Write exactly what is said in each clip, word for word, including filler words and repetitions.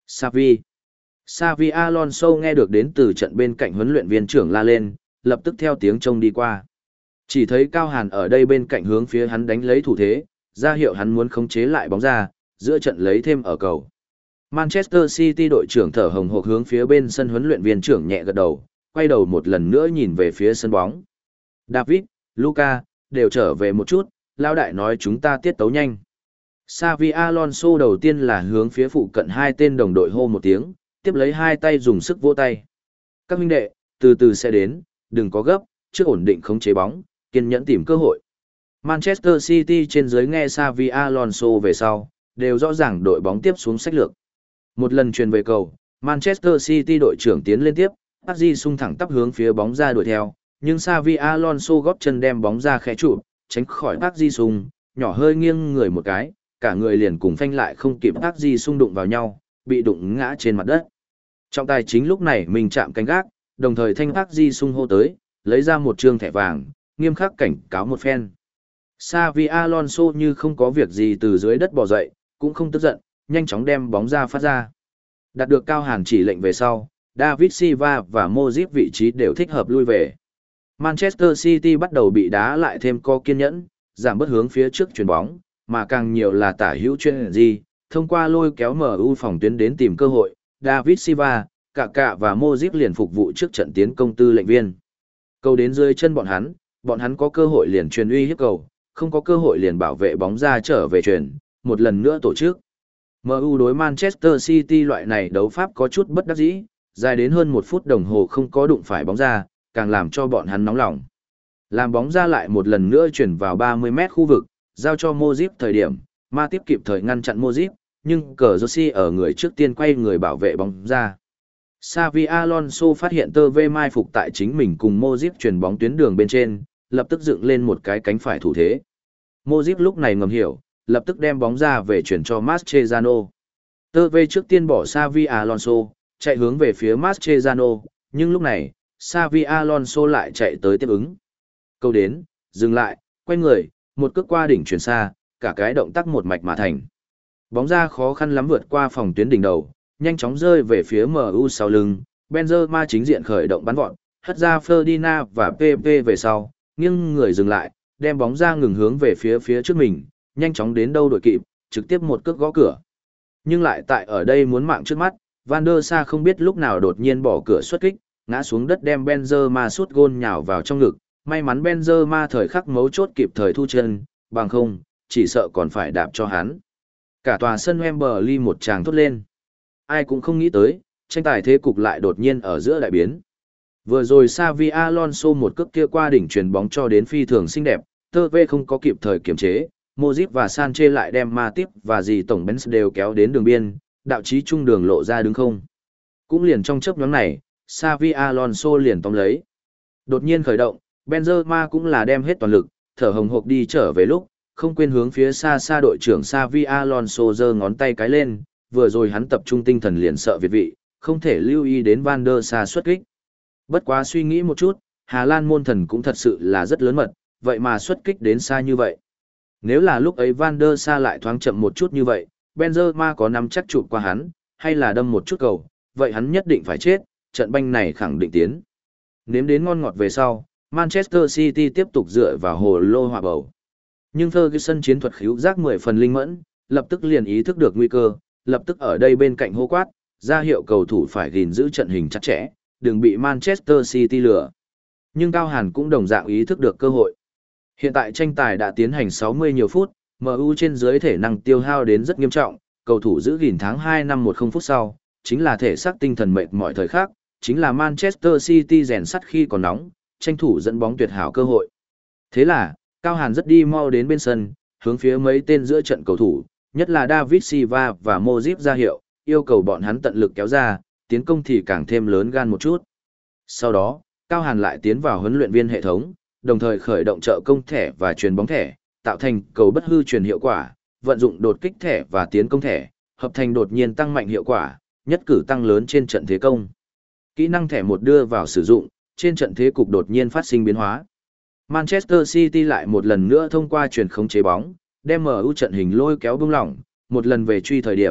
Xavi. Xavi Alonso nghe được đến từ trận bên cạnh huấn luyện viên trưởng la lên, lập tức theo tiếng trông đi qua. Chỉ thấy Cao Hàn ở đây bên cạnh hướng phía hắn đánh lấy thủ thế, ra hiệu hắn muốn khống chế lại bóng ra, giữa trận lấy thêm ở cầu. Manchester City đội trưởng thở hồng hộc hướng phía bên sân huấn luyện viên trưởng nhẹ gật đầu, quay đầu một lần nữa nhìn về phía sân bóng. David, Luca, đều trở về một chút, lao đại nói chúng ta tiết tấu nhanh. Xavi Alonso đầu tiên là hướng phía phụ cận hai tên đồng đội hô một tiếng, tiếp lấy hai tay dùng sức vỗ tay. Các huynh đệ, từ từ sẽ đến, đừng có gấp, trước ổn định khống chế bóng, kiên nhẫn tìm cơ hội. Manchester City trên dưới nghe Xavi Alonso về sau, đều rõ ràng đội bóng tiếp xuống sách lược. Một lần truyền về cầu, Manchester City đội trưởng tiến lên tiếp, Park Ji-sung thẳng tắp hướng phía bóng ra đuổi theo, nhưng Xavi Alonso góp chân đem bóng ra khẽ trụ, tránh khỏi Park Ji-sung, nhỏ hơi nghiêng người một cái, cả người liền cùng phanh lại không kịp Park Ji-sung đụng vào nhau, bị đụng ngã trên mặt đất. Trọng tài chính lúc này mình chạm cánh gác, đồng thời thanh Park Ji-sung hô tới, lấy ra một trương thẻ vàng, nghiêm khắc cảnh cáo một phen. Xavi Alonso như không có việc gì từ dưới đất bò dậy, cũng không tức giận, nhanh chóng đem bóng ra phát ra. Đạt được Cao Hàn chỉ lệnh về sau, David Silva và Modric vị trí đều thích hợp lui về. Manchester City bắt đầu bị đá lại thêm co kiên nhẫn, giảm bớt hướng phía trước chuyền bóng, mà càng nhiều là tả hữu chuyên gì, thông qua lôi kéo em u phòng tuyến đến tìm cơ hội, David Silva, Kaká và Modric liền phục vụ trước trận tiến công tư lệnh viên. Cầu đến dưới chân bọn hắn, bọn hắn có cơ hội liền truyền uy hiếp cầu, không có cơ hội liền bảo vệ bóng ra trở về truyền, một lần nữa tổ chức. em u đối Manchester City loại này đấu pháp có chút bất đắc dĩ, dài đến hơn một phút đồng hồ không có đụng phải bóng ra, càng làm cho bọn hắn nóng lòng. Làm bóng ra lại một lần nữa chuyển vào ba mươi mét khu vực, giao cho Modric thời điểm, Matip kịp thời ngăn chặn Modric, nhưng cờ Rossi ở người trước tiên quay người bảo vệ bóng ra. Xavi Alonso phát hiện tơ vê mai phục tại chính mình cùng Modric chuyển bóng tuyến đường bên trên, lập tức dựng lên một cái cánh phải thủ thế. Modric lúc này ngầm hiểu, lập tức đem bóng ra về chuyển cho Mascherano. Tơ vê trước tiên bỏ Xavi Alonso, chạy hướng về phía Mascherano, nhưng lúc này, Xavi Alonso lại chạy tới tiếp ứng. Câu đến, dừng lại, quay người, một cước qua đỉnh chuyển xa, cả cái động tác một mạch mà thành. Bóng ra khó khăn lắm vượt qua phòng tuyến đỉnh đầu, nhanh chóng rơi về phía em u sau lưng, Benzema chính diện khởi động bắn vọt, hất ra Ferdinand và pê pê về sau, nghiêng người dừng lại, đem bóng ra ngừng hướng về phía phía trước mình, nhanh chóng đến đâu đội kịp, trực tiếp một cước gõ cửa. Nhưng lại tại ở đây muốn mạng trước mắt, Van der Sar không biết lúc nào đột nhiên bỏ cửa xuất kích, ngã xuống đất đem Benzema sút gôn nhào vào trong ngực, may mắn Benzema thời khắc mấu chốt kịp thời thu chân, bằng không, chỉ sợ còn phải đạp cho hắn. Cả tòa sân Wembley một tràng thốt lên. Ai cũng không nghĩ tới, tranh tài thế cục lại đột nhiên ở giữa đại biến. Vừa rồi Xavi Alonso một cước kia qua đỉnh chuyền bóng cho đến phi thường xinh đẹp, tơ vê không có kịp thời kiểm chế, Modric và Sanchez lại đem Matip và dì tổng Benz đều kéo đến đường biên, đạo chí trung đường lộ ra đứng không. Cũng liền trong chớp nhoáng này, Xavi Alonso liền tóm lấy. Đột nhiên khởi động, Benzema cũng là đem hết toàn lực, thở hồng hộc đi trở về lúc, không quên hướng phía xa xa đội trưởng Xavi Alonso giơ ngón tay cái lên, vừa rồi hắn tập trung tinh thần liền sợ việt vị, không thể lưu ý đến Van der Sar xuất kích. Bất quá suy nghĩ một chút, Hà Lan môn thần cũng thật sự là rất lớn mật, vậy mà xuất kích đến xa như vậy. Nếu là lúc ấy Van der Sar lại thoáng chậm một chút như vậy, Benzema có nắm chắc chụp qua hắn, hay là đâm một chút cầu, vậy hắn nhất định phải chết, trận banh này khẳng định tiến. Nếm đến ngon ngọt về sau, Manchester City tiếp tục dựa vào hồ lô hỏa bầu. Nhưng Ferguson chiến thuật khíu giác mười phần linh mẫn, lập tức liền ý thức được nguy cơ, lập tức ở đây bên cạnh hô quát, ra hiệu cầu thủ phải gìn giữ trận hình chặt chẽ, đừng bị Manchester City lừa. Nhưng Cao Hàn cũng đồng dạng ý thức được cơ hội. Hiện tại tranh tài đã tiến hành sáu mươi nhiều phút, em u trên dưới thể năng tiêu hao đến rất nghiêm trọng, cầu thủ giữ gìn tháng hai năm một không phút sau, chính là thể xác tinh thần mệt mỏi thời khắc, chính là Manchester City rèn sắt khi còn nóng, tranh thủ dẫn bóng tuyệt hảo cơ hội. Thế là, Cao Hàn rất đi mau đến bên sân, hướng phía mấy tên giữa trận cầu thủ, nhất là David Silva và Modric ra hiệu, yêu cầu bọn hắn tận lực kéo ra, tiến công thì càng thêm lớn gan một chút. Sau đó, Cao Hàn lại tiến vào huấn luyện viên hệ thống, đồng thời khởi động trợ công thẻ và truyền bóng thẻ, tạo thành cầu bất hư truyền hiệu quả, vận dụng đột kích thẻ và tiến công thẻ, hợp thành đột nhiên tăng mạnh hiệu quả, nhất cử tăng lớn trên trận thế công. Kỹ năng thẻ một đưa vào sử dụng, trên trận thế cục đột nhiên phát sinh biến hóa. Manchester City lại một lần nữa thông qua truyền khống chế bóng, đem em u trận hình lôi kéo bung lỏng, một lần về truy thời điểm,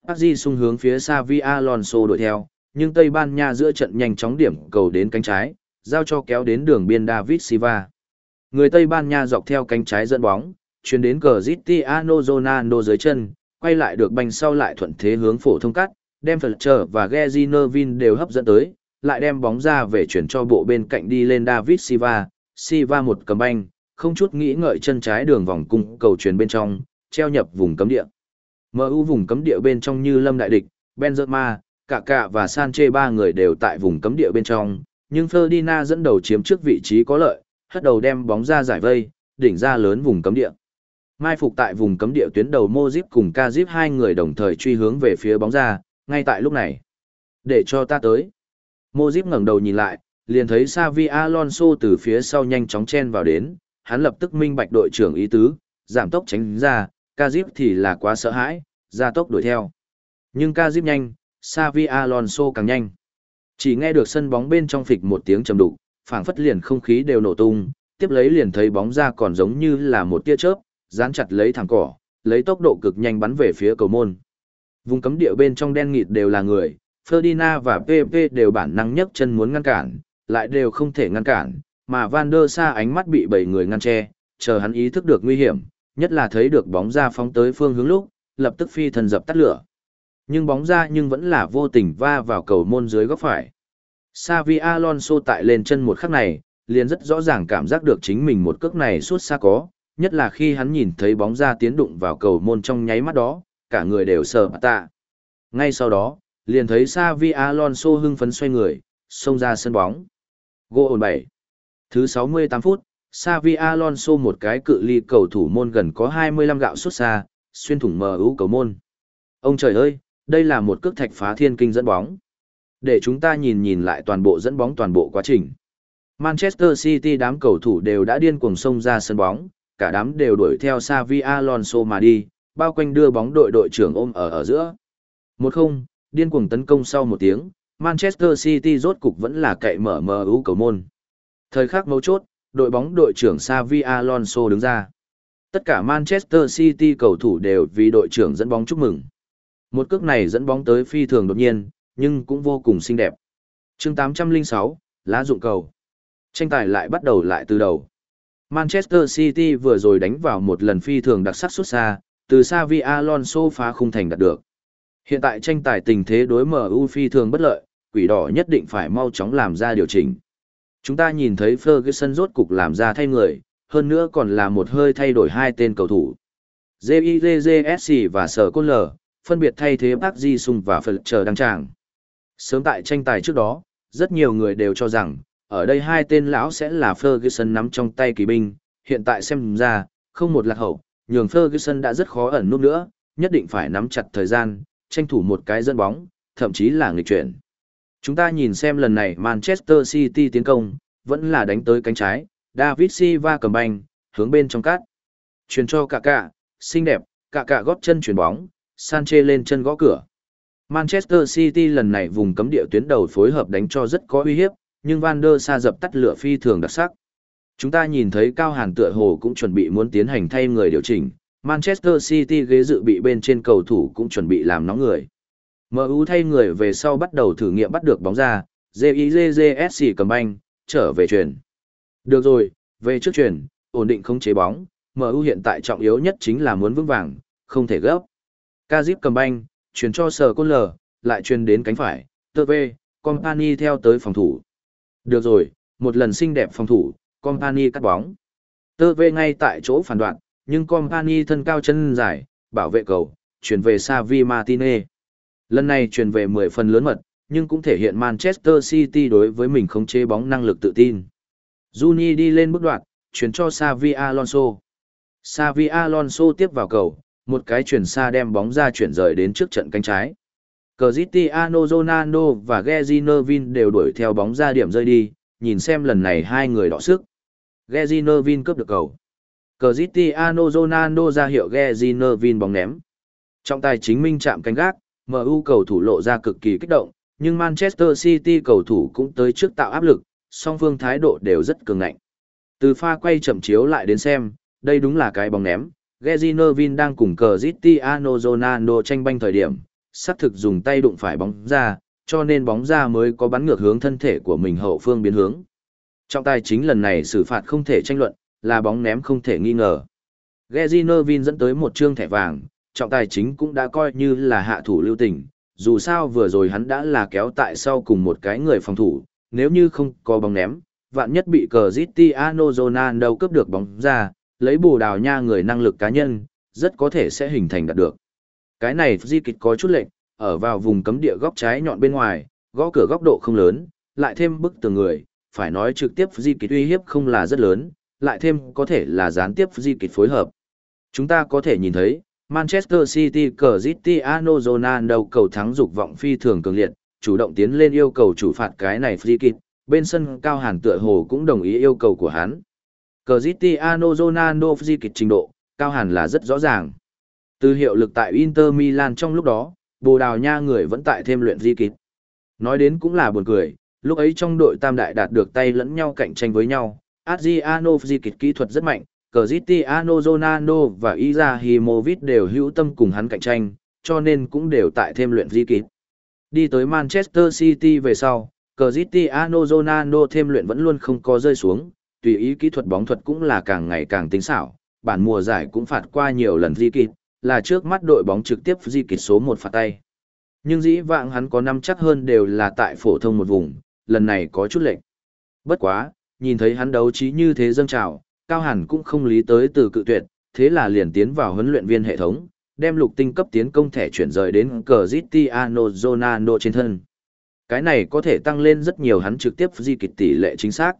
Park Ji-sung hướng phía Xavi Alonso đuổi theo, nhưng Tây Ban Nha giữa trận nhanh chóng điểm cầu đến cánh trái, giao cho kéo đến đường biên David Silva. Người Tây Ban Nha dọc theo cánh trái dẫn bóng, chuyển đến Cristiano Ronaldo dưới chân, quay lại được banh sau lại thuận thế hướng phổ thông cắt, đem Fletcher và Gezi Nervin đều hấp dẫn tới, lại đem bóng ra về chuyển cho bộ bên cạnh đi lên David Silva. Silva một cầm banh, không chút nghĩ ngợi chân trái đường vòng cung cầu truyền bên trong, treo nhập vùng cấm địa. em u vùng cấm địa bên trong như lâm đại địch, Benzema, Kaká và Sanchez ba người đều tại vùng cấm địa bên trong, nhưng Ferdinand dẫn đầu chiếm trước vị trí có lợi, hất đầu đem bóng ra giải vây, đỉnh ra lớn vùng cấm địa. Mai phục tại vùng cấm địa tuyến đầu Modric cùng Kazip hai người đồng thời truy hướng về phía bóng ra, ngay tại lúc này. Để cho ta tới. Modric ngẩng đầu nhìn lại, liền thấy Xavi Alonso từ phía sau nhanh chóng chen vào đến, hắn lập tức minh bạch đội trưởng ý tứ, giảm tốc tránh ra, Kazip thì là quá sợ hãi, ra tốc đuổi theo. Nhưng Kazip nhanh, Xavi Alonso càng nhanh. Chỉ nghe được sân bóng bên trong phịch một tiếng trầm đục, phảng phất liền không khí đều nổ tung, tiếp lấy liền thấy bóng ra còn giống như là một tia chớp, dán chặt lấy thẳng cỏ, lấy tốc độ cực nhanh bắn về phía cầu môn. Vùng cấm địa bên trong đen nghịt đều là người, Ferdinand và pê pê đều bản năng nhấc chân muốn ngăn cản, lại đều không thể ngăn cản, mà Van der Sa ánh mắt bị bảy người ngăn che, chờ hắn ý thức được nguy hiểm, nhất là thấy được bóng ra phóng tới phương hướng lúc, lập tức phi thần dập tắt lửa. Nhưng bóng ra nhưng vẫn là vô tình va vào cầu môn dưới góc phải. Xavi Alonso tại lên chân một khắc này, liền rất rõ ràng cảm giác được chính mình một cước này suốt xa có, nhất là khi hắn nhìn thấy bóng ra tiến đụng vào cầu môn trong nháy mắt đó, cả người đều sờ tạ. Ngay sau đó, liền thấy Xavi Alonso hưng phấn xoay người, xông ra sân bóng. Goal bảy. Thứ sáu mươi tám phút, Xavi Alonso một cái cự ly cầu thủ môn gần có hai mươi lăm gạo xuất xa, xuyên thủng em u cầu môn. Ông trời ơi, đây là một cước thạch phá thiên kinh dẫn bóng. Để chúng ta nhìn nhìn lại toàn bộ dẫn bóng toàn bộ quá trình. Manchester City đám cầu thủ đều đã điên cuồng xông ra sân bóng, cả đám đều đuổi theo Xavi Alonso mà đi, bao quanh đưa bóng đội đội trưởng ôm ở ở giữa. một không, điên cuồng tấn công sau một tiếng, Manchester City rốt cục vẫn là cậy mở em u cầu môn. Thời khắc mấu chốt, đội bóng đội trưởng Xavi Alonso đứng ra. Tất cả Manchester City cầu thủ đều vì đội trưởng dẫn bóng chúc mừng. Một cước này dẫn bóng tới phi thường đột nhiên, nhưng cũng vô cùng xinh đẹp. Chương tám trăm lẻ sáu, lá dụng cầu. Tranh tài lại bắt đầu lại từ đầu. Manchester City vừa rồi đánh vào một lần phi thường đặc sắc xuất xa, từ Xavi Alonso phá khung thành đạt được. Hiện tại tranh tài tình thế đối em u phi thường bất lợi, quỷ đỏ nhất định phải mau chóng làm ra điều chỉnh. Chúng ta nhìn thấy Ferguson rốt cục làm ra thay người, hơn nữa còn là một hơi thay đổi hai tên cầu thủ. gi gi ét xê và Sở Côn L, phân biệt thay thế Park Ji-sung và Fletcher đăng tràng. Sớm tại tranh tài trước đó, rất nhiều người đều cho rằng, ở đây hai tên lão sẽ là Ferguson nắm trong tay kỳ binh, hiện tại xem ra, không một lạc hậu, nhường Ferguson đã rất khó ẩn núp nữa, nhất định phải nắm chặt thời gian, tranh thủ một cái dẫn bóng, thậm chí là nghịch chuyển. Chúng ta nhìn xem lần này Manchester City tiến công, vẫn là đánh tới cánh trái, David Silva cầm banh, hướng bên trong cắt. Chuyền cho Kaká, xinh đẹp, Kaká góp chân chuyền bóng, Sanchez lên chân gõ cửa. Manchester City lần này vùng cấm địa tuyến đầu phối hợp đánh cho rất có uy hiếp, nhưng Van der Sa dập tắt lửa phi thường đặc sắc. Chúng ta nhìn thấy Cao Hàn tựa hồ cũng chuẩn bị muốn tiến hành thay người điều chỉnh, Manchester City ghế dự bị bên trên cầu thủ cũng chuẩn bị làm nóng người. em u thay người về sau bắt đầu thử nghiệm bắt được bóng ra, gi gi ét xê cầm banh, trở về chuyền. Được rồi, về trước chuyền, ổn định không chế bóng, em u hiện tại trọng yếu nhất chính là muốn vững vàng, không thể gấp. Kazip cầm banh, chuyền cho Sở Côn L, lại chuyền đến cánh phải, tê vê, Company theo tới phòng thủ. Được rồi, một lần xinh đẹp phòng thủ, Company cắt bóng. tê vê ngay tại chỗ phản đoạn, nhưng Company thân cao chân dài, bảo vệ cầu, chuyển về Xavi Martinez. Lần này chuyển về mười phần lớn mật, nhưng cũng thể hiện Manchester City đối với mình khống chế bóng năng lực tự tin. Juni đi lên bước đoạn, chuyển cho Xavi Alonso. Xavi Alonso tiếp vào cầu, một cái chuyển xa đem bóng ra chuyển rời đến trước trận cánh trái. Cristiano Ronaldo và Gezi Nervin đều đuổi theo bóng ra điểm rơi đi, nhìn xem lần này hai người đọ sức. Gezi Nervin cướp được cầu. Cristiano Ronaldo ra hiệu Gezi Nervin bóng ném. Trọng tài chính minh chạm cánh gác, em u cầu thủ lộ ra cực kỳ kích động, nhưng Manchester City cầu thủ cũng tới trước tạo áp lực, song phương thái độ đều rất cường ngạnh. Từ pha quay chậm chiếu lại đến xem, đây đúng là cái bóng ném. Gezi Nervin đang cùng Cristiano Ronaldo tranh banh thời điểm, xác thực dùng tay đụng phải bóng ra, cho nên bóng ra mới có bắn ngược hướng thân thể của mình hậu phương biến hướng. Trọng tài chính lần này xử phạt không thể tranh luận, là bóng ném không thể nghi ngờ. Gary Neville dẫn tới một trương thẻ vàng, trọng tài chính cũng đã coi như là hạ thủ lưu tình, dù sao vừa rồi hắn đã là kéo tại sau cùng một cái người phòng thủ, nếu như không có bóng ném, vạn nhất bị Cristiano Ronaldo cướp được bóng ra, lấy Bồ Đào Nha người năng lực cá nhân, rất có thể sẽ hình thành đạt được. Cái này di kịch có chút lệch, ở vào vùng cấm địa góc trái nhọn bên ngoài, gõ cửa góc độ không lớn, lại thêm bức tường người, phải nói trực tiếp di kịch uy hiếp không là rất lớn, lại thêm có thể là gián tiếp di kịch phối hợp. Chúng ta có thể nhìn thấy, Manchester City Cristiano Ronaldo cầu thắng dục vọng phi thường cường liệt, chủ động tiến lên yêu cầu chủ phạt cái này free kick, bên sân Cao Hàn tựa hồ cũng đồng ý yêu cầu của hắn. Cristiano Ronaldo free kick trình độ, Cao Hàn là rất rõ ràng. Từ hiệu lực tại Inter Milan trong lúc đó, Bồ Đào Nha người vẫn tại thêm luyện free kick. Nói đến cũng là buồn cười, lúc ấy trong đội tam đại đạt được tay lẫn nhau cạnh tranh với nhau, Adriano free kick kỹ thuật rất mạnh, Cristiano Ronaldo và Izahimovic đều hữu tâm cùng hắn cạnh tranh, cho nên cũng đều tại thêm luyện free kick. Đi tới Manchester City về sau, Cristiano Ronaldo thêm luyện vẫn luôn không có rơi xuống, tùy ý kỹ thuật bóng thuật cũng là càng ngày càng tinh xảo, bản mùa giải cũng phạt qua nhiều lần free kick, là trước mắt đội bóng trực tiếp free kick số một phạt tay. Nhưng dĩ vãng hắn có năm chắc hơn đều là tại phổ thông một vùng, lần này có chút lệch. Bất quá, nhìn thấy hắn đấu trí như thế dâng trào, Cao Hàn cũng không lý tới từ cự tuyệt, thế là liền tiến vào huấn luyện viên hệ thống, đem lục tinh cấp tiến công thẻ chuyển rời đến Cristiano Ronaldo trên thân. Cái này có thể tăng lên rất nhiều hắn trực tiếp di kịch tỷ lệ chính xác.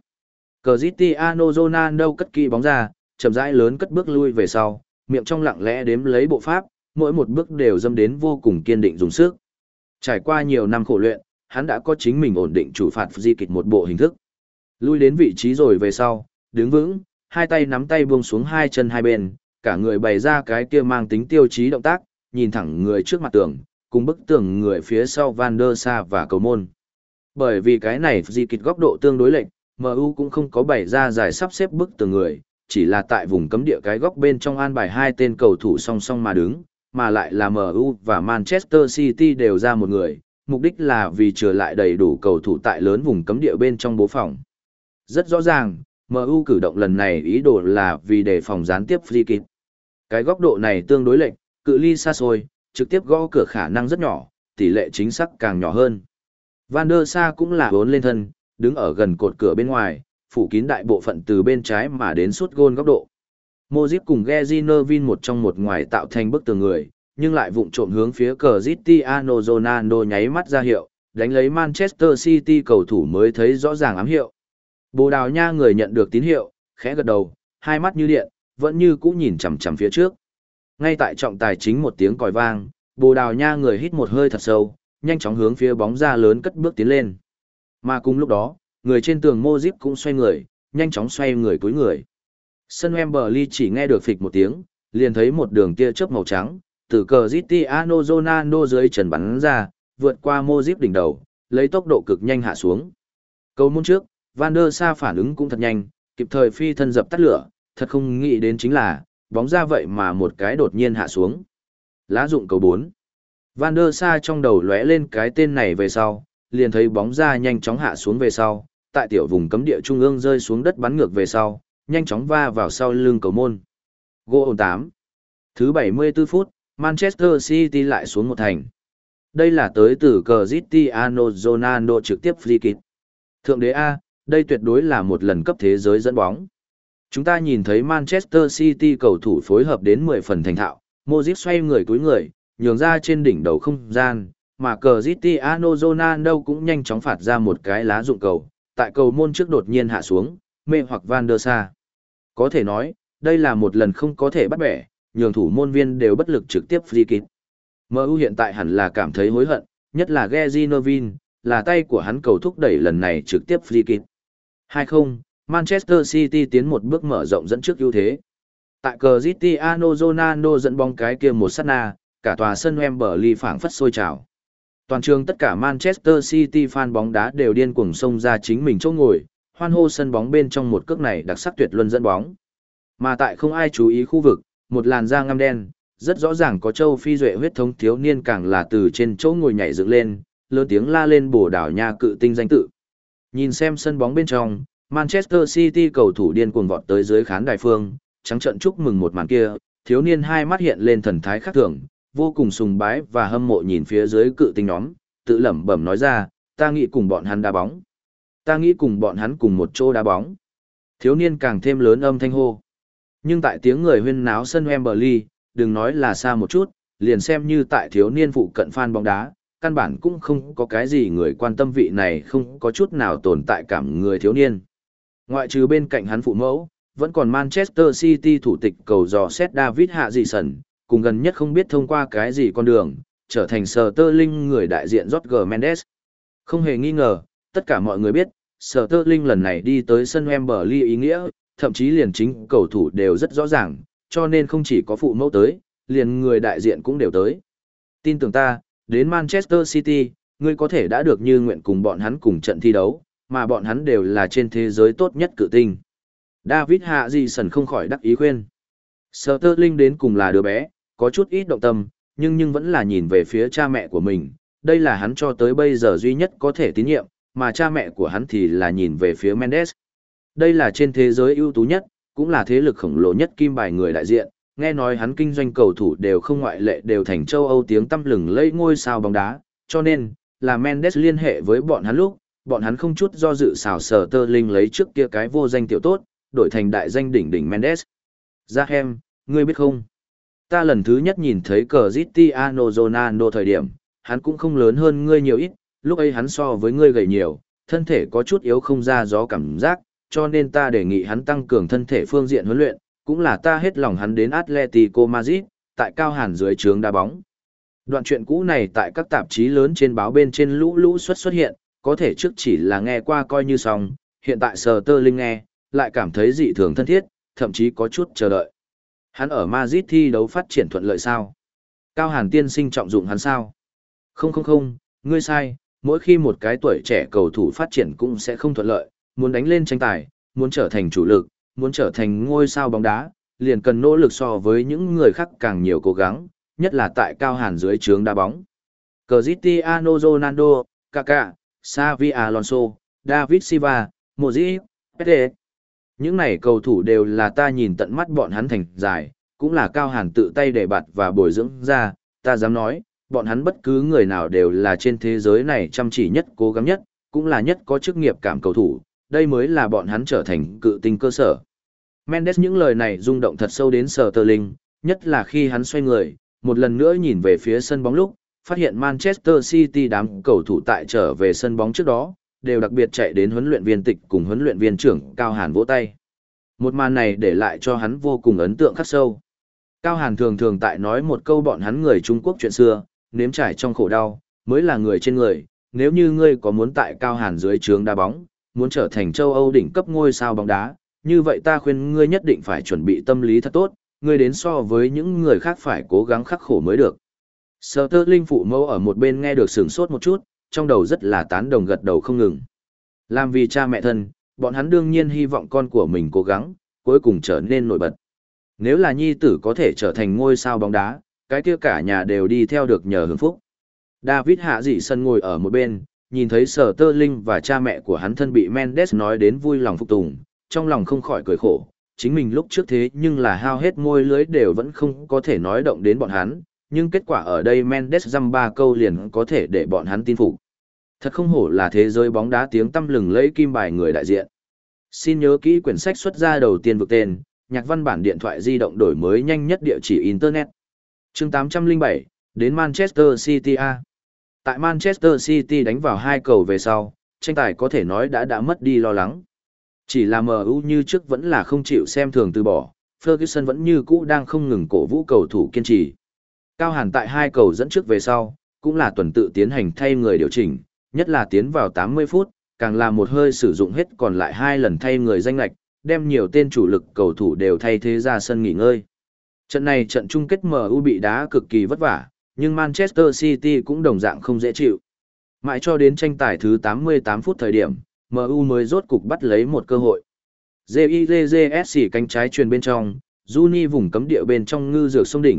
Cristiano Ronaldo cất kỹ bóng ra, chậm rãi lớn cất bước lui về sau, miệng trong lặng lẽ đếm lấy bộ pháp, mỗi một bước đều dâm đến vô cùng kiên định dùng sức. Trải qua nhiều năm khổ luyện, hắn đã có chính mình ổn định chủ phạt di kịch một bộ hình thức. Lui đến vị trí rồi về sau, đứng vững, hai tay nắm tay buông xuống hai chân hai bên, cả người bày ra cái kia mang tính tiêu chí động tác, nhìn thẳng người trước mặt tường, cùng bức tường người phía sau Van der Sa và cầu môn. Bởi vì cái này di kịch góc độ tương đối lệch, em u cũng không có bày ra giải sắp xếp bức tường người, chỉ là tại vùng cấm địa cái góc bên trong an bài hai tên cầu thủ song song mà đứng, mà lại là em u và Manchester City đều ra một người, mục đích là vì trở lại đầy đủ cầu thủ tại lớn vùng cấm địa bên trong bố phòng. Rất rõ ràng, em u cử động lần này ý đồ là vì đề phòng gián tiếp free kick. Cái góc độ này tương đối lệch, cự ly xa xôi, trực tiếp gõ cửa khả năng rất nhỏ, tỷ lệ chính xác càng nhỏ hơn. Van der Sa cũng là vốn lên thân, đứng ở gần cột cửa bên ngoài, phủ kín đại bộ phận từ bên trái mà đến sút gôn góc độ. Modric cùng Gary Neville một trong một ngoài tạo thành bức tường người, nhưng lại vụng trộm hướng phía Cristiano Ronaldo nháy mắt ra hiệu, đánh lấy Manchester City cầu thủ mới thấy rõ ràng ám hiệu. Bồ Đào Nha người nhận được tín hiệu, khẽ gật đầu, hai mắt như điện, vẫn như cũ nhìn chằm chằm phía trước. Ngay tại trọng tài chính một tiếng còi vang, Bồ Đào Nha người hít một hơi thật sâu, nhanh chóng hướng phía bóng ra lớn cất bước tiến lên. Mà cùng lúc đó, người trên tường Modric cũng xoay người, nhanh chóng xoay người cúi người. Sân Wembley chỉ nghe được phịch một tiếng, liền thấy một đường tia chớp màu trắng, từ Cristiano Ronaldo dưới trần bắn ra, vượt qua Modric đỉnh đầu, lấy tốc độ cực nhanh hạ xuống. Cầu môn trước, Van der Sa phản ứng cũng thật nhanh, kịp thời phi thân dập tắt lửa, thật không nghĩ đến chính là, bóng ra vậy mà một cái đột nhiên hạ xuống. Lá dụng cầu bốn. Van der Sa trong đầu lóe lên cái tên này về sau, liền thấy bóng ra nhanh chóng hạ xuống về sau, tại tiểu vùng cấm địa trung ương rơi xuống đất bắn ngược về sau, nhanh chóng va vào sau lưng cầu môn. Goal tám. Thứ bảy mươi tư phút, Manchester City lại xuống một thành. Đây là tới từ Cristiano Ronaldo trực tiếp free kick. Thượng đế A, đây tuyệt đối là một lần cấp thế giới dẫn bóng. Chúng ta nhìn thấy Manchester City cầu thủ phối hợp đến mười phần thành thạo, Modric xoay người cúi người, nhường ra trên đỉnh đầu không gian, mà Cristiano Ronaldo cũng nhanh chóng phạt ra một cái lá dụng cầu, tại cầu môn trước đột nhiên hạ xuống, mê hoặc Van der Sa. Có thể nói, đây là một lần không có thể bắt bẻ, nhường thủ môn viên đều bất lực trực tiếp free kick. em u hiện tại hẳn là cảm thấy hối hận, nhất là Gary Neville, là tay của hắn cầu thúc đẩy lần này trực tiếp free kick. hai không, Manchester City tiến một bước mở rộng dẫn trước ưu thế. Tại Cristiano Ronaldo dẫn bóng cái kia một sát na, cả tòa sân Wembley phảng phất sôi trào. Toàn trường tất cả Manchester City fan bóng đá đều điên cuồng xông ra chính mình chỗ ngồi, hoan hô sân bóng bên trong một cước này đặc sắc tuyệt luân dẫn bóng. Mà tại không ai chú ý khu vực, một làn da ngăm đen, Rất rõ ràng có châu Phi duệ huyết thống thiếu niên càng là từ trên chỗ ngồi nhảy dựng lên, lớn tiếng la lên Bồ Đào Nha cự tinh danh tự. Nhìn xem sân bóng bên trong, Manchester City cầu thủ điên cuồng vọt tới dưới khán đài phương, trắng trợn chúc mừng một màn kia, thiếu niên hai mắt hiện lên thần thái khác thường, vô cùng sùng bái và hâm mộ nhìn phía dưới cự tinh nhóm, tự lẩm bẩm nói ra, ta nghĩ cùng bọn hắn đá bóng. Ta nghĩ cùng bọn hắn cùng một chỗ đá bóng. Thiếu niên càng thêm lớn âm thanh hô. Nhưng tại tiếng người huyên náo sân Wembley, đừng nói là xa một chút, liền xem như tại thiếu niên phụ cận fan bóng đá, căn bản cũng không có cái gì người quan tâm vị này không có chút nào tồn tại cảm người thiếu niên. Ngoại trừ bên cạnh hắn phụ mẫu, vẫn còn Manchester City thủ tịch cầu dò xét David Hạ Dị Sẩn, cùng gần nhất không biết thông qua cái gì con đường, trở thành Sterling người đại diện Jorge Mendes. Không hề nghi ngờ, tất cả mọi người biết, Sterling lần này đi tới sân Wembley ý nghĩa, thậm chí liền chính cầu thủ đều rất rõ ràng, cho nên không chỉ có phụ mẫu tới, liền người đại diện cũng đều tới. Tin tưởng ta, đến Manchester City, ngươi có thể đã được như nguyện cùng bọn hắn cùng trận thi đấu, mà bọn hắn đều là trên thế giới tốt nhất cự tinh. David Hạ Dị Sẩn không khỏi đắc ý khuyên. Sterling đến cùng là đứa bé, có chút ít động tâm, nhưng nhưng vẫn là nhìn về phía cha mẹ của mình. Đây là hắn cho tới bây giờ duy nhất có thể tín nhiệm, mà cha mẹ của hắn thì là nhìn về phía Mendes. Đây là trên thế giới ưu tú nhất, cũng là thế lực khổng lồ nhất kim bài người đại diện. Nghe nói hắn kinh doanh cầu thủ đều không ngoại lệ đều thành châu Âu tiếng tăm lừng lẫy ngôi sao bóng đá, cho nên, là Mendes liên hệ với bọn hắn lúc, bọn hắn không chút do dự xào sờ Sterling lấy trước kia cái vô danh tiểu tốt, đổi thành đại danh đỉnh đỉnh Mendes. Rahem, ngươi biết không? Ta lần thứ nhất nhìn thấy Cristiano Ronaldo thời điểm, hắn cũng không lớn hơn ngươi nhiều ít, lúc ấy hắn so với ngươi gầy nhiều, thân thể có chút yếu không ra gió cảm giác, cho nên ta đề nghị hắn tăng cường thân thể phương diện huấn luyện, cũng là ta hết lòng hắn đến Atletico Madrid, tại cao hàn dưới trướng đá bóng. Đoạn chuyện cũ này tại các tạp chí lớn trên báo bên trên lũ lũ xuất xuất hiện, có thể trước chỉ là nghe qua coi như xong, hiện tại Sterling nghe, lại cảm thấy dị thường thân thiết, thậm chí có chút chờ đợi. Hắn ở Madrid thi đấu phát triển thuận lợi sao? Cao Hàn tiên sinh trọng dụng hắn sao? Không không không, ngươi sai, mỗi khi một cái tuổi trẻ cầu thủ phát triển cũng sẽ không thuận lợi, muốn đánh lên tranh tài, muốn trở thành chủ lực, muốn trở thành ngôi sao bóng đá, liền cần nỗ lực so với những người khác càng nhiều cố gắng, nhất là tại Cao Hàn dưới trướng đá bóng. Cristiano Ronaldo, Kaká, Xavi Alonso, David Silva, Modric, Pedri. Những này cầu thủ đều là ta nhìn tận mắt bọn hắn thành dài, cũng là Cao Hàn tự tay để bạt và bồi dưỡng ra, ta dám nói, bọn hắn bất cứ người nào đều là trên thế giới này chăm chỉ nhất, cố gắng nhất, cũng là nhất có chức nghiệp cảm cầu thủ, đây mới là bọn hắn trở thành cự tinh cơ sở. Mendes những lời này rung động thật sâu đến Sterling, nhất là khi hắn xoay người, một lần nữa nhìn về phía sân bóng lúc, phát hiện Manchester City đám cầu thủ tại trở về sân bóng trước đó, đều đặc biệt chạy đến huấn luyện viên tịch cùng huấn luyện viên trưởng Cao Hàn vỗ tay. Một màn này để lại cho hắn vô cùng ấn tượng khắc sâu. Cao Hàn thường thường tại nói một câu bọn hắn người Trung Quốc chuyện xưa, nếm trải trong khổ đau, mới là người trên người, nếu như ngươi có muốn tại Cao Hàn dưới trướng đá bóng, muốn trở thành châu Âu đỉnh cấp ngôi sao bóng đá, như vậy ta khuyên ngươi nhất định phải chuẩn bị tâm lý thật tốt, ngươi đến so với những người khác phải cố gắng khắc khổ mới được. Sterling phụ mẫu ở một bên nghe được sửng sốt một chút, trong đầu rất là tán đồng gật đầu không ngừng. Làm vì cha mẹ thân, bọn hắn đương nhiên hy vọng con của mình cố gắng, cuối cùng trở nên nổi bật. Nếu là nhi tử có thể trở thành ngôi sao bóng đá, cái kia cả nhà đều đi theo được nhờ hưởng phúc. David Hạ Dị Sân ngồi ở một bên, nhìn thấy Sterling và cha mẹ của hắn thân bị Mendes nói đến vui lòng phục tùng, trong lòng không khỏi cười khổ, chính mình lúc trước thế nhưng là hao hết môi lưới đều vẫn không có thể nói động đến bọn hắn, nhưng kết quả ở đây Mendes dăm ba câu liền có thể để bọn hắn tin phục. Thật không hổ là thế giới bóng đá tiếng tăm lừng lẫy kim bài người đại diện. Xin nhớ kỹ quyển sách xuất ra đầu tiên vực tên, nhạc văn bản điện thoại di động đổi mới nhanh nhất địa chỉ Internet. Chương tám trăm lẻ bảy, đến Manchester City A. Tại Manchester City đánh vào hai cầu về sau, tranh tài có thể nói đã đã mất đi lo lắng. Chỉ là em u như trước vẫn là không chịu xem thường từ bỏ, Ferguson vẫn như cũ đang không ngừng cổ vũ cầu thủ kiên trì. Cao Hàn tại hai cầu dẫn trước về sau, cũng là tuần tự tiến hành thay người điều chỉnh, nhất là tiến vào tám mươi phút, càng là một hơi sử dụng hết còn lại hai lần thay người danh lệch, đem nhiều tên chủ lực cầu thủ đều thay thế ra sân nghỉ ngơi. Trận này trận chung kết em u bị đá cực kỳ vất vả, nhưng Manchester City cũng đồng dạng không dễ chịu. Mãi cho đến tranh tài thứ tám mươi tám phút thời điểm, em u mới rốt cục bắt lấy một cơ hội. gi gi gi ét xỉ cánh trái truyền bên trong, Juni vùng cấm địa bên trong ngư dược sông đỉnh,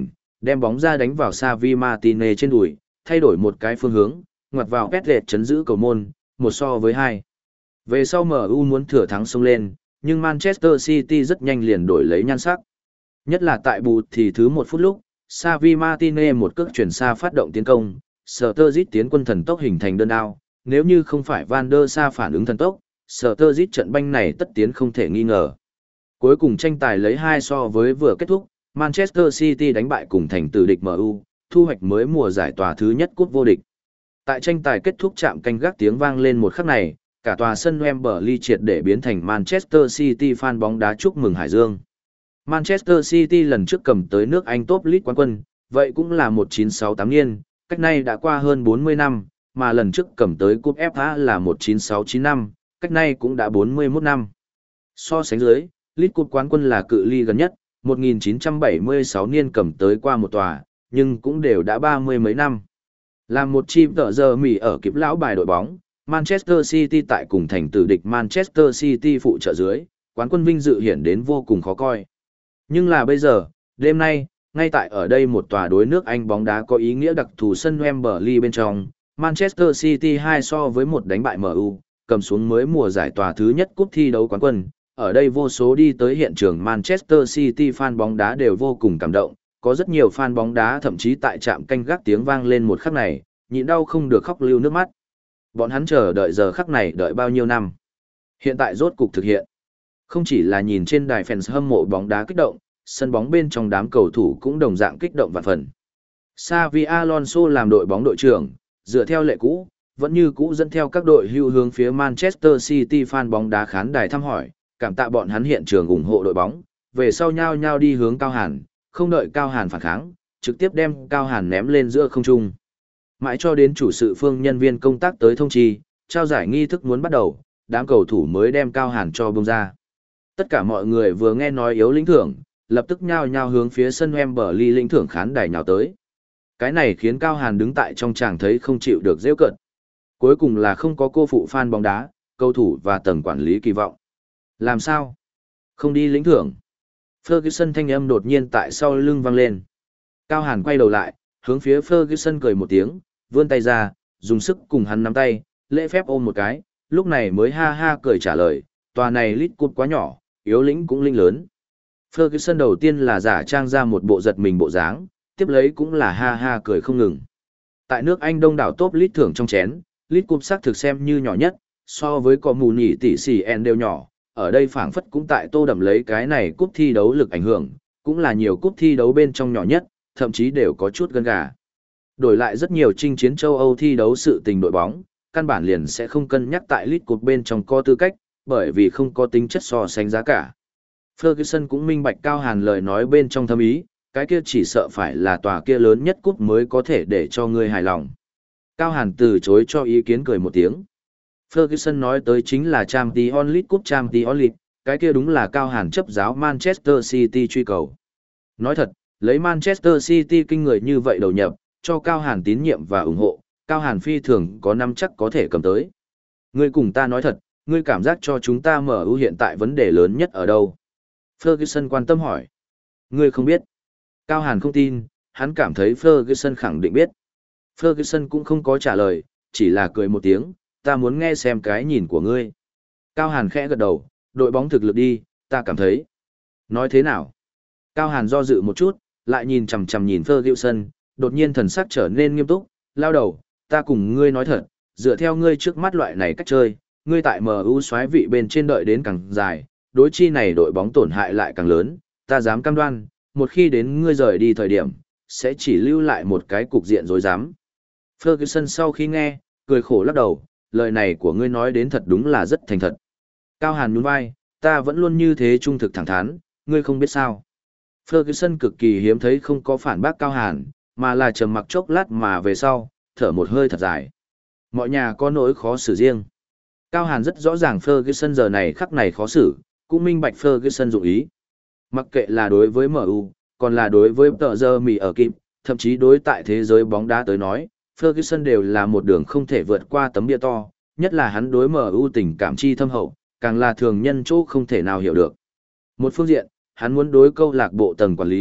đem bóng ra đánh vào Xavi Martinez trên đùi, thay đổi một cái phương hướng, ngoặt vào Petret chấn giữ cầu môn, một so với hai. Về sau em u muốn thừa thắng xông lên, nhưng Manchester City rất nhanh liền đổi lấy nhan sắc. Nhất là tại bù thì thứ một phút lúc, Xavi Martinez một cước chuyển xa phát động tiến công, Sturridge tiến quân thần tốc hình thành đơn đao, nếu như không phải Van der Sa phản ứng thần tốc, Sturridge trận banh này tất tiến không thể nghi ngờ. Cuối cùng tranh tài lấy hai so với vừa kết thúc, Manchester City đánh bại cùng thành tử địch em u, thu hoạch mới mùa giải tòa thứ nhất cúp vô địch. Tại tranh tài kết thúc chạm canh gác tiếng vang lên một khắc này, cả tòa sân Wembley triệt để biến thành Manchester City fan bóng đá chúc mừng Hải Dương. Manchester City lần trước cầm tới nước Anh Top League quán quân, vậy cũng là một chín sáu tám niên, cách nay đã qua hơn bốn mươi năm, mà lần trước cầm tới cúp ép a là một chín sáu chín năm, cách nay cũng đã bốn mươi mốt năm. So sánh dưới, League Cup quán quân là cự ly gần nhất, một nghìn chín trăm bảy mươi sáu niên cầm tới qua một tòa, nhưng cũng đều đã ba mươi mấy năm. Làm một chi tợ giờ mỉ ở kịp lão bài đội bóng, Manchester City tại cùng thành tử địch Manchester City phụ trợ dưới, quán quân vinh dự hiển đến vô cùng khó coi. Nhưng là bây giờ, đêm nay, ngay tại ở đây một tòa đối nước Anh bóng đá có ý nghĩa đặc thù sân Wembley bên trong, Manchester City hai so với một đánh bại em u, cầm xuống mới mùa giải tòa thứ nhất cúp thi đấu quán quân. Ở đây vô số đi tới hiện trường Manchester City fan bóng đá đều vô cùng cảm động, có rất nhiều fan bóng đá thậm chí tại trạm canh gác tiếng vang lên một khắc này, nhịn đau không được khóc lưu nước mắt. Bọn hắn chờ đợi giờ khắc này đợi bao nhiêu năm. Hiện tại rốt cục thực hiện. Không chỉ là nhìn trên đài fans hâm mộ bóng đá kích động, sân bóng bên trong đám cầu thủ cũng đồng dạng kích động vạn phần. Xavi Alonso làm đội bóng đội trưởng, dựa theo lệ cũ, vẫn như cũ dẫn theo các đội hưu hướng phía Manchester City fan bóng đá khán đài thăm hỏi, cảm tạ bọn hắn hiện trường ủng hộ đội bóng, về sau nhau nhau đi hướng Cao Hàn, không đợi Cao Hàn phản kháng, trực tiếp đem Cao Hàn ném lên giữa không trung. Mãi cho đến chủ sự phương nhân viên công tác tới thông chi, trao giải nghi thức muốn bắt đầu, đám cầu thủ mới đem Cao Hàn cho bông ra. Tất cả mọi người vừa nghe nói yếu lĩnh thưởng, lập tức nhao nhao hướng phía sân Wembley lĩnh thưởng khán đài nhào tới. Cái này khiến Cao Hàn đứng tại trong tràng thấy không chịu được giễu cợt. Cuối cùng là không có cô phụ fan bóng đá, cầu thủ và tầng quản lý kỳ vọng. Làm sao? Không đi lĩnh thưởng. Ferguson thanh âm đột nhiên tại sau lưng vang lên. Cao Hàn quay đầu lại, hướng phía Ferguson cười một tiếng, vươn tay ra, dùng sức cùng hắn nắm tay, lễ phép ôm một cái, lúc này mới ha ha cười trả lời, tòa này lít cút quá nhỏ, yếu lĩnh cũng linh lớn. Ferguson đầu tiên là giả trang ra một bộ giật mình bộ dáng, tiếp lấy cũng là ha ha cười không ngừng. Tại nước Anh đông đảo top lít thưởng trong chén, lít cúp sắc thực xem như nhỏ nhất, so với có mù nhỉ tỷ xỉ en đều nhỏ, ở đây phảng phất cũng tại tô đậm lấy cái này cúp thi đấu lực ảnh hưởng, cũng là nhiều cúp thi đấu bên trong nhỏ nhất, thậm chí đều có chút gân gà. Đổi lại rất nhiều chinh chiến châu Âu thi đấu sự tình đội bóng, căn bản liền sẽ không cân nhắc tại lít cúp bên trong có tư cách, bởi vì không có tính chất so sánh giá cả. Ferguson cũng minh bạch Cao Hàn lời nói bên trong thâm ý, cái kia chỉ sợ phải là tòa kia lớn nhất cúp mới có thể để cho ngươi hài lòng. Cao Hàn từ chối cho ý kiến cười một tiếng. Ferguson nói tới chính là Champions League Cup Champions League, cái kia đúng là Cao Hàn chấp giáo Manchester City truy cầu. Nói thật, lấy Manchester City kinh người như vậy đầu nhập, cho Cao Hàn tín nhiệm và ủng hộ, Cao Hàn phi thường có năm chắc có thể cầm tới. Ngươi cùng ta nói thật, ngươi cảm giác cho chúng ta em u hiện tại vấn đề lớn nhất ở đâu? Ferguson quan tâm hỏi. Ngươi không biết. Cao Hàn không tin, hắn cảm thấy Ferguson khẳng định biết. Ferguson cũng không có trả lời, chỉ là cười một tiếng, ta muốn nghe xem cái nhìn của ngươi. Cao Hàn khẽ gật đầu, đội bóng thực lực đi, ta cảm thấy. Nói thế nào? Cao Hàn do dự một chút, lại nhìn chằm chằm nhìn Ferguson, đột nhiên thần sắc trở nên nghiêm túc, lao đầu, ta cùng ngươi nói thật, dựa theo ngươi trước mắt loại này cách chơi, ngươi tại em u xoáy vị bên trên đợi đến càng dài, đối chi này đội bóng tổn hại lại càng lớn, ta dám cam đoan, một khi đến ngươi rời đi thời điểm, sẽ chỉ lưu lại một cái cục diện rối rắm. Ferguson sau khi nghe, cười khổ lắc đầu, lời này của ngươi nói đến thật đúng là rất thành thật. Cao Hàn nhún vai, ta vẫn luôn như thế trung thực thẳng thắn, ngươi không biết sao. Ferguson cực kỳ hiếm thấy không có phản bác Cao Hàn, mà là trầm mặc chốc lát mà về sau, thở một hơi thật dài. Mọi nhà có nỗi khó xử riêng. Cao Hàn rất rõ ràng Ferguson giờ này khắc này khó xử, cũng minh bạch Ferguson dụng ý. Mặc kệ là đối với em u, còn là đối với tờ giờ mì ở kịp, thậm chí đối tại thế giới bóng đá tới nói, Ferguson đều là một đường không thể vượt qua tấm bia to, nhất là hắn đối em u tình cảm chi thâm hậu, càng là thường nhân chỗ không thể nào hiểu được. Một phương diện, hắn muốn đối câu lạc bộ tầng quản lý,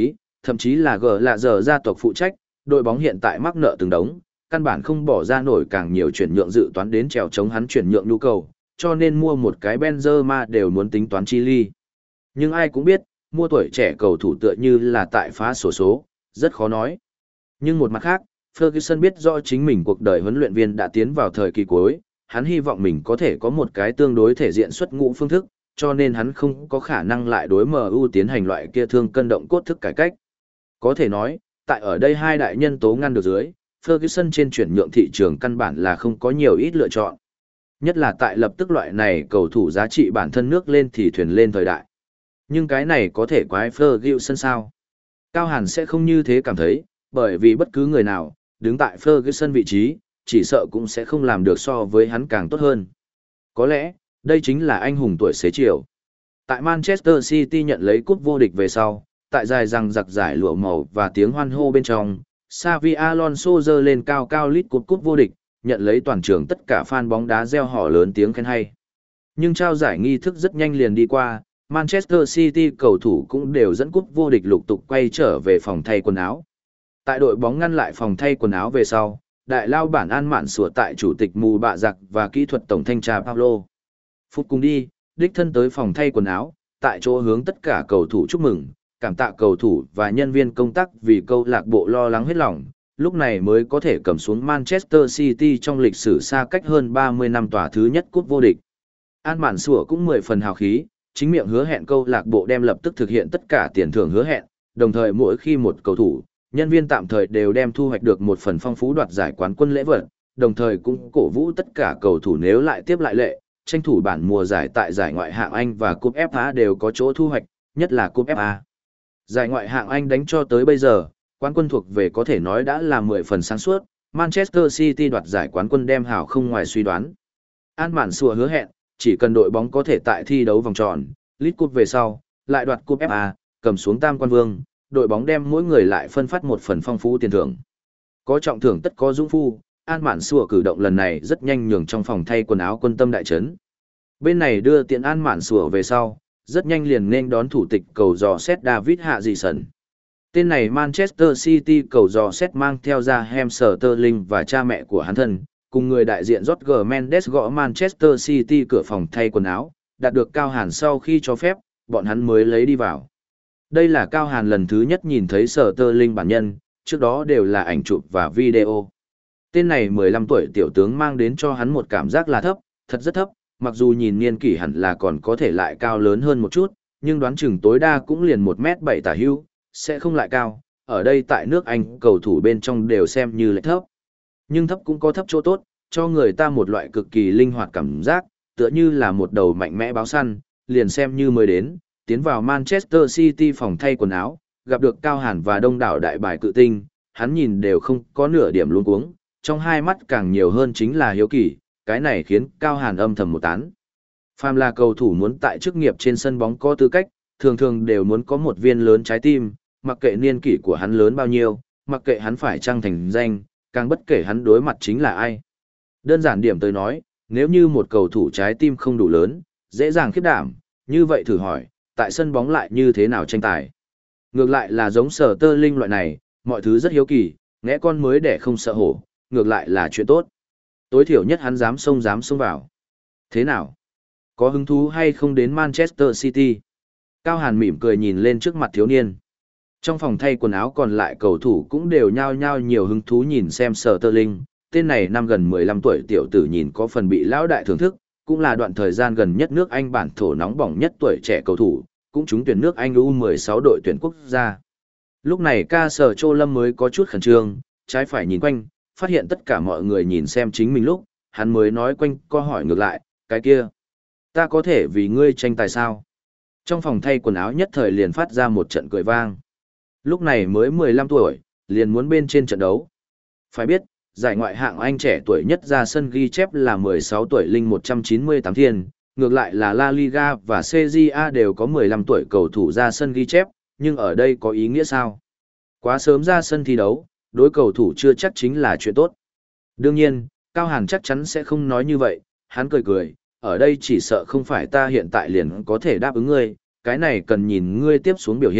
thậm chí là gờ là giờ gia tộc phụ trách, đội bóng hiện tại mắc nợ từng đống, căn bản không bỏ ra nổi càng nhiều chuyển nhượng dự toán đến trèo chống hắn chuyển nhượng nhu cầu, cho nên mua một cái Benzema đều muốn tính toán chi ly. Nhưng ai cũng biết, mua tuổi trẻ cầu thủ tựa như là tại phá sổ số, rất khó nói. Nhưng một mặt khác, Ferguson biết rõ chính mình cuộc đời huấn luyện viên đã tiến vào thời kỳ cuối, hắn hy vọng mình có thể có một cái tương đối thể diện xuất ngũ phương thức, cho nên hắn không có khả năng lại đối em u tiến hành loại kia thương cân động cốt thức cải cách. Có thể nói, tại ở đây hai đại nhân tố ngăn được dưới, Ferguson trên chuyển nhượng thị trường căn bản là không có nhiều ít lựa chọn. Nhất là tại lập tức loại này cầu thủ giá trị bản thân nước lên thì thuyền lên thời đại. Nhưng cái này có thể quái Ferguson sao? Cao Hàn sẽ không như thế cảm thấy, bởi vì bất cứ người nào, đứng tại Ferguson vị trí, chỉ sợ cũng sẽ không làm được so với hắn càng tốt hơn. Có lẽ, đây chính là anh hùng tuổi xế chiều. Tại Manchester City nhận lấy cúp vô địch về sau, tại dài răng giặc giải lụa màu và tiếng hoan hô bên trong, Xavi Alonso giơ lên cao cao lít cúp cúp vô địch, nhận lấy toàn trường tất cả fan bóng đá reo hò lớn tiếng khen hay. Nhưng trao giải nghi thức rất nhanh liền đi qua, Manchester City cầu thủ cũng đều dẫn cúp vô địch lục tục quay trở về phòng thay quần áo. Tại đội bóng ngăn lại phòng thay quần áo về sau, đại lao bản An Mạn sủa tại chủ tịch mù bạ giặc và kỹ thuật tổng thanh tra Paulo Phút cùng đi, đích thân tới phòng thay quần áo, tại chỗ hướng tất cả cầu thủ chúc mừng, cảm tạ cầu thủ và nhân viên công tác vì câu lạc bộ lo lắng hết lòng, lúc này mới có thể cầm xuống Manchester City trong lịch sử xa cách hơn ba mươi năm tòa thứ nhất cúp vô địch. An Mạn sủa cũng mười phần hào khí, chính miệng hứa hẹn câu lạc bộ đem lập tức thực hiện tất cả tiền thưởng hứa hẹn, đồng thời mỗi khi một cầu thủ, nhân viên tạm thời đều đem thu hoạch được một phần phong phú đoạt giải quán quân lễ vật, đồng thời cũng cổ vũ tất cả cầu thủ nếu lại tiếp lại lệ, tranh thủ bản mùa giải tại giải ngoại hạng Anh và cúp ép a đều có chỗ thu hoạch, nhất là cúp ép a. Giải ngoại hạng Anh đánh cho tới bây giờ, quán quân thuộc về có thể nói đã là mười phần sáng suốt, Manchester City đoạt giải quán quân đem hảo không ngoài suy đoán. An Mạn sủa hứa hẹn, chỉ cần đội bóng có thể tại thi đấu vòng tròn, League Cup về sau, lại đoạt cúp ép a, cầm xuống tam quan vương, đội bóng đem mỗi người lại phân phát một phần phong phú tiền thưởng. Có trọng thưởng tất có dũng phu, An Mạn sủa cử động lần này rất nhanh nhường trong phòng thay quần áo quân tâm đại chấn. Bên này đưa tiện An Mạn sủa về sau, rất nhanh liền nên đón thủ tịch cầu dò xét David Hạ Dị Sẩn. Tên này Manchester City cầu dò xét mang theo ra Raheem Sterling và cha mẹ của hắn thân, cùng người đại diện Jorge Mendes gõ Manchester City cửa phòng thay quần áo, đạt được Cao Hàn sau khi cho phép, bọn hắn mới lấy đi vào. Đây là Cao Hàn lần thứ nhất nhìn thấy Sterling bản nhân, trước đó đều là ảnh chụp và video. Tên này mười lăm tuổi tiểu tướng mang đến cho hắn một cảm giác là thấp, thật rất thấp, mặc dù nhìn niên kỷ hẳn là còn có thể lại cao lớn hơn một chút, nhưng đoán chừng tối đa cũng liền một mét bảy tả hưu, sẽ không lại cao, ở đây tại nước Anh cầu thủ bên trong đều xem như lại thấp. Nhưng thấp cũng có thấp chỗ tốt, cho người ta một loại cực kỳ linh hoạt cảm giác, tựa như là một đầu mạnh mẽ báo săn, liền xem như mới đến, tiến vào Manchester City phòng thay quần áo, gặp được Cao Hàn và đông đảo đại bài cự tinh, hắn nhìn đều không có nửa điểm luống cuống, trong hai mắt càng nhiều hơn chính là hiếu kỳ, cái này khiến Cao Hàn âm thầm một tán. Phàm là cầu thủ muốn tại chức nghiệp trên sân bóng có tư cách, thường thường đều muốn có một viên lớn trái tim, mặc kệ niên kỷ của hắn lớn bao nhiêu, mặc kệ hắn phải trăng thành danh, càng bất kể hắn đối mặt chính là ai. Đơn giản điểm tới nói, nếu như một cầu thủ trái tim không đủ lớn, dễ dàng khiếp đảm, như vậy thử hỏi, tại sân bóng lại như thế nào tranh tài? Ngược lại là giống Sở Tơ Linh loại này, mọi thứ rất hiếu kỳ, ngẽ con mới để không sợ hổ, ngược lại là chuyện tốt. Tối thiểu nhất hắn dám xông dám xông vào. Thế nào? Có hứng thú hay không đến Manchester City? Cao Hàn mỉm cười nhìn lên trước mặt thiếu niên. Trong phòng thay quần áo còn lại cầu thủ cũng đều nhao nhao nhiều hứng thú nhìn xem Sở Tơ Linh. Tên này năm gần mười lăm tuổi tiểu tử nhìn có phần bị lão đại thưởng thức, cũng là đoạn thời gian gần nhất nước Anh bản thổ nóng bỏng nhất tuổi trẻ cầu thủ, cũng trúng tuyển nước Anh U mười sáu đội tuyển quốc gia. Lúc này ca Sở Chô Lâm mới có chút khẩn trương, trái phải nhìn quanh, phát hiện tất cả mọi người nhìn xem chính mình lúc, hắn mới nói quanh co hỏi ngược lại, cái kia, ta có thể vì ngươi tranh tài sao? Trong phòng thay quần áo nhất thời liền phát ra một trận cười vang. Lúc này mới mười lăm tuổi, liền muốn bên trên trận đấu. Phải biết, giải ngoại hạng Anh trẻ tuổi nhất ra sân ghi chép là mười sáu tuổi linh một trăm chín mươi tám thiên, ngược lại là La Liga và xê giê a đều có mười lăm tuổi cầu thủ ra sân ghi chép, nhưng ở đây có ý nghĩa sao? Quá sớm ra sân thi đấu, đối cầu thủ chưa chắc chính là chuyện tốt. Đương nhiên, Cao Hàn chắc chắn sẽ không nói như vậy, hắn cười cười, ở đây chỉ sợ không phải ta hiện tại liền có thể đáp ứng ngươi, cái này cần nhìn ngươi tiếp xuống biểu hiện,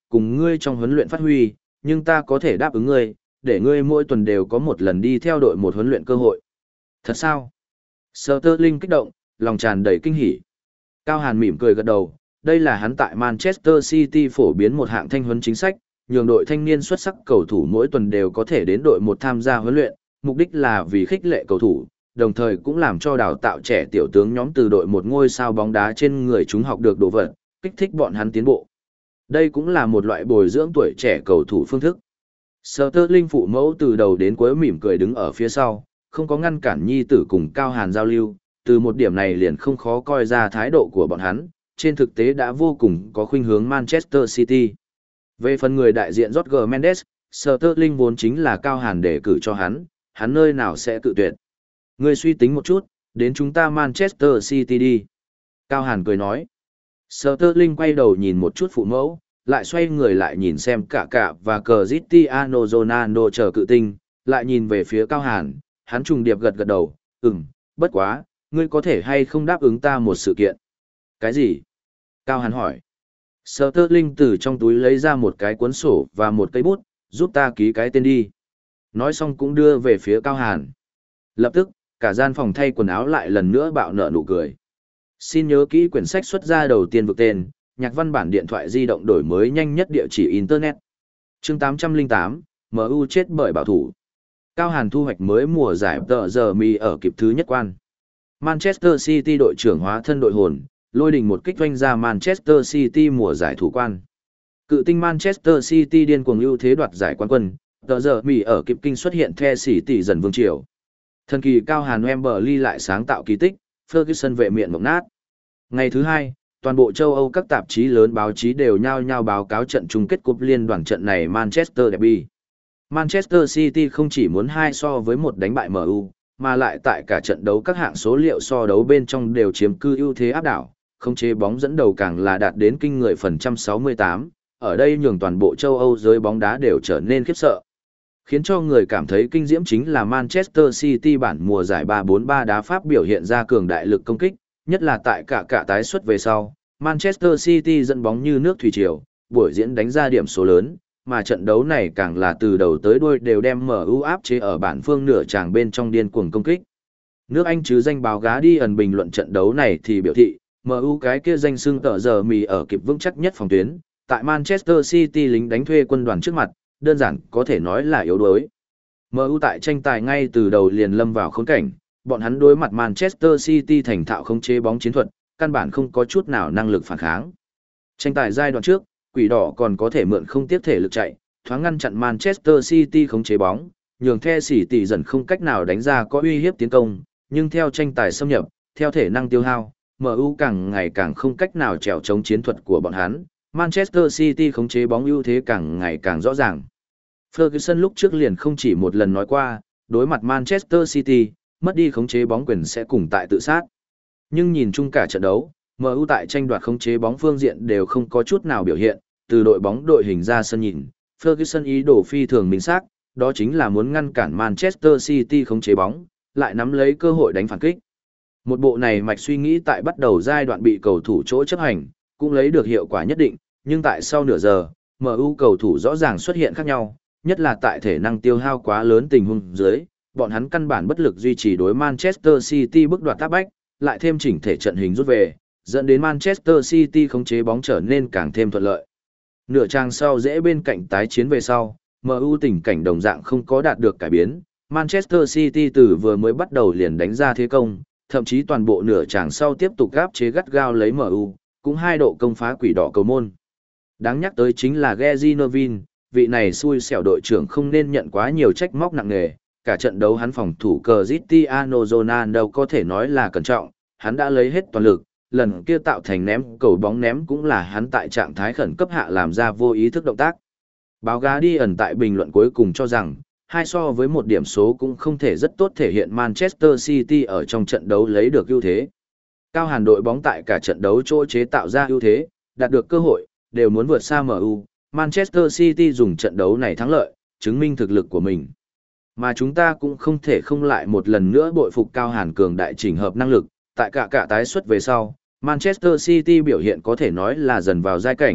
cùng ngươi trong huấn luyện phát huy, nhưng ta có thể đáp ứng ngươi, để ngươi mỗi tuần đều có một lần đi theo đội một huấn luyện cơ hội. Thật sao? Sterling kích động, lòng tràn đầy kinh hỉ. Cao Hàn mỉm cười gật đầu, đây là hắn tại Manchester City phổ biến một hạng thanh huấn chính sách, nhường đội thanh niên xuất sắc cầu thủ mỗi tuần đều có thể đến đội một tham gia huấn luyện, mục đích là vì khích lệ cầu thủ, đồng thời cũng làm cho đào tạo trẻ tiểu tướng nhóm từ đội một ngôi sao bóng đá trên người chúng học được đồ vật, kích thích bọn hắn tiến bộ. Đây cũng là một loại bồi dưỡng tuổi trẻ cầu thủ phương thức. Sterling phụ mẫu từ đầu đến cuối mỉm cười đứng ở phía sau, không có ngăn cản nhi tử cùng Cao Hàn giao lưu, từ một điểm này liền không khó coi ra thái độ của bọn hắn, trên thực tế đã vô cùng có khuynh hướng Manchester City. Về phần người đại diện Jorge Mendes, Sterling vốn chính là Cao Hàn đề cử cho hắn, hắn nơi nào sẽ cự tuyệt. Ngươi suy tính một chút, đến chúng ta Manchester City đi. Cao Hàn cười nói. Sterling quay đầu nhìn một chút phụ mẫu, lại xoay người lại nhìn xem cả cả và Cristiano Ronaldo chờ cự tinh, lại nhìn về phía Cao Hàn, hắn trùng điệp gật gật đầu, ừm, bất quá, ngươi có thể hay không đáp ứng ta một sự kiện. Cái gì? Cao Hàn hỏi. Sterling từ trong túi lấy ra một cái cuốn sổ và một cây bút, giúp ta ký cái tên đi. Nói xong cũng đưa về phía Cao Hàn. Lập tức, cả gian phòng thay quần áo lại lần nữa bạo nở nụ cười. Xin nhớ kỹ quyển sách xuất ra đầu tiên vực tên, nhạc văn bản điện thoại di động đổi mới nhanh nhất địa chỉ Internet. Chương tám trăm lẻ tám, em u chết bởi bảo thủ. Cao Hàn thu hoạch mới mùa giải tờ giờ mi ở kịp thứ nhất quan. Manchester City đội trưởng hóa thân đội hồn, lôi đình một kích doanh ra Manchester City mùa giải thủ quan. Cự tinh Manchester City điên cuồng ưu thế đoạt giải quán quân, tờ giờ mi ở kịp kinh xuất hiện the xỉ tỷ dần vương triều. Thần kỳ Cao Hàn Wembley lại sáng tạo kỳ tích, Ferguson vệ miệng mộng nát. Ngày thứ hai, toàn bộ châu Âu các tạp chí lớn báo chí đều nhao nhao báo cáo trận chung kết cúp liên đoàn trận này Manchester Derby. Manchester City không chỉ muốn hai so với một đánh bại em u, mà lại tại cả trận đấu các hạng số liệu so đấu bên trong đều chiếm cư ưu thế áp đảo, khống chế bóng dẫn đầu càng là đạt đến kinh người phần trăm sáu mươi tám, ở đây nhường toàn bộ châu Âu giới bóng đá đều trở nên khiếp sợ. Khiến cho người cảm thấy kinh diễm chính là Manchester City bản mùa giải ba bốn ba đá pháp biểu hiện ra cường đại lực công kích, nhất là tại cả cả tái xuất về sau, Manchester City dẫn bóng như nước thủy triều, buổi diễn đánh ra điểm số lớn, mà trận đấu này càng là từ đầu tới đuôi đều đem em u áp chế ở bản phương nửa tràng bên trong điên cuồng công kích. Nước Anh chứ danh báo gá đi ẩn bình luận trận đấu này thì biểu thị, em u cái kia danh xưng tờ giờ mì ở kịp vững chắc nhất phòng tuyến, tại Manchester City lính đánh thuê quân đoàn trước mặt, đơn giản có thể nói là yếu đuối. em u tại tranh tài ngay từ đầu liền lâm vào khốn cảnh, bọn hắn đối mặt Manchester City thành thạo khống chế bóng chiến thuật, căn bản không có chút nào năng lực phản kháng. Tranh tài giai đoạn trước, Quỷ Đỏ còn có thể mượn không tiếp thể lực chạy, thoáng ngăn chặn Manchester City khống chế bóng, nhường The Xỉ tỷ dần không cách nào đánh ra có uy hiếp tiến công, nhưng theo tranh tài xâm nhập, theo thể năng tiêu hao, em u càng ngày càng không cách nào chèo chống chiến thuật của bọn hắn, Manchester City khống chế bóng ưu thế càng ngày càng rõ ràng. Ferguson lúc trước liền không chỉ một lần nói qua, đối mặt Manchester City, mất đi khống chế bóng quyền sẽ cùng tại tự sát. Nhưng nhìn chung cả trận đấu, em u tại tranh đoạt khống chế bóng phương diện đều không có chút nào biểu hiện, từ đội bóng đội hình ra sân nhìn, Ferguson ý đồ phi thường minh xác, đó chính là muốn ngăn cản Manchester City khống chế bóng, lại nắm lấy cơ hội đánh phản kích. Một bộ này mạch suy nghĩ tại bắt đầu giai đoạn bị cầu thủ chỗ chấp hành, cũng lấy được hiệu quả nhất định, nhưng tại sau nửa giờ, em u cầu thủ rõ ràng xuất hiện khác nhau, nhất là tại thể năng tiêu hao quá lớn tình huống dưới, bọn hắn căn bản bất lực duy trì đối Manchester City bước đoạt áp bách, lại thêm chỉnh thể trận hình rút về, dẫn đến Manchester City khống chế bóng trở nên càng thêm thuận lợi. Nửa trang sau dễ bên cạnh tái chiến về sau, em u tình cảnh đồng dạng không có đạt được cải biến, Manchester City từ vừa mới bắt đầu liền đánh ra thế công, thậm chí toàn bộ nửa tràng sau tiếp tục gáp chế gắt gao lấy em u, cũng hai độ công phá Quỷ Đỏ cầu môn. Đáng nhắc tới chính là Gary Neville, vị này xui xẻo đội trưởng không nên nhận quá nhiều trách móc nặng nề, cả trận đấu hắn phòng thủ Cristiano Ronaldo có thể nói là cẩn trọng, hắn đã lấy hết toàn lực, lần kia tạo thành ném cầu bóng ném cũng là hắn tại trạng thái khẩn cấp hạ làm ra vô ý thức động tác. Báo gá đi ẩn tại bình luận cuối cùng cho rằng, hai so với một điểm số cũng không thể rất tốt thể hiện Manchester City ở trong trận đấu lấy được ưu thế. Cao Hàn đội bóng tại cả trận đấu chỗ chế tạo ra ưu thế, đạt được cơ hội, đều muốn vượt xa em u, Manchester City dùng trận đấu này thắng lợi, chứng minh thực lực của mình. Mà chúng ta cũng không thể không lại một lần nữa bội phục Cao Hàn cường đại chỉnh hợp năng lực, tại cả cả tái xuất về sau, Manchester City biểu hiện có thể nói là dần vào giai cảnh,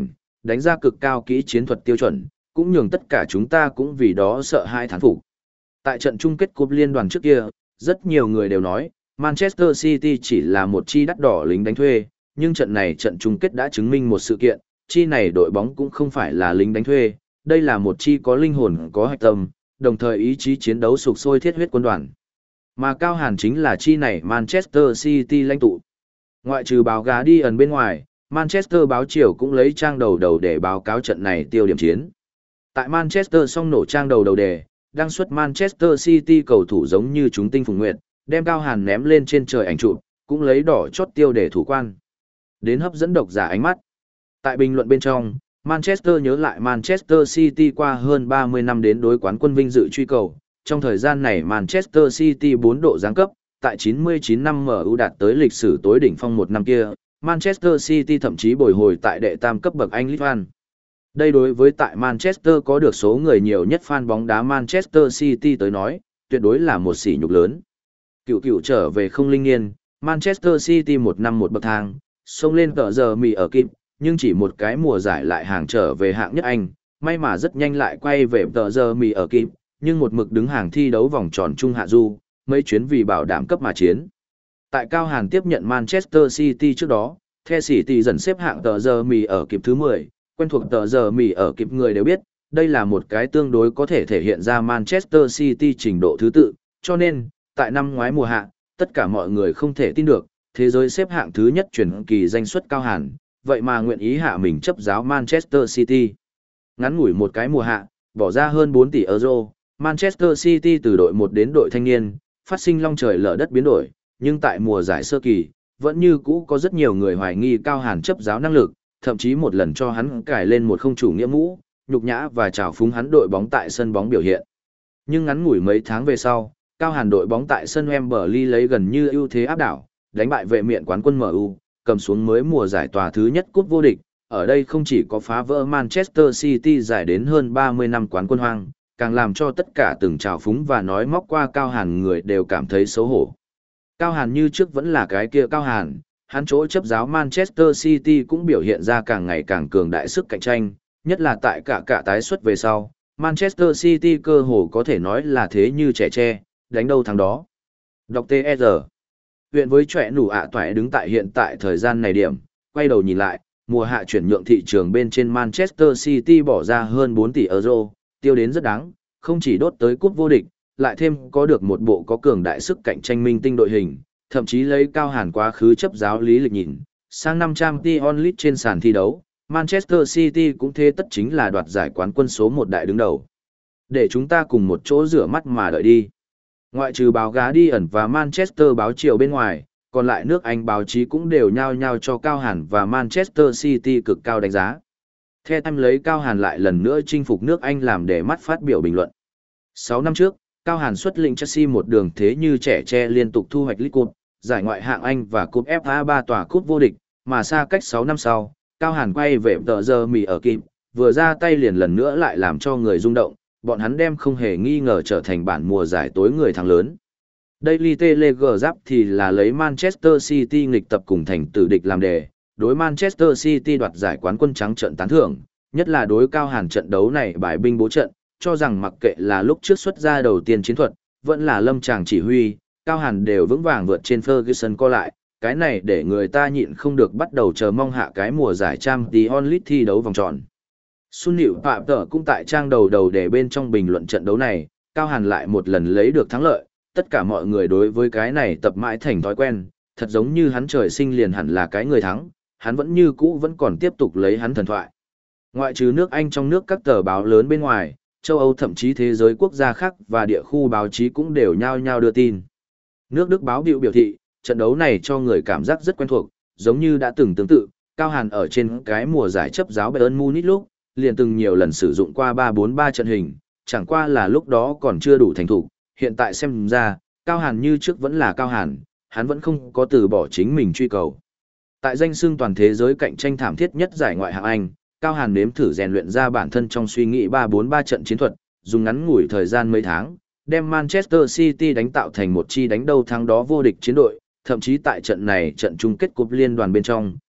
đánh ra cực cao kỹ chiến thuật tiêu chuẩn, cũng nhường tất cả chúng ta cũng vì đó sợ hãi thán phục. Tại trận chung kết cúp liên đoàn trước kia, rất nhiều người đều nói, Manchester City chỉ là một chi đắt đỏ lính đánh thuê, nhưng trận này trận chung kết đã chứng minh một sự kiện, chi này đội bóng cũng không phải là lính đánh thuê, đây là một chi có linh hồn, có hạch tâm, đồng thời ý chí chiến đấu sục sôi thiết huyết quân đoàn. Mà Cao Hàn chính là chi này Manchester City lãnh tụ. Ngoại trừ báo gá đi ẩn bên ngoài, Manchester báo chiều cũng lấy trang đầu đầu để báo cáo trận này tiêu điểm chiến. Tại Manchester song nổ trang đầu đầu đề, đăng xuất Manchester City cầu thủ giống như chúng tinh phùng nguyệt, đem Cao Hàn ném lên trên trời ảnh chụp, cũng lấy đỏ chót tiêu để thủ quan. Đến hấp dẫn độc giả ánh mắt. Tại bình luận bên trong, Manchester nhớ lại Manchester City qua hơn ba mươi năm đến đối quán quân vinh dự truy cầu. Trong thời gian này Manchester City bốn độ giáng cấp, tại chín mươi chín năm em u đạt tới lịch sử tối đỉnh phong một năm kia, Manchester City thậm chí bồi hồi tại đệ tam cấp bậc Anh League One. Đây đối với tại Manchester có được số người nhiều nhất fan bóng đá Manchester City tới nói, tuyệt đối là một sỉ nhục lớn. Cựu cựu trở về không linh niên, Manchester City một năm một bậc thang, xông lên tờ giờ mì ở kịp, nhưng chỉ một cái mùa giải lại hàng trở về hạng nhất Anh, may mà rất nhanh lại quay về tờ giờ mì ở kịp, nhưng một mực đứng hàng thi đấu vòng tròn trung hạ du, mấy chuyến vì bảo đảm cấp mà chiến. Tại Cao Hàn tiếp nhận Manchester City trước đó, The City dần xếp hạng tờ giờ mì ở kịp thứ mười, quen thuộc tờ giờ mì ở kịp người đều biết, đây là một cái tương đối có thể thể hiện ra Manchester City trình độ thứ tự, cho nên, tại năm ngoái mùa hạ, tất cả mọi người không thể tin được, thế giới xếp hạng thứ nhất chuyển kỳ danh xuất Cao Hàn, vậy mà nguyện ý hạ mình chấp giáo Manchester City. Ngắn ngủi một cái mùa hạ, bỏ ra hơn bốn tỷ euro, Manchester City từ đội một đến đội thanh niên, phát sinh long trời lở đất biến đổi, nhưng tại mùa giải sơ kỳ, vẫn như cũ có rất nhiều người hoài nghi Cao Hàn chấp giáo năng lực, thậm chí một lần cho hắn cài lên một không chủ nghĩa mũ, nhục nhã và trào phúng hắn đội bóng tại sân bóng biểu hiện. Nhưng ngắn ngủi mấy tháng về sau, Cao Hàn đội bóng tại sân Wembley lấy gần như ưu thế áp đảo, đánh bại vệ miện quán quân em u, cầm xuống mới mùa giải tòa thứ nhất cúp vô địch. Ở đây không chỉ có phá vỡ Manchester City giải đến hơn ba mươi năm quán quân hoang, càng làm cho tất cả từng trào phúng và nói móc qua Cao Hàn người đều cảm thấy xấu hổ. Cao Hàn như trước vẫn là cái kia Cao Hàn, hắn chỗ chấp giáo Manchester City cũng biểu hiện ra càng ngày càng cường đại sức cạnh tranh, nhất là tại cả cả tái xuất về sau, Manchester City cơ hồ có thể nói là thế như trẻ tre, đánh đâu thắng đó. Đọc tê e rờ. Huyện với trẻ nủ ạ toại đứng tại hiện tại thời gian này điểm, quay đầu nhìn lại, mùa hạ chuyển nhượng thị trường bên trên Manchester City bỏ ra hơn bốn tỷ euro, tiêu đến rất đáng, không chỉ đốt tới cúp vô địch, lại thêm có được một bộ có cường đại sức cạnh tranh minh tinh đội hình, thậm chí lấy Cao Hàn quá khứ chấp giáo lý lịch nhìn, sang năm Champions League trên sàn thi đấu, Manchester City cũng thế tất chính là đoạt giải quán quân số một đại đứng đầu. Để chúng ta cùng một chỗ rửa mắt mà đợi đi. Ngoại trừ báo gá đi ẩn và Manchester báo chiều bên ngoài, còn lại nước Anh báo chí cũng đều nhao nhao cho Cao Hàn và Manchester City cực cao đánh giá. The Times lấy Cao Hàn lại lần nữa chinh phục nước Anh làm để mắt phát biểu bình luận. sáu năm trước, Cao Hàn xuất lĩnh Chelsea một đường thế như trẻ tre liên tục thu hoạch League Cup, giải ngoại hạng Anh và cúp ép a ba tòa cúp vô địch, mà xa cách sáu năm sau, Cao Hàn quay về tờ giờ mì ở kịp, vừa ra tay liền lần nữa lại làm cho người rung động, bọn hắn đem không hề nghi ngờ trở thành bản mùa giải tối người thắng lớn. Daily Telegraph thì là lấy Manchester City nghịch tập cùng thành tử địch làm đề, đối Manchester City đoạt giải quán quân trắng trận tán thưởng, nhất là đối Cao Hàn trận đấu này bài binh bố trận, cho rằng mặc kệ là lúc trước xuất ra đầu tiên chiến thuật, vẫn là lâm tràng chỉ huy, Cao Hàn đều vững vàng vượt trên Ferguson co lại, cái này để người ta nhịn không được bắt đầu chờ mong hạ cái mùa giải Champions League thi đấu vòng tròn. Sun Liễu Phạm Tở cũng tại trang đầu đầu để bên trong bình luận trận đấu này, Cao Hàn lại một lần lấy được thắng lợi, tất cả mọi người đối với cái này tập mãi thành thói quen, thật giống như hắn trời sinh liền hẳn là cái người thắng, hắn vẫn như cũ vẫn còn tiếp tục lấy hắn thần thoại. Ngoại trừ nước Anh trong nước các tờ báo lớn bên ngoài, châu Âu thậm chí thế giới quốc gia khác và địa khu báo chí cũng đều nhao nhao đưa tin. Nước Đức báo biểu biểu thị, trận đấu này cho người cảm giác rất quen thuộc, giống như đã từng tương tự, Cao Hàn ở trên cái mùa giải chấp giáo Bayern Munich lúc, liền từng nhiều lần sử dụng qua ba bốn ba trận hình, chẳng qua là lúc đó còn chưa đủ thành thục, hiện tại xem ra, Cao Hàn như trước vẫn là Cao Hàn, hắn vẫn không có từ bỏ chính mình truy cầu. Tại danh xưng toàn thế giới cạnh tranh thảm thiết nhất giải ngoại hạng Anh, Cao Hàn nếm thử rèn luyện ra bản thân trong suy nghĩ ba bốn ba trận chiến thuật, dùng ngắn ngủi thời gian mấy tháng, đem Manchester City đánh tạo thành một chi đánh đâu thắng đó vô địch chiến đội, thậm chí tại trận này trận chung kết cúp liên đoàn bên trong,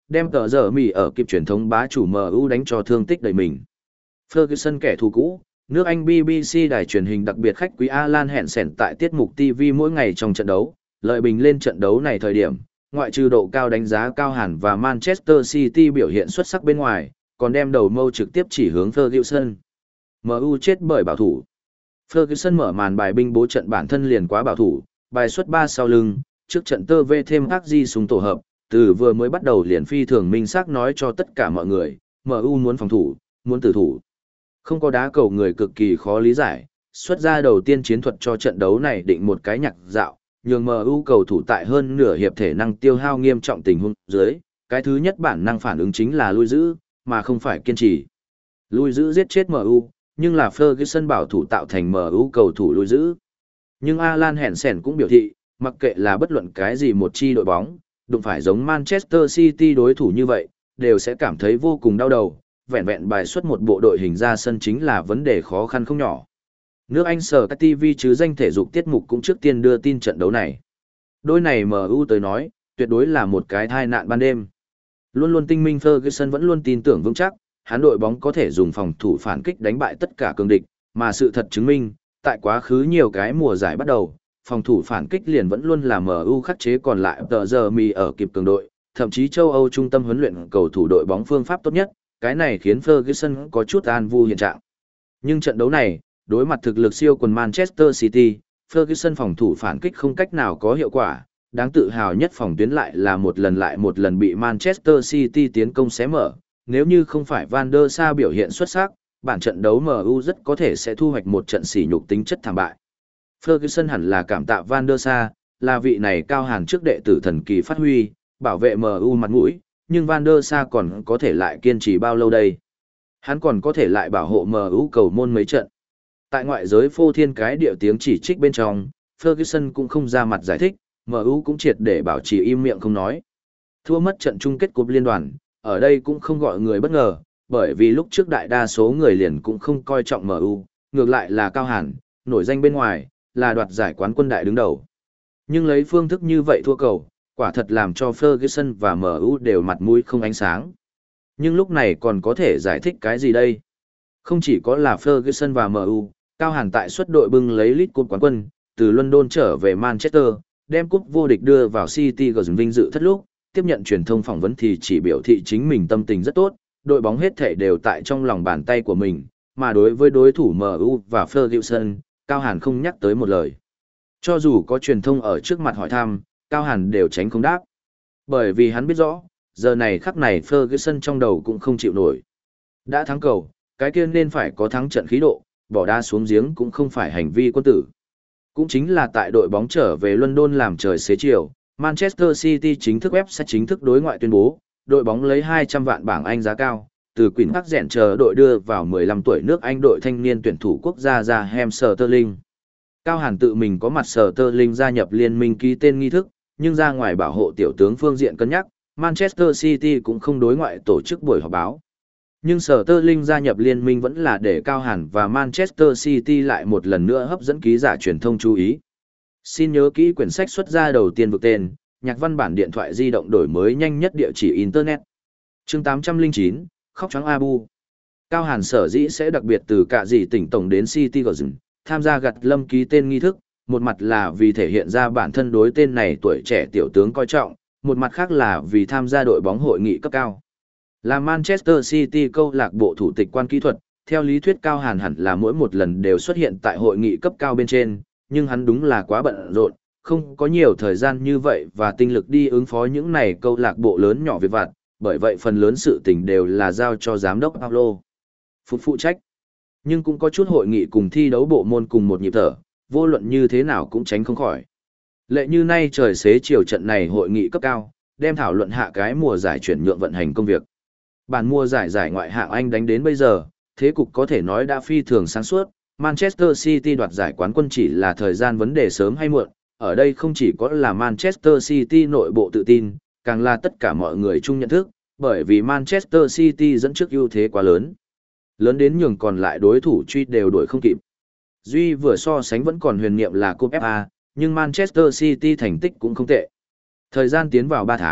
đem tờ giờ mì ở kịp truyền thống bá chủ em u đánh cho thương tích đầy mình. Ferguson kẻ thù cũ, nước Anh bê bê xê đài truyền hình đặc biệt khách quý Alan Hansen tại tiết mục ti vi mỗi ngày trong trận đấu, lợi bình lên trận đấu này thời điểm, ngoại trừ độ cao đánh giá cao hẳn và Manchester City biểu hiện xuất sắc bên ngoài, còn đem đầu mâu trực tiếp chỉ hướng Ferguson. em u chết bởi bảo thủ. Ferguson mở màn bài binh bố trận bản thân liền quá bảo thủ, bài xuất ba sau lưng, trước trận tơ vê thêm ác di súng tổ hợp, từ vừa mới bắt đầu liền phi thường minh xác nói cho tất cả mọi người, em u muốn phòng thủ, muốn tử thủ. Không có đá cầu người cực kỳ khó lý giải, xuất ra đầu tiên chiến thuật cho trận đấu này định một cái nhạc dạo, nhường em u cầu thủ tại hơn nửa hiệp thể năng tiêu hao nghiêm trọng tình huống dưới, cái thứ nhất bản năng phản ứng chính là lui giữ, mà không phải kiên trì. Lui giữ giết chết em u, nhưng là Ferguson bảo thủ tạo thành em u cầu thủ lui giữ. Nhưng Alan Hansen cũng biểu thị, mặc kệ là bất luận cái gì một chi đội bóng, đụng phải giống Manchester City đối thủ như vậy, đều sẽ cảm thấy vô cùng đau đầu, vẹn vẹn bài xuất một bộ đội hình ra sân chính là vấn đề khó khăn không nhỏ. Nước Anh Sky ti vi chứ danh thể dục tiết mục cũng trước tiên đưa tin trận đấu này. Đôi này em u tới nói, tuyệt đối là một cái tai nạn ban đêm. Luôn luôn tinh minh Ferguson vẫn luôn tin tưởng vững chắc, hắn đội bóng có thể dùng phòng thủ phản kích đánh bại tất cả cường địch, mà sự thật chứng minh, tại quá khứ nhiều cái mùa giải bắt đầu, phòng thủ phản kích liền vẫn luôn là em u khắc chế còn lại tờ giờ mì ở kịp cường đội, thậm chí châu Âu trung tâm huấn luyện cầu thủ đội bóng phương pháp tốt nhất, cái này khiến Ferguson có chút an vui hiện trạng. Nhưng trận đấu này, đối mặt thực lực siêu quần Manchester City, Ferguson phòng thủ phản kích không cách nào có hiệu quả, đáng tự hào nhất phòng tuyến lại là một lần lại một lần bị Manchester City tiến công xé mở, nếu như không phải Van der Sar biểu hiện xuất sắc, bản trận đấu em u rất có thể sẽ thu hoạch một trận sỉ nhục tính chất thảm bại. Ferguson hẳn là cảm tạ Van der Sar, là vị này cao hàn trước đệ tử thần kỳ phát huy, bảo vệ em u mặt mũi, nhưng Van der Sar còn có thể lại kiên trì bao lâu đây? Hắn còn có thể lại bảo hộ em u cầu môn mấy trận. Tại ngoại giới phô thiên cái điệu tiếng chỉ trích bên trong, Ferguson cũng không ra mặt giải thích, em u cũng triệt để bảo trì im miệng không nói. Thua mất trận chung kết cúp liên đoàn, ở đây cũng không gọi người bất ngờ, bởi vì lúc trước đại đa số người liền cũng không coi trọng em u, ngược lại là Cao Hàn, nổi danh bên ngoài, là đoạt giải quán quân đại đứng đầu. Nhưng lấy phương thức như vậy thua cầu, quả thật làm cho Ferguson và em u đều mặt mũi không ánh sáng. Nhưng lúc này còn có thể giải thích cái gì đây? Không chỉ có là Ferguson và em u, Cao Hàn tại xuất đội bưng lấy League Cup quán quân, từ London trở về Manchester, đem cúp vô địch đưa vào City Girls vinh dự thất lúc, tiếp nhận truyền thông phỏng vấn thì chỉ biểu thị chính mình tâm tình rất tốt, đội bóng hết thể đều tại trong lòng bàn tay của mình, mà đối với đối thủ em u và Ferguson, Cao Hàn không nhắc tới một lời. Cho dù có truyền thông ở trước mặt hỏi thăm, Cao Hàn đều tránh không đáp. Bởi vì hắn biết rõ, giờ này khắc này Ferguson trong đầu cũng không chịu nổi. Đã thắng cầu, cái kia nên phải có thắng trận khí độ, bỏ đá xuống giếng cũng không phải hành vi quân tử. Cũng chính là tại đội bóng trở về London làm trời xế chiều, Manchester City chính thức website chính thức đối ngoại tuyên bố, đội bóng lấy hai trăm vạn bảng Anh giá cao, từ Queen Park rèn chờ đội đưa vào mười lăm tuổi nước Anh đội thanh niên tuyển thủ quốc gia ra Raheem Sterling. Cao Hàn tự mình có mặt Sterling gia nhập liên minh ký tên nghi thức, nhưng ra ngoài bảo hộ tiểu tướng phương diện cân nhắc, Manchester City cũng không đối ngoại tổ chức buổi họp báo. Nhưng Sterling gia nhập liên minh vẫn là để Cao Hàn và Manchester City lại một lần nữa hấp dẫn ký giả truyền thông chú ý. Xin nhớ kỹ quyển sách xuất ra đầu tiên vực tên, nhạc văn bản điện thoại di động đổi mới nhanh nhất địa chỉ Internet. Chương tám trăm lẻ chín, khóc trắng Abu. Cao Hàn sở dĩ sẽ đặc biệt từ cả dị tỉnh tổng đến City Girls, tham gia gặt lâm ký tên nghi thức, một mặt là vì thể hiện ra bản thân đối tên này tuổi trẻ tiểu tướng coi trọng, một mặt khác là vì tham gia đội bóng hội nghị cấp cao. Là Manchester City câu lạc bộ thủ tịch quan kỹ thuật, theo lý thuyết Cao Hàn hẳn là mỗi một lần đều xuất hiện tại hội nghị cấp cao bên trên, nhưng hắn đúng là quá bận rộn, không có nhiều thời gian như vậy và tinh lực đi ứng phó những này câu lạc bộ lớn nhỏ việc vặt, bởi vậy phần lớn sự tình đều là giao cho giám đốc Paulo Phút phụ trách. Nhưng cũng có chút hội nghị cùng thi đấu bộ môn cùng một nhịp thở, vô luận như thế nào cũng tránh không khỏi. Lệ như nay trời xế chiều trận này hội nghị cấp cao, đem thảo luận hạ cái mùa giải chuyển nhượng vận hành công việc. Bản mùa giải giải ngoại hạng Anh đánh đến bây giờ, thế cục có thể nói đã phi thường sáng suốt, Manchester City đoạt giải quán quân chỉ là thời gian vấn đề sớm hay muộn, ở đây không chỉ có là Manchester City nội bộ tự tin, càng là tất cả mọi người chung nhận thức, bởi vì Manchester City dẫn trước ưu thế quá lớn. Lớn đến nhường còn lại đối thủ truy đều đuổi không kịp. Duy vừa so sánh vẫn còn huyền niệm là cúp ép a, nhưng Manchester City thành tích cũng không tệ. Thời gian tiến vào ba tháng,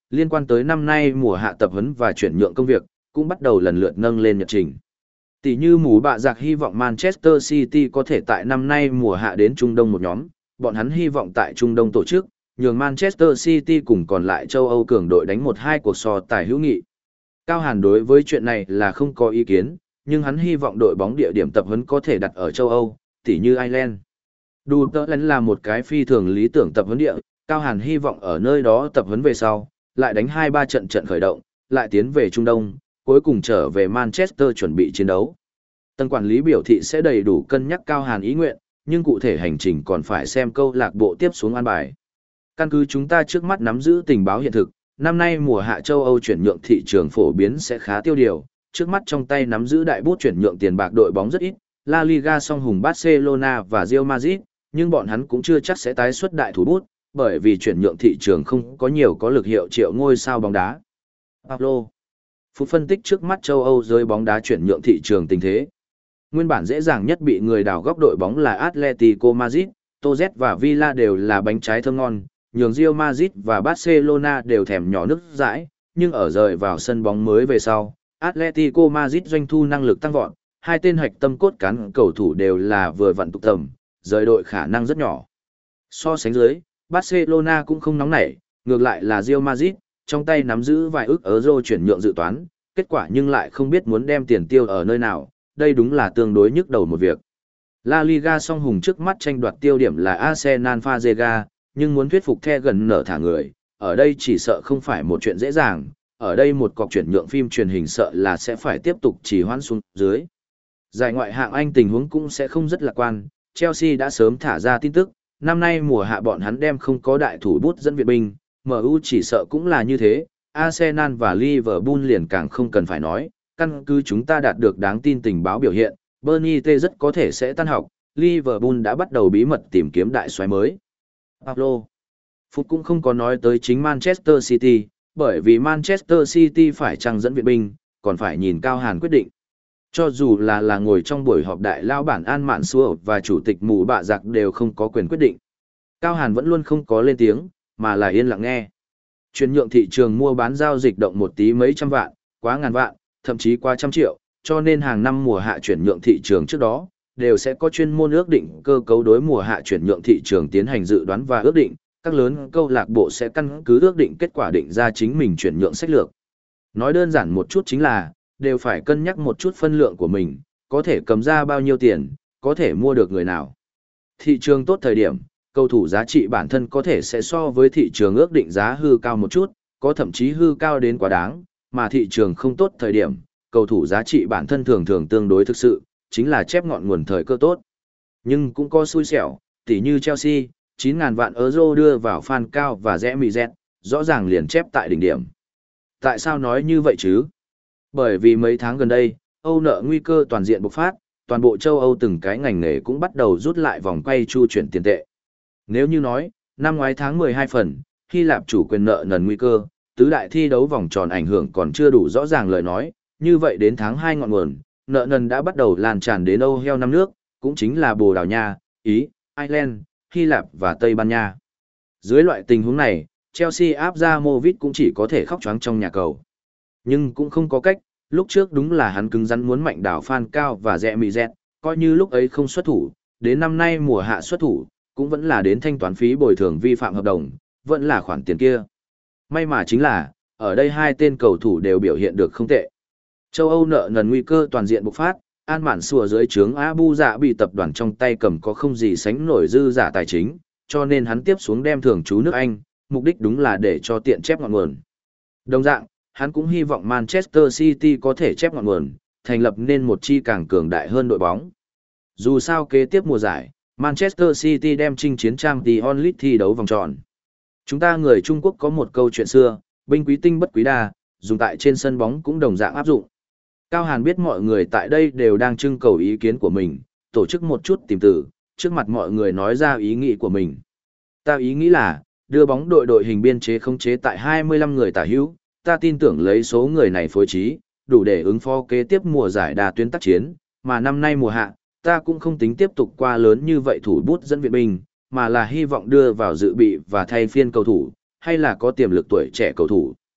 liên quan tới năm nay mùa hạ tập huấn và chuyển nhượng công việc, cũng bắt đầu lần lượt nâng lên nhật trình. Tỷ như mù bạ giặc hy vọng Manchester City có thể tại năm nay mùa hạ đến Trung Đông một nhóm, bọn hắn hy vọng tại Trung Đông tổ chức, nhường Manchester City cùng còn lại châu Âu cường đội đánh một hai cuộc so tài hữu nghị. Cao Hàn đối với chuyện này là không có ý kiến, nhưng hắn hy vọng đội bóng địa điểm tập huấn có thể đặt ở châu Âu, tỉ như Ireland. Dortmund là một cái phi thường lý tưởng tập huấn địa, Cao Hàn hy vọng ở nơi đó tập huấn về sau, lại đánh hai ba trận trận khởi động, lại tiến về Trung Đông, cuối cùng trở về Manchester chuẩn bị chiến đấu. Tầng quản lý biểu thị sẽ đầy đủ cân nhắc Cao Hàn ý nguyện, nhưng cụ thể hành trình còn phải xem câu lạc bộ tiếp xuống an bài. Căn cứ chúng ta trước mắt nắm giữ tình báo hiện thực, năm nay mùa hạ châu Âu chuyển nhượng thị trường phổ biến sẽ khá tiêu điều, trước mắt trong tay nắm giữ đại bút chuyển nhượng tiền bạc đội bóng rất ít, La Liga song hùng Barcelona và Real Madrid, nhưng bọn hắn cũng chưa chắc sẽ tái xuất đại thủ bút, bởi vì chuyển nhượng thị trường không có nhiều có lực hiệu triệu ngôi sao bóng đá. Pablo Phút phân tích trước mắt châu Âu giới bóng đá chuyển nhượng thị trường tình thế. Nguyên bản dễ dàng nhất bị người đào góc đội bóng là Atletico Madrid, Toz và Villa đều là bánh trái thơm ngon, nhường Real Madrid và Barcelona đều thèm nhỏ nước dãi, nhưng ở rời vào sân bóng mới về sau, Atletico Madrid doanh thu năng lực tăng vọt, hai tên hạch tâm cốt cán cầu thủ đều là vừa vặn tục tầm, rời đội khả năng rất nhỏ. So sánh dưới, Barcelona cũng không nóng nảy, ngược lại là Real Madrid, trong tay nắm giữ vài ức euro chuyển nhượng dự toán, kết quả nhưng lại không biết muốn đem tiền tiêu ở nơi nào, đây đúng là tương đối nhức đầu một việc. La Liga song hùng trước mắt tranh đoạt tiêu điểm là Arsenal Fazega, nhưng muốn thuyết phục The gần nở thả người, ở đây chỉ sợ không phải một chuyện dễ dàng, ở đây một cọc chuyển nhượng phim truyền hình sợ là sẽ phải tiếp tục trì hoãn xuống dưới. Giải ngoại hạng Anh tình huống cũng sẽ không rất lạc quan, Chelsea đã sớm thả ra tin tức, năm nay mùa hạ bọn hắn đem không có đại thủ bút dẫn viện binh, em u chỉ sợ cũng là như thế, Arsenal và Liverpool liền càng không cần phải nói, căn cứ chúng ta đạt được đáng tin tình báo biểu hiện, Bernie T rất có thể sẽ tan học, Liverpool đã bắt đầu bí mật tìm kiếm đại soái mới. Pablo Phút cũng không có nói tới chính Manchester City, bởi vì Manchester City phải chăng dẫn viện binh, còn phải nhìn Cao Hàn quyết định. Cho dù là là ngồi trong buổi họp đại lao bản An Mạn Xua và chủ tịch mù bạ giặc đều không có quyền quyết định. Cao Hàn vẫn luôn không có lên tiếng, mà là yên lặng nghe. Chuyển nhượng thị trường mua bán giao dịch động một tí mấy trăm vạn, quá ngàn vạn, thậm chí qua trăm triệu, cho nên hàng năm mùa hạ chuyển nhượng thị trường trước đó, đều sẽ có chuyên môn ước định cơ cấu đối mùa hạ chuyển nhượng thị trường tiến hành dự đoán và ước định, các lớn câu lạc bộ sẽ căn cứ ước định kết quả định ra chính mình chuyển nhượng sách lược. Nói đơn giản một chút chính là, đều phải cân nhắc một chút phân lượng của mình, có thể cầm ra bao nhiêu tiền, có thể mua được người nào. Thị trường tốt thời điểm, cầu thủ giá trị bản thân có thể sẽ so với thị trường ước định giá hư cao một chút, có thậm chí hư cao đến quá đáng, mà thị trường không tốt thời điểm, cầu thủ giá trị bản thân thường thường tương đối thực sự, chính là chép ngọn nguồn thời cơ tốt. Nhưng cũng có xui xẻo, tỉ như Chelsea, chín ngàn vạn euro đưa vào fan cao và rẽ mì dẹt, rõ ràng liền chép tại đỉnh điểm. Tại sao nói như vậy chứ? Bởi vì mấy tháng gần đây, Âu nợ nguy cơ toàn diện bộc phát, toàn bộ châu Âu từng cái ngành nghề cũng bắt đầu rút lại vòng quay chu chuyển tiền tệ. Nếu như nói, năm ngoái tháng mười hai phần, Hy Lạp chủ quyền nợ nần nguy cơ, tứ đại thi đấu vòng tròn ảnh hưởng còn chưa đủ rõ ràng lời nói, như vậy đến tháng hai ngọn nguồn, nợ nần đã bắt đầu lan tràn đến Âu heo năm nước, cũng chính là Bồ Đào Nha, Ý, Ireland, Hy Lạp và Tây Ban Nha. Dưới loại tình huống này, Chelsea áp ra Movit cũng chỉ có thể khóc choáng trong nhà cầu. Nhưng cũng không có cách, lúc trước đúng là hắn cứng rắn muốn mạnh đảo Phan Cao và rẽ mì dẹt, coi như lúc ấy không xuất thủ, đến năm nay mùa hạ xuất thủ, cũng vẫn là đến thanh toán phí bồi thường vi phạm hợp đồng, vẫn là khoản tiền kia. May mà chính là, ở đây hai tên cầu thủ đều biểu hiện được không tệ. Châu Âu nợ nần nguy cơ toàn diện bộc phát, An Mạn Xùa dưới trướng Abu Dạ bị tập đoàn trong tay cầm có không gì sánh nổi dư giả tài chính, cho nên hắn tiếp xuống đem thường trú nước Anh, mục đích đúng là để cho tiện chép ngọn nguồn. Đồng dạng, hắn cũng hy vọng Manchester City có thể chép ngọn nguồn, thành lập nên một chi càng cường đại hơn đội bóng. Dù sao kế tiếp mùa giải, Manchester City đem chinh chiến Champions League thi đấu vòng tròn. Chúng ta người Trung Quốc có một câu chuyện xưa, binh quý tinh bất quý đa, dùng tại trên sân bóng cũng đồng dạng áp dụng. Cao Hàn biết mọi người tại đây đều đang trưng cầu ý kiến của mình, tổ chức một chút tìm từ, trước mặt mọi người nói ra ý nghĩ của mình. Ta ý nghĩ là, đưa bóng đội đội hình biên chế khống chế tại hai mươi lăm người tả hữu, ta tin tưởng lấy số người này phối trí, đủ để ứng phó kế tiếp mùa giải đa tuyến tác chiến, mà năm nay mùa hạ, ta cũng không tính tiếp tục qua lớn như vậy thủ bút dẫn viện binh, mà là hy vọng đưa vào dự bị và thay phiên cầu thủ, hay là có tiềm lực tuổi trẻ cầu thủ,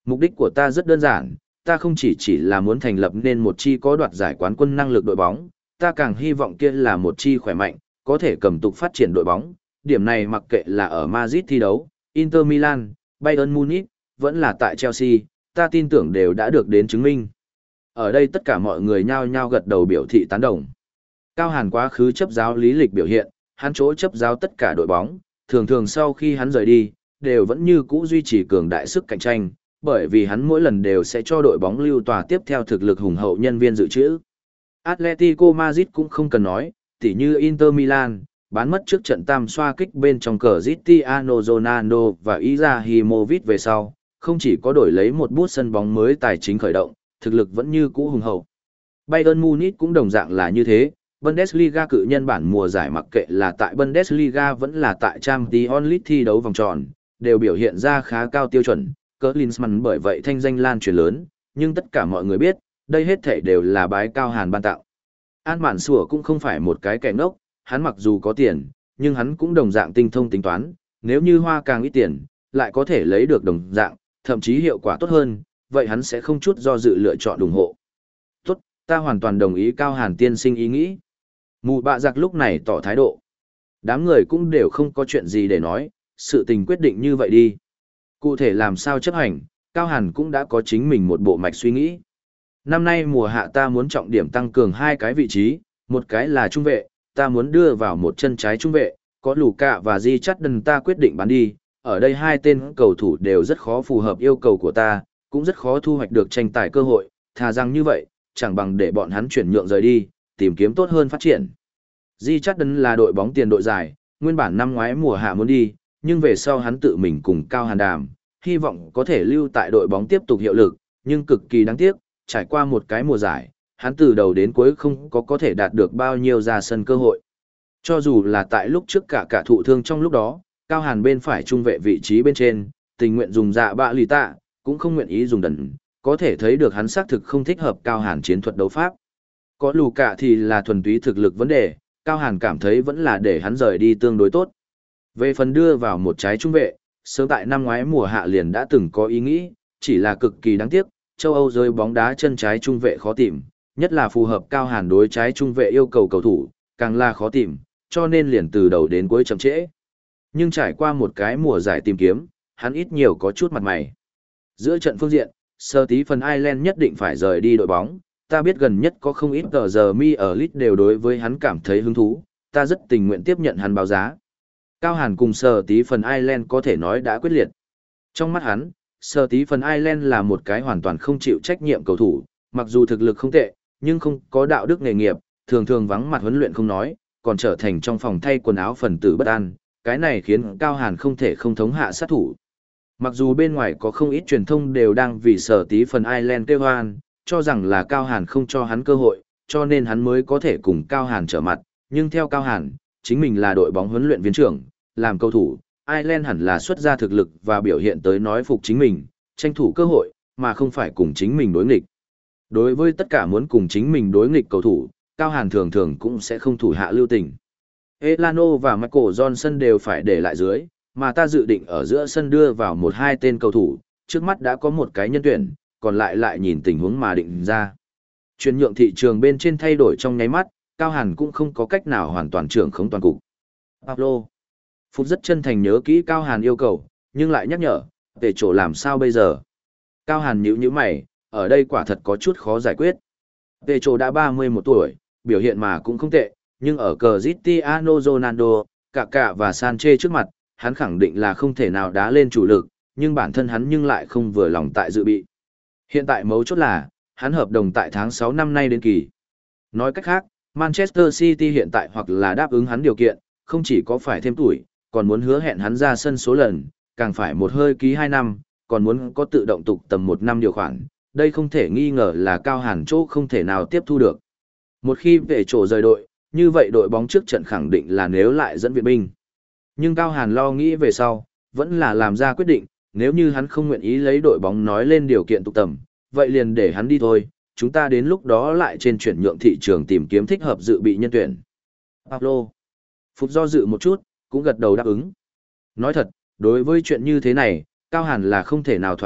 Mục đích của ta rất đơn giản, ta không chỉ chỉ là muốn thành lập nên một chi có đoạt giải quán quân năng lực đội bóng, ta càng hy vọng kia là một chi khỏe mạnh, có thể cầm tục phát triển đội bóng. Điểm này mặc kệ là ở Madrid thi đấu, Inter Milan, Bayern Munich, vẫn là tại Chelsea, ta tin tưởng đều đã được đến chứng minh. Ở đây tất cả mọi người nhao nhao gật đầu biểu thị tán đồng. Cao Hàn quá khứ chấp giáo lý lịch biểu hiện, hắn chỗ chấp giáo tất cả đội bóng, thường thường sau khi hắn rời đi, đều vẫn như cũ duy trì cường đại sức cạnh tranh, bởi vì hắn mỗi lần đều sẽ cho đội bóng lưu tòa tiếp theo thực lực hùng hậu nhân viên dự trữ. Atletico Madrid cũng không cần nói, tỉ như Inter Milan, bán mất trước trận tam xoa kích bên trong cờ Cristiano Ronaldo và Izahimovic về sau, không chỉ có đổi lấy một bút sân bóng mới tài chính khởi động, thực lực vẫn như cũ hùng hậu. Bayern Munich cũng đồng dạng là như thế, Bundesliga cự nhân bản mùa giải mặc kệ là tại Bundesliga vẫn là tại Champions League thi đấu vòng tròn, đều biểu hiện ra khá cao tiêu chuẩn, Klinsmann bởi vậy thanh danh lan truyền lớn, nhưng tất cả mọi người biết, đây hết thảy đều là bái Cao Hàn ban tặng. An Mạn Sủa cũng không phải một cái kẻ ngốc, hắn mặc dù có tiền, nhưng hắn cũng đồng dạng tinh thông tính toán, nếu như hoa càng ít tiền, lại có thể lấy được đồng dạng, thậm chí hiệu quả tốt hơn, vậy hắn sẽ không chút do dự lựa chọn ủng hộ. Tốt, ta hoàn toàn đồng ý Cao Hàn tiên sinh ý nghĩ. Mù bạ giặc lúc này tỏ thái độ. Đám người cũng đều không có chuyện gì để nói, sự tình quyết định như vậy đi. Cụ thể làm sao chấp hành, Cao Hàn cũng đã có chính mình một bộ mạch suy nghĩ. Năm nay mùa hạ ta muốn trọng điểm tăng cường hai cái vị trí, một cái là trung vệ, ta muốn đưa vào một chân trái trung vệ, có Luka và Di Chắt Đần ta quyết định bán đi. Ở đây hai tên cầu thủ đều rất khó phù hợp yêu cầu của ta, cũng rất khó thu hoạch được tranh tài cơ hội, thà rằng như vậy, chẳng bằng để bọn hắn chuyển nhượng rời đi, tìm kiếm tốt hơn phát triển. Di Chắt Đần là đội bóng tiền đội dài, nguyên bản năm ngoái mùa hạ muốn đi, nhưng về sau hắn tự mình cùng Cao Hàn đàm, hy vọng có thể lưu tại đội bóng tiếp tục hiệu lực, nhưng cực kỳ đáng tiếc, trải qua một cái mùa giải, hắn từ đầu đến cuối không có có thể đạt được bao nhiêu ra sân cơ hội. Cho dù là tại lúc trước cả cả thụ thương trong lúc đó, Cao Hàn bên phải trung vệ vị trí bên trên, tình nguyện dùng dạ bạ lì tạ, cũng không nguyện ý dùng đần, có thể thấy được hắn xác thực không thích hợp Cao Hàn chiến thuật đấu pháp. Có lù cả thì là thuần túy thực lực vấn đề, Cao Hàn cảm thấy vẫn là để hắn rời đi tương đối tốt. Về phần đưa vào một trái trung vệ, sớm tại năm ngoái mùa hạ liền đã từng có ý nghĩ, chỉ là cực kỳ đáng tiếc, châu Âu rơi bóng đá chân trái trung vệ khó tìm, nhất là phù hợp Cao Hàn đối trái trung vệ yêu cầu cầu thủ, càng là khó tìm, cho nên liền từ đầu đến cuối chậm trễ. Nhưng trải qua một cái mùa giải tìm kiếm, hắn ít nhiều có chút mặt mày. Giữa trận phương diện, sơ tí phần Ireland nhất định phải rời đi đội bóng, ta biết gần nhất có không ít tờ giờ mi ở Leeds đều đối với hắn cảm thấy hứng thú, ta rất tình nguyện tiếp nhận hắn báo giá. Cao Hàn cùng sơ tí phần Ireland có thể nói đã quyết liệt. Trong mắt hắn, sơ tí phần Ireland là một cái hoàn toàn không chịu trách nhiệm cầu thủ, mặc dù thực lực không tệ, nhưng không có đạo đức nghề nghiệp, thường thường vắng mặt huấn luyện không nói, còn trở thành trong phòng thay quần áo phần tử bất an, cái này khiến Cao Hàn không thể không thống hạ sát thủ. Mặc dù bên ngoài có không ít truyền thông đều đang vì sở tí phần Ireland kêu hoan, cho rằng là Cao Hàn không cho hắn cơ hội, cho nên hắn mới có thể cùng Cao Hàn trở mặt, nhưng theo Cao Hàn, chính mình là đội bóng huấn luyện viên trưởng, làm cầu thủ, Ireland hẳn là xuất ra thực lực và biểu hiện tới nói phục chính mình, tranh thủ cơ hội, mà không phải cùng chính mình đối nghịch. Đối với tất cả muốn cùng chính mình đối nghịch cầu thủ, Cao Hàn thường thường cũng sẽ không thủ hạ lưu tình. Elano và Michael Johnson đều phải để lại dưới, mà ta dự định ở giữa sân đưa vào một hai tên cầu thủ, trước mắt đã có một cái nhân tuyển, còn lại lại nhìn tình huống mà định ra. Chuyển nhượng thị trường bên trên thay đổi trong nháy mắt, Cao Hàn cũng không có cách nào hoàn toàn trưởng khống toàn cục. Pablo Phúc rất chân thành nhớ kỹ Cao Hàn yêu cầu, nhưng lại nhắc nhở, về chỗ làm sao bây giờ. Cao Hàn nhíu nhíu mày, ở đây quả thật có chút khó giải quyết. Về chỗ đã ba mươi mốt tuổi, biểu hiện mà cũng không tệ, nhưng ở cờ Cristiano Ronaldo, Kaká và Sanchez trước mặt, hắn khẳng định là không thể nào đá lên chủ lực, nhưng bản thân hắn nhưng lại không vừa lòng tại dự bị. Hiện tại mấu chốt là, hắn hợp đồng tại tháng sáu năm nay đến kỳ. Nói cách khác, Manchester City hiện tại hoặc là đáp ứng hắn điều kiện, không chỉ có phải thêm tuổi, còn muốn hứa hẹn hắn ra sân số lần, càng phải một hơi ký hai năm, còn muốn có tự động tục tầm một năm điều khoản. Đây không thể nghi ngờ là Cao Hàn chỗ không thể nào tiếp thu được. Một khi về chỗ rời đội, như vậy đội bóng trước trận khẳng định là nếu lại dẫn viện binh. Nhưng Cao Hàn lo nghĩ về sau, vẫn là làm ra quyết định, nếu như hắn không nguyện ý lấy đội bóng nói lên điều kiện tục tầm, vậy liền để hắn đi thôi, chúng ta đến lúc đó lại trên chuyển nhượng thị trường tìm kiếm thích hợp dự bị nhân tuyển. Pablo Phục do dự một chút, cũng gật đầu đáp ứng. Nói thật, đối với chuyện như thế này, Cao Hàn là không thể nào thỏa hiệp,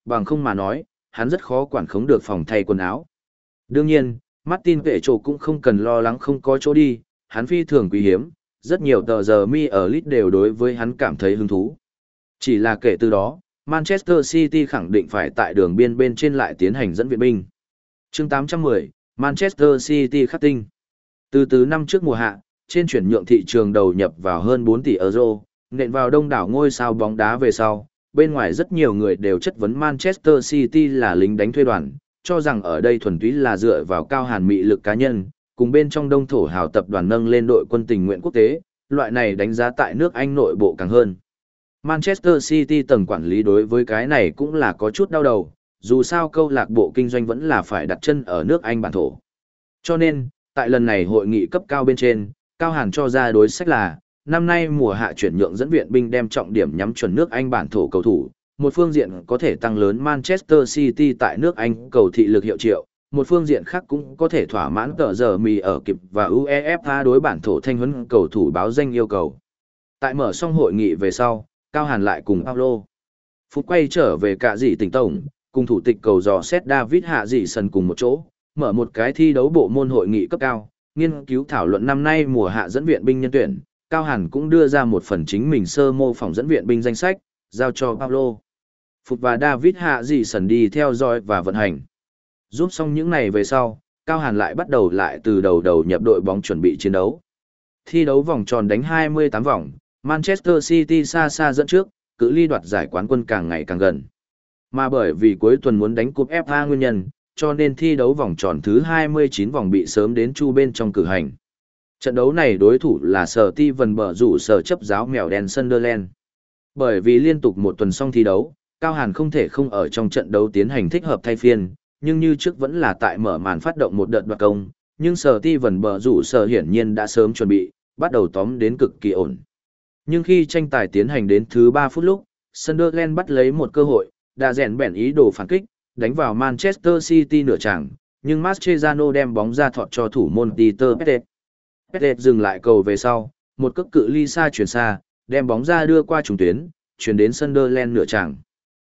bằng không mà nói, hắn rất khó quản khống được phòng thay quần áo. Đương nhiên, Martin vệ trổ cũng không cần lo lắng không có chỗ đi, hắn phi thường quý hiếm, rất nhiều tờ giờ mi ở Leeds đều đối với hắn cảm thấy hứng thú. Chỉ là kể từ đó, Manchester City khẳng định phải tại đường biên bên trên lại tiến hành dẫn viện binh. Chương tám trăm mười, Manchester City khắc tinh. Từ từ năm trước mùa hạ, trên chuyển nhượng thị trường đầu nhập vào hơn bốn tỷ euro, nện vào đông đảo ngôi sao bóng đá về sau, bên ngoài rất nhiều người đều chất vấn Manchester City là lính đánh thuê đoàn, cho rằng ở đây thuần túy là dựa vào cao hàn mị lực cá nhân, cùng bên trong đông thổ hào tập đoàn nâng lên đội quân tình nguyện quốc tế, loại này đánh giá tại nước Anh nội bộ càng hơn. Manchester City tầng quản lý đối với cái này cũng là có chút đau đầu, dù sao câu lạc bộ kinh doanh vẫn là phải đặt chân ở nước Anh bản thổ. Cho nên, tại lần này hội nghị cấp cao bên trên, Cao Hàn cho ra đối sách là, năm nay mùa hạ chuyển nhượng dẫn viện binh đem trọng điểm nhắm chuẩn nước Anh bản thổ cầu thủ, một phương diện có thể tăng lớn Manchester City tại nước Anh cầu thị lực hiệu triệu, một phương diện khác cũng có thể thỏa mãn tờ giờ mì ở kịp và UEFA đối bản thổ thanh huấn cầu thủ báo danh yêu cầu. Tại mở xong hội nghị về sau, Cao Hàn lại cùng Paulo Phút quay trở về cả dị tỉnh tổng, cùng thủ tịch cầu dò xét David Hạ dị sân cùng một chỗ, mở một cái thi đấu bộ môn hội nghị cấp cao, nghiên cứu thảo luận năm nay mùa hạ dẫn viện binh nhân tuyển. Cao Hàn cũng đưa ra một phần chính mình sơ mô phỏng dẫn viện binh danh sách, giao cho Paulo Phút và David Hạ dị sân đi theo dõi và vận hành. Giúp xong những này về sau, Cao Hàn lại bắt đầu lại từ đầu đầu nhập đội bóng chuẩn bị chiến đấu. Thi đấu vòng tròn đánh hai mươi tám vòng, Manchester City xa xa dẫn trước, cự ly đoạt giải quán quân càng ngày càng gần. Mà bởi vì cuối tuần muốn đánh cúp ép a nguyên nhân, cho nên thi đấu vòng tròn thứ hai mươi chín vòng bị sớm đến chu bên trong cử hành. Trận đấu này đối thủ là Sở Ti Vần Bờ rủ sở chấp giáo mèo đen Sunderland. Bởi vì liên tục một tuần xong thi đấu, Cao Hàn không thể không ở trong trận đấu tiến hành thích hợp thay phiên, nhưng như trước vẫn là tại mở màn phát động một đợt đoạt công, nhưng Sở Ti Vần Bờ rủ sở hiển nhiên đã sớm chuẩn bị, bắt đầu tóm đến cực kỳ ổn. Nhưng khi tranh tài tiến hành đến thứ ba phút lúc, Sunderland bắt lấy một cơ hội, đã rèn bèn ý đồ phản kích, đánh vào Manchester City nửa chặng, nhưng Mascherano đem bóng ra thọt cho thủ môn Peter Pettet. Pettet dừng lại cầu về sau, một cước cự ly xa chuyển xa, đem bóng ra đưa qua trùng tuyến, chuyển đến Sunderland nửa chặng.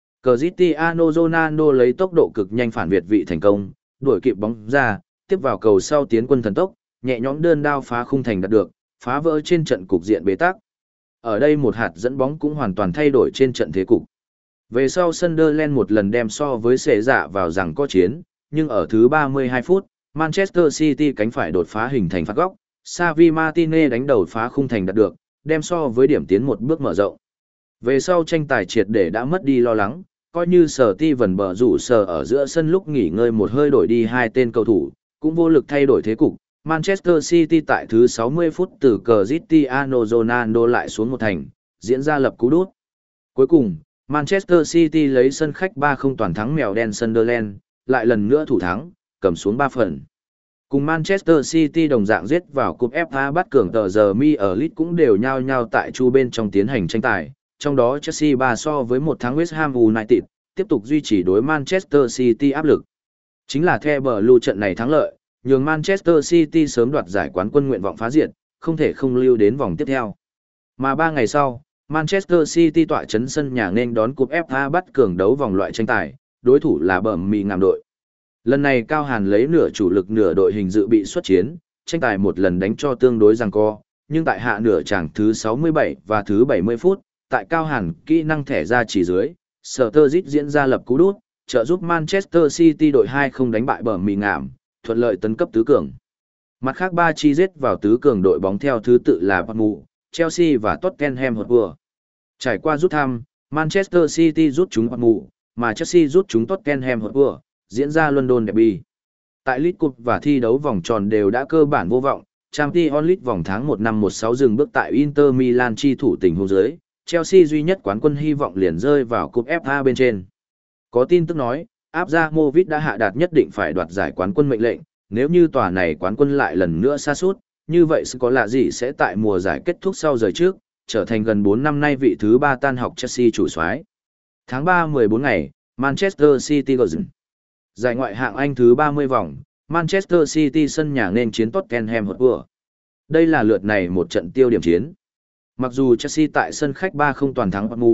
Cristiano Ronaldo lấy tốc độ cực nhanh phản việt vị thành công, đuổi kịp bóng ra, tiếp vào cầu sau tiến quân thần tốc, nhẹ nhõm đơn đao phá khung thành đạt được, phá vỡ trên trận cục diện bế tắc. Ở đây một hạt dẫn bóng cũng hoàn toàn thay đổi trên trận thế cục. Về sau Sunderland một lần đem so với xệ dạ vào rằng có chiến, nhưng ở thứ ba mươi hai phút, Manchester City cánh phải đột phá hình thành phạt góc, Xavi Martinez đánh đầu phá khung thành đạt được, đem so với điểm tiến một bước mở rộng. Về sau tranh tài triệt để đã mất đi lo lắng, coi như Sở Ti Vần Bờ rủ sở ở giữa sân lúc nghỉ ngơi một hơi đổi đi hai tên cầu thủ, cũng vô lực thay đổi thế cục. Manchester City tại thứ sáu mươi phút từ Cristiano Ronaldo lại xuống một thành, diễn ra lập cú đút. Cuối cùng, Manchester City lấy sân khách ba không toàn thắng mèo đen Sunderland, lại lần nữa thủ thắng, cầm xuống ba phần. Cùng Manchester City đồng dạng giết vào cúp ép a bắt cường tờ giờ mi ở Leeds cũng đều nhao nhao tại chu bên trong tiến hành tranh tài, trong đó Chelsea ba so với một thắng West Ham United, tiếp tục duy trì đối Manchester City áp lực. Chính là The Blue trận này thắng lợi, nhường Manchester City sớm đoạt giải quán quân nguyện vọng phá diệt, không thể không lưu đến vòng tiếp theo. Mà ba ngày sau, Manchester City tọa chấn sân nhà nên đón cúp ép a bắt cường đấu vòng loại tranh tài, đối thủ là bẩm mì ngàm đội. Lần này Cao Hàn lấy nửa chủ lực nửa đội hình dự bị xuất chiến, tranh tài một lần đánh cho tương đối giằng co, nhưng tại hạ nửa chàng thứ sáu mươi bảy và thứ bảy mươi phút, tại Cao Hàn kỹ năng thẻ ra chỉ dưới, Sturridge diễn ra lập cú đút, trợ giúp Manchester City đội hai không đánh bại bẩm mì ngàm, thuận lợi tấn cấp tứ cường. Mặt khác ba chi giết vào tứ cường đội bóng theo thứ tự là Bournemouth, Chelsea và Tottenham Hotspur. Trải qua rút thăm, Manchester City rút chúng Bournemouth, mà Chelsea rút chúng Tottenham Hotspur, diễn ra London Derby. Tại League Cup và thi đấu vòng tròn đều đã cơ bản vô vọng, Champions League vòng tháng một năm một sáu dừng bước tại Inter Milan chi thủ tình huống dưới, Chelsea duy nhất quán quân hy vọng liền rơi vào cúp ép a bên trên. Có tin tức nói, Abramovich đã hạ đạt nhất định phải đoạt giải quán quân mệnh lệnh, nếu như tòa này quán quân lại lần nữa sa sút, như vậy sẽ có lạ gì sẽ tại mùa giải kết thúc sau rời trước, trở thành gần bốn năm nay vị thứ ba tan học Chelsea chủ soái. Tháng ba mười bốn ngày, Manchester City Golden. Giải ngoại hạng Anh thứ ba mươi vòng, Manchester City sân nhà nên chiến Tottenham Hotspur. Đây là lượt này một trận tiêu điểm chiến. Mặc dù Chelsea tại sân khách ba không toàn thắng Bournemouth,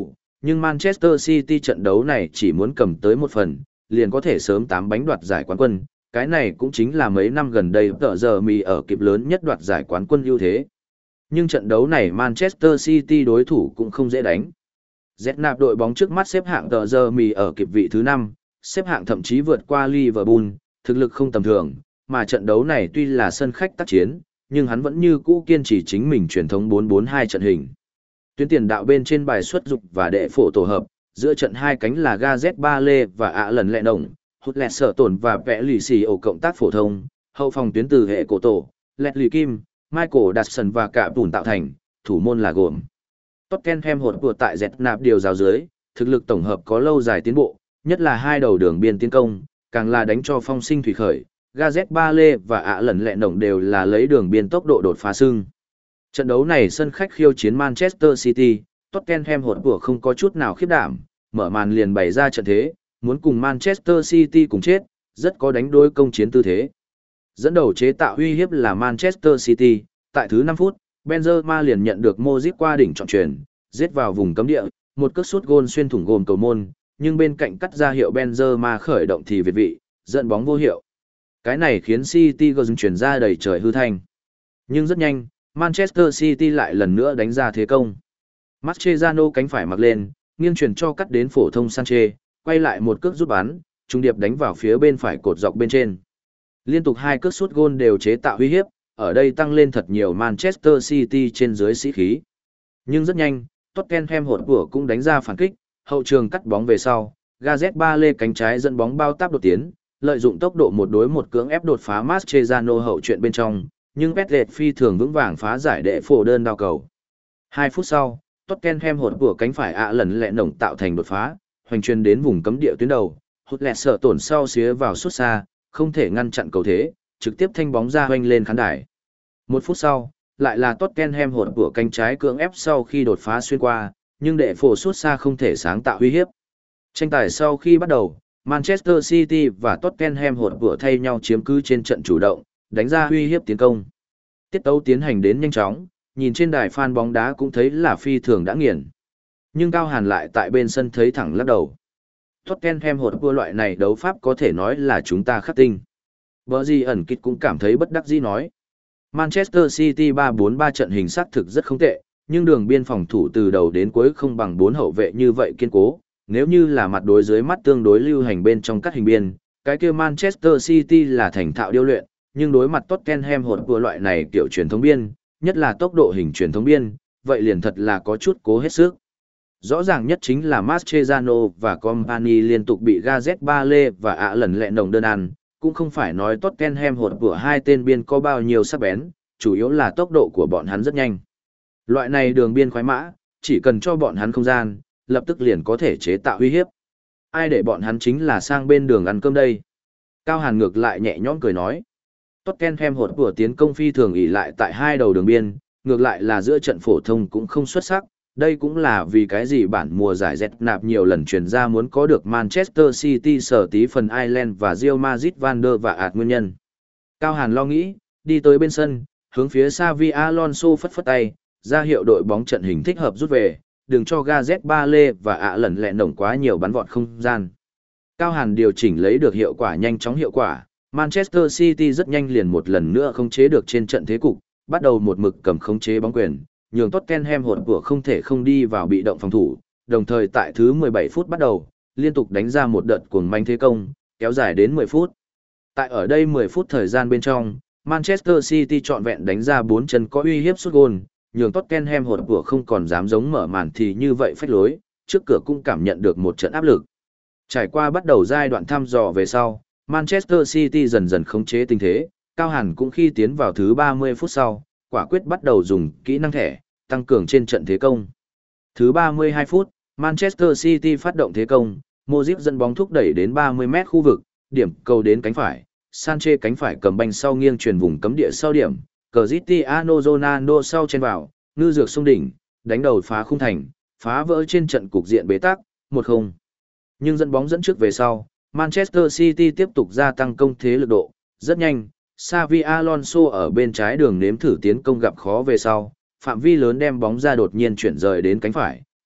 Nhưng Manchester City trận đấu này chỉ muốn cầm tới một phần, liền có thể sớm tám bánh đoạt giải quán quân, cái này cũng chính là mấy năm gần đây tờ giờ mì ở kịp lớn nhất đoạt giải quán quân ưu thế. Nhưng trận đấu này Manchester City đối thủ cũng không dễ đánh. Z-nạp đội bóng trước mắt xếp hạng tờ giờ mì ở kịp vị thứ năm, xếp hạng thậm chí vượt qua Liverpool, thực lực không tầm thường, mà trận đấu này tuy là sân khách tác chiến, nhưng hắn vẫn như cũ kiên trì chính mình truyền thống bốn bốn hai trận hình. Tuyến tiền đạo bên trên bài xuất dục và đệ phổ tổ hợp, giữa trận hai cánh là Gareth Bale và ạ lần lẹ đồng, hút lẹt sở tổn và vẽ lì xì ổ cộng tác phổ thông, hậu phòng tuyến từ hệ cổ tổ, lẹt lì kim, Michael Dawson và cả tùn tạo thành, thủ môn là gồm. Tottenham hột của tại dẹt nạp điều rào dưới, thực lực tổng hợp có lâu dài tiến bộ, nhất là hai đầu đường biên tiến công, càng là đánh cho phong sinh thủy khởi, Gareth Bale và ạ lần lẹ đồng đều là lấy đường biên tốc độ đột phá sưng. Trận đấu này sân khách khiêu chiến Manchester City, Tottenham hột của không có chút nào khiếp đảm, mở màn liền bày ra trận thế, muốn cùng Manchester City cùng chết, rất có đánh đôi công chiến tư thế. Dẫn đầu chế tạo uy hiếp là Manchester City, tại thứ năm phút, Benzema liền nhận được Modric qua đỉnh chọn chuyền, giết vào vùng cấm địa, một cước sút gôn xuyên thủng gồm cầu môn, nhưng bên cạnh cắt ra hiệu Benzema khởi động thì việt vị, dẫn bóng vô hiệu. Cái này khiến City gần chuyển ra đầy trời hư thanh. Nhưng rất nhanh, Manchester City lại lần nữa đánh ra thế công. Mascherano cánh phải mặc lên, nghiêng chuyển cho cắt đến phổ thông Sanchez, quay lại một cước rút bắn, trung điệp đánh vào phía bên phải cột dọc bên trên. Liên tục hai cước sút gôn đều chế tạo uy hiếp, ở đây tăng lên thật nhiều Manchester City trên dưới sĩ khí. Nhưng rất nhanh, Tottenham hột của cũng đánh ra phản kích, hậu trường cắt bóng về sau, Gareth Bale cánh trái dẫn bóng bao táp đột tiến, lợi dụng tốc độ một đối một cưỡng ép đột phá Mascherano hậu chuyện bên trong, nhưng Petlet phi thường vững vàng phá giải đệ phổ đơn đao cầu. Hai phút sau, Tottenham hột của cánh phải ạ lần lẹ nổng tạo thành đột phá, hoành truyền đến vùng cấm địa tuyến đầu, hút lẹt sợ tổn sau xía vào suốt xa, không thể ngăn chặn cầu thế, trực tiếp thanh bóng ra hoành lên khán đài. Một phút sau, lại là Tottenham hột của cánh trái cưỡng ép sau khi đột phá xuyên qua, nhưng đệ phổ suốt xa không thể sáng tạo uy hiếp. Tranh tài sau khi bắt đầu, Manchester City và Tottenham hột của thay nhau chiếm cứ trên trận chủ động, đánh ra uy hiếp tiến công. Tiết tấu tiến hành đến nhanh chóng, nhìn trên đài fan bóng đá cũng thấy là phi thường đã nghiền. Nhưng Cao Hàn lại tại bên sân thấy thẳng lắc đầu. Tottenham hột của loại này đấu pháp có thể nói là chúng ta khắc tinh. Bở gì ẩn kịch cũng cảm thấy bất đắc dĩ nói. Manchester City ba bốn ba trận hình xác thực rất không tệ, nhưng đường biên phòng thủ từ đầu đến cuối không bằng bốn hậu vệ như vậy kiên cố. Nếu như là mặt đối dưới mắt tương đối lưu hành bên trong các hình biên, cái kia Manchester City là thành thạo điêu luyện, nhưng đối mặt Tottenham hột của loại này kiểu truyền thống biên, nhất là tốc độ hình truyền thống biên, vậy liền thật là có chút cố hết sức. Rõ ràng nhất chính là Mascherano và Company liên tục bị Gareth Bale và ạ lần lẹ nồng đơn ăn, cũng không phải nói Tottenham hột của hai tên biên có bao nhiêu sắc bén, chủ yếu là tốc độ của bọn hắn rất nhanh. Loại này đường biên khoái mã, chỉ cần cho bọn hắn không gian, lập tức liền có thể chế tạo uy hiếp. Ai để bọn hắn chính là sang bên đường ăn cơm đây. Cao Hàn ngược lại nhẹ nhõm cười nói. Tottenham hột của tiến công phi thường ỷ lại tại hai đầu đường biên, ngược lại là giữa trận phổ thông cũng không xuất sắc. Đây cũng là vì cái gì bản mùa giải dẹt nạp nhiều lần truyền ra muốn có được Manchester City sở tí phần Ireland và Real Madrid Van der và ạt nguyên nhân. Cao Hàn lo nghĩ, đi tới bên sân, hướng phía Xavi Alonso phất phất tay, ra hiệu đội bóng trận hình thích hợp rút về, đừng cho Gareth Bale và ạ lần lẹ nổng quá nhiều bắn vọt không gian. Cao Hàn điều chỉnh lấy được hiệu quả nhanh chóng hiệu quả, Manchester City rất nhanh liền một lần nữa khống chế được trên trận thế cục, bắt đầu một mực cầm khống chế bóng quyền, nhường Tottenham hột của không thể không đi vào bị động phòng thủ, đồng thời tại thứ mười bảy phút bắt đầu, liên tục đánh ra một đợt cuồng manh thế công, kéo dài đến mười phút. Tại ở đây mười phút thời gian bên trong, Manchester City trọn vẹn đánh ra bốn chân có uy hiếp sút gôn, nhường Tottenham hột của không còn dám giống mở màn thì như vậy phách lối, trước cửa cũng cảm nhận được một trận áp lực. Trải qua bắt đầu giai đoạn thăm dò về sau, Manchester City dần dần khống chế tình thế, Cao Hàn cũng khi tiến vào thứ ba mươi phút sau, quả quyết bắt đầu dùng kỹ năng thẻ, tăng cường trên trận thế công. Thứ ba mươi hai phút, Manchester City phát động thế công, Modric dẫn bóng thúc đẩy đến ba mươi mét khu vực, điểm cầu đến cánh phải, Sanchez cánh phải cầm banh sau nghiêng truyền vùng cấm địa sau điểm, Cristiano Ronaldo sau chen vào, ngư dược sông đỉnh, đánh đầu phá khung thành, phá vỡ trên trận cục diện bế tắc, một không. Nhưng dẫn bóng dẫn trước về sau, Manchester City tiếp tục gia tăng công thế lực độ, rất nhanh, Xavi Alonso ở bên trái đường nếm thử tiến công gặp khó về sau, phạm vi lớn đem bóng ra đột nhiên chuyển rời đến cánh phải,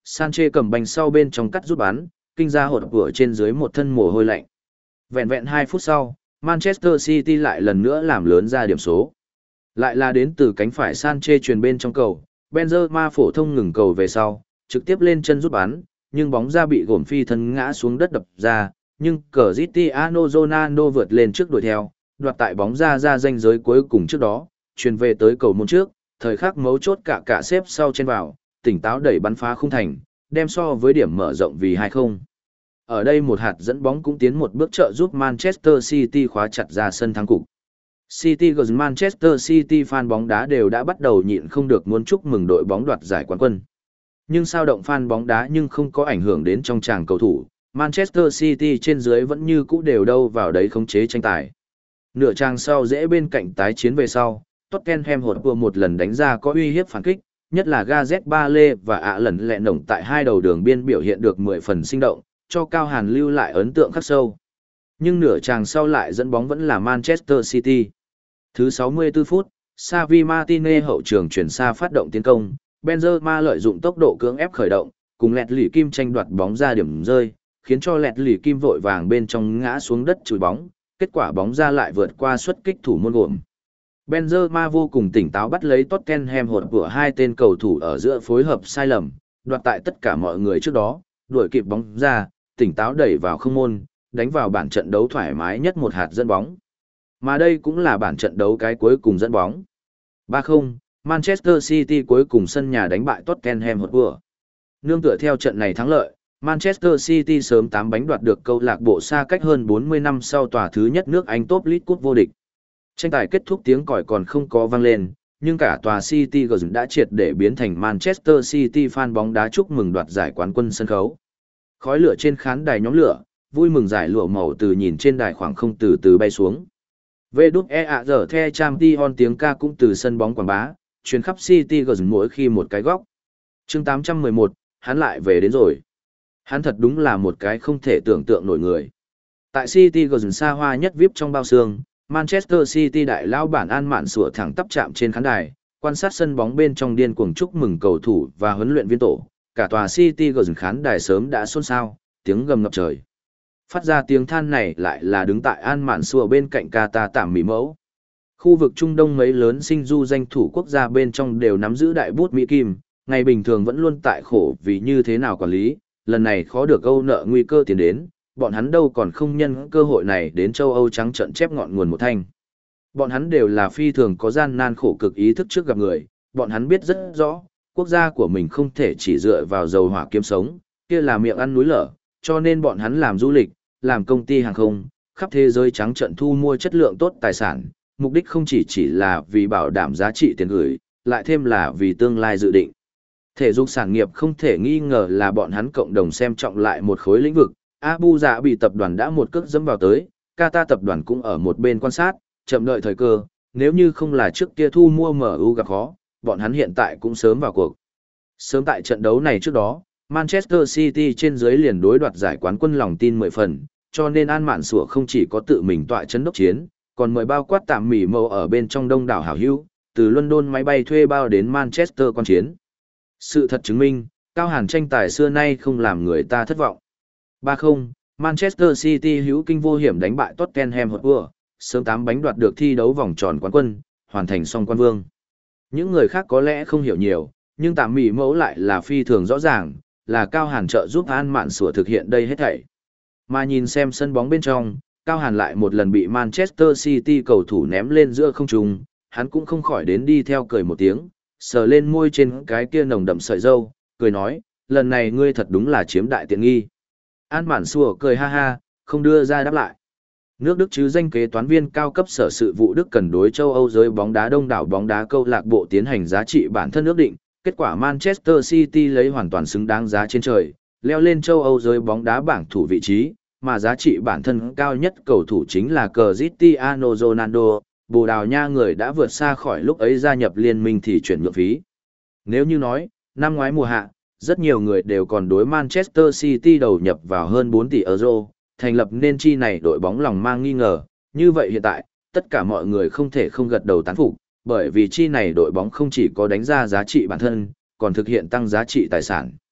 Sanchez cầm banh sau bên trong cắt rút bắn, kinh ra hột của trên dưới một thân mồ hôi lạnh. Vẹn vẹn hai phút sau, Manchester City lại lần nữa làm lớn ra điểm số. Lại là đến từ cánh phải Sanchez truyền bên trong cầu, Benzema phổ thông ngừng cầu về sau, trực tiếp lên chân rút bắn, nhưng bóng ra bị gổm phi thân ngã xuống đất đập ra, nhưng Cristiano Ronaldo vượt lên trước đuổi theo, đoạt tại bóng ra ra ranh giới cuối cùng trước đó, truyền về tới cầu môn trước, thời khắc mấu chốt cả cả xếp sau trên vào, tỉnh táo đẩy bắn phá khung thành, đem so với điểm mở rộng vì hai không. Ở đây một hạt dẫn bóng cũng tiến một bước trợ giúp Manchester City khóa chặt ra sân thắng cục. City Girls Manchester City fan bóng đá đều đã bắt đầu nhịn không được muốn chúc mừng đội bóng đoạt giải quán quân. Nhưng sao động fan bóng đá nhưng không có ảnh hưởng đến trong tràng cầu thủ, Manchester City trên dưới vẫn như cũ đều đâu vào đấy khống chế tranh tài. Nửa trang sau dễ bên cạnh tái chiến về sau, Tottenham hột vừa một lần đánh ra có uy hiếp phản kích, nhất là Gareth Bale và ạ lần lẹ nổng tại hai đầu đường biên biểu hiện được mười phần sinh động, cho Cao Hàn lưu lại ấn tượng khắc sâu. Nhưng nửa trang sau lại dẫn bóng vẫn là Manchester City. Thứ sáu mươi tư phút, Xavi Martinez hậu trường chuyển xa phát động tiến công, Benzema lợi dụng tốc độ cưỡng ép khởi động, cùng lẹt lỉ kim tranh đoạt bóng ra điểm rơi, khiến cho lẹt lỉ kim vội vàng bên trong ngã xuống đất chùi bóng, kết quả bóng ra lại vượt qua xuất kích thủ môn gồm. Benzema vô cùng tỉnh táo bắt lấy Tottenham hột của hai tên cầu thủ ở giữa phối hợp sai lầm, đoạt tại tất cả mọi người trước đó, đuổi kịp bóng ra, tỉnh táo đẩy vào không môn, đánh vào bản trận đấu thoải mái nhất một hạt dẫn bóng. Mà đây cũng là bản trận đấu cái cuối cùng dẫn bóng. ba không, Manchester City cuối cùng sân nhà đánh bại Tottenham Hotspur. Nương tựa theo trận này thắng lợi, Manchester City sớm tám bánh đoạt được câu lạc bộ xa cách hơn bốn mươi năm sau tòa thứ nhất nước Anh Top League Cup vô địch. Tranh tài kết thúc tiếng còi còn không có vang lên, nhưng cả tòa City Ground đã triệt để biến thành Manchester City fan bóng đá chúc mừng đoạt giải quán quân sân khấu. Khói lửa trên khán đài nhóm lửa, vui mừng giải lụa màu từ nhìn trên đài khoảng không từ từ bay xuống. vê đê e a giờ the Champions tiếng ca cũng từ sân bóng quảng bá, chuyến khắp City Ground mỗi khi một cái góc. Chương tám trăm mười một, hắn lại về đến rồi. Hắn thật đúng là một cái không thể tưởng tượng nổi người. Tại City Ground xa hoa nhất vi ai pi trong bao xương, Manchester City đại lao bản An Mạn sủa thẳng tắp chạm trên khán đài, quan sát sân bóng bên trong điên cuồng chúc mừng cầu thủ và huấn luyện viên tổ. Cả tòa City Ground khán đài sớm đã xôn xao, tiếng gầm ngập trời. Phát ra tiếng than này lại là đứng tại An Mạn sủa bên cạnh Qatar tạm mỹ mẫu. Khu vực Trung Đông mấy lớn sinh du danh thủ quốc gia bên trong đều nắm giữ đại bút Mỹ Kim, ngày bình thường vẫn luôn tại khổ vì như thế nào quản lý, lần này khó được Âu nợ nguy cơ tiến đến, bọn hắn đâu còn không nhân cơ hội này đến châu Âu trắng trợn chép ngọn nguồn một thanh. Bọn hắn đều là phi thường có gian nan khổ cực ý thức trước gặp người, bọn hắn biết rất rõ, quốc gia của mình không thể chỉ dựa vào dầu hỏa kiếm sống, kia là miệng ăn núi lở, cho nên bọn hắn làm du lịch, làm công ty hàng không, khắp thế giới trắng trợn thu mua chất lượng tốt tài sản, mục đích không chỉ chỉ là vì bảo đảm giá trị tiền gửi, lại thêm là vì tương lai dự định. Thể dục sản nghiệp không thể nghi ngờ là bọn hắn cộng đồng xem trọng lại một khối lĩnh vực, Abu Dhabi tập đoàn đã một cước dẫm vào tới, Qatar tập đoàn cũng ở một bên quan sát, chậm đợi thời cơ, nếu như không là trước kia thu mua em u gặp khó, bọn hắn hiện tại cũng sớm vào cuộc. Sớm tại trận đấu này trước đó, Manchester City trên dưới liền đối đoạt giải quán quân lòng tin mười phần, cho nên An Mạn sủa không chỉ có tự mình tọa chấn đốc chiến, còn mời bao quát tạm mỉ mâu ở bên trong đông đảo hảo hữu, từ London máy bay thuê bao đến Manchester quan chiến. Sự thật chứng minh, Cao Hàn tranh tài xưa nay không làm người ta thất vọng. ba không, Manchester City hữu kinh vô hiểm đánh bại Tottenham Hotspur, sớm tám bánh đoạt được thi đấu vòng tròn quán quân, hoàn thành song quan vương. Những người khác có lẽ không hiểu nhiều, nhưng tạm mỉ mẫu lại là phi thường rõ ràng, là Cao Hàn trợ giúp An Mạn sủa thực hiện đây hết thảy. Mà nhìn xem sân bóng bên trong, Cao Hàn lại một lần bị Manchester City cầu thủ ném lên giữa không trung, hắn cũng không khỏi đến đi theo cười một tiếng, sờ lên môi trên cái kia nồng đậm sợi râu, cười nói, lần này ngươi thật đúng là chiếm đại tiện nghi. An Mạn sủa cười ha ha, không đưa ra đáp lại. Nước Đức chứ danh kế toán viên cao cấp sở sự vụ Đức cần đối châu Âu giới bóng đá đông đảo bóng đá câu lạc bộ tiến hành giá trị bản thân ước định, kết quả Manchester City lấy hoàn toàn xứng đáng giá trên trời, leo lên châu Âu giới bóng đá bảng thủ vị trí, mà giá trị bản thân cao nhất cầu thủ chính là Cristiano Ronaldo, Bồ Đào Nha người đã vượt xa khỏi lúc ấy gia nhập liên minh thì chuyển nhượng phí. Nếu như nói, năm ngoái mùa hạ, rất nhiều người đều còn đối Manchester City đầu nhập vào hơn bốn tỷ euro, thành lập nên chi này đội bóng lòng mang nghi ngờ, như vậy hiện tại, tất cả mọi người không thể không gật đầu tán phục, bởi vì chi này đội bóng không chỉ có đánh ra giá trị bản thân, còn thực hiện tăng giá trị tài sản.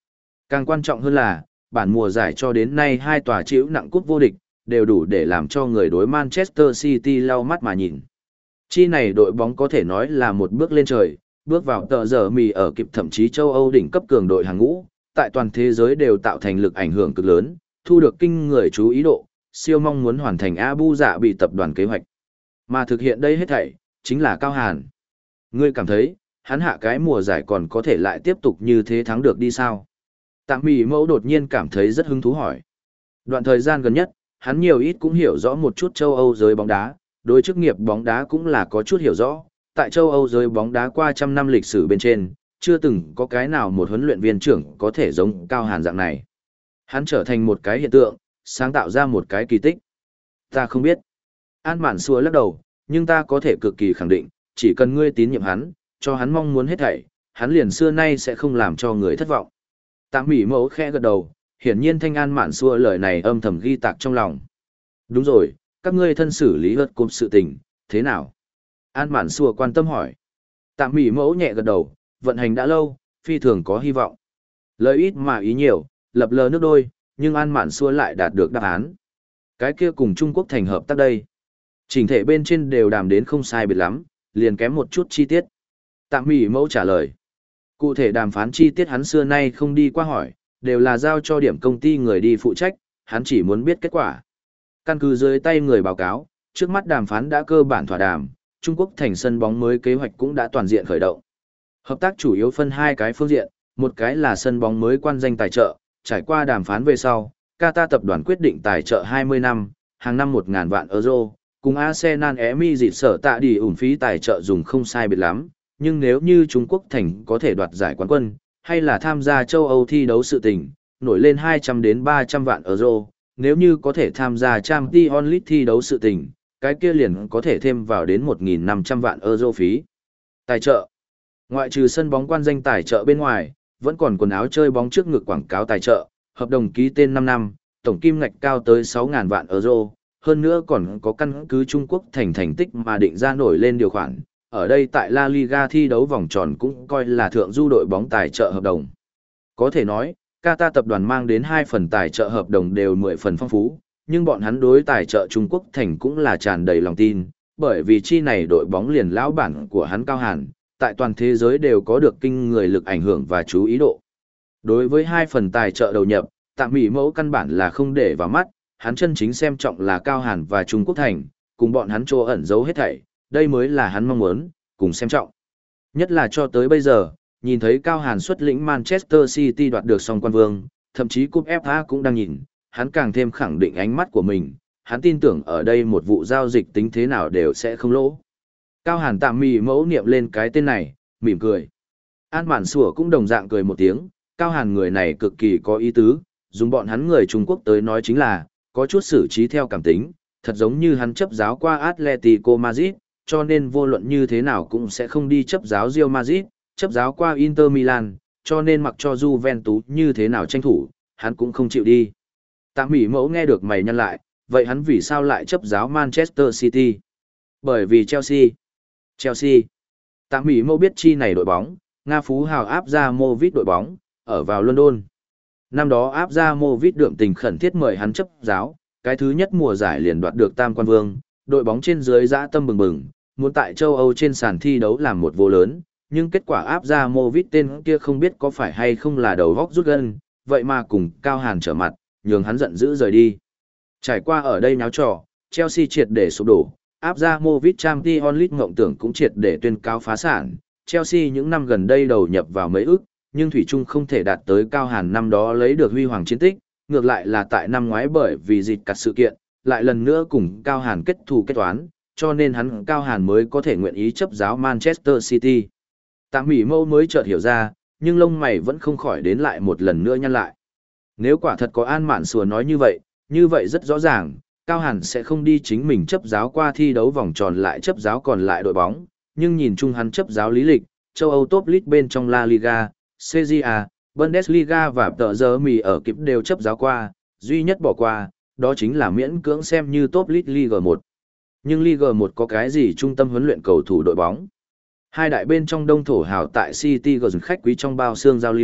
Càng quan trọng hơn là, bản mùa giải cho đến nay hai tòa chịu nặng cúp vô địch, đều đủ để làm cho người đối Manchester City lau mắt mà nhìn. Chi này đội bóng có thể nói là một bước lên trời, bước vào tờ giờ mì ở kịp thậm chí châu Âu đỉnh cấp cường đội hàng ngũ, tại toàn thế giới đều tạo thành lực ảnh hưởng cực lớn, thu được kinh người chú ý độ, siêu mong muốn hoàn thành Abu Dạ bị tập đoàn kế hoạch. Mà thực hiện đây hết thảy, chính là Cao Hàn. Ngươi cảm thấy, hắn hạ cái mùa giải còn có thể lại tiếp tục như thế thắng được đi sao? Tạm Mỹ Mẫu đột nhiên cảm thấy rất hứng thú hỏi. Đoạn thời gian gần nhất, hắn nhiều ít cũng hiểu rõ một chút châu Âu giới bóng đá, đối chức nghiệp bóng đá cũng là có chút hiểu rõ. Tại châu Âu giới bóng đá qua trăm năm lịch sử bên trên, chưa từng có cái nào một huấn luyện viên trưởng có thể giống Cao Hàn dạng này. Hắn trở thành một cái hiện tượng, sáng tạo ra một cái kỳ tích. Ta không biết. An Mạn xua lắc đầu, nhưng ta có thể cực kỳ khẳng định, chỉ cần ngươi tín nhiệm hắn, cho hắn mong muốn hết thảy, hắn liền xưa nay sẽ không làm cho người thất vọng. Tạm Mỹ Mẫu khẽ gật đầu, hiển nhiên Thanh An Mạn xua lời này âm thầm ghi tạc trong lòng. Đúng rồi, các ngươi thân xử lý hớt cụm sự tình, thế nào? An Mạn xua quan tâm hỏi. Tạm Mỹ Mẫu nhẹ gật đầu, vận hành đã lâu, phi thường có hy vọng. Lời ít mà ý nhiều, lập lờ nước đôi, nhưng An Mạn xua lại đạt được đáp án. Cái kia cùng Trung Quốc thành hợp tác đây. Chỉnh thể bên trên đều đàm đến không sai biệt lắm, liền kém một chút chi tiết. Tạm Mỹ Mẫu trả lời. Cụ thể đàm phán chi tiết hắn xưa nay không đi qua hỏi, đều là giao cho điểm công ty người đi phụ trách, hắn chỉ muốn biết kết quả. Căn cứ dưới tay người báo cáo, trước mắt đàm phán đã cơ bản thỏa đàm, Trung Quốc thành sân bóng mới kế hoạch cũng đã toàn diện khởi động. Hợp tác chủ yếu phân hai cái phương diện, một cái là sân bóng mới quan danh tài trợ, trải qua đàm phán về sau, Qatar tập đoàn quyết định tài trợ hai mươi năm, hàng năm một nghìn vạn euro, cùng Arsenal Emi dịt sở tạ đi ủng phí tài trợ dùng không sai biệt lắm, nhưng nếu như Trung Quốc thành có thể đoạt giải quán quân, hay là tham gia châu Âu thi đấu sự tình, nổi lên hai trăm đến ba trăm vạn euro, nếu như có thể tham gia Champions League thi đấu sự tình, cái kia liền có thể thêm vào đến một nghìn năm trăm vạn euro phí tài trợ. Ngoại trừ sân bóng quan danh tài trợ bên ngoài, vẫn còn quần áo chơi bóng trước ngực quảng cáo tài trợ, hợp đồng ký tên năm năm, tổng kim ngạch cao tới sáu nghìn vạn euro, hơn nữa còn có căn cứ Trung Quốc thành thành tích mà định ra nổi lên điều khoản. Ở đây tại La Liga thi đấu vòng tròn cũng coi là thượng du đội bóng tài trợ hợp đồng. Có thể nói, Qatar tập đoàn mang đến hai phần tài trợ hợp đồng đều mười phần phong phú, nhưng bọn hắn đối tài trợ Trung Quốc thành cũng là tràn đầy lòng tin, bởi vì chi này đội bóng liền lão bản của hắn Cao Hàn, tại toàn thế giới đều có được kinh người lực ảnh hưởng và chú ý độ. Đối với hai phần tài trợ đầu nhập, Tạm Mỹ Mẫu căn bản là không để vào mắt, hắn chân chính xem trọng là Cao Hàn và Trung Quốc thành, cùng bọn hắn chỗ ẩn giấu hết thảy, đây mới là hắn mong muốn, cùng xem trọng. Nhất là cho tới bây giờ, nhìn thấy Cao Hàn xuất lĩnh Manchester City đoạt được song quan vương, thậm chí cúp ép a cũng đang nhìn, hắn càng thêm khẳng định ánh mắt của mình, hắn tin tưởng ở đây một vụ giao dịch tính thế nào đều sẽ không lỗ. Cao Hàn Tạm Mỹ Mẫu niệm lên cái tên này, mỉm cười. An Mạn Sủa cũng đồng dạng cười một tiếng, Cao Hàn người này cực kỳ có ý tứ, dùng bọn hắn người Trung Quốc tới nói chính là, có chút xử trí theo cảm tính, thật giống như hắn chấp giáo qua Atletico Madrid, cho nên vô luận như thế nào cũng sẽ không đi chấp giáo Real Madrid, chấp giáo qua Inter Milan, cho nên mặc cho Juventus như thế nào tranh thủ, hắn cũng không chịu đi. Tạm Mỹ Mẫu nghe được mày nhăn lại, vậy hắn vì sao lại chấp giáo Manchester City? Bởi vì Chelsea. Chelsea. Tạm Mỹ Mẫu biết chi này đội bóng, Nga phú hào áp ra Movit đội bóng, ở vào London. Năm đó áp ra Movit đượm tình khẩn thiết mời hắn chấp giáo, cái thứ nhất mùa giải liền đoạt được tam quan vương, đội bóng trên dưới dã tâm bừng bừng, muốn tại châu Âu trên sàn thi đấu làm một vô lớn, nhưng kết quả áp ra Movit tên kia không biết có phải hay không là đầu góc rút gân, vậy mà cùng Cao Hàn trở mặt, nhường hắn giận dữ rời đi. Trải qua ở đây náo trò, Chelsea triệt để sụp đổ, áp ra Movit Champions League ngộng tưởng cũng triệt để tuyên cáo phá sản. Chelsea những năm gần đây đầu nhập vào mấy ức, nhưng thủy chung không thể đạt tới Cao Hàn năm đó lấy được huy hoàng chiến tích, ngược lại là tại năm ngoái bởi vì dịch cắt sự kiện, lại lần nữa cùng Cao Hàn kết thù kết toán, cho nên hắn Cao Hàn mới có thể nguyện ý chấp giáo Manchester City. Tạm Mỹ Mẫu mới chợt hiểu ra, nhưng lông mày vẫn không khỏi đến lại một lần nữa nhăn lại. Nếu quả thật có An Mạn Sùa nói như vậy, như vậy rất rõ ràng, Cao Hàn sẽ không đi chính mình chấp giáo qua thi đấu vòng tròn lại chấp giáo còn lại đội bóng, nhưng nhìn chung hắn chấp giáo lý lịch, châu Âu Top League bên trong La Liga, Serie A, Bundesliga và tờ giờ mì ở kịp đều chấp giáo qua, duy nhất bỏ qua, đó chính là miễn cưỡng xem như Top League Ligue một. Nhưng Ligue một có cái gì trung tâm huấn luyện cầu thủ đội bóng? Hai đại bên trong đông thổ hào tại City gần khách quý trong bao xương giao lưu,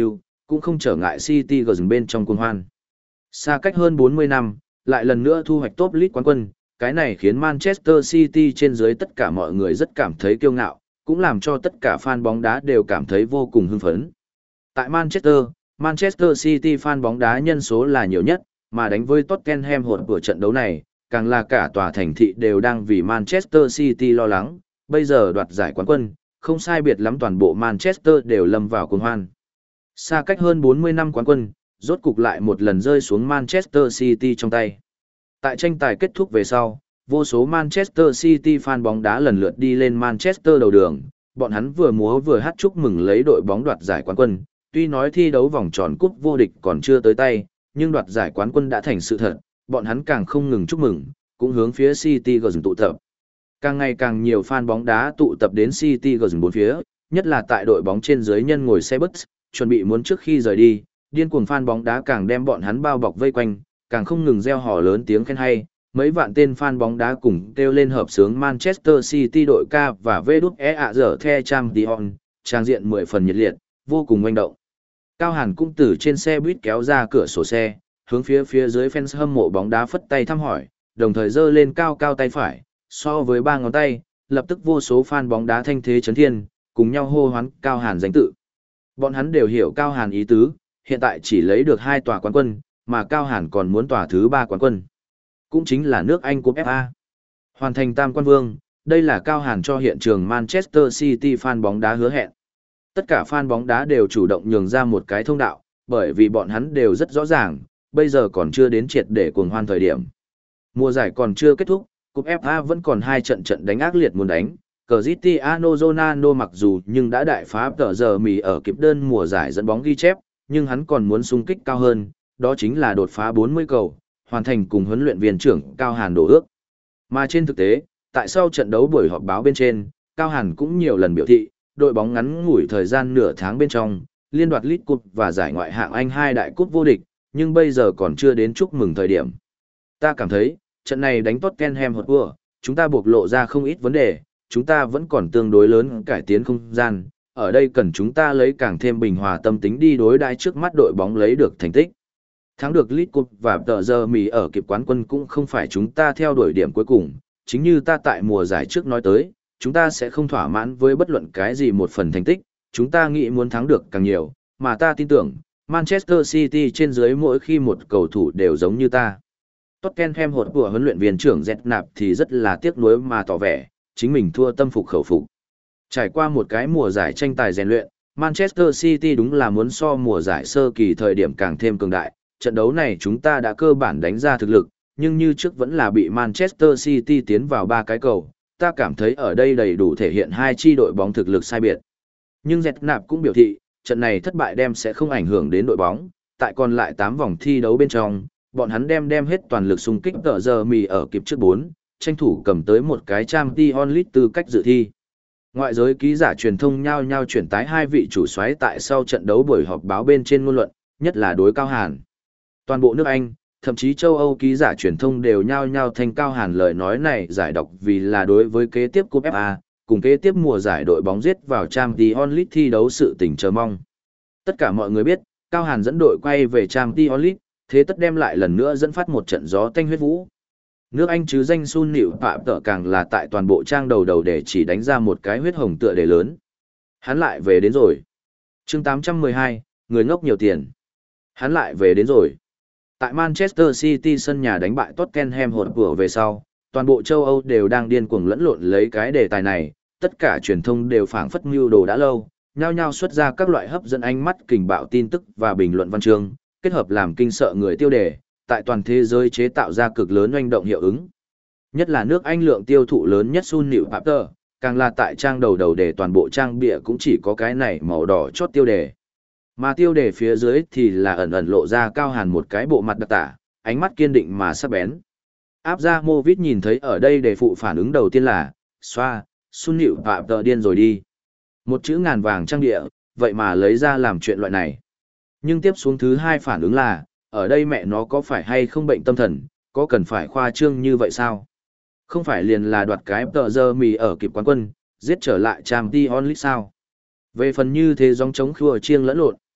cũng không trở ngại City gần bên trong cuồng hoan. Xa cách hơn bốn mươi năm, lại lần nữa thu hoạch top league quán quân, cái này khiến Manchester City trên dưới tất cả mọi người rất cảm thấy kiêu ngạo, cũng làm cho tất cả fan bóng đá đều cảm thấy vô cùng hưng phấn. Tại Manchester, Manchester City fan bóng đá nhân số là nhiều nhất, mà đánh với Tottenham hột của trận đấu này, càng là cả tòa thành thị đều đang vì Manchester City lo lắng, bây giờ đoạt giải quán quân, không sai biệt lắm toàn bộ Manchester đều lâm vào cuồng hoan. Xa cách hơn bốn mươi năm quán quân, rốt cục lại một lần rơi xuống Manchester City trong tay. Tại tranh tài kết thúc về sau, vô số Manchester City fan bóng đá lần lượt đi lên Manchester đầu đường, bọn hắn vừa múa vừa hát chúc mừng lấy đội bóng đoạt giải quán quân, tuy nói thi đấu vòng tròn cúp vô địch còn chưa tới tay, nhưng đoạt giải quán quân đã thành sự thật, bọn hắn càng không ngừng chúc mừng, cũng hướng phía City gần tụ tập. Càng ngày càng nhiều fan bóng đá tụ tập đến City gần bốn phía, nhất là tại đội bóng trên dưới nhân ngồi xe bus, chuẩn bị muốn trước khi rời đi, điên cuồng fan bóng đá càng đem bọn hắn bao bọc vây quanh, càng không ngừng reo hò lớn tiếng khen hay, mấy vạn tên fan bóng đá cùng kêu lên hợp sướng Manchester City đội ca và vê đút e ạ giờ the Champions, trang diện mười phần nhiệt liệt, vô cùng manh động. Cao Hàn cũng từ trên xe buýt kéo ra cửa sổ xe, hướng phía phía dưới fans hâm mộ bóng đá phất tay thăm hỏi, đồng thời giơ lên cao cao tay phải, so với ba ngón tay, lập tức vô số fan bóng đá thanh thế chấn thiên, cùng nhau hô hoán Cao Hàn danh tự. Bọn hắn đều hiểu Cao Hàn ý tứ, hiện tại chỉ lấy được hai tòa quán quân, mà Cao Hàn còn muốn tòa thứ ba quán quân. Cũng chính là nước Anh cúp ép a. Hoàn thành tam quan vương, đây là Cao Hàn cho hiện trường Manchester City fan bóng đá hứa hẹn. Tất cả fan bóng đá đều chủ động nhường ra một cái thông đạo, bởi vì bọn hắn đều rất rõ ràng, bây giờ còn chưa đến triệt để cuồng hoan thời điểm. Mùa giải còn chưa kết thúc, cúp ép a vẫn còn hai trận trận đánh ác liệt muốn đánh. Cristiano Ronaldo mặc dù nhưng đã đại phá tờ giờ mì ở kịp đơn mùa giải dẫn bóng ghi chép, nhưng hắn còn muốn xung kích cao hơn, đó chính là đột phá bốn mươi cầu, hoàn thành cùng huấn luyện viên trưởng Cao Hàn đổ ước. Mà trên thực tế, tại sau trận đấu buổi họp báo bên trên, Cao Hàn cũng nhiều lần biểu thị, đội bóng ngắn ngủi thời gian nửa tháng bên trong, liên đoạt League Cup và giải ngoại hạng Anh hai đại cúp vô địch, nhưng bây giờ còn chưa đến chúc mừng thời điểm. Ta cảm thấy, trận này đánh Tottenham Hotspur, chúng ta bộc lộ ra không ít vấn đề, chúng ta vẫn còn tương đối lớn cải tiến không gian, ở đây cần chúng ta lấy càng thêm bình hòa tâm tính đi đối đãi trước mắt đội bóng lấy được thành tích. Thắng được League Cup và tờ giờ mì ở kịp quán quân cũng không phải chúng ta theo đuổi điểm cuối cùng, chính như ta tại mùa giải trước nói tới, chúng ta sẽ không thỏa mãn với bất luận cái gì một phần thành tích, chúng ta nghĩ muốn thắng được càng nhiều, mà ta tin tưởng, Manchester City trên dưới mỗi khi một cầu thủ đều giống như ta. Tottenham hột của huấn luyện viên trưởng Z Nạp thì rất là tiếc nuối mà tỏ vẻ, chính mình thua tâm phục khẩu phục. Trải qua một cái mùa giải tranh tài rèn luyện, Manchester City đúng là muốn so mùa giải sơ kỳ thời điểm càng thêm cường đại, trận đấu này chúng ta đã cơ bản đánh ra thực lực, nhưng như trước vẫn là bị Manchester City tiến vào ba cái cầu, ta cảm thấy ở đây đầy đủ thể hiện hai chi đội bóng thực lực sai biệt. Nhưng Dẹt Nạp cũng biểu thị, trận này thất bại đem sẽ không ảnh hưởng đến đội bóng, tại còn lại tám vòng thi đấu bên trong, bọn hắn đem đem hết toàn lực xung kích tờ giờ mì ở kịp trước bốn, tranh thủ cầm tới một cái Champions League tư cách dự thi. Ngoại giới ký giả truyền thông nhao nhao chuyển tái hai vị chủ soái tại sau trận đấu buổi họp báo bên trên ngôn luận, nhất là đối Cao Hàn. Toàn bộ nước Anh, thậm chí châu Âu ký giả truyền thông đều nhao nhao thành Cao Hàn lời nói này giải độc vì là đối với kế tiếp cúp ép a, cùng kế tiếp mùa giải đội bóng giết vào Champions League thi đấu sự tình chờ mong. Tất cả mọi người biết, Cao Hàn dẫn đội quay về Champions League, thế tất đem lại lần nữa dẫn phát một trận gió tanh huyết vũ. Nước Anh chứ danh Sun Nịu Phạm Tợ càng là tại toàn bộ trang đầu đầu để chỉ đánh ra một cái huyết hồng tựa đề lớn. Hắn lại về đến rồi. Chương tám trăm mười hai, người ngốc nhiều tiền. Hắn lại về đến rồi. Tại Manchester City sân nhà đánh bại Tottenham Hotspur về sau, toàn bộ châu Âu đều đang điên cuồng lẫn lộn lấy cái đề tài này, tất cả truyền thông đều phảng phất mưu đồ đã lâu, nhao nhao xuất ra các loại hấp dẫn ánh mắt kình bạo tin tức và bình luận văn chương, kết hợp làm kinh sợ người tiêu đề, tại toàn thế giới chế tạo ra cực lớn oanh động hiệu ứng. Nhất là nước Anh lượng tiêu thụ lớn nhất Sun Nịu Phạm Tợ, càng là tại trang đầu đầu đề toàn bộ trang bìa cũng chỉ có cái này màu đỏ chót tiêu đề. Mà tiêu đề phía dưới thì là ẩn ẩn lộ ra Cao Hàn một cái bộ mặt đặc tả, ánh mắt kiên định mà sắc bén. Áp ra Movit nhìn thấy ở đây đề phụ phản ứng đầu tiên là, xoa, Sun Nịu Phạm Tợ điên rồi đi. Một chữ ngàn vàng trang địa, vậy mà lấy ra làm chuyện loại này. Nhưng tiếp xuống thứ hai phản ứng là, ở đây mẹ nó có phải hay không bệnh tâm thần, có cần phải khoa trương như vậy sao? Không phải liền là đoạt cái tờ giờ mì ở kịp quán quân, giết trở lại Champions League sao? Về phần như thế gióng chống khua chiêng lẫn lộn.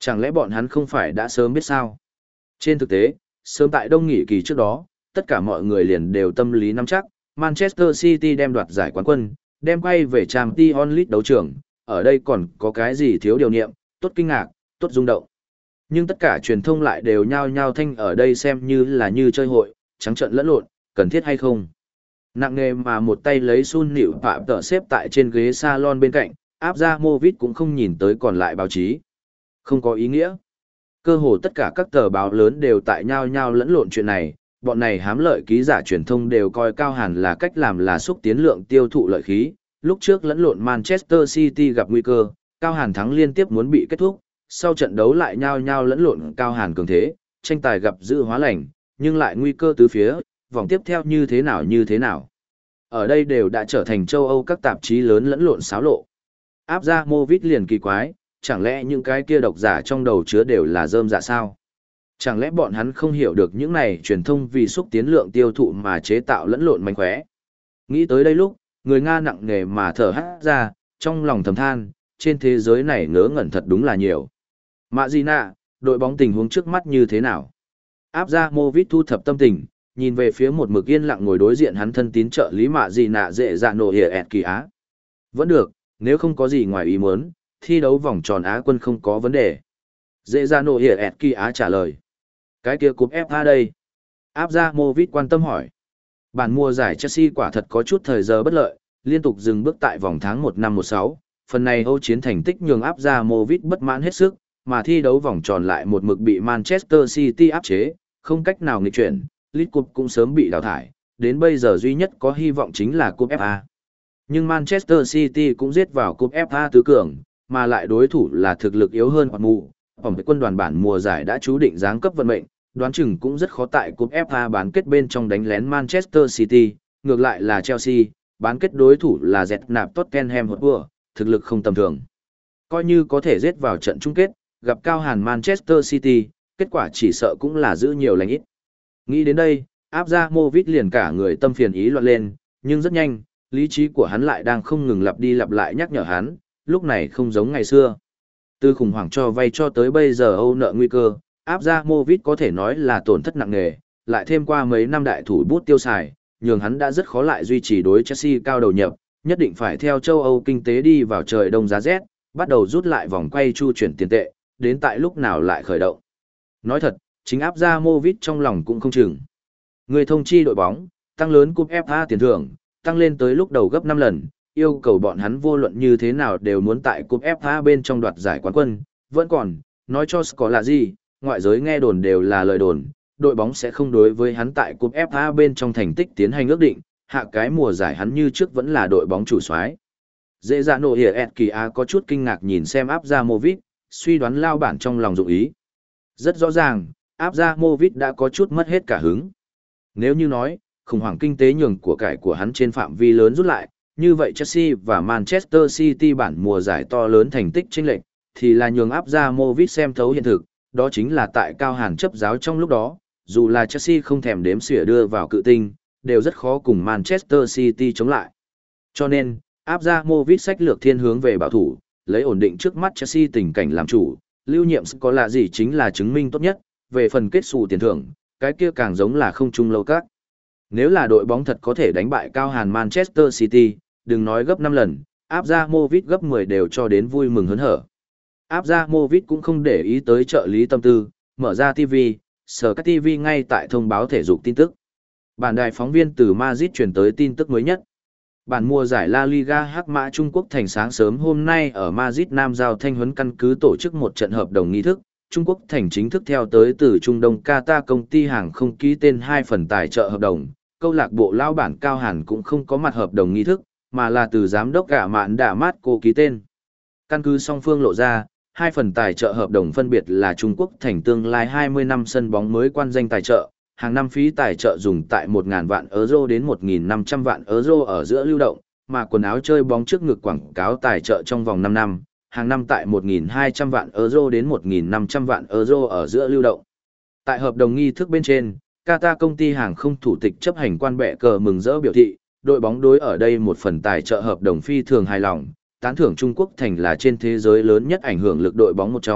Chẳng lẽ bọn hắn không phải đã sớm biết sao? Trên thực tế, sớm tại đông nghỉ kỳ trước đó, tất cả mọi người liền đều tâm lý nắm chắc, Manchester City đem đoạt giải quán quân, đem quay về Champions League đấu trường, ở đây còn có cái gì thiếu điều niệm, tốt kinh ngạc, tốt rung động. Nhưng tất cả truyền thông lại đều nhao nhao thanh ở đây xem như là như chơi hội, trắng trợn lẫn lộn, cần thiết hay không. Nặng nề mà một tay lấy Sun Nịu Phạm tợ xếp tại trên ghế salon bên cạnh, áp ra Movit cũng không nhìn tới còn lại báo chí. Không có ý nghĩa. Cơ hồ tất cả các tờ báo lớn đều tại nhao nhao lẫn lộn chuyện này, bọn này hám lợi ký giả truyền thông đều coi Cao Hàn là cách làm là xúc tiến lượng tiêu thụ lợi khí. Lúc trước lẫn lộn Manchester City gặp nguy cơ, Cao Hàn thắng liên tiếp muốn bị kết thúc, sau trận đấu lại nhao nhao lẫn lộn Cao Hàn cường thế, tranh tài gặp dự hóa lành, nhưng lại nguy cơ tứ phía, vòng tiếp theo như thế nào như thế nào. Ở đây đều đã trở thành châu Âu các tạp chí lớn lẫn lộn xáo lộ. Áp ra Movit liền kỳ quái, chẳng lẽ những cái kia độc giả trong đầu chứa đều là rơm dạ sao? Chẳng lẽ bọn hắn không hiểu được những này truyền thông vì xúc tiến lượng tiêu thụ mà chế tạo lẫn lộn mánh khóe? Nghĩ tới đây lúc, người Nga nặng nề mà thở hắt ra, trong lòng thầm than, trên thế giới này ngớ ngẩn thật đúng là nhiều. Mạ gì nạ, đội bóng tình huống trước mắt như thế nào? Áp ra Movit thu thập tâm tình, nhìn về phía một mực yên lặng ngồi đối diện hắn thân tín trợ lý Mạ gì nạ dễ dạ nổ hìa ẹt kỳ á. Vẫn được, nếu không có gì ngoài ý muốn, thi đấu vòng tròn Á quân không có vấn đề. Dễ dạ nổ hìa ẹt kỳ á trả lời. Cái kia cúp ép a đây. Áp ra Movit quan tâm hỏi. Bản mùa giải Chelsea quả thật có chút thời giờ bất lợi, liên tục dừng bước tại vòng tháng một năm một sáu. Phần này Âu chiến thành tích nhường áp ra Movit bất mãn hết sức, mà thi đấu vòng tròn lại một mực bị Manchester City áp chế, không cách nào nghịch chuyển, League Cup cũng sớm bị đào thải, đến bây giờ duy nhất có hy vọng chính là cúp ép a. Nhưng Manchester City cũng giết vào cúp ép a tứ cường, mà lại đối thủ là thực lực yếu hơn hoặc mù, phòng quân đoàn bản mùa giải đã chú định giáng cấp vận mệnh, đoán chừng cũng rất khó tại cúp ép a bán kết bên trong đánh lén Manchester City, ngược lại là Chelsea, bán kết đối thủ là dẹt nạp Tottenham Hotspur, thực lực không tầm thường. Coi như có thể giết vào trận chung kết, gặp Cao Hàn Manchester City, kết quả chỉ sợ cũng là giữ nhiều lành ít. Nghĩ đến đây, áp ra Movit liền cả người tâm phiền ý loạn lên, nhưng rất nhanh, lý trí của hắn lại đang không ngừng lặp đi lặp lại nhắc nhở hắn, lúc này không giống ngày xưa. Từ khủng hoảng cho vay cho tới bây giờ Âu nợ nguy cơ, áp ra Movit có thể nói là tổn thất nặng nề, lại thêm qua mấy năm đại thủ bút tiêu xài, nhường hắn đã rất khó lại duy trì đối Chelsea cao đầu nhập, nhất định phải theo châu Âu kinh tế đi vào trời đông giá rét, bắt đầu rút lại vòng quay chu chuyển tiền tệ, đến tại lúc nào lại khởi động. Nói thật, chính áp ra Movit trong lòng cũng không chừng. Người thông chi đội bóng, tăng lớn cúp ép a tiền thưởng, tăng lên tới lúc đầu gấp năm lần, yêu cầu bọn hắn vô luận như thế nào đều muốn tại cúp ép a bên trong đoạt giải quán quân, vẫn còn, nói cho có là gì, ngoại giới nghe đồn đều là lời đồn, đội bóng sẽ không đối với hắn tại cúp ép a bên trong thành tích tiến hành ước định, hạ cái mùa giải hắn như trước vẫn là đội bóng chủ soái. Dễ dạ nổ hìa ẹt kỳ á có chút kinh ngạc nhìn xem áp ra Movit, suy đoán lao bản trong lòng dụng ý. Rất rõ ràng, áp ra Movit đã có chút mất hết cả hứng. Nếu như nói, khủng hoảng kinh tế nhường của cải của hắn trên phạm vi lớn rút lại, như vậy Chelsea và Manchester City bản mùa giải to lớn thành tích chênh lệch, thì là nhường áp ra Movit xem thấu hiện thực, đó chính là tại Cao Hàn chấp giáo trong lúc đó, dù là Chelsea không thèm đếm xỉa đưa vào cự tinh, đều rất khó cùng Manchester City chống lại. Cho nên, áp ra Movit sách lược thiên hướng về bảo thủ, lấy ổn định trước mắt Chelsea tình cảnh làm chủ, lưu nhiệm có là gì chính là chứng minh tốt nhất, về phần kết xù tiền thưởng, cái kia càng giống là không chung lâu các. Nếu là đội bóng thật có thể đánh bại Cao Hàn Manchester City, đừng nói gấp năm lần, áp ra Movit gấp mười đều cho đến vui mừng hớn hở. Áp ra Movit cũng không để ý tới trợ lý tâm tư, mở ra ti vi, sờ các ti vi ngay tại thông báo thể dục tin tức. Bản đài phóng viên từ Madrid truyền tới tin tức mới nhất. Bản mùa giải La Liga Hắc Mã Trung Quốc thành sáng sớm hôm nay ở Madrid Nam Giao Thanh huấn căn cứ tổ chức một trận hợp đồng nghi thức. Trung Quốc thành chính thức theo tới từ Trung Đông Qatar công ty hàng không ký tên hai phần tài trợ hợp đồng. Câu lạc bộ lao bản Cao Hàn cũng không có mặt hợp đồng nghi thức, mà là từ giám đốc gã mạn Đả Mát cô ký tên. Căn cứ song phương lộ ra, hai phần tài trợ hợp đồng phân biệt là Trung Quốc thành tương lai hai mươi năm sân bóng mới quan danh tài trợ, hàng năm phí tài trợ dùng tại một nghìn vạn euro đến một nghìn năm trăm vạn euro ở giữa lưu động, mà quần áo chơi bóng trước ngực quảng cáo tài trợ trong vòng năm năm, hàng năm tại một nghìn hai trăm vạn euro đến một nghìn năm trăm vạn euro ở giữa lưu động. Tại hợp đồng nghi thức bên trên, Qatar công ty hàng không thủ tịch chấp hành quan bệ cờ mừng rỡ biểu thị, đội bóng đối ở đây một phần tài trợ hợp đồng phi thường hài lòng, tán thưởng Trung Quốc thành là trên thế giới lớn nhất ảnh hưởng lực đội bóng một trong,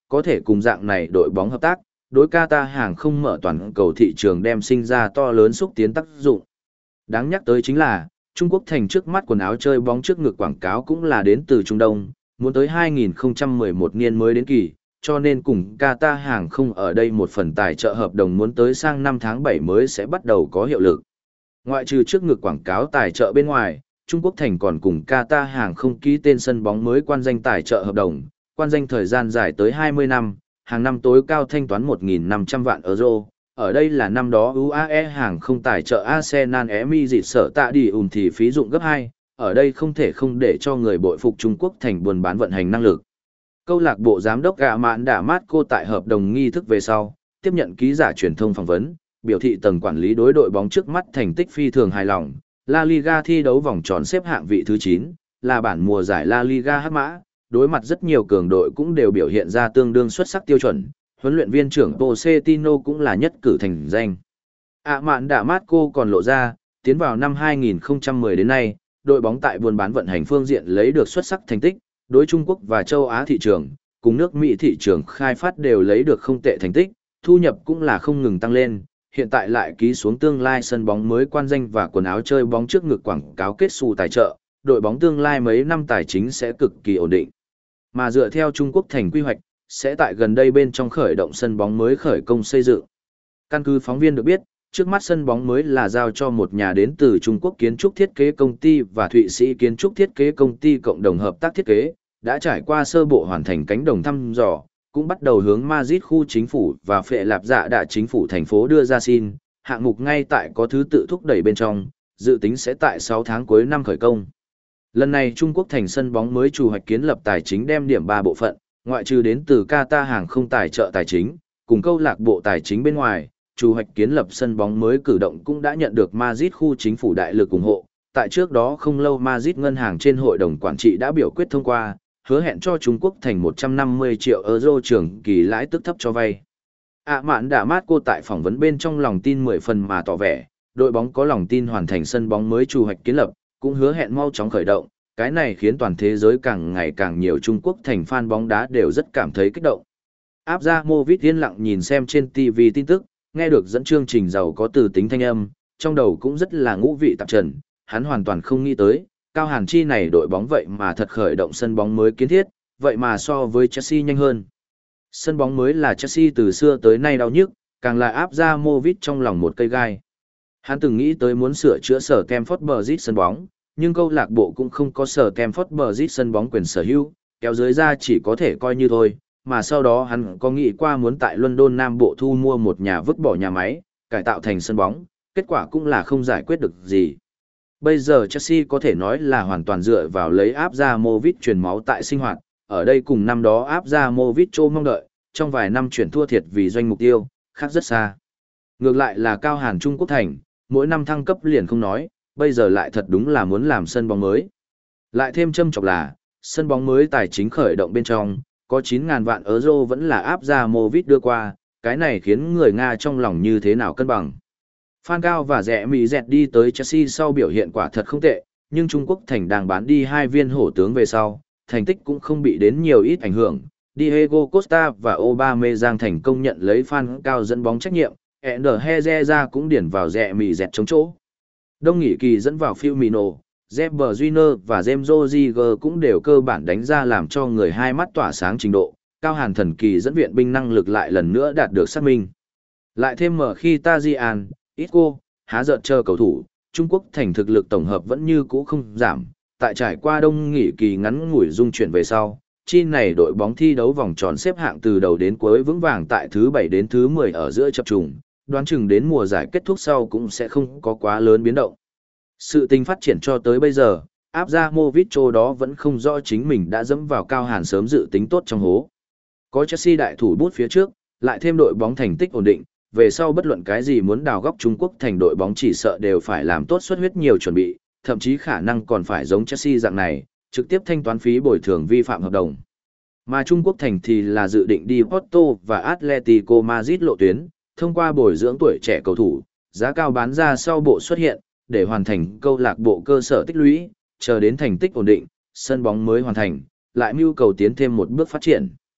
có thể cùng dạng này đội bóng hợp tác, đối Qatar hàng không mở toàn cầu thị trường đem sinh ra to lớn xúc tiến tác dụng. Đáng nhắc tới chính là, Trung Quốc thành trước mắt quần áo chơi bóng trước ngực quảng cáo cũng là đến từ Trung Đông, muốn tới hai nghìn không trăm mười một niên mới đến kỳ, cho nên cùng Qatar hàng không ở đây một phần tài trợ hợp đồng muốn tới sang năm tháng bảy mới sẽ bắt đầu có hiệu lực. Ngoại trừ trước ngực quảng cáo tài trợ bên ngoài, Trung Quốc thành còn cùng Qatar hàng không ký tên sân bóng mới quan danh tài trợ hợp đồng, quan danh thời gian dài tới hai mươi năm, hàng năm tối cao thanh toán một nghìn năm trăm vạn euro. Ở đây là năm đó u a e hàng không tài trợ Arsenal Emi dịt sở tạ đi ùn thì phí dụng gấp hai, ở đây không thể không để cho người bội phục Trung Quốc thành buôn bán vận hành năng lực. Câu lạc bộ giám đốc gạ mạn đã mát cô tại hợp đồng nghi thức về sau, tiếp nhận ký giả truyền thông phỏng vấn, biểu thị tầng quản lý đối đội bóng trước mắt thành tích phi thường hài lòng. La Liga thi đấu vòng tròn xếp hạng vị thứ chín, là bản mùa giải La Liga hắc mã, đối mặt rất nhiều cường đội cũng đều biểu hiện ra tương đương xuất sắc tiêu chuẩn, huấn luyện viên trưởng Pochettino cũng là nhất cử thành danh. ạ mạn đã mát cô còn lộ ra, tiến vào năm hai nghìn không trăm mười đến nay, đội bóng tại buôn bán vận hành phương diện lấy được xuất sắc thành tích, đối Trung Quốc và châu Á thị trường, cùng nước Mỹ thị trường khai phát đều lấy được không tệ thành tích, thu nhập cũng là không ngừng tăng lên, hiện tại lại ký xuống tương lai sân bóng mới quan danh và quần áo chơi bóng trước ngực quảng cáo kết xù tài trợ, đội bóng tương lai mấy năm tài chính sẽ cực kỳ ổn định. Mà dựa theo Trung Quốc thành quy hoạch, sẽ tại gần đây bên trong khởi động sân bóng mới khởi công xây dựng. Căn cứ phóng viên được biết, trước mắt sân bóng mới là giao cho một nhà đến từ Trung Quốc kiến trúc thiết kế công ty và Thụy Sĩ kiến trúc thiết kế công ty cộng đồng hợp tác thiết kế, đã trải qua sơ bộ hoàn thành cánh đồng thăm dò, cũng bắt đầu hướng Madrid khu chính phủ và phệ lạp dạ đạ chính phủ thành phố đưa ra xin, hạng mục ngay tại có thứ tự thúc đẩy bên trong, dự tính sẽ tại sáu tháng cuối năm khởi công. Lần này Trung Quốc thành sân bóng mới chủ hoạch kiến lập tài chính đem điểm ba bộ phận, ngoại trừ đến từ Qatar hàng không tài trợ tài chính, cùng câu lạc bộ tài chính bên ngoài, chủ hoạch kiến lập sân bóng mới cử động cũng đã nhận được Madrid khu chính phủ đại lực ủng hộ. Tại trước đó không lâu Madrid ngân hàng trên hội đồng quản trị đã biểu quyết thông qua, hứa hẹn cho Trung Quốc thành một trăm năm mươi triệu euro trường kỳ lãi tức thấp cho vay. ạ mạn đã mát cô tại phỏng vấn bên trong lòng tin mười phần mà tỏ vẻ, đội bóng có lòng tin hoàn thành sân bóng mới chủ hoạch kiến lập, cũng hứa hẹn mau chóng khởi động, cái này khiến toàn thế giới càng ngày càng nhiều Trung Quốc thành fan bóng đá đều rất cảm thấy kích động. Áp ra Movit yên lặng nhìn xem trên ti vi tin tức, nghe được dẫn chương trình giàu có từ tính thanh âm, trong đầu cũng rất là ngũ vị tạp trần, hắn hoàn toàn không nghĩ tới, Cao Hàn Chi này đội bóng vậy mà thật khởi động sân bóng mới kiến thiết, vậy mà so với Chelsea nhanh hơn. Sân bóng mới là Chelsea từ xưa tới nay đau nhức, càng là áp ra Movit trong lòng một cây gai. Hắn từng nghĩ tới muốn sửa chữa sở Stamford Bridge sân bóng, nhưng câu lạc bộ cũng không có sở Stamford Bridge sân bóng quyền sở hữu, kéo dưới ra chỉ có thể coi như thôi, mà sau đó hắn có nghĩ qua muốn tại London Nam Bộ thu mua một nhà vứt bỏ nhà máy, cải tạo thành sân bóng, kết quả cũng là không giải quyết được gì. Bây giờ Chelsea có thể nói là hoàn toàn dựa vào lấy áp ra Movit truyền máu tại sinh hoạt, ở đây cùng năm đó áp ra Movit trô mong đợi, trong vài năm chuyển thua thiệt vì doanh mục tiêu, khác rất xa. Ngược lại là Cao Hàn Trung Quốc thành, mỗi năm thăng cấp liền không nói, bây giờ lại thật đúng là muốn làm sân bóng mới. Lại thêm châm chọc là, sân bóng mới tài chính khởi động bên trong, có chín nghìn vạn euro vẫn là áp ra Movit đưa qua, cái này khiến người Nga trong lòng như thế nào cân bằng. Phan Cao và Rẽ Mỹ Dẹt đi tới Chelsea sau biểu hiện quả thật không tệ, nhưng Trung Quốc thành đang bán đi hai viên hổ tướng về sau, thành tích cũng không bị đến nhiều ít ảnh hưởng. Diego Costa và Aubameyang thành công nhận lấy Phan Cao dẫn bóng trách nhiệm, Ender Herrera cũng điển vào Rẽ Mỹ Dẹt chống chỗ. Đông nghỉ kỳ dẫn vào Firmino, Reber Júnior và James Rodriguez cũng đều cơ bản đánh ra làm cho người hai mắt tỏa sáng trình độ, Cao Hàn thần kỳ dẫn viện binh năng lực lại lần nữa đạt được xác minh. Lại thêm mở khi Tajian, Isco, há giận chờ cầu thủ, Trung Quốc thành thực lực tổng hợp vẫn như cũ không giảm, tại trải qua đông nghỉ kỳ ngắn ngủi dung chuyển về sau, chi này đội bóng thi đấu vòng tròn xếp hạng từ đầu đến cuối vững vàng tại thứ bảy đến thứ mười ở giữa chập trùng, đoán chừng đến mùa giải kết thúc sau cũng sẽ không có quá lớn biến động. Sự tình phát triển cho tới bây giờ, áp ra Movit đó vẫn không rõ chính mình đã dẫm vào Cao Hàn sớm dự tính tốt trong hố. Có Chelsea đại thủ bút phía trước, lại thêm đội bóng thành tích ổn định, về sau bất luận cái gì muốn đào góc Trung Quốc thành đội bóng chỉ sợ đều phải làm tốt xuất huyết nhiều chuẩn bị, thậm chí khả năng còn phải giống Chelsea dạng này, trực tiếp thanh toán phí bồi thường vi phạm hợp đồng. Mà Trung Quốc thành thì là dự định đi Porto và Atletico Madrid lộ tuyến, thông qua bồi dưỡng tuổi trẻ cầu thủ, giá cao bán ra sau bộ xuất hiện, để hoàn thành câu lạc bộ cơ sở tích lũy, chờ đến thành tích ổn định, sân bóng mới hoàn thành, lại mưu cầu tiến thêm một bước phát triển.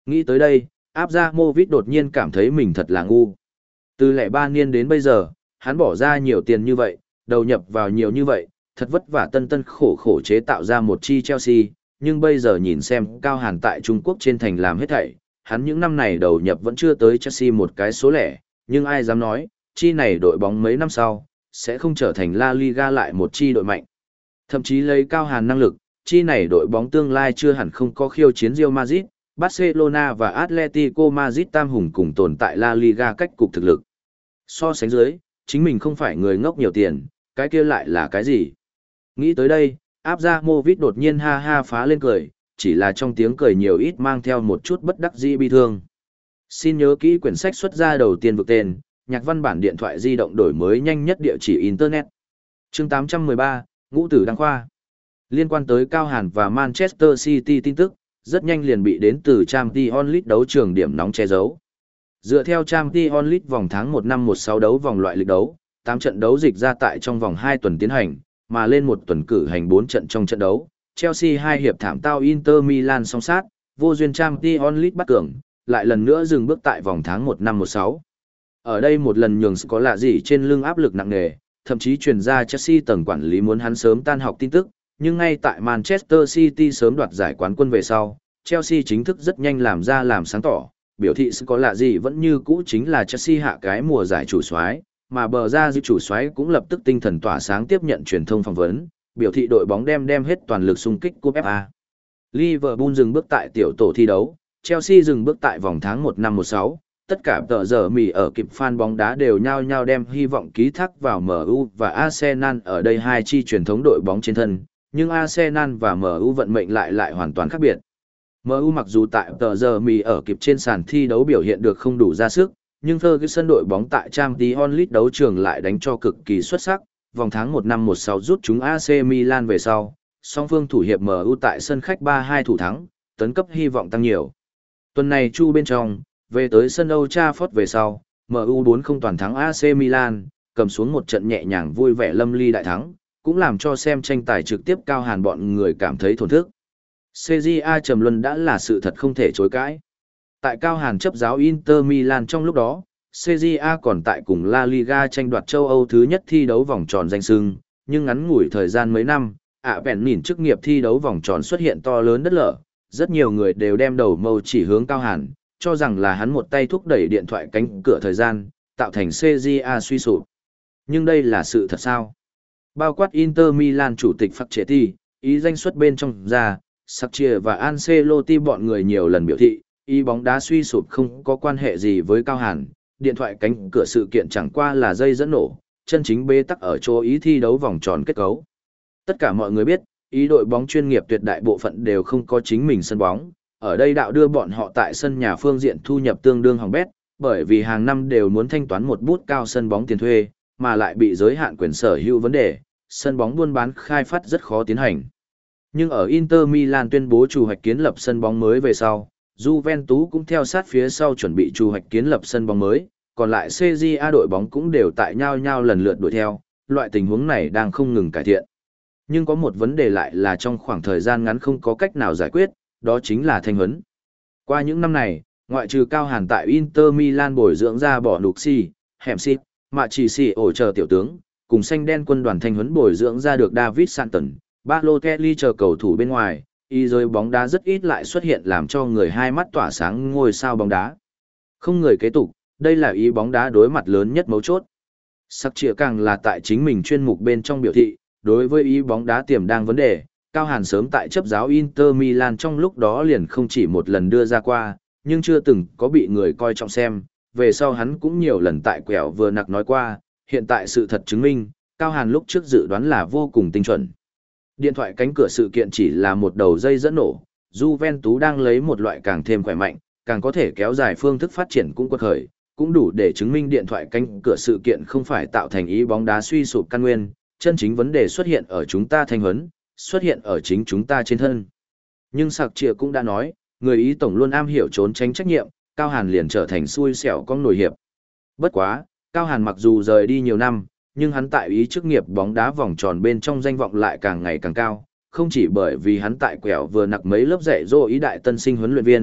Nghĩ tới đây, Abramovich đột nhiên cảm thấy mình thật là ngu. Từ lẻ ba niên đến bây giờ, hắn bỏ ra nhiều tiền như vậy, đầu nhập vào nhiều như vậy, thật vất vả tân tân khổ khổ chế tạo ra một chi Chelsea, nhưng bây giờ nhìn xem Cao Hàn tại Trung Quốc trên thành làm hết thảy, hắn những năm này đầu nhập vẫn chưa tới Chelsea một cái số lẻ, nhưng ai dám nói, chi này đội bóng mấy năm sau, sẽ không trở thành La Liga lại một chi đội mạnh. Thậm chí lấy Cao Hàn năng lực, chi này đội bóng tương lai chưa hẳn không có khiêu chiến Real Madrid, Barcelona và Atletico Madrid tam hùng cùng tồn tại La Liga cách cục thực lực. So sánh dưới, chính mình không phải người ngốc nhiều tiền, cái kia lại là cái gì? Nghĩ tới đây, Abramovich đột nhiên ha ha phá lên cười, chỉ là trong tiếng cười nhiều ít mang theo một chút bất đắc dĩ bi thương. Xin nhớ kỹ quyển sách xuất ra đầu tiên vực tên, nhạc văn bản điện thoại di động đổi mới nhanh nhất địa chỉ Internet. Chương tám trăm mười ba, Ngũ tử đăng khoa. Liên quan tới Cao Hàn và Manchester City tin tức, rất nhanh liền bị đến từ Champions League đấu trường điểm nóng che giấu. Dựa theo Champions League vòng tháng một năm một sáu đấu vòng loại lịch đấu, tám trận đấu dịch ra tại trong vòng hai tuần tiến hành, mà lên một tuần cử hành bốn trận trong trận đấu. Chelsea hai hiệp thảm tao Inter Milan song sát, vô duyên Champions League bắt cường, lại lần nữa dừng bước tại vòng tháng một năm một sáu. Ở đây một lần nhường có lạ gì trên lưng áp lực nặng nề, thậm chí truyền ra Chelsea tầng quản lý muốn hắn sớm tan học tin tức, nhưng ngay tại Manchester City sớm đoạt giải quán quân về sau, Chelsea chính thức rất nhanh làm ra làm sáng tỏ, biểu thị có lạ gì vẫn như cũ chính là Chelsea hạ cái mùa giải chủ soái, mà bờ ra dư chủ soái cũng lập tức tinh thần tỏa sáng tiếp nhận truyền thông phỏng vấn, biểu thị đội bóng đem đem hết toàn lực xung kích cúp ép a. Liverpool dừng bước tại tiểu tổ thi đấu, Chelsea dừng bước tại vòng tháng một năm một sáu, tất cả tờ giờ mì ở kịp fan bóng đá đều nhao nhao đem hy vọng ký thác vào em u và Arsenal ở đây hai chi truyền thống đội bóng trên thân, nhưng Arsenal và em u vận mệnh lại lại hoàn toàn khác biệt. em u mặc dù tại tờ giờ mì ở kịp trên sàn thi đấu biểu hiện được không đủ ra sức, nhưng Ferguson đội bóng tại Champions League đấu trường lại đánh cho cực kỳ xuất sắc, vòng tháng một năm một sáu rút chúng a xê Milan về sau, song phương thủ hiệp em u tại sân khách ba hai thủ thắng, tấn cấp hy vọng tăng nhiều. Tuần này chu bên trong, về tới sân Old Trafford về sau, em u bốn không toàn thắng a xê Milan, cầm xuống một trận nhẹ nhàng vui vẻ lâm ly đại thắng, cũng làm cho xem tranh tài trực tiếp Cao Hàn bọn người cảm thấy thổn thức. xê giê a trầm luân đã là sự thật không thể chối cãi. Tại Cao Hàn chấp giáo Inter Milan trong lúc đó, xê giê a còn tại cùng La Liga tranh đoạt châu Âu thứ nhất thi đấu vòng tròn danh xưng, nhưng ngắn ngủi thời gian mấy năm, ạ bèn nhìn chức nghiệp thi đấu vòng tròn xuất hiện to lớn đất lở, rất nhiều người đều đem đầu mâu chỉ hướng Cao Hàn, cho rằng là hắn một tay thúc đẩy điện thoại cánh cửa thời gian, tạo thành xê giê a suy sụp. Nhưng đây là sự thật sao? Bao quát Inter Milan chủ tịch Facchetti, ý danh xuất bên trong ra, Sarri và Ancelotti bọn người nhiều lần biểu thị, ý bóng đá suy sụp không có quan hệ gì với Cao Hàn, điện thoại cánh cửa sự kiện chẳng qua là dây dẫn nổ, chân chính bế tắc ở chỗ ý thi đấu vòng tròn kết cấu. Tất cả mọi người biết, ý đội bóng chuyên nghiệp tuyệt đại bộ phận đều không có chính mình sân bóng, ở đây đạo đưa bọn họ tại sân nhà phương diện thu nhập tương đương hỏng bét, bởi vì hàng năm đều muốn thanh toán một bút cao sân bóng tiền thuê, mà lại bị giới hạn quyền sở hữu vấn đề, sân bóng buôn bán khai phát rất khó tiến hành. Nhưng ở Inter Milan tuyên bố chủ hoạch kiến lập sân bóng mới về sau, Juventus cũng theo sát phía sau chuẩn bị chủ hoạch kiến lập sân bóng mới, còn lại xê giê a đội bóng cũng đều tại nhau nhau lần lượt đuổi theo, loại tình huống này đang không ngừng cải thiện. Nhưng có một vấn đề lại là trong khoảng thời gian ngắn không có cách nào giải quyết, đó chính là thanh huấn. Qua những năm này, ngoại trừ Cao Hàn tại Inter Milan bồi dưỡng ra bỏ nục si, hẻm xịt, mà chỉ xì ổ chờ tiểu tướng, cùng xanh đen quân đoàn thanh huấn bồi dưỡng ra được David Santon, Balotelli chờ cầu thủ bên ngoài, y giới bóng đá rất ít lại xuất hiện làm cho người hai mắt tỏa sáng ngôi sao bóng đá. Không người kế tục, đây là ý bóng đá đối mặt lớn nhất mấu chốt. Sắc trịa càng là tại chính mình chuyên mục bên trong biểu thị, đối với ý bóng đá tiềm đang vấn đề, Cao Hàn sớm tại chấp giáo Inter Milan trong lúc đó liền không chỉ một lần đưa ra qua, nhưng chưa từng có bị người coi trọng xem, về sau hắn cũng nhiều lần tại quẹo vừa nặc nói qua, hiện tại sự thật chứng minh, Cao Hàn lúc trước dự đoán là vô cùng tinh chuẩn. Điện thoại cánh cửa sự kiện chỉ là một đầu dây dẫn nổ, Juventus đang lấy một loại càng thêm khỏe mạnh, càng có thể kéo dài phương thức phát triển cũng quật khởi, cũng đủ để chứng minh điện thoại cánh cửa sự kiện không phải tạo thành ý bóng đá suy sụp căn nguyên, chân chính vấn đề xuất hiện ở chúng ta thanh huấn, xuất hiện ở chính chúng ta trên thân. Nhưng Sạc Trịa cũng đã nói, người Ý tổng luôn am hiểu trốn tránh trách nhiệm, Cao Hàn liền trở thành xui xẻo con nổi hiệp. Bất quá, Cao Hàn mặc dù rời đi nhiều năm, nhưng hắn tại Ý chức nghiệp bóng đá vòng tròn bên trong danh vọng lại càng ngày càng cao, không chỉ bởi vì hắn tại quẹo vừa nặc mấy lớp dạy dỗ Ý đại tân sinh huấn luyện viên,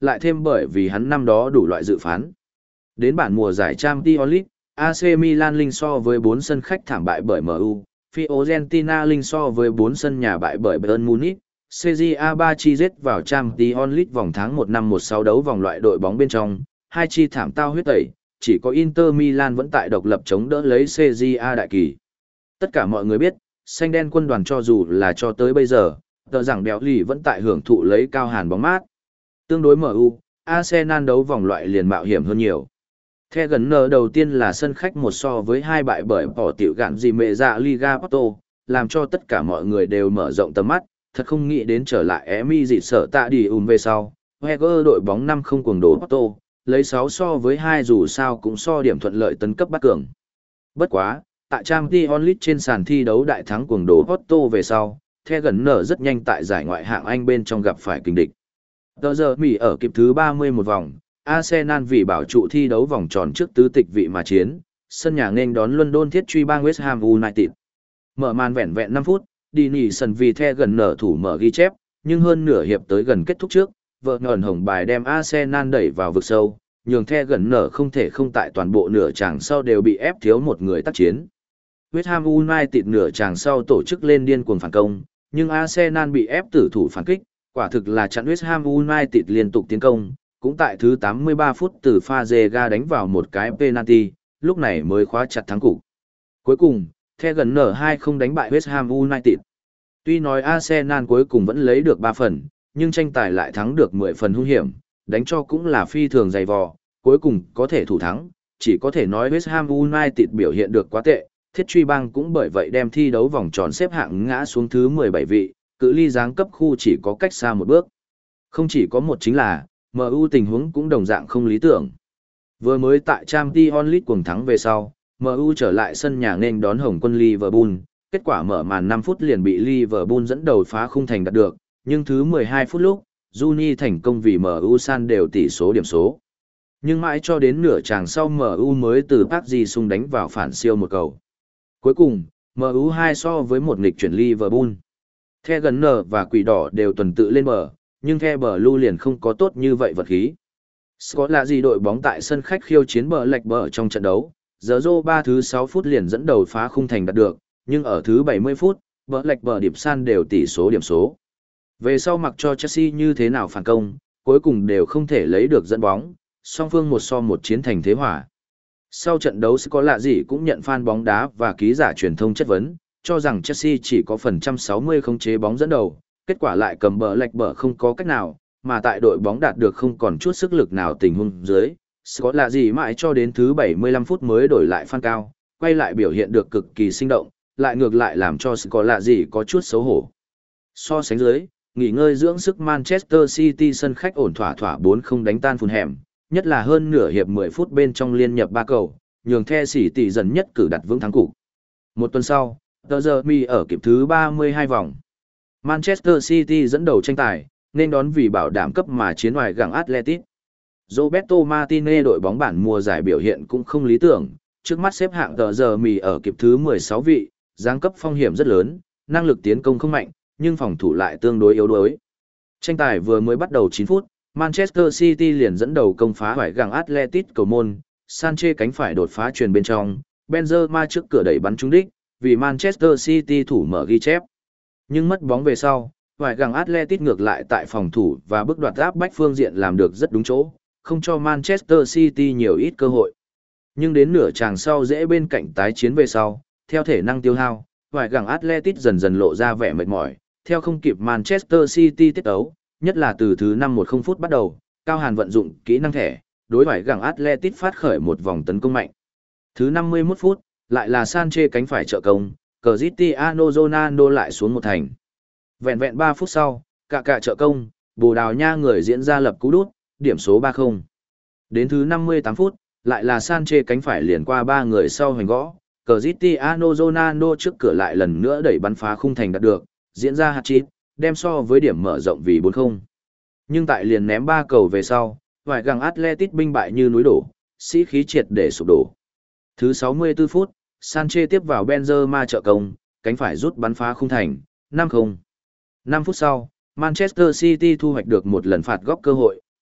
lại thêm bởi vì hắn năm đó đủ loại dự phán. Đến bản mùa giải Champions League, a xê Milan linh so với bốn sân khách thảm bại bởi em u, Fiorentina linh so với bốn sân nhà bại bởi Bayern Munich, xê giê a ba chi giết vào Champions League vòng tháng một năm một sáu đấu vòng loại đội bóng bên trong, hai chi thảm tao huyết tẩy, chỉ có Inter Milan vẫn tại độc lập chống đỡ lấy xê giê a đại kỳ. Tất cả mọi người biết, xanh đen quân đoàn cho dù là cho tới bây giờ, tờ rằng béo lì vẫn tại hưởng thụ lấy cao hàn bóng mát. Tương đối em u, Arsenal đấu vòng loại liền mạo hiểm hơn nhiều. The gần nở đầu tiên là sân khách một so với hai bại bởi bỏ tiểu gạn gì mẹ dạ Liga Porto, làm cho tất cả mọi người đều mở rộng tầm mắt, thật không nghĩ đến trở lại Emi dị sở tạ đi ùn về sau. Wenger đội bóng năm không cuồng đổ Porto, lấy sáu so với hai dù sao cũng so điểm thuận lợi tấn cấp bắt cường. Bất quá, tại Champions League trên sàn thi đấu đại thắng cuồng đổ Porto về sau, The gần nở rất nhanh tại giải ngoại hạng Anh bên trong gặp phải kình địch. Tờ giờ Mỹ ở kịp thứ ba mươi một vòng, Arsenal vì bảo trụ thi đấu vòng tròn trước tứ tịch vị mà chiến, sân nhà nên đón London thiết truy bang West Ham United. Mở màn vẹn vẹn năm phút, Dini sân vì The gần nở thủ mở ghi chép, nhưng hơn nửa hiệp tới gần kết thúc trước, vợ ngẩn hồng bài đem Arsenal đẩy vào vực sâu, nhường The gần nở không thể không tại toàn bộ nửa chàng sau đều bị ép thiếu một người tác chiến. West Ham United nửa chàng sau tổ chức lên điên cuồng phản công, nhưng Arsenal bị ép tử thủ phản kích, quả thực là chặn West Ham United liên tục tiến công, cũng tại thứ tám mươi ba phút từ Fazega đánh vào một cái penalty, lúc này mới khóa chặt thắng cục. Cuối cùng, The gần nở hai không đánh bại West Ham United. Tuy nói Arsenal cuối cùng vẫn lấy được ba phần, nhưng tranh tài lại thắng được mười phần hung hiểm, đánh cho cũng là phi thường dày vò, cuối cùng có thể thủ thắng, chỉ có thể nói West Ham United biểu hiện được quá tệ, thiết truy bang cũng bởi vậy đem thi đấu vòng tròn xếp hạng ngã xuống thứ mười bảy vị, cự ly giáng cấp khu chỉ có cách xa một bước. Không chỉ có một chính là, em u tình huống cũng đồng dạng không lý tưởng. Vừa mới tại Champions League cuồng thắng về sau, em u trở lại sân nhà nên đón Hồng quân Liverpool, kết quả mở màn năm phút liền bị Liverpool dẫn đầu phá khung thành đạt được, nhưng thứ mười hai phút lúc, Juni thành công vì em u san đều tỷ số điểm số. Nhưng mãi cho đến nửa chàng sau em u mới từ Park Ji-sung đánh vào phản siêu một cầu. Cuối cùng, em u hai so với một nghịch chuyển Liverpool. The gần nở và quỷ đỏ đều tuần tự lên bờ, nhưng The Blue liền không có tốt như vậy vật khí. Scott là gì đội bóng tại sân khách khiêu chiến bờ lệch bờ trong trận đấu, giờ rô ba thứ sáu phút liền dẫn đầu phá khung thành đạt được, nhưng ở thứ bảy mươi phút, bờ lệch bờ điệp san đều tỷ số điểm số. Về sau mặc cho Chelsea như thế nào phản công, cuối cùng đều không thể lấy được dẫn bóng, song phương một so một chiến thành thế hòa. Sau trận đấu Scott là gì cũng nhận fan bóng đá và ký giả truyền thông chất vấn, cho rằng Chelsea chỉ có phần trăm sáu mươi khống chế bóng dẫn đầu, kết quả lại cầm bờ lệch bờ không có cách nào, mà tại đội bóng đạt được không còn chút sức lực nào tình huống dưới. Scott là gì mãi cho đến thứ bảy mươi lăm phút mới đổi lại Phan Cao, quay lại biểu hiện được cực kỳ sinh động, lại ngược lại làm cho Scott là gì có chút xấu hổ. So sánh dưới, nghỉ ngơi dưỡng sức Manchester City sân khách ổn thỏa thỏa bốn không đánh tan Fulham, nhất là hơn nửa hiệp mười phút bên trong liên nhập ba cầu, nhường The Sĩ tỷ dần nhất cử đặt vững thắng cục. Một tuần sau, tờ giờ mi ở kịp thứ ba mươi hai vòng. Manchester City dẫn đầu tranh tài, nên đón vì bảo đảm cấp mà chiến ngoài gặng Atletico. Roberto Martinez đội bóng bản mùa giải biểu hiện cũng không lý tưởng, trước mắt xếp hạng tờ giờ mì ở kịp thứ mười sáu vị, giáng cấp phong hiểm rất lớn, năng lực tiến công không mạnh, nhưng phòng thủ lại tương đối yếu đuối. Tranh tài vừa mới bắt đầu chín phút, Manchester City liền dẫn đầu công phá ngoài gặng Atletico cầu môn, Sanchez cánh phải đột phá truyền bên trong, Benzema trước cửa đẩy bắn trúng đích, vì Manchester City thủ mở ghi chép. Nhưng mất bóng về sau, ngoài gặng Atletico ngược lại tại phòng thủ và bước đoạt áp bách phương diện làm được rất đúng chỗ, không cho Manchester City nhiều ít cơ hội. Nhưng đến nửa chàng sau dễ bên cạnh tái chiến về sau, theo thể năng tiêu hao, ngoài gặng Atletico dần dần lộ ra vẻ mệt mỏi, theo không kịp Manchester City tiết ấu, nhất là từ thứ năm mươi phút bắt đầu, Cao Hàn vận dụng kỹ năng thẻ, đối ngoài gặng Atletico phát khởi một vòng tấn công mạnh. Thứ năm mươi mốt phút, lại là Sanchez cánh phải trợ công, Cristiano Ronaldo lại xuống một thành. Vẹn vẹn ba phút sau, cả cả trợ công, Bồ Đào Nha người diễn ra lập cú đút, điểm số ba không. Đến thứ năm mươi tám phút, lại là Sanchez cánh phải liền qua ba người sau hoành gõ, Cristiano Ronaldo trước cửa lại lần nữa đẩy bắn phá khung thành đạt được, diễn ra hat-trick, đem so với điểm mở rộng vì bốn không. Nhưng tại liền ném ba cầu về sau, ngoài gặng Atletico binh bại như núi đổ, sĩ khí triệt để sụp đổ. Thứ sáu mươi tư phút, Sanchez tiếp vào Benzema trợ công, cánh phải rút bắn phá khung thành, năm không. năm phút sau, Manchester City thu hoạch được một lần phạt góc cơ hội,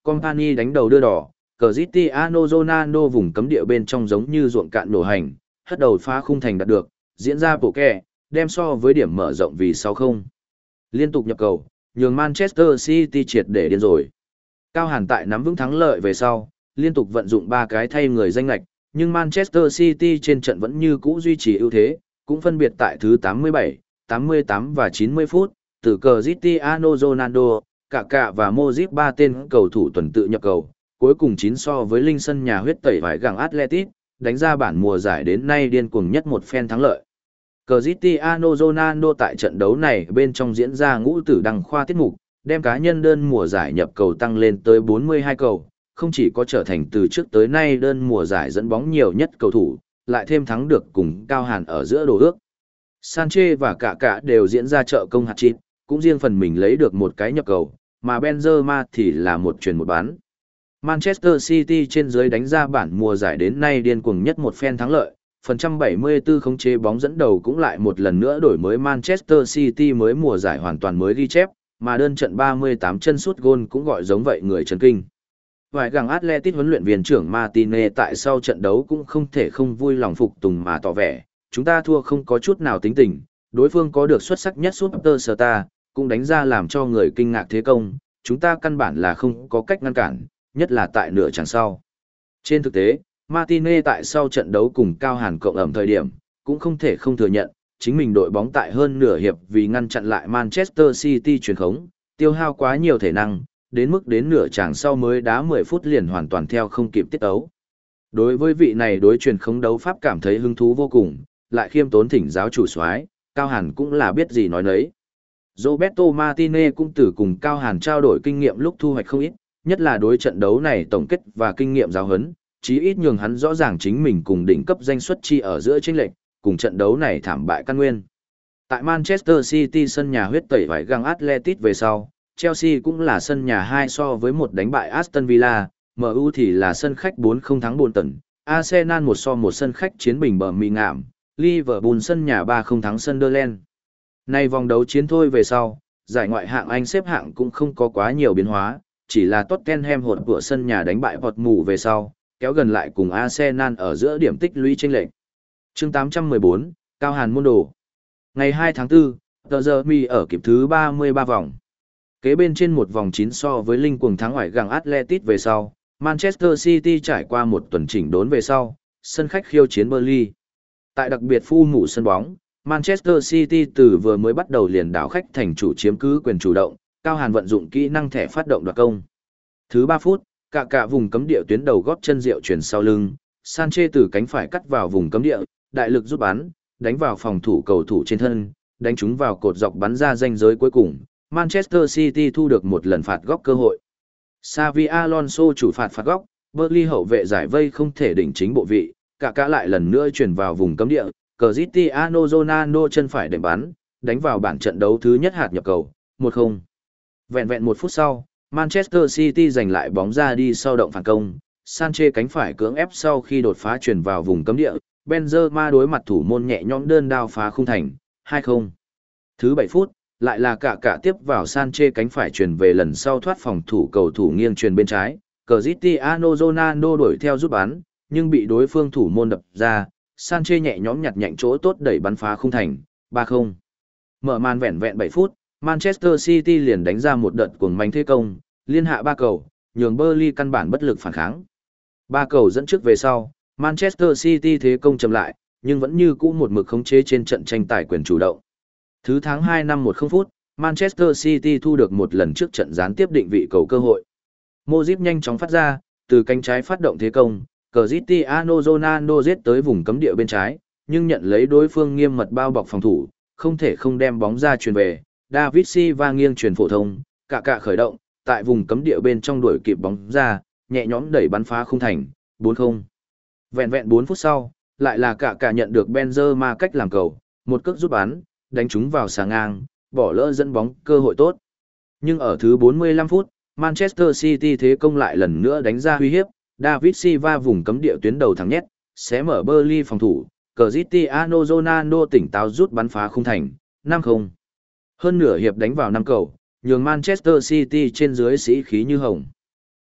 Company đánh đầu đưa đỏ, Cristiano Ronaldo vùng cấm địa bên trong giống như ruộng cạn nổ hành, hất đầu phá khung thành đạt được, diễn ra bộ kè, đem so với điểm mở rộng vì sáu không. Liên tục nhập cầu, nhường Manchester City triệt để điên rồi. Cao Hàn tại nắm vững thắng lợi về sau, liên tục vận dụng ba cái thay người danh lệch, nhưng Manchester City trên trận vẫn như cũ duy trì ưu thế, cũng phân biệt tại thứ tám mươi bảy, tám mươi tám và chín mươi phút, từ Cristiano Ronaldo, Kaká và Modric ba tên cầu thủ tuần tự nhập cầu, cuối cùng chín so với linh sân nhà huyết tẩy vải gặng Atletico, đánh ra bản mùa giải đến nay điên cuồng nhất một phen thắng lợi. Cristiano Ronaldo tại trận đấu này bên trong diễn ra ngũ tử đăng khoa tiết mục, đem cá nhân đơn mùa giải nhập cầu tăng lên tới bốn mươi hai cầu, không chỉ có trở thành từ trước tới nay đơn mùa giải dẫn bóng nhiều nhất cầu thủ, lại thêm thắng được cùng Cao Hàn ở giữa đồ ước. Sanchez và Kaká đều diễn ra trợ công hat-trick, cũng riêng phần mình lấy được một cái nhập cầu, mà Benzema thì là một chuyền một bán. Manchester City trên dưới đánh ra bản mùa giải đến nay điên cuồng nhất một phen thắng lợi, phần trăm bảy mươi tư khống chế bóng dẫn đầu cũng lại một lần nữa đổi mới Manchester City mới mùa giải hoàn toàn mới ghi chép, mà đơn trận ba mươi tám chân sút gôn cũng gọi giống vậy người chấn kinh. Vài gặng Atletico huấn luyện viên trưởng Martinez tại sau trận đấu cũng không thể không vui lòng phục tùng mà tỏ vẻ, chúng ta thua không có chút nào tính tình, đối phương có được xuất sắc nhất Superstar, cũng đánh ra làm cho người kinh ngạc thế công, chúng ta căn bản là không có cách ngăn cản, nhất là tại nửa chặng sau. Trên thực tế, Martinez tại sau trận đấu cùng Cao Hàn cộng ẩm thời điểm, cũng không thể không thừa nhận, chính mình đội bóng tại hơn nửa hiệp vì ngăn chặn lại Manchester City truyền khống, tiêu hao quá nhiều thể năng, đến mức đến nửa chặng sau mới đá mười phút liền hoàn toàn theo không kịp tiết tấu. Đối với vị này đối truyền khống đấu pháp cảm thấy hứng thú vô cùng, lại khiêm tốn thỉnh giáo chủ soái, Cao Hàn cũng là biết gì nói nấy. Roberto Martinez cũng từ cùng Cao Hàn trao đổi kinh nghiệm lúc thu hoạch không ít, nhất là đối trận đấu này tổng kết và kinh nghiệm giáo huấn, chí ít nhường hắn rõ ràng chính mình cùng đỉnh cấp danh xuất chi ở giữa chênh lệch, cùng trận đấu này thảm bại căn nguyên. Tại Manchester City sân nhà huyết tẩy vải găng Atletico về sau, Chelsea cũng là sân nhà hai so với một đánh bại Aston Villa, em u thì là sân khách bốn không thắng Bolton, Arsenal một so một sân khách chiến bình Birmingham, Liverpool sân nhà ba không thắng Sunderland. Nay vòng đấu chiến thôi về sau, giải ngoại hạng Anh xếp hạng cũng không có quá nhiều biến hóa, chỉ là Tottenham hột của sân nhà đánh bại Bọt mù về sau, kéo gần lại cùng Arsenal ở giữa điểm tích lũy chênh lệch. Chương tám trăm mười bốn, Cao Hàn môn đồ. Ngày hai tháng tư, tờ giờ mi ở kịp thứ ba mươi ba vòng. Kế bên trên một vòng chín so với linh cuồng thắng ngoại gặng Atletico về sau, Manchester City trải qua một tuần chỉnh đốn về sau, sân khách khiêu chiến Burnley. Tại đặc biệt phu mũ sân bóng, Manchester City từ vừa mới bắt đầu liền đảo khách thành chủ chiếm cứ quyền chủ động, Cao Hàn vận dụng kỹ năng thẻ phát động đoạt công. Thứ ba phút, cả cả vùng cấm địa tuyến đầu góp chân rượu chuyển sau lưng, Sanchez từ cánh phải cắt vào vùng cấm địa, đại lực rút bắn, đánh vào phòng thủ cầu thủ trên thân, đánh trúng vào cột dọc bắn ra ranh giới cuối cùng. Manchester City thu được một lần phạt góc cơ hội. Xavi Alonso chủ phạt phạt góc, Burnley hậu vệ giải vây không thể đỉnh chính bộ vị, cả cả lại lần nữa chuyển vào vùng cấm địa, Cristiano Ronaldo chân phải đệm bắn, đánh vào bản trận đấu thứ nhất hạt nhập cầu, một không. Vẹn vẹn một phút sau, Manchester City giành lại bóng ra đi sau động phản công, Sanchez cánh phải cưỡng ép sau khi đột phá chuyển vào vùng cấm địa, Benzema đối mặt thủ môn nhẹ nhõm đơn đao phá khung thành, hai không. Thứ bảy phút, lại là cả cả tiếp vào Sanchez cánh phải chuyển về lần sau thoát phòng thủ cầu thủ nghiêng truyền bên trái, Cristiano Ronaldo đuổi theo giúp bắn, nhưng bị đối phương thủ môn đập ra, Sanchez nhẹ nhõm nhặt nhạnh chỗ tốt đẩy bắn phá khung thành, ba không. Mở màn vẹn vẹn bảy phút, Manchester City liền đánh ra một đợt cuồng manh thế công, liên hạ ba cầu, nhường Burnley căn bản bất lực phản kháng. Ba cầu dẫn trước về sau, Manchester City thế công chậm lại, nhưng vẫn như cũ một mực khống chế trên trận tranh tài quyền chủ động. Thứ tháng hai năm một không phút, Manchester City thu được một lần trước trận gián tiếp định vị cầu cơ hội. Modric nhanh chóng phát ra, từ cánh trái phát động thế công, Cristiano Ronaldo giết tới vùng cấm địa bên trái, nhưng nhận lấy đối phương nghiêm mật bao bọc phòng thủ, không thể không đem bóng ra chuyền về. David Silva nghiêng chuyền phổ thông, cả cả khởi động, tại vùng cấm địa bên trong đuổi kịp bóng ra, nhẹ nhõm đẩy bắn phá khung thành, bốn không. Vẹn vẹn bốn phút sau, lại là cả cả nhận được Benzema cách làm cầu, một cước giúp bắn, đánh trúng vào xà ngang, bỏ lỡ dẫn bóng cơ hội tốt. Nhưng ở thứ bốn mươi lăm phút, Manchester City thế công lại lần nữa đánh ra uy hiếp, David Silva vùng cấm địa tuyến đầu thẳng nhét, xé mở Burnley phòng thủ, Cristiano Ronaldo tỉnh táo rút bắn phá khung thành, năm không. Hơn nửa hiệp đánh vào năm cầu, nhường Manchester City trên dưới sĩ khí như hồng.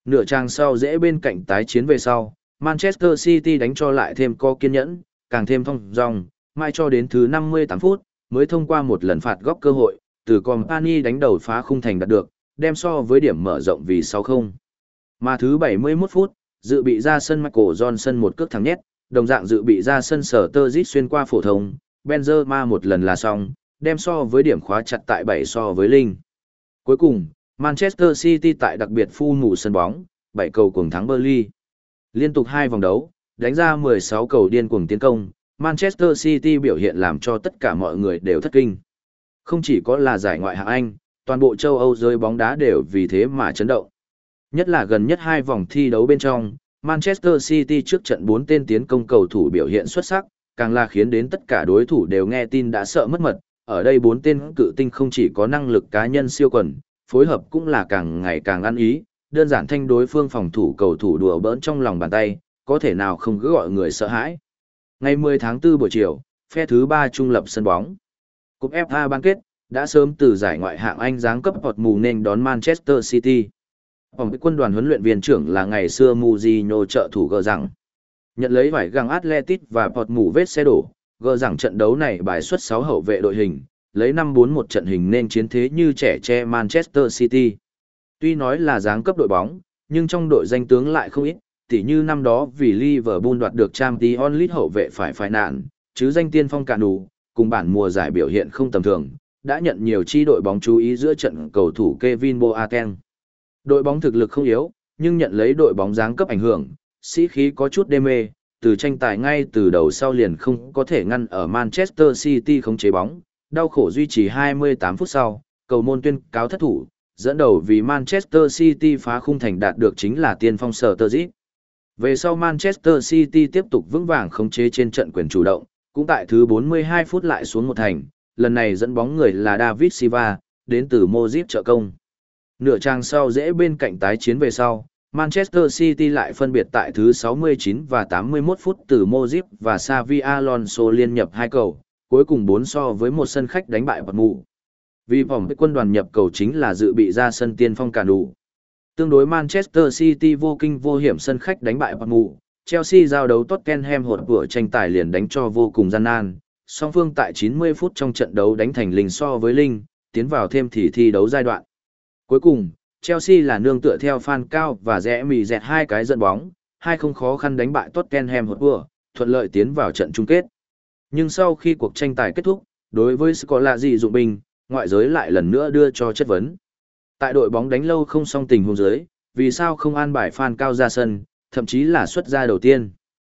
Nửa trang sau dễ bên cạnh tái chiến về sau, Manchester City đánh cho lại thêm có kiên nhẫn, càng thêm thông dong, mai cho đến thứ năm mươi tám phút, mới thông qua một lần phạt góc cơ hội, từ Company đánh đầu phá khung thành đạt được, đem so với điểm mở rộng vì sáu không. Mà thứ bảy mươi mốt phút, dự bị ra sân Michael Johnson một cước thẳng nhét, đồng dạng dự bị ra sân sở tơ dít xuyên qua phổ thông, Benzema một lần là xong, đem so với điểm khóa chặt tại bảy so với Linh. Cuối cùng, Manchester City tại đặc biệt phu mù sân bóng, bảy cầu cuồng thắng Burnley. Liên tục hai vòng đấu, đánh ra mười sáu cầu điên cuồng tiến công, Manchester City biểu hiện làm cho tất cả mọi người đều thất kinh. Không chỉ có là giải ngoại hạng Anh, toàn bộ châu Âu giới bóng đá đều vì thế mà chấn động. Nhất là gần nhất hai vòng thi đấu bên trong, Manchester City trước trận bốn tên tiến công cầu thủ biểu hiện xuất sắc, càng là khiến đến tất cả đối thủ đều nghe tin đã sợ mất mật. Ở đây bốn tên cự tinh không chỉ có năng lực cá nhân siêu quần, phối hợp cũng là càng ngày càng ăn ý, đơn giản thanh đối phương phòng thủ cầu thủ đùa bỡn trong lòng bàn tay, có thể nào không cứ gọi người sợ hãi. Ngày mười tháng tư buổi chiều, phe thứ ba trung lập sân bóng. Cúp ép a bán kết, đã sớm từ giải ngoại hạng Anh giáng cấp hột mù nên đón Manchester City. Phòng quân đoàn huấn luyện viên trưởng là ngày xưa Mourinho trợ thủ gờ rằng. Nhận lấy vải găng Athletic và hột mù vết xe đổ, gờ rằng trận đấu này bài xuất sáu hậu vệ đội hình, lấy năm bốn một trận hình nên chiến thế như trẻ tre Manchester City. Tuy nói là giáng cấp đội bóng, nhưng trong đội danh tướng lại không ít, tỉ như năm đó vì Liverpool đoạt được Champions League hậu vệ phải phải nạn, chứ danh tiên phong cả đủ, cùng bản mùa giải biểu hiện không tầm thường, đã nhận nhiều chi đội bóng chú ý giữa trận cầu thủ Kevin Boateng. Đội bóng thực lực không yếu, nhưng nhận lấy đội bóng giáng cấp ảnh hưởng, sĩ khí có chút đê mê, từ tranh tài ngay từ đầu sau liền không có thể ngăn ở Manchester City khống chế bóng, đau khổ duy trì hai mươi tám phút sau, cầu môn tuyên cáo thất thủ, dẫn đầu vì Manchester City phá khung thành đạt được chính là tiên phong Sturridge. Về sau Manchester City tiếp tục vững vàng khống chế trên trận quyền chủ động, cũng tại thứ bốn mươi hai phút lại xuống một thành, lần này dẫn bóng người là David Silva, đến từ Modric trợ công. Nửa trang sau dễ bên cạnh tái chiến về sau, Manchester City lại phân biệt tại thứ sáu mươi chín và tám mươi mốt phút từ Modric và Xavi Alonso liên nhập hai cầu, cuối cùng bốn so với một sân khách đánh bại bật mù. Vì vòng quân đoàn nhập cầu chính là dự bị ra sân tiên phong cả đủ. Tương đối Manchester City vô kinh vô hiểm sân khách đánh bại bật mù, Chelsea giao đấu Tottenham hột của tranh tài liền đánh cho vô cùng gian nan. Song phương tại chín mươi phút trong trận đấu đánh thành linh so với linh, tiến vào thêm thì thi đấu giai đoạn. Cuối cùng, Chelsea là nương tựa theo Fan Cao và rẽ mì dẹt hai cái dẫn bóng, hai không khó khăn đánh bại Tottenham hột của, thuận lợi tiến vào trận chung kết. Nhưng sau khi cuộc tranh tài kết thúc, đối với Scolari dụng binh, ngoại giới lại lần nữa đưa cho chất vấn. Tại đội bóng đánh lâu không xong tình huống dưới, vì sao không an bài Fan Cao ra sân, thậm chí là xuất ra đầu tiên.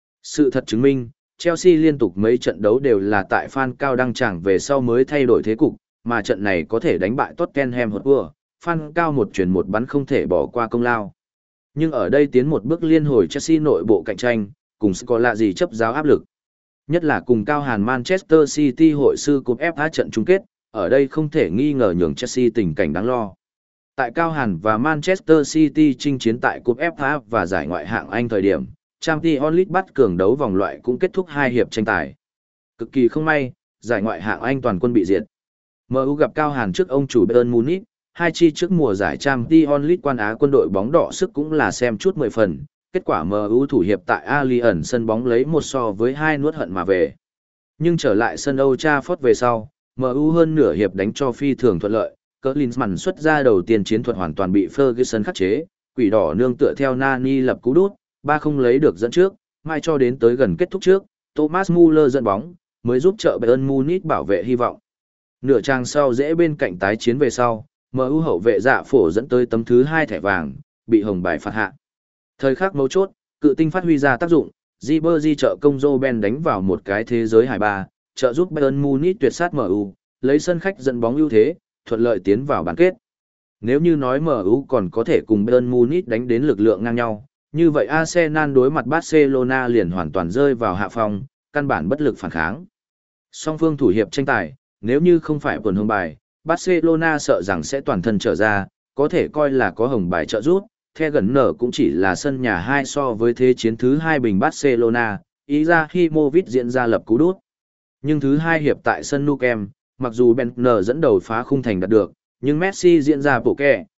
Sự thật chứng minh, Chelsea liên tục mấy trận đấu đều là tại Fan Cao đăng tràng về sau mới thay đổi thế cục, mà trận này có thể đánh bại Tottenham Hotspur, Fan Cao một chuyển một bắn không thể bỏ qua công lao. Nhưng ở đây tiến một bước liên hồi Chelsea nội bộ cạnh tranh, cùng Scolari chấp giáo áp lực. Nhất là cùng Cao Hàn Manchester City hội sư cúp ép a trận chung kết, ở đây không thể nghi ngờ nhường Chelsea tình cảnh đáng lo. Tại Cao Hàn và Manchester City chinh chiến tại cúp ép a và giải ngoại hạng Anh thời điểm, Champions League bắt cường đấu vòng loại cũng kết thúc hai hiệp tranh tài. Cực kỳ không may, giải ngoại hạng Anh toàn quân bị diệt. em u gặp Cao Hàn trước ông chủ Bayern Munich, hai chi trước mùa giải Champions League quan Á quân đội bóng đỏ sức cũng là xem chút mười phần. Kết quả em u thủ hiệp tại Allianz sân bóng lấy một so với hai nuốt hận mà về. Nhưng trở lại sân Old Trafford về sau, em u hơn nửa hiệp đánh cho phi thường thuận lợi. Klinsmann xuất ra đầu tiên chiến thuật hoàn toàn bị Ferguson khắc chế, quỷ đỏ nương tựa theo Nani lập cú đút, ba không lấy được dẫn trước, mai cho đến tới gần kết thúc trước, Thomas Muller dẫn bóng, mới giúp trợ Bayern Munich bảo vệ hy vọng. Nửa trang sau dễ bên cạnh tái chiến về sau, em u hậu vệ Dạ Phổ dẫn tới tấm thứ hai thẻ vàng, bị hồng bài phạt hạ. Thời khắc mấu chốt, cự tinh phát huy ra tác dụng, Ribery trợ công Robben đánh vào một cái thế giới hải ba, trợ giúp Bayern Munich tuyệt sát em u, lấy sân khách dẫn bóng ưu thế, thuận lợi tiến vào bán kết. Nếu như nói em u còn có thể cùng Bayern Munich đánh đến lực lượng ngang nhau, như vậy Arsenal đối mặt Barcelona liền hoàn toàn rơi vào hạ phong, căn bản bất lực phản kháng. Song phương thủ hiệp tranh tài, nếu như không phải quần hồng bài, Barcelona sợ rằng sẽ toàn thân trở ra, có thể coi là có hồng bài trợ giúp. The gần nở cũng chỉ là sân nhà hai so với thế chiến thứ hai bình Barcelona, Izahimovic diễn ra lập cú đút. Nhưng thứ hai hiệp tại sân Nou Camp, mặc dù Bentner dẫn đầu phá khung thành đạt được, nhưng Messi diễn ra bổ kẹ,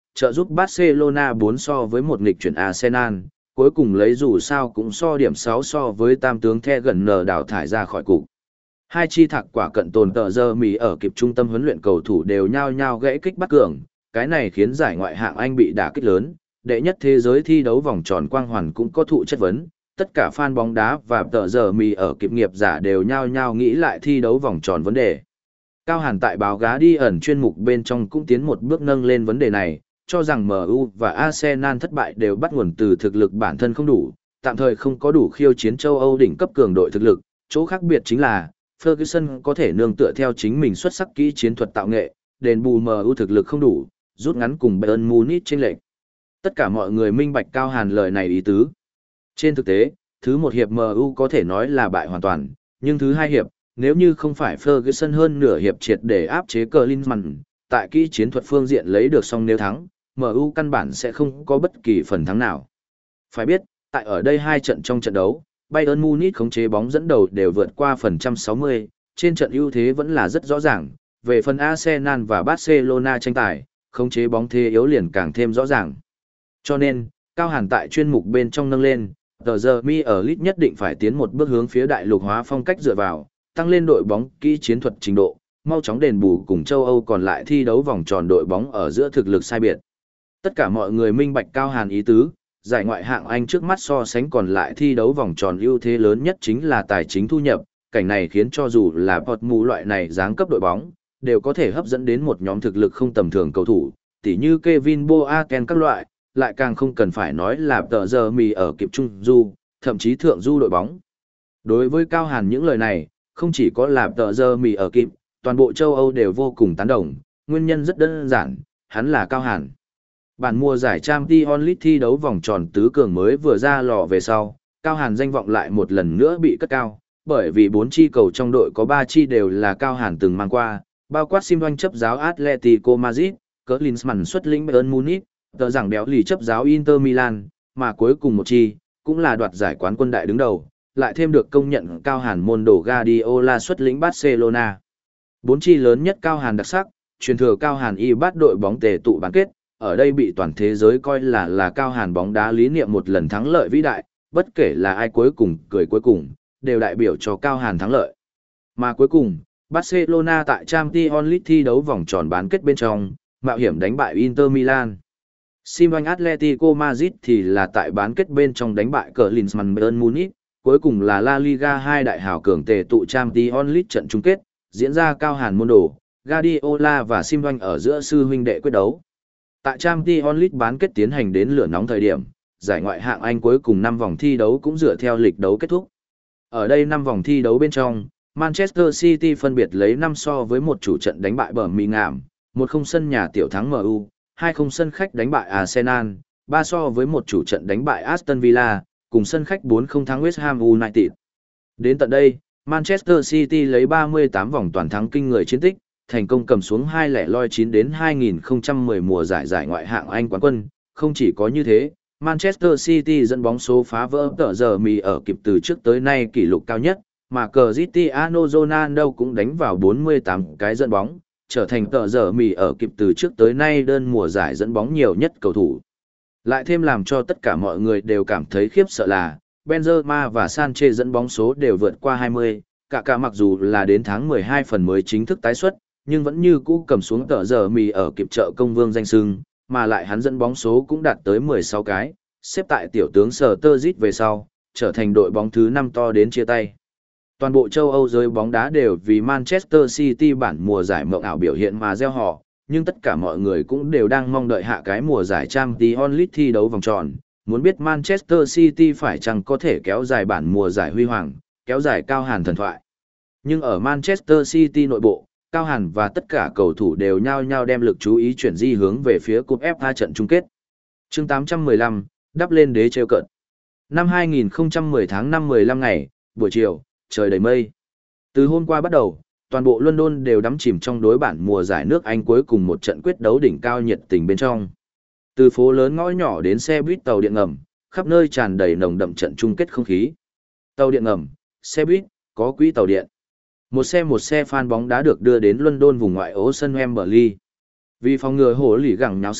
trợ giúp Barcelona bốn so với một nghịch chuyển Arsenal, cuối cùng lấy dù sao cũng so điểm sáu so với tam tướng The gần nở đào thải ra khỏi cục. Hai chi thạc quả cận tồn tờ giờ mì ở kịp trung tâm huấn luyện cầu thủ đều nhao nhao gãy kích bắt cường, cái này khiến giải ngoại hạng Anh bị đả kích lớn, đệ nhất thế giới thi đấu vòng tròn quang hoàn cũng có thụ chất vấn, tất cả fan bóng đá và tờ giờ mì ở kịp nghiệp giả đều nhao nhao nghĩ lại thi đấu vòng tròn vấn đề. Cao Hàn tại báo gá đi ẩn chuyên mục bên trong cũng tiến một bước nâng lên vấn đề này, cho rằng em u và Arsenal thất bại đều bắt nguồn từ thực lực bản thân không đủ, tạm thời không có đủ khiêu chiến châu Âu đỉnh cấp cường đội thực lực, chỗ khác biệt chính là Ferguson có thể nương tựa theo chính mình xuất sắc kỹ chiến thuật tạo nghệ, đền bù em u thực lực không đủ, rút ngắn cùng Bayern Munich chênh lệch. Tất cả mọi người minh bạch Cao Hàn lời này ý tứ. Trên thực tế, thứ một hiệp em u có thể nói là bại hoàn toàn, nhưng thứ hai hiệp, nếu như không phải Ferguson hơn nửa hiệp triệt để áp chế Klinsmann, tại kỹ chiến thuật phương diện lấy được xong nếu thắng, em u căn bản sẽ không có bất kỳ phần thắng nào. Phải biết, tại ở đây hai trận trong trận đấu, Bayern Munich khống chế bóng dẫn đầu đều vượt qua phần trăm sáu mươi, trên trận ưu thế vẫn là rất rõ ràng, về phần Arsenal và Barcelona tranh tài, khống chế bóng thế yếu liền càng thêm rõ ràng. Cho nên, Cao Hàn tại chuyên mục bên trong nâng lên, tờ giờ mi ở Leeds nhất định phải tiến một bước hướng phía đại lục hóa phong cách dựa vào, tăng lên đội bóng kỹ chiến thuật trình độ, mau chóng đền bù cùng châu Âu còn lại thi đấu vòng tròn đội bóng ở giữa thực lực sai biệt. Tất cả mọi người minh bạch Cao Hàn ý tứ, giải ngoại hạng Anh trước mắt so sánh còn lại thi đấu vòng tròn ưu thế lớn nhất chính là tài chính thu nhập, cảnh này khiến cho dù là Portsmouth loại này dáng cấp đội bóng, đều có thể hấp dẫn đến một nhóm thực lực không tầm thường cầu thủ, tỉ như Kevin Boateng các loại, lại càng không cần phải nói là tờ giờ mì ở kịp trung du, thậm chí thượng du đội bóng. Đối với Cao Hàn những lời này, không chỉ có là tờ giờ mì ở kịp, toàn bộ châu Âu đều vô cùng tán đồng, nguyên nhân rất đơn giản, hắn là Cao Hàn. Bản mùa giải Champions League thi đấu vòng tròn tứ cường mới vừa ra lò về sau, Cao Hàn danh vọng lại một lần nữa bị cất cao, bởi vì bốn chi cầu trong đội có ba chi đều là Cao Hàn từng mang qua, bao quát Sim Doanh chấp giáo Atletico Madrid, Klinsmann xuất lĩnh Bayern Munich, tờ rằng béo lì chấp giáo Inter Milan, mà cuối cùng một chi, cũng là đoạt giải quán quân đại đứng đầu, lại thêm được công nhận Cao Hàn môn đồ Guardiola xuất lĩnh Barcelona. Bốn chi lớn nhất Cao Hàn đặc sắc, truyền thừa Cao Hàn y bát đội bóng tề tụ bán kết, ở đây bị toàn thế giới coi là là Cao Hàn bóng đá lý niệm một lần thắng lợi vĩ đại, bất kể là ai cuối cùng cười cuối cùng, đều đại biểu cho Cao Hàn thắng lợi. Mà cuối cùng, Barcelona tại Champions League thi đấu vòng tròn bán kết bên trong, mạo hiểm đánh bại Inter Milan. Sim Doanh Atletico Madrid thì là tại bán kết bên trong đánh bại Klinsmann Bayern Munich, cuối cùng là La Liga hai đại hào cường tề tụ Champions League trận chung kết, diễn ra Cao Hàn môn đồ, Guardiola và Sim Doanh ở giữa sư huynh đệ quyết đấu. Tại Champions League bán kết tiến hành đến lửa nóng thời điểm, giải ngoại hạng Anh cuối cùng năm vòng thi đấu cũng dựa theo lịch đấu kết thúc. Ở đây năm vòng thi đấu bên trong, Manchester City phân biệt lấy năm so với một chủ trận đánh bại Birmingham, một không sân nhà tiểu thắng em u, hai không sân khách đánh bại Arsenal, ba so với một chủ trận đánh bại Aston Villa, cùng sân khách bốn không thắng West Ham United. Đến tận đây, Manchester City lấy ba mươi tám vòng toàn thắng kinh người chiến tích, thành công cầm xuống hai lẻ loi chín đến hai nghìn không trăm mười mùa giải giải ngoại hạng Anh quán quân. Không chỉ có như thế, Manchester City dẫn bóng số phá vỡ tờ giờ mì ở kịp từ trước tới nay kỷ lục cao nhất, mà Cristiano Ronaldo cũng đánh vào bốn mươi tám cái dẫn bóng, trở thành tờ giờ mì ở kịp từ trước tới nay đơn mùa giải dẫn bóng nhiều nhất cầu thủ. Lại thêm làm cho tất cả mọi người đều cảm thấy khiếp sợ là, Benzema và Sanchez dẫn bóng số đều vượt qua hai mươi, cả cả mặc dù là đến tháng mười hai phần mới chính thức tái xuất, nhưng vẫn như cũ cầm xuống tờ giờ mì ở kịp trợ công vương danh sưng, mà lại hắn dẫn bóng số cũng đạt tới mười sáu cái, xếp tại tiểu tướng Sturridge về sau, trở thành đội bóng thứ năm to đến chia tay. Toàn bộ châu Âu giới bóng đá đều vì Manchester City bản mùa giải mộng ảo biểu hiện mà reo hò, nhưng tất cả mọi người cũng đều đang mong đợi hạ cái mùa giải Champions League thi đấu vòng tròn, muốn biết Manchester City phải chăng có thể kéo dài bản mùa giải huy hoàng, kéo dài Cao Hàn thần thoại. Nhưng ở Manchester City nội bộ, Cao Hàn và tất cả cầu thủ đều nhao nhao đem lực chú ý chuyển di hướng về phía cúp ép a trận chung kết. Chương tám trăm mười lăm, đắp lên đế trêu cợt. Năm hai nghìn không trăm mười tháng năm mười lăm ngày, buổi chiều, trời đầy mây. Từ hôm qua bắt đầu, toàn bộ London đều đắm chìm trong đối bản mùa giải nước Anh cuối cùng một trận quyết đấu đỉnh cao nhiệt tình bên trong. Từ phố lớn ngõ nhỏ đến xe buýt tàu điện ngầm, khắp nơi tràn đầy nồng đậm trận chung kết không khí. Tàu điện ngầm, xe buýt, có quỹ tàu điện. Một xe một xe fan bóng đá được đưa đến London vùng ngoại ô sân Wembley. Vì phòng ngừa hổ lỉ gẳng nháo sự,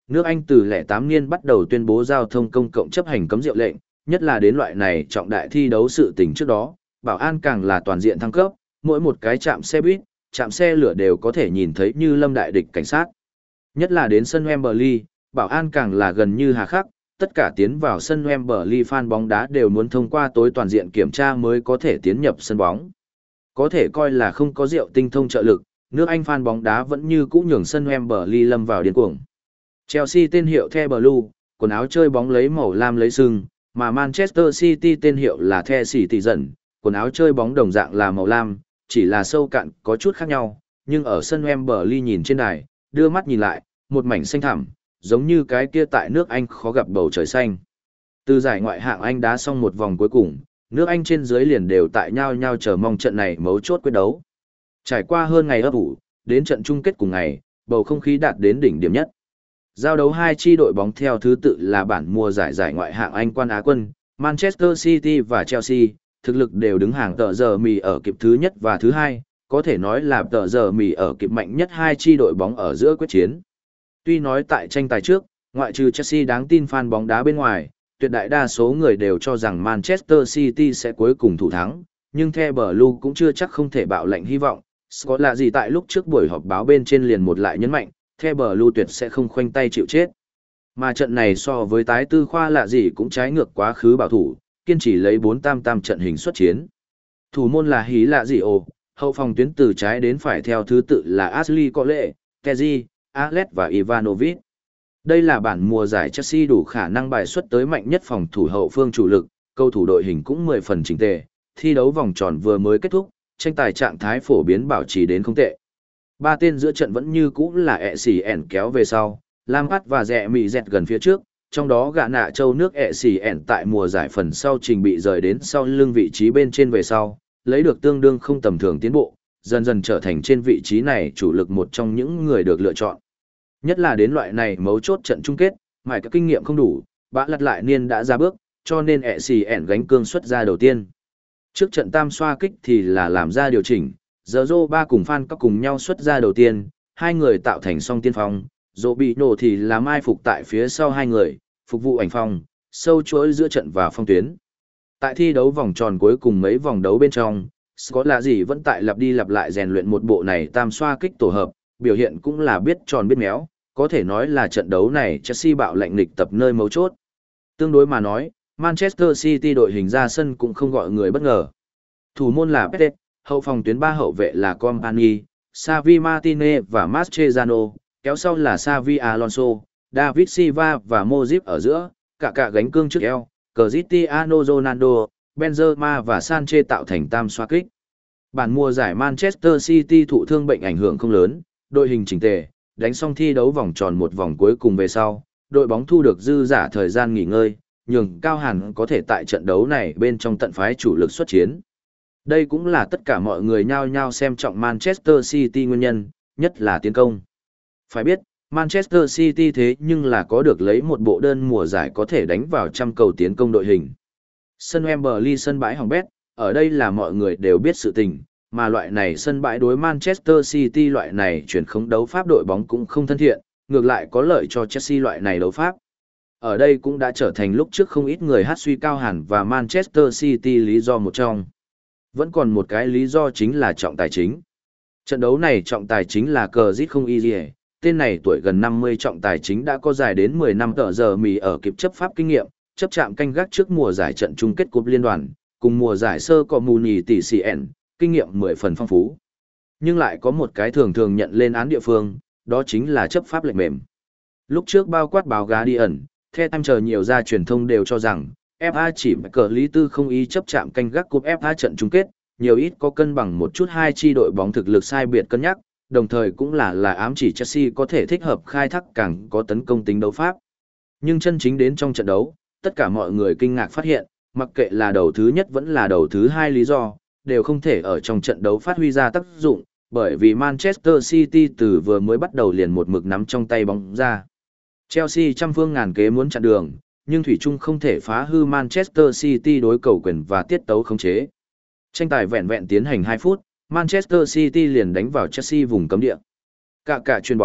nước Anh từ lẻ tám niên bắt đầu tuyên bố giao thông công cộng chấp hành cấm rượu lệnh, nhất là đến loại này trọng đại thi đấu sự tình trước đó, bảo an càng là toàn diện thăng cấp, mỗi một cái trạm xe buýt, trạm xe lửa đều có thể nhìn thấy như lâm đại địch cảnh sát. Nhất là đến sân Wembley, bảo an càng là gần như hà khắc, tất cả tiến vào sân Wembley fan bóng đá đều muốn thông qua tối toàn diện kiểm tra mới có thể tiến nhập sân bóng. Có thể coi là không có rượu tinh thông trợ lực, nước Anh fan bóng đá vẫn như cũ nhường sân Wembley lâm vào điên cuồng. Chelsea tên hiệu The Blue, quần áo chơi bóng lấy màu lam lấy sừng, mà Manchester City tên hiệu là The Citizen, quần áo chơi bóng đồng dạng là màu lam, chỉ là sâu cạn có chút khác nhau, nhưng ở sân Wembley nhìn trên đài, đưa mắt nhìn lại, một mảnh xanh thẳm, giống như cái kia tại nước Anh khó gặp bầu trời xanh. Từ giải ngoại hạng Anh đá xong một vòng cuối cùng, nước Anh trên dưới liền đều tại nhau nhau chờ mong trận này mấu chốt quyết đấu. Trải qua hơn ngày ấp ủ, đến trận chung kết cùng ngày, bầu không khí đạt đến đỉnh điểm nhất. Giao đấu hai chi đội bóng theo thứ tự là bản mùa giải giải ngoại hạng Anh quan Á quân, Manchester City và Chelsea, thực lực đều đứng hàng tờ giờ mì ở kịp thứ nhất và thứ hai, có thể nói là tờ giờ mì ở kịp mạnh nhất hai chi đội bóng ở giữa quyết chiến. Tuy nói tại tranh tài trước, ngoại trừ Chelsea đáng tin fan bóng đá bên ngoài, tuyệt đại đa số người đều cho rằng Manchester City sẽ cuối cùng thủ thắng, nhưng The Blue cũng chưa chắc không thể bạo lệnh hy vọng. Scott là gì tại lúc trước buổi họp báo bên trên liền một lại nhấn mạnh, The Blue tuyệt sẽ không khoanh tay chịu chết. Mà trận này so với tái tư khoa lạ gì cũng trái ngược quá khứ bảo thủ, kiên trì lấy bốn tam tam trận hình xuất chiến. Thủ môn là hí lạ gì ồ, hậu phòng tuyến từ trái đến phải theo thứ tự là Ashley Cole, Kezi, Alex và Ivanovic. Đây là bản mùa giải Chelsea đủ khả năng bài xuất tới mạnh nhất phòng thủ hậu phương chủ lực, cầu thủ đội hình cũng mười phần chỉnh tề, thi đấu vòng tròn vừa mới kết thúc, tranh tài trạng thái phổ biến bảo trì đến không tệ. Ba tên giữa trận vẫn như cũ là ẹ xì ẻn kéo về sau, Lampard và Rẹ Mị dẹt gần phía trước, trong đó gã nạ châu nước ẹ xì ẻn tại mùa giải phần sau trình bị rời đến sau lưng vị trí bên trên về sau, lấy được tương đương không tầm thường tiến bộ, dần dần trở thành trên vị trí này chủ lực một trong những người được lựa chọn. Nhất là đến loại này mấu chốt trận chung kết, mãi các kinh nghiệm không đủ, bã lật lại niên đã ra bước, cho nên ẹ xì ẻn gánh cương xuất ra đầu tiên. Trước trận tam xoa kích thì là làm ra điều chỉnh, giờ Zô ba cùng Phan các cùng nhau xuất ra đầu tiên, hai người tạo thành song tiên phong, Dỗ bị nổ thì là mai phục tại phía sau hai người, phục vụ ảnh phong, sâu chuỗi giữa trận và phong tuyến. Tại thi đấu vòng tròn cuối cùng mấy vòng đấu bên trong, Scott là gì vẫn tại lặp đi lặp lại rèn luyện một bộ này tam xoa kích tổ hợp, biểu hiện cũng là biết tròn biết méo, có thể nói là trận đấu này Chelsea bạo lệnh nghịch tập nơi mấu chốt. Tương đối mà nói, Manchester City đội hình ra sân cũng không gọi người bất ngờ. Thủ môn là Pete, hậu phòng tuyến ba hậu vệ là Company, Xavi Martinez và Mascherano, kéo sau là Xavi Alonso, David Silva và Modric ở giữa, cả cả gánh cương trước eo, Cristiano Ronaldo, Benzema và Sanchez tạo thành tam xoa kích. Bản mùa giải Manchester City thụ thương bệnh ảnh hưởng không lớn, đội hình chỉnh tề, đánh xong thi đấu vòng tròn một vòng cuối cùng về sau, đội bóng thu được dư giả thời gian nghỉ ngơi, nhường Cao Hàn có thể tại trận đấu này bên trong tận phái chủ lực xuất chiến. Đây cũng là tất cả mọi người nhao nhao xem trọng Manchester City nguyên nhân, nhất là tiến công. Phải biết, Manchester City thế nhưng là có được lấy một bộ đơn mùa giải có thể đánh vào trăm cầu tiến công đội hình. Sân Wembley sân bãi hỏng bét, ở đây là mọi người đều biết sự tình, mà loại này sân bãi đối Manchester City loại này chuyển khống đấu pháp đội bóng cũng không thân thiện, ngược lại có lợi cho Chelsea loại này đấu pháp. Ở đây cũng đã trở thành lúc trước không ít người hát suy Cao Hàn và Manchester City lý do một trong. Vẫn còn một cái lý do chính là trọng tài chính. Trận đấu này trọng tài chính là cờ giết không easy, tên này tuổi gần năm mươi trọng tài chính đã có dài đến mười năm tờ giờ mì ở kịp chấp pháp kinh nghiệm, chấp chạm canh gác trước mùa giải trận chung kết cúp liên đoàn, cùng mùa giải sơ cọ mù nhì tỷ xê en, kinh nghiệm mười phần phong phú. Nhưng lại có một cái thường thường nhận lên án địa phương, đó chính là chấp pháp lệnh mềm. Lúc trước bao quát báo Guardian, The Times chờ nhiều gia truyền thông đều cho rằng, ép a chỉ cờ lý tư không ý chấp chạm canh gác cúp ép a trận chung kết, nhiều ít có cân bằng một chút hai chi đội bóng thực lực sai biệt cân nhắc, đồng thời cũng là là ám chỉ Chelsea có thể thích hợp khai thác càng có tấn công tính đấu pháp. Nhưng chân chính đến trong trận đấu, tất cả mọi người kinh ngạc phát hiện, mặc kệ là đầu thứ nhất vẫn là đầu thứ hai lý do, đều không thể ở trong trận đấu phát huy ra tác dụng, bởi vì Manchester City từ vừa mới bắt đầu liền một mực nắm trong tay bóng ra. Chelsea trăm phương ngàn kế muốn chặn đường, nhưng thủy chung không thể phá hư Manchester City đối cầu quyền và tiết tấu khống chế. Tranh tài vẹn vẹn tiến hành hai phút, Manchester City liền đánh vào Chelsea vùng cấm địa. Cả cả chuyền bóng,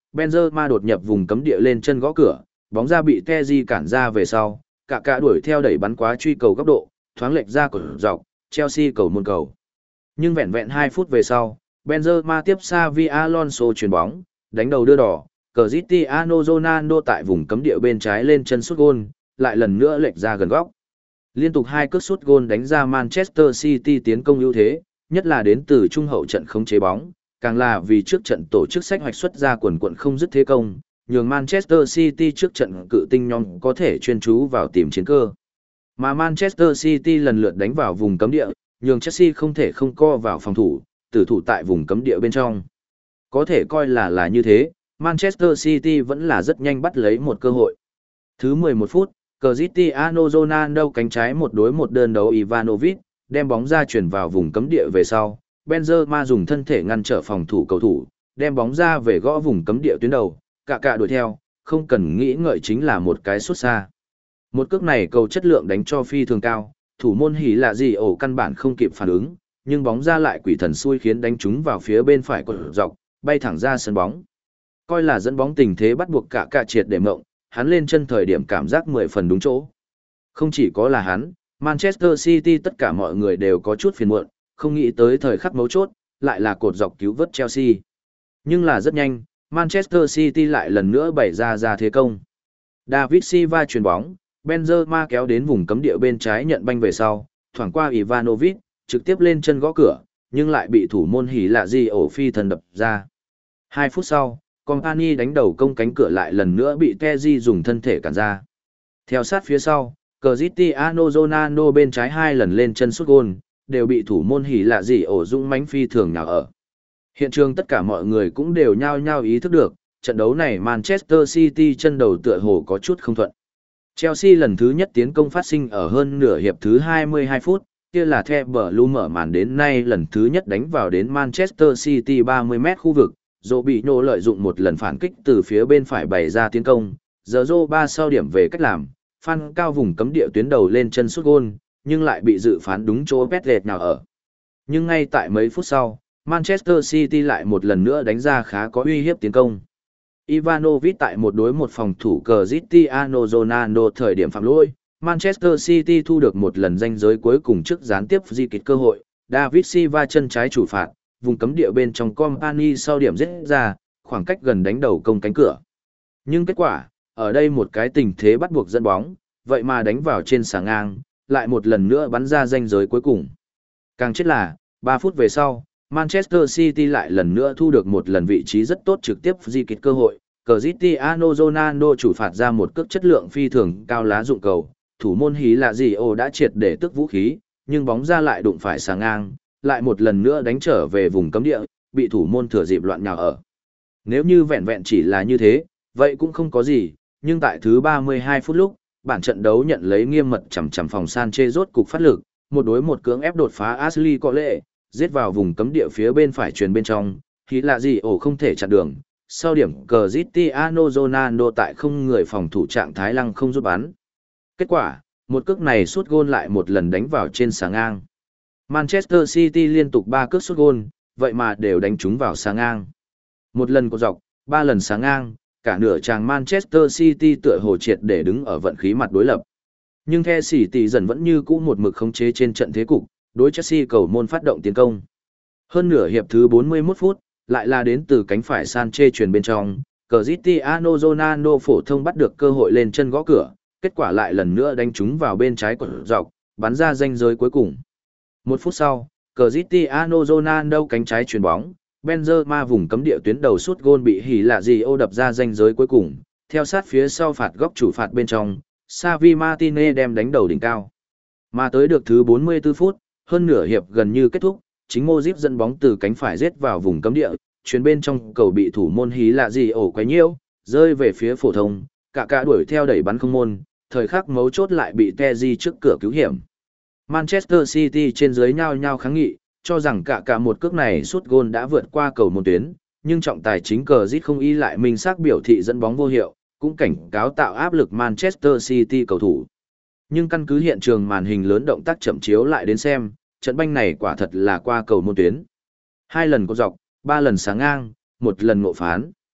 Benzema đột nhập vùng cấm địa lên chân gõ cửa, bóng ra bị Kessié cản ra về sau, cả cả đuổi theo đẩy bắn quá truy cầu góc độ, thoáng lệch ra cột dọc, Chelsea cầu môn cầu. Nhưng vẹn vẹn hai phút về sau, Benzema tiếp Xavi Alonso chuyền bóng, đánh đầu đưa đỏ, Cristiano Ronaldo tại vùng cấm địa bên trái lên chân sút gôn, lại lần nữa lệch ra gần góc. Liên tục hai cước sút gôn đánh ra Manchester City tiến công ưu thế, nhất là đến từ trung hậu trận khống chế bóng, càng là vì trước trận tổ chức sách hoạch xuất ra quần quận không dứt thế công, nhường Manchester City trước trận cự tinh nhóm có thể chuyên chú vào tìm chiến cơ. Mà Manchester City lần lượt đánh vào vùng cấm địa, nhường Chelsea không thể không co vào phòng thủ, tử thủ tại vùng cấm địa bên trong. Có thể coi là là như thế, Manchester City vẫn là rất nhanh bắt lấy một cơ hội. Thứ mười một phút, Cristiano Ronaldo cánh trái một đối một đơn đấu Ivanovic, đem bóng ra chuyển vào vùng cấm địa về sau, Benzema dùng thân thể ngăn trở phòng thủ cầu thủ, đem bóng ra về gõ vùng cấm địa tuyến đầu, cả cả đuổi theo, không cần nghĩ ngợi chính là một cái sút xa. Một cước này cầu chất lượng đánh cho phi thường cao, thủ môn hỉ lạ gì ổ căn bản không kịp phản ứng, nhưng bóng ra lại quỷ thần xui khiến đánh trúng vào phía bên phải cột dọc, bay thẳng ra sân bóng. Coi là dẫn bóng tình thế bắt buộc cả cả triệt để mộng, hắn lên chân thời điểm cảm giác mười phần đúng chỗ. Không chỉ có là hắn, Manchester City tất cả mọi người đều có chút phiền muộn, không nghĩ tới thời khắc mấu chốt, lại là cột dọc cứu vớt Chelsea. Nhưng là rất nhanh, Manchester City lại lần nữa bày ra ra thế công. David Silva chuyền bóng, Benzema kéo đến vùng cấm địa bên trái nhận banh về sau, thoảng qua Ivanovic, trực tiếp lên chân gõ cửa, nhưng lại bị thủ môn hỉ lạ gì ổ phi thần đập ra. Hai phút sau, Company đánh đầu công cánh cửa lại lần nữa bị Kessié dùng thân thể cản ra. Theo sát phía sau, Cristiano Ronaldo bên trái hai lần lên chân sút gôn, đều bị thủ môn hỉ lạ gì ổ dũng mãnh phi thường nhào ở. Hiện trường tất cả mọi người cũng đều nhao nhao ý thức được, trận đấu này Manchester City chân đầu tựa hồ có chút không thuận. Chelsea lần thứ nhất tiến công phát sinh ở hơn nửa hiệp thứ hai mươi hai phút, kia là The Blue mở màn đến nay lần thứ nhất đánh vào đến Manchester City ba mươi mét khu vực, Dỗ bị nổ lợi dụng một lần phản kích từ phía bên phải bày ra tiến công, giờ Dô ba sau điểm về cách làm, Phan cao vùng cấm địa tuyến đầu lên chân sút gôn, nhưng lại bị dự phán đúng chỗ bét lệch nào ở. Nhưng ngay tại mấy phút sau, Manchester City lại một lần nữa đánh ra khá có uy hiếp tiến công. Ivanovic tại một đối một phòng thủ Cristiano Ronaldo thời điểm phạm lỗi, Manchester City thu được một lần ranh giới cuối cùng trước gián tiếp di kịch cơ hội, David Silva chân trái chủ phạt, vùng cấm địa bên trong Company sau điểm giết ra, khoảng cách gần đánh đầu công cánh cửa. Nhưng kết quả, ở đây một cái tình thế bắt buộc dẫn bóng, vậy mà đánh vào trên xà ngang, lại một lần nữa bắn ra ranh giới cuối cùng. Càng chết là, ba phút về sau, Manchester City lại lần nữa thu được một lần vị trí rất tốt trực tiếp di kịch cơ hội, Cristiano Ronaldo chủ phạt ra một cước chất lượng phi thường cao lá dụng cầu, thủ môn hí lạ gì ồ đã triệt để tức vũ khí, nhưng bóng ra lại đụng phải xà ngang, lại một lần nữa đánh trở về vùng cấm địa, bị thủ môn thừa dịp loạn nhào ở. Nếu như vẹn vẹn chỉ là như thế, vậy cũng không có gì, nhưng tại thứ ba mươi hai phút lúc, bản trận đấu nhận lấy nghiêm mật chằm chằm phòng Sanchez rốt cục phát lực, một đối một cưỡng ép đột phá Ashley Cole, giết vào vùng cấm địa phía bên phải truyền bên trong, thì là gì ổ không thể chặn đường. Sau điểm Cristiano Ronaldo tại không người phòng thủ trạng thái lăng không rút bắn. Kết quả, một cước này sút gôn lại một lần đánh vào trên xà ngang. Manchester City liên tục ba cước sút gôn, vậy mà đều đánh trúng vào xà ngang. Một lần cột dọc, ba lần xà ngang, cả nửa chàng Manchester City tựa hồ triệt để đứng ở vận khí mặt đối lập. Nhưng The City dần vẫn như cũ một mực khống chế trên trận thế cục, đối Chelsea cầu môn phát động tiến công. Hơn nửa hiệp thứ bốn mươi mốt phút, lại là đến từ cánh phải Sanchez truyền bên trong, Cristiano Ronaldo phổ thông bắt được cơ hội lên chân gõ cửa, kết quả lại lần nữa đánh trúng vào bên trái của dọc, bắn ra ranh giới cuối cùng. Một phút sau, Cristiano Ronaldo cánh trái chuyền bóng, Benzema vùng cấm địa tuyến đầu sút gôn bị hỉ lạ gì ô đập ra ranh giới cuối cùng, theo sát phía sau phạt góc chủ phạt bên trong, Xavi Martinez đem đánh đầu đỉnh cao. Mà tới được thứ bốn mươi tư phút, hơn nửa hiệp gần như kết thúc, chính Modric dẫn bóng từ cánh phải giết vào vùng cấm địa, chuyền bên trong cầu bị thủ môn hí lạ gì ổ quấy nhiễu, rơi về phía phổ thông, cả cả đuổi theo đẩy bắn không môn, thời khắc mấu chốt lại bị Kessié trước cửa cứu hiểm. Manchester City trên dưới nhao nhao kháng nghị, cho rằng cả cả một cước này sút gôn đã vượt qua cầu môn tuyến, nhưng trọng tài chính cờ rít không y lại minh xác biểu thị dẫn bóng vô hiệu, cũng cảnh cáo tạo áp lực Manchester City cầu thủ. Nhưng căn cứ hiện trường màn hình lớn động tác chậm chiếu lại đến xem, trận banh này quả thật là qua cầu môn tuyến. Hai lần có dọc, ba lần sáng ngang, một lần ngộ phán.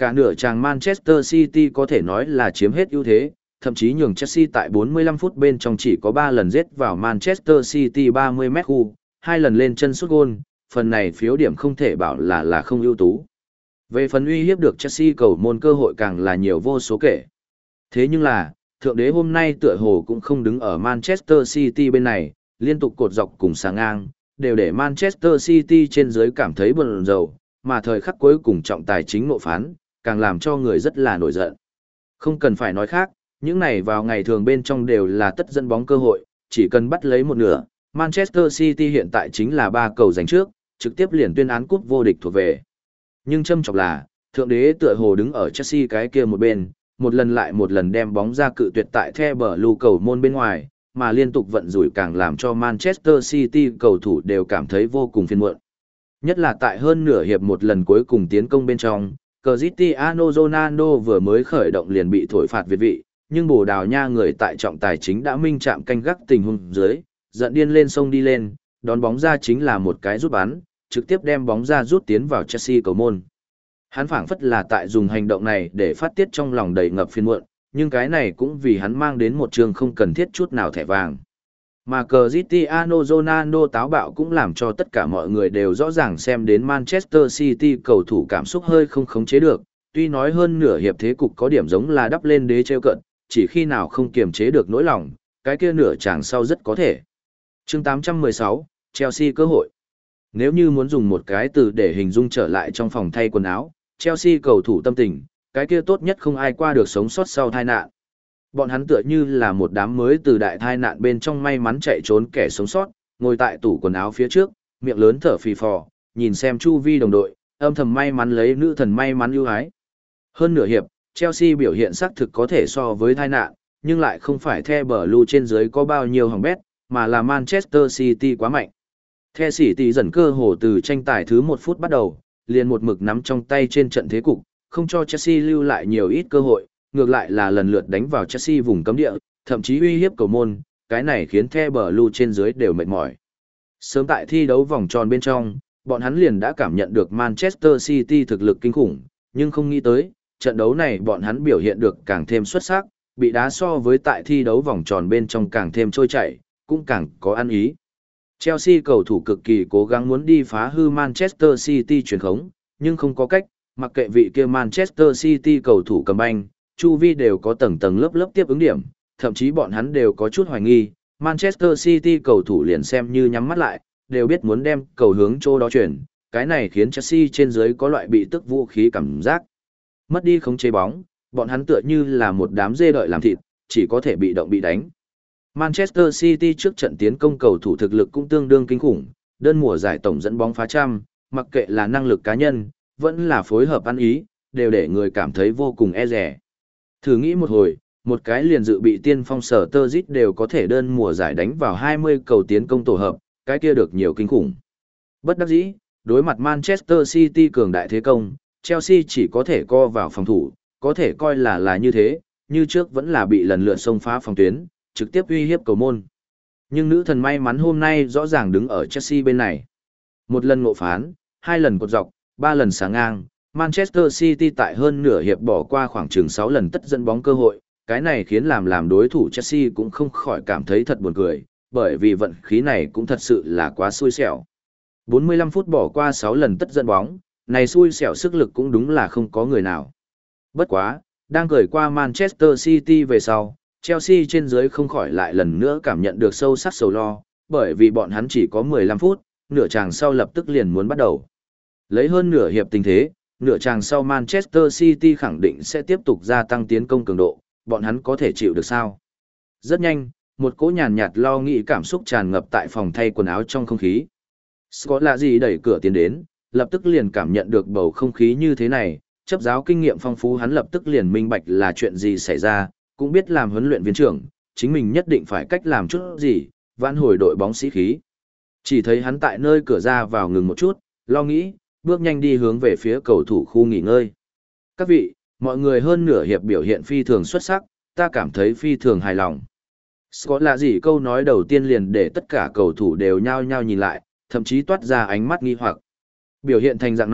Cả nửa chàng Manchester City có thể nói là chiếm hết ưu thế, thậm chí nhường Chelsea tại bốn mươi lăm phút bên trong chỉ có ba lần giết vào Manchester City ba mươi mét khu, hai lần lên chân sút gôn, phần này phiếu điểm không thể bảo là là không ưu tú. Về phần uy hiếp được Chelsea cầu môn cơ hội càng là nhiều vô số kể. Thế nhưng là, thượng đế hôm nay tựa hồ cũng không đứng ở Manchester City bên này, liên tục cột dọc cùng sáng ngang, đều để Manchester City trên dưới cảm thấy buồn rầu, mà thời khắc cuối cùng trọng tài chính nộ phán, càng làm cho người rất là nổi giận. Không cần phải nói khác, những này vào ngày thường bên trong đều là tất dẫn bóng cơ hội, chỉ cần bắt lấy một nửa, Manchester City hiện tại chính là ba cầu giành trước, trực tiếp liền tuyên án cúp vô địch thuộc về. Nhưng châm chọc là, thượng đế tựa hồ đứng ở Chelsea cái kia một bên, một lần lại một lần đem bóng ra cự tuyệt tại The Blue cầu môn bên ngoài, mà liên tục vận rủi càng làm cho Manchester City cầu thủ đều cảm thấy vô cùng phiền muộn. Nhất là tại hơn nửa hiệp một lần cuối cùng tiến công bên trong, Cristiano Ronaldo vừa mới khởi động liền bị thổi phạt việt vị, nhưng Bồ Đào Nha người tại trọng tài chính đã minh chạm canh gác tình huống dưới, giận điên lên sông đi lên, đón bóng ra chính là một cái rút bắn, trực tiếp đem bóng ra rút tiến vào Chelsea cầu môn. Hắn phảng phất là tại dùng hành động này để phát tiết trong lòng đầy ngập phiền muộn, nhưng cái này cũng vì hắn mang đến một trường không cần thiết chút nào thẻ vàng. Mà Cristiano Ronaldo táo bạo cũng làm cho tất cả mọi người đều rõ ràng xem đến Manchester City cầu thủ cảm xúc hơi không khống chế được, tuy nói hơn nửa hiệp thế cục có điểm giống là đắp lên đế treo cận, chỉ khi nào không kiềm chế được nỗi lòng, cái kia nửa chàng sau rất có thể. Chương tám trăm mười sáu, Chelsea cơ hội. Nếu như muốn dùng một cái từ để hình dung trở lại trong phòng thay quần áo, Chelsea cầu thủ tâm tình, cái kia tốt nhất không ai qua được sống sót sau tai nạn. Bọn hắn tựa như là một đám mới từ đại tai nạn bên trong may mắn chạy trốn kẻ sống sót, ngồi tại tủ quần áo phía trước, miệng lớn thở phì phò, nhìn xem chu vi đồng đội, âm thầm may mắn lấy nữ thần may mắn ưu ái. Hơn nửa hiệp, Chelsea biểu hiện xác thực có thể so với tai nạn, nhưng lại không phải The Blue trên dưới có bao nhiêu hỏng bét, mà là Manchester City quá mạnh. The City dần cơ hồ từ tranh tài thứ một phút bắt đầu, liền một mực nắm trong tay trên trận thế cục, không cho Chelsea lưu lại nhiều ít cơ hội, ngược lại là lần lượt đánh vào Chelsea vùng cấm địa, thậm chí uy hiếp cầu môn, cái này khiến The Blue trên dưới đều mệt mỏi. Sớm tại thi đấu vòng tròn bên trong, bọn hắn liền đã cảm nhận được Manchester City thực lực kinh khủng, nhưng không nghĩ tới, trận đấu này bọn hắn biểu hiện được càng thêm xuất sắc, bị đá so với tại thi đấu vòng tròn bên trong càng thêm trôi chảy, cũng càng có ăn ý. Chelsea cầu thủ cực kỳ cố gắng muốn đi phá hư Manchester City truyền khống, nhưng không có cách, mặc kệ vị kia Manchester City cầu thủ cầm banh, chu vi đều có tầng tầng lớp lớp tiếp ứng điểm, thậm chí bọn hắn đều có chút hoài nghi, Manchester City cầu thủ liền xem như nhắm mắt lại, đều biết muốn đem cầu hướng chỗ đó chuyển, cái này khiến Chelsea trên dưới có loại bị tức vũ khí cảm giác. Mất đi khống chế bóng, bọn hắn tựa như là một đám dê đợi làm thịt, chỉ có thể bị động bị đánh. Manchester City trước trận tiến công cầu thủ thực lực cũng tương đương kinh khủng, đơn mùa giải tổng dẫn bóng phá trăm, mặc kệ là năng lực cá nhân, vẫn là phối hợp ăn ý, đều để người cảm thấy vô cùng e dè. Thử nghĩ một hồi, một cái liền dự bị tiên phong sở tơ dít đều có thể đơn mùa giải đánh vào hai mươi cầu tiến công tổ hợp, cái kia được nhiều kinh khủng. Bất đắc dĩ, đối mặt Manchester City cường đại thế công, Chelsea chỉ có thể co vào phòng thủ, có thể coi là là như thế, như trước vẫn là bị lần lượt xông phá phòng tuyến, trực tiếp uy hiếp cầu môn. Nhưng nữ thần may mắn hôm nay rõ ràng đứng ở Chelsea bên này. Một lần ngộ phán, hai lần cột dọc, ba lần sáng ngang, Manchester City tại hơn nửa hiệp bỏ qua khoảng chừng sáu lần tất dẫn bóng cơ hội, cái này khiến làm làm đối thủ Chelsea cũng không khỏi cảm thấy thật buồn cười, bởi vì vận khí này cũng thật sự là quá xui xẻo. bốn mươi lăm phút bỏ qua sáu lần tất dẫn bóng, này xui xẻo sức lực cũng đúng là không có người nào. Bất quá, đang cười qua Manchester City về sau, Chelsea trên dưới không khỏi lại lần nữa cảm nhận được sâu sắc sầu lo, bởi vì bọn hắn chỉ có mười lăm phút, nửa chàng sau lập tức liền muốn bắt đầu. Lấy hơn nửa hiệp tình thế, nửa chàng sau Manchester City khẳng định sẽ tiếp tục gia tăng tiến công cường độ, bọn hắn có thể chịu được sao? Rất nhanh, một cỗ nhàn nhạt lo nghĩ cảm xúc tràn ngập tại phòng thay quần áo trong không khí. Scott là gì đẩy cửa tiến đến, lập tức liền cảm nhận được bầu không khí như thế này, chấp giáo kinh nghiệm phong phú hắn lập tức liền minh bạch là chuyện gì xảy ra, cũng biết làm huấn luyện viên trưởng, chính mình nhất định phải cách làm chút gì, vãn hồi đội bóng sĩ khí. Chỉ thấy hắn tại nơi cửa ra vào ngừng một chút, lo nghĩ, bước nhanh đi hướng về phía cầu thủ khu nghỉ ngơi. Các vị, mọi người hơn nửa hiệp biểu hiện phi thường xuất sắc, ta cảm thấy phi thường hài lòng. Scott là gì câu nói đầu tiên liền để tất cả cầu thủ đều nhao nhao nhìn lại, thậm chí toát ra ánh mắt nghi hoặc. Biểu hiện thành dạng này,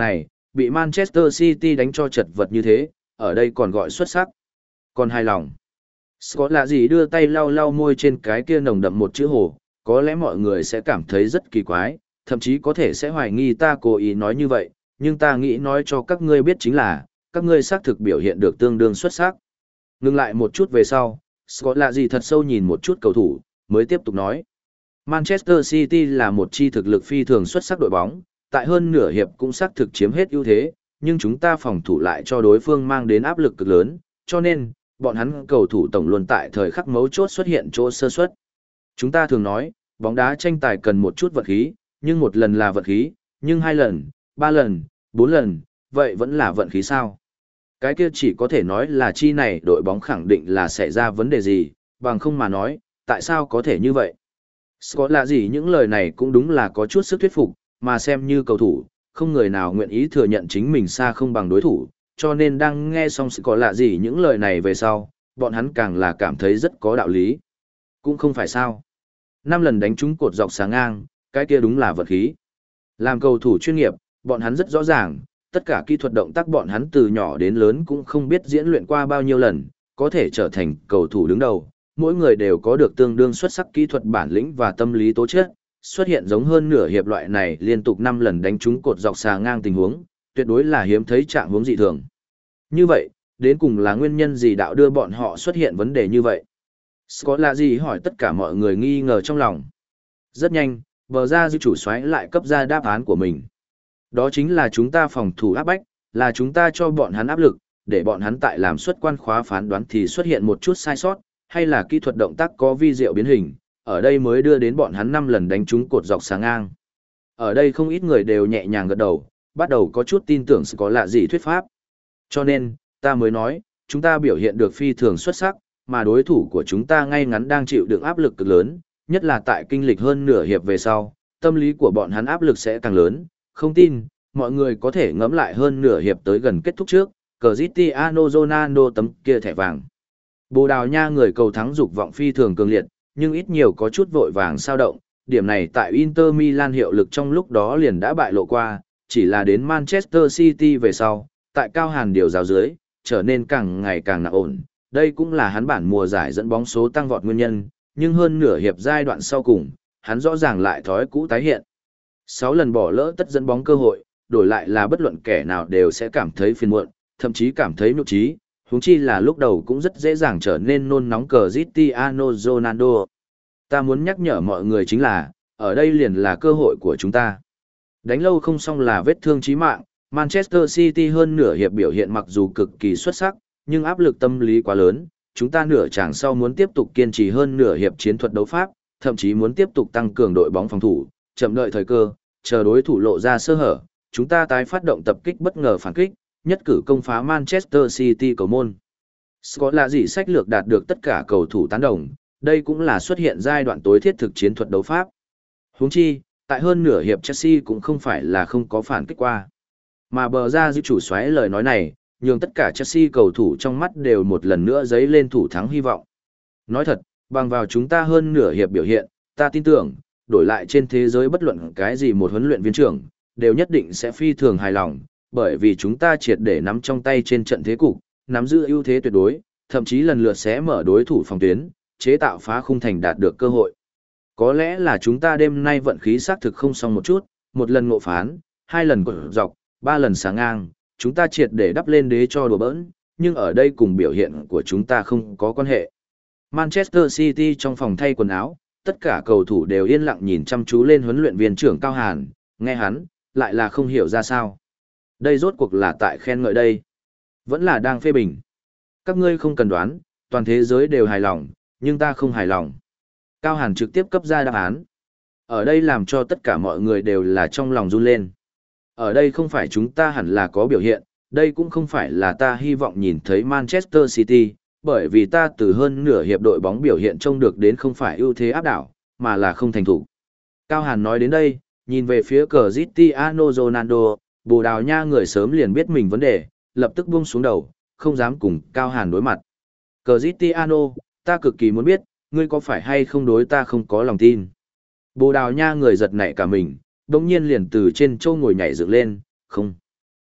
bị Manchester City đánh cho chật vật như thế, ở đây còn gọi xuất sắc. Còn hài lòng. Scott lạ gì đưa tay lau lau môi trên cái kia nồng đậm một chữ hồ, có lẽ mọi người sẽ cảm thấy rất kỳ quái, thậm chí có thể sẽ hoài nghi ta cố ý nói như vậy, nhưng ta nghĩ nói cho các ngươi biết chính là, các ngươi xác thực biểu hiện được tương đương xuất sắc. Ngừng lại một chút về sau, Scott lạ gì thật sâu nhìn một chút cầu thủ, mới tiếp tục nói. Manchester City là một chi thực lực phi thường xuất sắc đội bóng, tại hơn nửa hiệp cũng xác thực chiếm hết ưu thế, nhưng chúng ta phòng thủ lại cho đối phương mang đến áp lực cực lớn, cho nên, bọn hắn cầu thủ tổng luôn tại thời khắc mấu chốt xuất hiện chỗ sơ suất. Chúng ta thường nói, bóng đá tranh tài cần một chút vật khí, nhưng một lần là vật khí, nhưng hai lần, ba lần, bốn lần, vậy vẫn là vận khí sao? Cái kia chỉ có thể nói là chi này đội bóng khẳng định là xảy ra vấn đề gì, bằng không mà nói, tại sao có thể như vậy? Scott là gì những lời này cũng đúng là có chút sức thuyết phục, mà xem như cầu thủ, không người nào nguyện ý thừa nhận chính mình xa không bằng đối thủ, cho nên đang nghe xong sự có lạ gì những lời này về sau, bọn hắn càng là cảm thấy rất có đạo lý. Cũng không phải sao. Năm lần đánh trúng cột dọc sáng ngang, cái kia đúng là vật khí. Làm cầu thủ chuyên nghiệp, bọn hắn rất rõ ràng, tất cả kỹ thuật động tác bọn hắn từ nhỏ đến lớn cũng không biết diễn luyện qua bao nhiêu lần, có thể trở thành cầu thủ đứng đầu. Mỗi người đều có được tương đương xuất sắc kỹ thuật bản lĩnh và tâm lý tố chất, xuất hiện giống hơn nửa hiệp loại này liên tục năm lần đánh trúng cột dọc xà ngang tình huống, tuyệt đối là hiếm thấy trạng huống dị thường. Như vậy, đến cùng là nguyên nhân gì đạo đưa bọn họ xuất hiện vấn đề như vậy? Scott là gì hỏi tất cả mọi người nghi ngờ trong lòng. Rất nhanh, bờ ra dư chủ xoáy lại cấp ra đáp án của mình. Đó chính là chúng ta phòng thủ áp bách, là chúng ta cho bọn hắn áp lực, để bọn hắn tại làm xuất quan khóa phán đoán thì xuất hiện một chút sai sót, hay là kỹ thuật động tác có vi diệu biến hình, ở đây mới đưa đến bọn hắn năm lần đánh trúng cột dọc sáng ngang. Ở đây không ít người đều nhẹ nhàng gật đầu, bắt đầu có chút tin tưởng có lạ gì thuyết pháp. Cho nên, ta mới nói, chúng ta biểu hiện được phi thường xuất sắc, mà đối thủ của chúng ta ngay ngắn đang chịu đựng áp lực cực lớn, nhất là tại kinh lịch hơn nửa hiệp về sau, tâm lý của bọn hắn áp lực sẽ càng lớn. Không tin, mọi người có thể ngẫm lại hơn nửa hiệp tới gần kết thúc trước, Cristiano Ronaldo tấm kia thẻ vàng. Bồ Đào Nha người cầu thắng dục vọng phi thường cường liệt, nhưng ít nhiều có chút vội vàng sao động, điểm này tại Inter Milan hiệu lực trong lúc đó liền đã bại lộ qua, chỉ là đến Manchester City về sau, tại cao hàn điều giáo dưới, trở nên càng ngày càng nặng ổn, đây cũng là hắn bản mùa giải dẫn bóng số tăng vọt nguyên nhân, nhưng hơn nửa hiệp giai đoạn sau cùng, hắn rõ ràng lại thói cũ tái hiện. sáu lần bỏ lỡ tất dẫn bóng cơ hội, đổi lại là bất luận kẻ nào đều sẽ cảm thấy phiền muộn, thậm chí cảm thấy nhục trí, huống chi là lúc đầu cũng rất dễ dàng trở nên nôn nóng Cristiano Ronaldo. Ta muốn nhắc nhở mọi người chính là, ở đây liền là cơ hội của chúng ta. Đánh lâu không xong là vết thương chí mạng, Manchester City hơn nửa hiệp biểu hiện mặc dù cực kỳ xuất sắc, nhưng áp lực tâm lý quá lớn, chúng ta nửa chàng sau muốn tiếp tục kiên trì hơn nửa hiệp chiến thuật đấu pháp, thậm chí muốn tiếp tục tăng cường đội bóng phòng thủ, chậm đợi thời cơ, chờ đối thủ lộ ra sơ hở, chúng ta tái phát động tập kích bất ngờ phản kích, nhất cử công phá Manchester City cầu môn. Scott là gì sách lược đạt được tất cả cầu thủ tán đồng, đây cũng là xuất hiện giai đoạn tối thiết thực chiến thuật đấu pháp. Huống chi, tại hơn nửa hiệp Chelsea cũng không phải là không có phản kích qua. Mà bờ ra giữ chủ xoáy lời nói này, nhường tất cả Chelsea cầu thủ trong mắt đều một lần nữa dấy lên thủ thắng hy vọng. Nói thật, bằng vào chúng ta hơn nửa hiệp biểu hiện, ta tin tưởng, đổi lại trên thế giới bất luận cái gì một huấn luyện viên trưởng, đều nhất định sẽ phi thường hài lòng, bởi vì chúng ta triệt để nắm trong tay trên trận thế cục, nắm giữ ưu thế tuyệt đối, thậm chí lần lượt sẽ mở đối thủ phòng tuyến, chế tạo phá khung thành đạt được cơ hội. Có lẽ là chúng ta đêm nay vận khí xác thực không xong một chút, một lần ngộ phán, hai lần cột dọc, ba lần sáng ngang, chúng ta triệt để đắp lên đế cho đùa bỡn, nhưng ở đây cùng biểu hiện của chúng ta không có quan hệ. Manchester City trong phòng thay quần áo, tất cả cầu thủ đều yên lặng nhìn chăm chú lên huấn luyện viên trưởng Cao Hàn, nghe hắn, lại là không hiểu ra sao. Đây rốt cuộc là tại khen ngợi đây, vẫn là đang phê bình. Các ngươi không cần đoán, toàn thế giới đều hài lòng, nhưng ta không hài lòng. Cao Hàn trực tiếp cấp ra đáp án. Ở đây làm cho tất cả mọi người đều là trong lòng run lên. Ở đây không phải chúng ta hẳn là có biểu hiện, đây cũng không phải là ta hy vọng nhìn thấy Manchester City, bởi vì ta từ hơn nửa hiệp đội bóng biểu hiện trông được đến không phải ưu thế áp đảo, mà là không thành thủ. Cao Hàn nói đến đây, nhìn về phía Cristiano Ronaldo, Bồ Đào Nha người sớm liền biết mình vấn đề, lập tức buông xuống đầu, không dám cùng Cao Hàn đối mặt. Cristiano, ta cực kỳ muốn biết, ngươi có phải hay không đối ta không có lòng tin. Bồ Đào Nha người giật nảy cả mình, đồng nhiên liền từ trên châu ngồi nhảy dựng lên, không.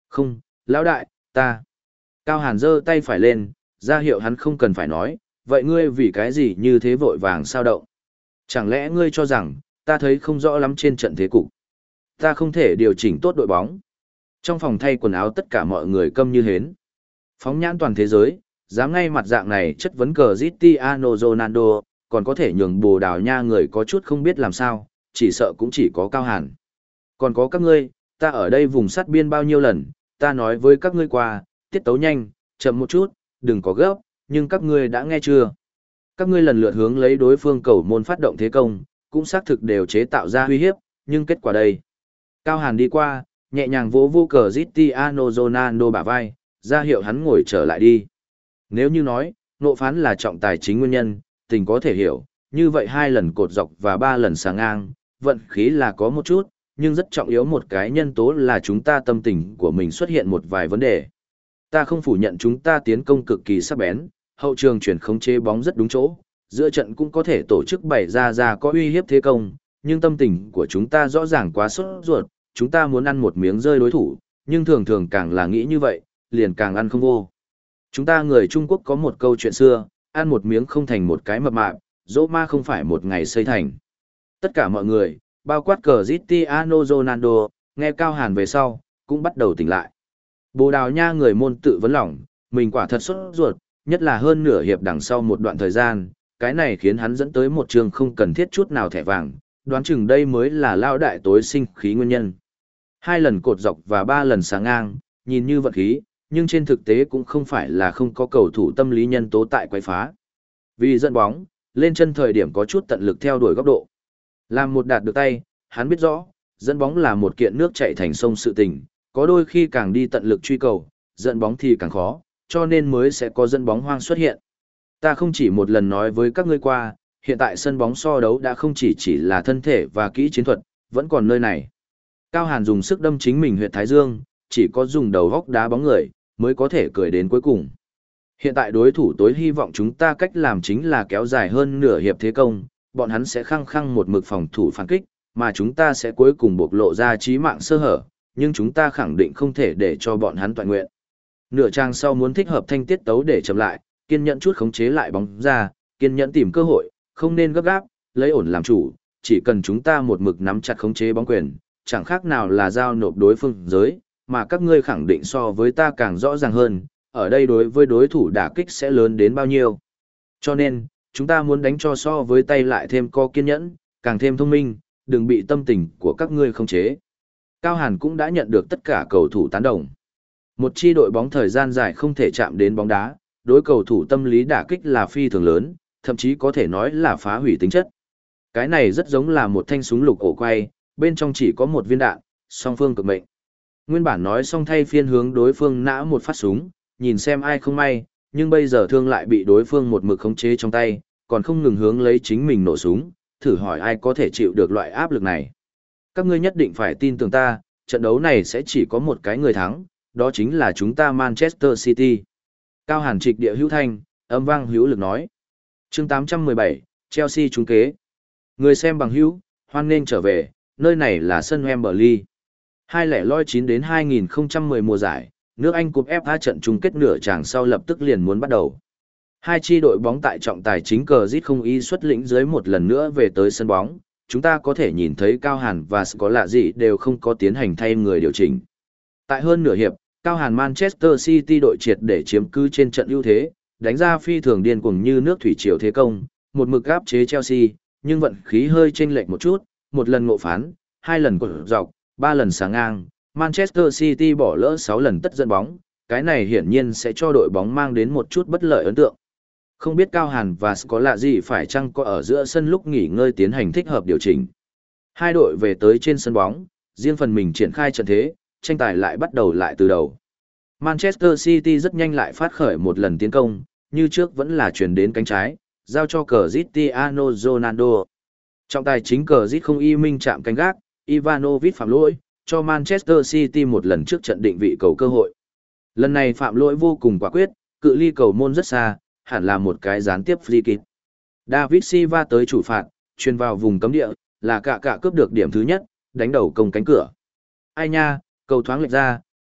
Không, lão đại, ta. Cao Hàn giơ tay phải lên, ra hiệu hắn không cần phải nói, vậy ngươi vì cái gì như thế vội vàng sao động? Chẳng lẽ ngươi cho rằng, ta thấy không rõ lắm trên trận thế cục. Ta không thể điều chỉnh tốt đội bóng. Trong phòng thay quần áo tất cả mọi người câm như hến. Phóng nhãn toàn thế giới, dám ngay mặt dạng này chất vấn Cristiano Ronaldo, còn có thể nhường Bồ Đào Nha người có chút không biết làm sao, chỉ sợ cũng chỉ có Cao Hàn. Còn có các ngươi, ta ở đây vùng sắt biên bao nhiêu lần, ta nói với các ngươi qua, tiết tấu nhanh, chậm một chút, đừng có gấp, nhưng các ngươi đã nghe chưa? Các ngươi lần lượt hướng lấy đối phương cầu môn phát động thế công, cũng xác thực đều chế tạo ra uy hiếp, nhưng kết quả đây. Cao Hàn đi qua, nhẹ nhàng vỗ vô cờ Cristiano Ronaldo bả vai, ra hiệu hắn ngồi trở lại đi. Nếu như nói, nộ phán là trọng tài chính nguyên nhân, tình có thể hiểu, như vậy hai lần cột dọc và ba lần sáng ngang, vận khí là có một chút, nhưng rất trọng yếu một cái nhân tố là chúng ta tâm tình của mình xuất hiện một vài vấn đề. Ta không phủ nhận chúng ta tiến công cực kỳ sắc bén, hậu trường chuyển khống chế bóng rất đúng chỗ, giữa trận cũng có thể tổ chức bày ra ra có uy hiếp thế công, nhưng tâm tình của chúng ta rõ ràng quá sốt ruột, chúng ta muốn ăn một miếng rơi đối thủ, nhưng thường thường càng là nghĩ như vậy, liền càng ăn không vô. Chúng ta người Trung Quốc có một câu chuyện xưa, ăn một miếng không thành một cái mập mạp, dỗ ma không phải một ngày xây thành. Tất cả mọi người, bao quát Cristiano Ronaldo, nghe Cao Hàn về sau, cũng bắt đầu tỉnh lại. Bồ Đào Nha người môn tự vấn lòng, mình quả thật sốt ruột, nhất là hơn nửa hiệp đằng sau một đoạn thời gian, cái này khiến hắn dẫn tới một trường không cần thiết chút nào thẻ vàng, đoán chừng đây mới là lao đại tối sinh khí nguyên nhân. Hai lần cột dọc và ba lần sáng ngang, nhìn như vận khí, nhưng trên thực tế cũng không phải là không có cầu thủ tâm lý nhân tố tại quay phá. Vì dẫn bóng, lên chân thời điểm có chút tận lực theo đuổi góc độ. Làm một đạt được tay, hắn biết rõ, dẫn bóng là một kiện nước chảy thành sông sự tình, có đôi khi càng đi tận lực truy cầu, dẫn bóng thì càng khó, cho nên mới sẽ có dẫn bóng hoang xuất hiện. Ta không chỉ một lần nói với các ngươi qua, hiện tại sân bóng so đấu đã không chỉ chỉ là thân thể và kỹ chiến thuật, vẫn còn nơi này. Cao Hàn dùng sức đâm chính mình huyệt thái dương, chỉ có dùng đầu góc đá bóng người, mới có thể cười đến cuối cùng. Hiện tại đối thủ tối hy vọng chúng ta cách làm chính là kéo dài hơn nửa hiệp thế công, bọn hắn sẽ khăng khăng một mực phòng thủ phản kích, mà chúng ta sẽ cuối cùng bộc lộ ra chí mạng sơ hở, nhưng chúng ta khẳng định không thể để cho bọn hắn toàn nguyện. Nửa trang sau muốn thích hợp thanh tiết tấu để chậm lại, kiên nhẫn chút khống chế lại bóng ra, kiên nhẫn tìm cơ hội, không nên gấp gáp, lấy ổn làm chủ, chỉ cần chúng ta một mực nắm chặt khống chế bóng quyền, chẳng khác nào là giao nộp đối phương giới, mà các ngươi khẳng định so với ta càng rõ ràng hơn, ở đây đối với đối thủ đả kích sẽ lớn đến bao nhiêu. Cho nên, chúng ta muốn đánh cho so với tay lại thêm có kiên nhẫn, càng thêm thông minh, đừng bị tâm tình của các ngươi khống chế. Cao Hàn cũng đã nhận được tất cả cầu thủ tán đồng. Một chi đội bóng thời gian dài không thể chạm đến bóng đá, đối cầu thủ tâm lý đả kích là phi thường lớn, thậm chí có thể nói là phá hủy tính chất. Cái này rất giống là một thanh súng lục ổ quay, bên trong chỉ có một viên đạn, song phương cực mệnh. Nguyên bản nói xong thay phiên hướng đối phương nã một phát súng, nhìn xem ai không may, nhưng bây giờ thương lại bị đối phương một mực khống chế trong tay, còn không ngừng hướng lấy chính mình nổ súng, thử hỏi ai có thể chịu được loại áp lực này. Các ngươi nhất định phải tin tưởng ta, trận đấu này sẽ chỉ có một cái người thắng, đó chính là chúng ta Manchester City. Cao Hàn trịch địa hữu thanh, âm vang hữu lực nói. Chương tám trăm mười bảy, Chelsea trúng kế. Người xem bằng hữu, hoan nghênh trở về, nơi này là sân Wembley. hai không không chín đến hai nghìn không trăm mười mùa giải, nước Anh cúp ép a trận chung kết nửa tràng sau lập tức liền muốn bắt đầu. Hai chi đội bóng tại trọng tài chính cờ rít không y xuất lĩnh dưới một lần nữa về tới sân bóng, chúng ta có thể nhìn thấy Cao Hàn và Scolari đều không có tiến hành thay người điều chỉnh. Tại hơn nửa hiệp, Cao Hàn Manchester City đội triệt để chiếm cứ trên trận ưu thế, đánh ra phi thường điên cuồng như nước thủy triều thế công, một mực áp chế Chelsea, nhưng vận khí hơi chênh lệch một chút, một lần ngộ phán, hai lần cột dọc, ba lần sáng ngang, Manchester City bỏ lỡ sáu lần tất dẫn bóng, cái này hiển nhiên sẽ cho đội bóng mang đến một chút bất lợi ấn tượng. Không biết Cao Hàn và Scolari phải chăng có ở giữa sân lúc nghỉ ngơi tiến hành thích hợp điều chỉnh. Hai đội về tới trên sân bóng, riêng phần mình triển khai trận thế, tranh tài lại bắt đầu lại từ đầu. Manchester City rất nhanh lại phát khởi một lần tiến công, như trước vẫn là chuyển đến cánh trái, giao cho Cristiano Ronaldo. Trọng tài chính Cristiano không y minh chạm cánh gác, Ivanovic phạm lỗi, cho Manchester City một lần trước trận định vị cầu cơ hội. Lần này phạm lỗi vô cùng quả quyết, cự ly cầu môn rất xa, hẳn là một cái gián tiếp free kick. David Silva tới chủ phạt, truyền vào vùng cấm địa, là cả cả cướp được điểm thứ nhất, đánh đầu công cánh cửa. Ai nha, cầu thoáng lệch ra,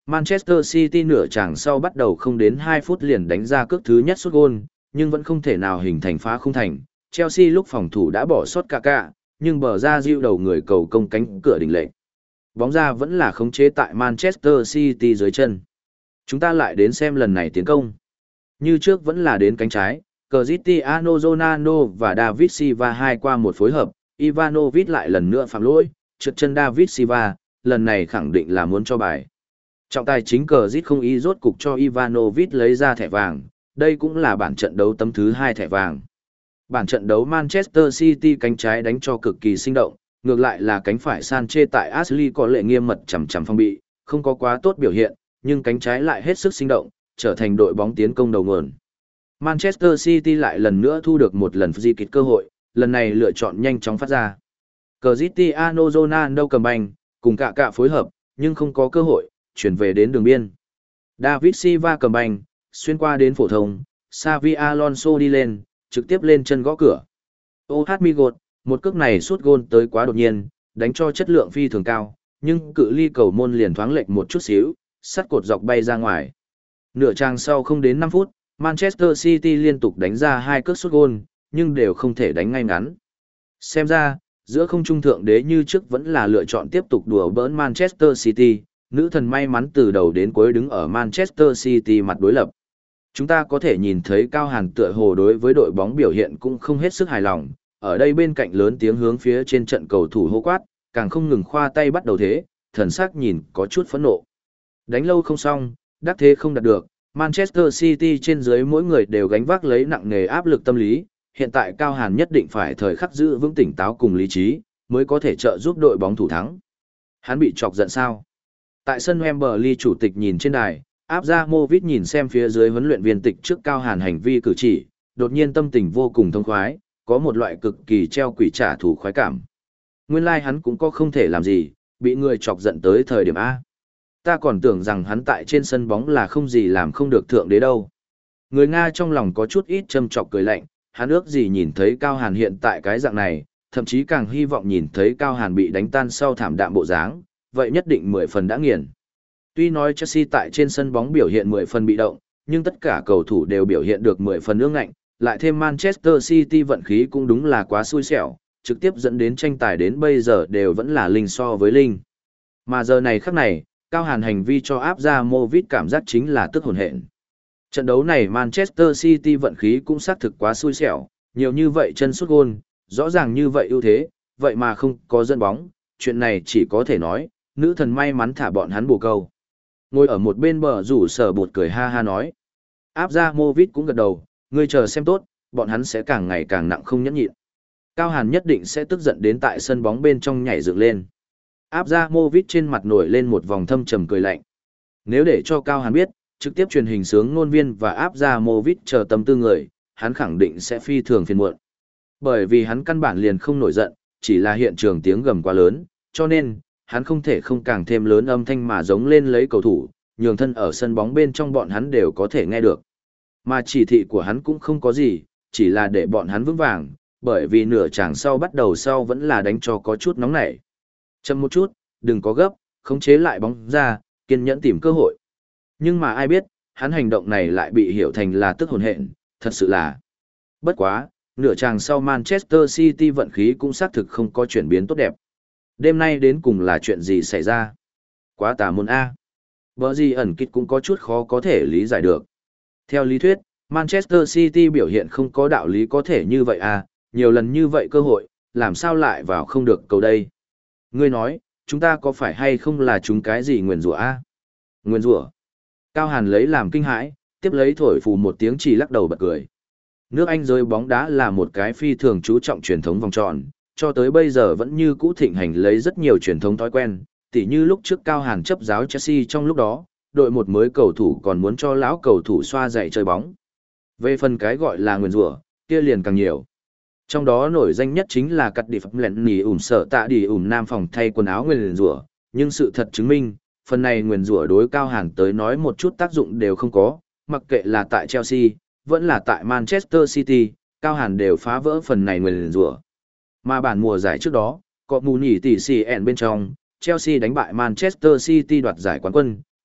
Manchester City nửa chàng sau bắt đầu không đến hai phút liền đánh ra cước thứ nhất sút gôn, nhưng vẫn không thể nào hình thành phá khung thành. Chelsea lúc phòng thủ đã bỏ sót cả cả, nhưng bờ ra diêu đầu người cầu công cánh cửa đỉnh lệ. Bóng ra vẫn là khống chế tại Manchester City dưới chân. Chúng ta lại đến xem lần này tiến công. Như trước vẫn là đến cánh trái, Cristiano Ronaldo và David Silva hai qua một phối hợp, Ivanovic lại lần nữa phạm lỗi, trượt chân David Silva, lần này khẳng định là muốn cho bài. Trọng tài chính Crit không ý rốt cục cho Ivanovic lấy ra thẻ vàng, đây cũng là bản trận đấu tấm thứ hai thẻ vàng. Bản trận đấu Manchester City cánh trái đánh cho cực kỳ sinh động, ngược lại là cánh phải Sanchez tại Ashley có lệ nghiêm mật chằm chằm phòng bị, không có quá tốt biểu hiện, nhưng cánh trái lại hết sức sinh động, trở thành đội bóng tiến công đầu nguồn. Manchester City lại lần nữa thu được một lần free kick cơ hội, lần này lựa chọn nhanh chóng phát ra. Cristiano Ronaldo cầm banh, cùng cả cả phối hợp, nhưng không có cơ hội, chuyển về đến đường biên. David Silva cầm banh, xuyên qua đến phổ thông, Xavi Alonso đi lên, trực tiếp lên chân gõ cửa. ô hát Migot, một cước này sút gôn tới quá đột nhiên, đánh cho chất lượng phi thường cao, nhưng cự ly cầu môn liền thoáng lệch một chút xíu, sắt cột dọc bay ra ngoài. Nửa trang sau không đến năm phút, Manchester City liên tục đánh ra hai cước sút gôn, nhưng đều không thể đánh ngay ngắn. Xem ra, giữa không trung thượng đế như trước vẫn là lựa chọn tiếp tục đùa bỡn Manchester City, nữ thần may mắn từ đầu đến cuối đứng ở Manchester City mặt đối lập. Chúng ta có thể nhìn thấy Cao Hàn tựa hồ đối với đội bóng biểu hiện cũng không hết sức hài lòng, ở đây bên cạnh lớn tiếng hướng phía trên trận cầu thủ hô quát, càng không ngừng khoa tay bắt đầu thế, thần sắc nhìn có chút phẫn nộ. Đánh lâu không xong, đắc thế không đạt được, Manchester City trên dưới mỗi người đều gánh vác lấy nặng nề áp lực tâm lý, hiện tại Cao Hàn nhất định phải thời khắc giữ vững tỉnh táo cùng lý trí, mới có thể trợ giúp đội bóng thủ thắng. Hắn bị chọc giận sao? Tại sân Wembley chủ tịch nhìn trên đài, Abramovich nhìn xem phía dưới huấn luyện viên tịch trước Cao Hàn hành vi cử chỉ, đột nhiên tâm tình vô cùng thông khoái, có một loại cực kỳ treo quỷ trả thù khoái cảm. Nguyên lai like hắn cũng có không thể làm gì, bị người chọc giận tới thời điểm A. Ta còn tưởng rằng hắn tại trên sân bóng là không gì làm không được thượng đế đâu. Người Nga trong lòng có chút ít châm chọc cười lạnh, hắn ước gì nhìn thấy Cao Hàn hiện tại cái dạng này, thậm chí càng hy vọng nhìn thấy Cao Hàn bị đánh tan sau thảm đạm bộ dáng, vậy nhất định mười phần đã nghiền. Tuy nói Chelsea tại trên sân bóng biểu hiện mười phần bị động, nhưng tất cả cầu thủ đều biểu hiện được mười phần ương ngạnh, lại thêm Manchester City vận khí cũng đúng là quá xui xẻo, trực tiếp dẫn đến tranh tài đến bây giờ đều vẫn là linh so với linh. Mà giờ này khắc này, Cao Hàn hành vi cho áp ra Movit cảm giác chính là tức hồn hện. Trận đấu này Manchester City vận khí cũng xác thực quá xui xẻo, nhiều như vậy chân sút gôn, rõ ràng như vậy ưu thế, vậy mà không có dẫn bóng, chuyện này chỉ có thể nói, nữ thần may mắn thả bọn hắn bồ câu. Ngồi ở một bên bờ rủ sở bột cười ha ha nói. Áp ra Movit cũng gật đầu, ngươi chờ xem tốt, bọn hắn sẽ càng ngày càng nặng không nhẫn nhịn. Cao Hàn nhất định sẽ tức giận đến tại sân bóng bên trong nhảy dựng lên. Áp ra Movit trên mặt nổi lên một vòng thâm trầm cười lạnh. Nếu để cho Cao Hàn biết, trực tiếp truyền hình sướng ngôn viên và áp ra Movit chờ tâm tư người, hắn khẳng định sẽ phi thường phiền muộn. Bởi vì hắn căn bản liền không nổi giận, chỉ là hiện trường tiếng gầm quá lớn, cho nên, hắn không thể không càng thêm lớn âm thanh mà giống lên lấy cầu thủ, nhường thân ở sân bóng bên trong bọn hắn đều có thể nghe được. Mà chỉ thị của hắn cũng không có gì, chỉ là để bọn hắn vững vàng, bởi vì nửa chàng sau bắt đầu sau vẫn là đánh cho có chút nóng nảy. Chậm một chút, đừng có gấp, khống chế lại bóng ra, kiên nhẫn tìm cơ hội. Nhưng mà ai biết, hắn hành động này lại bị hiểu thành là tức hồn hện, thật sự là. Bất quá, nửa chàng sau Manchester City vận khí cũng xác thực không có chuyển biến tốt đẹp. Đêm nay đến cùng là chuyện gì xảy ra? Quá tà môn A. Bở gì ẩn kịch cũng có chút khó có thể lý giải được. Theo lý thuyết, Manchester City biểu hiện không có đạo lý có thể như vậy à, nhiều lần như vậy cơ hội, làm sao lại vào không được cầu đây? Ngươi nói, chúng ta có phải hay không là chúng cái gì nguyền rủa a? Nguyền rủa? Cao Hàn lấy làm kinh hãi, tiếp lấy thổi phù một tiếng chỉ lắc đầu bật cười. Nước Anh rơi bóng đá là một cái phi thường chú trọng truyền thống vòng tròn, cho tới bây giờ vẫn như cũ thịnh hành lấy rất nhiều truyền thống thói quen, tỉ như lúc trước Cao Hàn chấp giáo Chelsea trong lúc đó, đội một mới cầu thủ còn muốn cho lão cầu thủ xoa dạy chơi bóng. Về phần cái gọi là nguyền rủa, kia liền càng nhiều. Trong đó nổi danh nhất chính là cắt đi phẩm lẹn nỉ ủm sợ tạ đi ủm nam phòng thay quần áo nguyền rủa, nhưng sự thật chứng minh, phần này nguyền rủa đối Cao Hàn tới nói một chút tác dụng đều không có, mặc kệ là tại Chelsea, vẫn là tại Manchester City, Cao Hàn đều phá vỡ phần này nguyền rủa. Mà bản mùa giải trước đó, có mù nhỉ tỷ xì ẹn bên trong, Chelsea đánh bại Manchester City đoạt giải quán quân,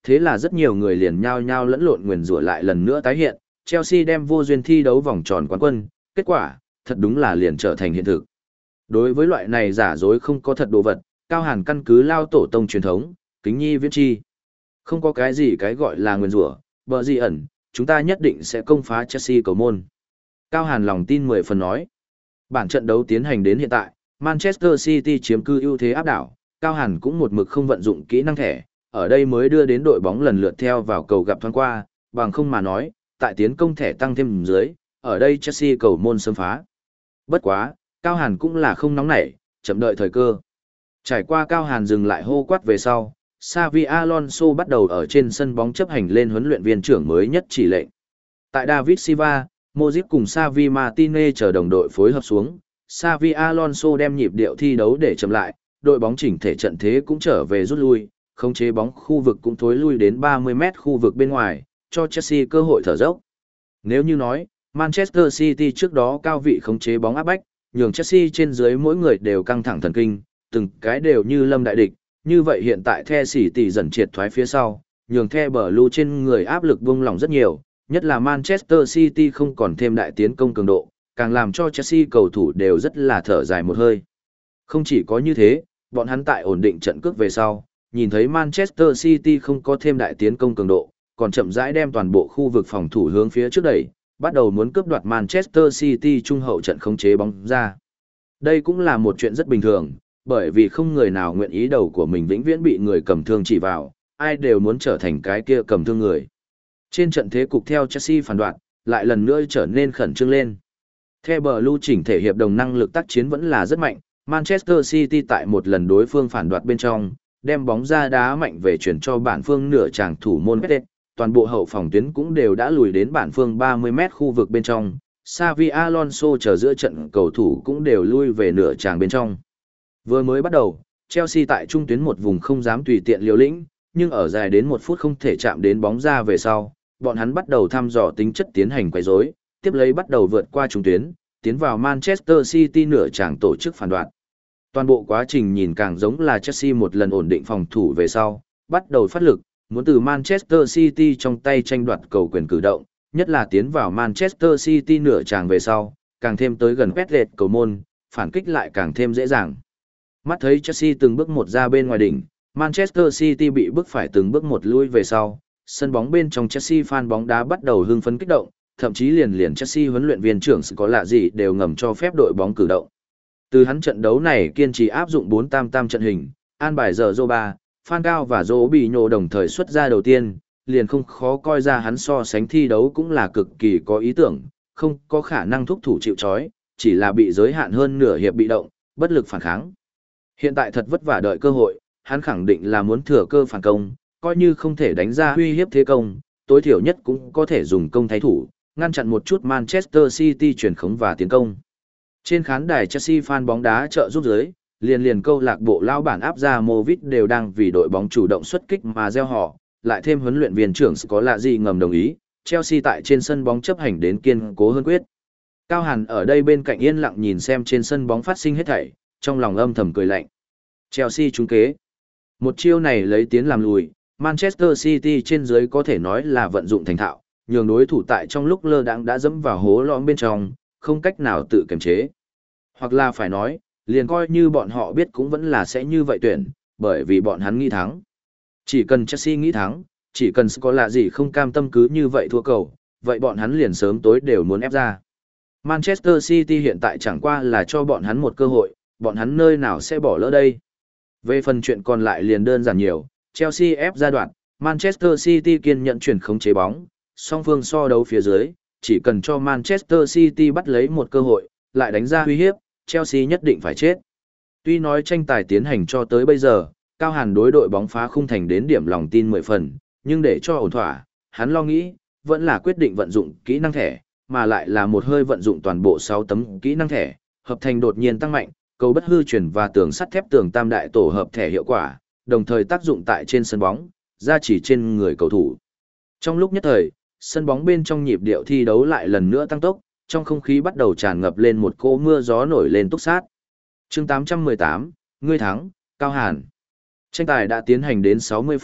thế là rất nhiều người liền nhao nhao lẫn lộn nguyền rủa lại lần nữa tái hiện, Chelsea đem vô duyên thi đấu vòng tròn quán quân, kết quả, thật đúng là liền trở thành hiện thực. Đối với loại này giả dối không có thật đồ vật, Cao Hàn căn cứ lao tổ tông truyền thống, kính nhi viễn chi. Không có cái gì cái gọi là nguyền rủa, bờ gì ẩn, chúng ta nhất định sẽ công phá Chelsea cầu môn. Cao Hàn lòng tin mười phần nói. Bản trận đấu tiến hành đến hiện tại, Manchester City chiếm cư ưu thế áp đảo, Cao Hàn cũng một mực không vận dụng kỹ năng thẻ, ở đây mới đưa đến đội bóng lần lượt theo vào cầu gặp thoáng qua, bằng không mà nói, tại tiến công thẻ tăng thêm dưới, ở đây Chelsea cầu môn xâm phá. Bất quá, Cao Hàn cũng là không nóng nảy, chậm đợi thời cơ. Trải qua Cao Hàn dừng lại hô quát về sau, Xavi Alonso bắt đầu ở trên sân bóng chấp hành lên huấn luyện viên trưởng mới nhất chỉ lệnh. Tại David Silva, Modric cùng Xavi Martinez chờ đồng đội phối hợp xuống, Xavi Alonso đem nhịp điệu thi đấu để chậm lại, đội bóng chỉnh thể trận thế cũng trở về rút lui, khống chế bóng khu vực cũng thối lui đến ba mươi mét khu vực bên ngoài, cho Chelsea cơ hội thở dốc. Nếu như nói, Manchester City trước đó cao vị khống chế bóng áp bách, nhường Chelsea trên dưới mỗi người đều căng thẳng thần kinh, từng cái đều như lâm đại địch, như vậy hiện tại The City dần triệt thoái phía sau, nhường The Blue trên người áp lực buông lỏng rất nhiều, nhất là Manchester City không còn thêm đại tiến công cường độ, càng làm cho Chelsea cầu thủ đều rất là thở dài một hơi. Không chỉ có như thế, bọn hắn tại ổn định trận cước về sau, nhìn thấy Manchester City không có thêm đại tiến công cường độ, còn chậm rãi đem toàn bộ khu vực phòng thủ hướng phía trước đẩy, bắt đầu muốn cướp đoạt Manchester City trung hậu trận khống chế bóng ra. Đây cũng là một chuyện rất bình thường, bởi vì không người nào nguyện ý đầu của mình vĩnh viễn bị người cầm thương chỉ vào, ai đều muốn trở thành cái kia cầm thương người. Trên trận thế cục theo Chelsea phản đoạn, lại lần nữa trở nên khẩn trương lên. The Blue chỉnh thể hiệp đồng năng lực tác chiến vẫn là rất mạnh, Manchester City tại một lần đối phương phản đoạt bên trong, đem bóng ra đá mạnh về chuyển cho bản phương nửa tràng thủ môn Pete, toàn bộ hậu phòng tuyến cũng đều đã lùi đến bản phương ba mươi mét khu vực bên trong, Xavi Alonso chờ giữa trận cầu thủ cũng đều lui về nửa tràng bên trong. Vừa mới bắt đầu, Chelsea tại trung tuyến một vùng không dám tùy tiện liều lĩnh, nhưng ở dài đến một phút không thể chạm đến bóng ra về sau, bọn hắn bắt đầu thăm dò tính chất tiến hành quấy rối, tiếp lấy bắt đầu vượt qua trung tuyến, tiến vào Manchester City nửa tràng tổ chức phản đoạn. Toàn bộ quá trình nhìn càng giống là Chelsea một lần ổn định phòng thủ về sau, bắt đầu phát lực, muốn từ Manchester City trong tay tranh đoạt cầu quyền cử động, nhất là tiến vào Manchester City nửa tràng về sau, càng thêm tới gần quét lệch cầu môn, phản kích lại càng thêm dễ dàng. Mắt thấy Chelsea từng bước một ra bên ngoài đỉnh, Manchester City bị bức phải từng bước một lui về sau, sân bóng bên trong Chelsea fan bóng đá bắt đầu hưng phấn kích động, thậm chí liền liền Chelsea huấn luyện viên trưởng có lạ gì đều ngầm cho phép đội bóng cử động. Từ hắn trận đấu này kiên trì áp dụng bốn tam tam trận hình, an bài giờ Zoba, Phan Cao và Dỗ Bị Nhổ đồng thời xuất ra đầu tiên, liền không khó coi ra hắn so sánh thi đấu cũng là cực kỳ có ý tưởng, không có khả năng thúc thủ chịu trói, chỉ là bị giới hạn hơn nửa hiệp bị động, bất lực phản kháng. Hiện tại thật vất vả đợi cơ hội, hắn khẳng định là muốn thừa cơ phản công, coi như không thể đánh ra uy hiếp thế công, tối thiểu nhất cũng có thể dùng công thái thủ, ngăn chặn một chút Manchester City chuyển khống và tiến công. Trên khán đài Chelsea fan bóng đá trợ giúp dưới, liền liền câu lạc bộ lao bản áp ra Movit đều đang vì đội bóng chủ động xuất kích mà gieo họ, lại thêm huấn luyện viên trưởng có lạ gì ngầm đồng ý, Chelsea tại trên sân bóng chấp hành đến kiên cố hơn quyết. Cao Hàn ở đây bên cạnh yên lặng nhìn xem trên sân bóng phát sinh hết thảy, trong lòng âm thầm cười lạnh. Chelsea trúng kế. Một chiêu này lấy tiến làm lùi, Manchester City trên dưới có thể nói là vận dụng thành thạo, nhường đối thủ tại trong lúc lơ đãng đã dẫm vào hố lõm bên trong, không cách nào tự kiềm chế. Hoặc là phải nói, liền coi như bọn họ biết cũng vẫn là sẽ như vậy tuyển, bởi vì bọn hắn nghĩ thắng. Chỉ cần Chelsea nghĩ thắng, chỉ cần có lạ gì không cam tâm cứ như vậy thua cầu, vậy bọn hắn liền sớm tối đều muốn ép ra. Manchester City hiện tại chẳng qua là cho bọn hắn một cơ hội, bọn hắn nơi nào sẽ bỏ lỡ đây. Về phần chuyện còn lại liền đơn giản nhiều, Chelsea ép ra đoạn, Manchester City kiên nhận chuyển khống chế bóng, song phương so đấu phía dưới, chỉ cần cho Manchester City bắt lấy một cơ hội, lại đánh ra uy hiếp, Chelsea nhất định phải chết. Tuy nói tranh tài tiến hành cho tới bây giờ, Cao Hàn đối đội bóng phá khung thành đến điểm lòng tin mười phần, nhưng để cho ổn thỏa, hắn lo nghĩ, vẫn là quyết định vận dụng kỹ năng thẻ, mà lại là một hơi vận dụng toàn bộ sáu tấm kỹ năng thẻ, hợp thành đột nhiên tăng mạnh, cầu bất hư chuyển và tường sắt thép tường tam đại tổ hợp thẻ hiệu quả, đồng thời tác dụng tại trên sân bóng, ra chỉ trên người cầu thủ. Trong lúc nhất thời, sân bóng bên trong nhịp điệu thi đấu lại lần nữa tăng tốc, trong không khí bắt đầu tràn ngập lên một cỗ mưa gió nổi lên túc sát. Chương tám trăm mười tám, ngươi thắng, Cao Hàn. Tranh tài đã tiến hành đến sáu mươi phút,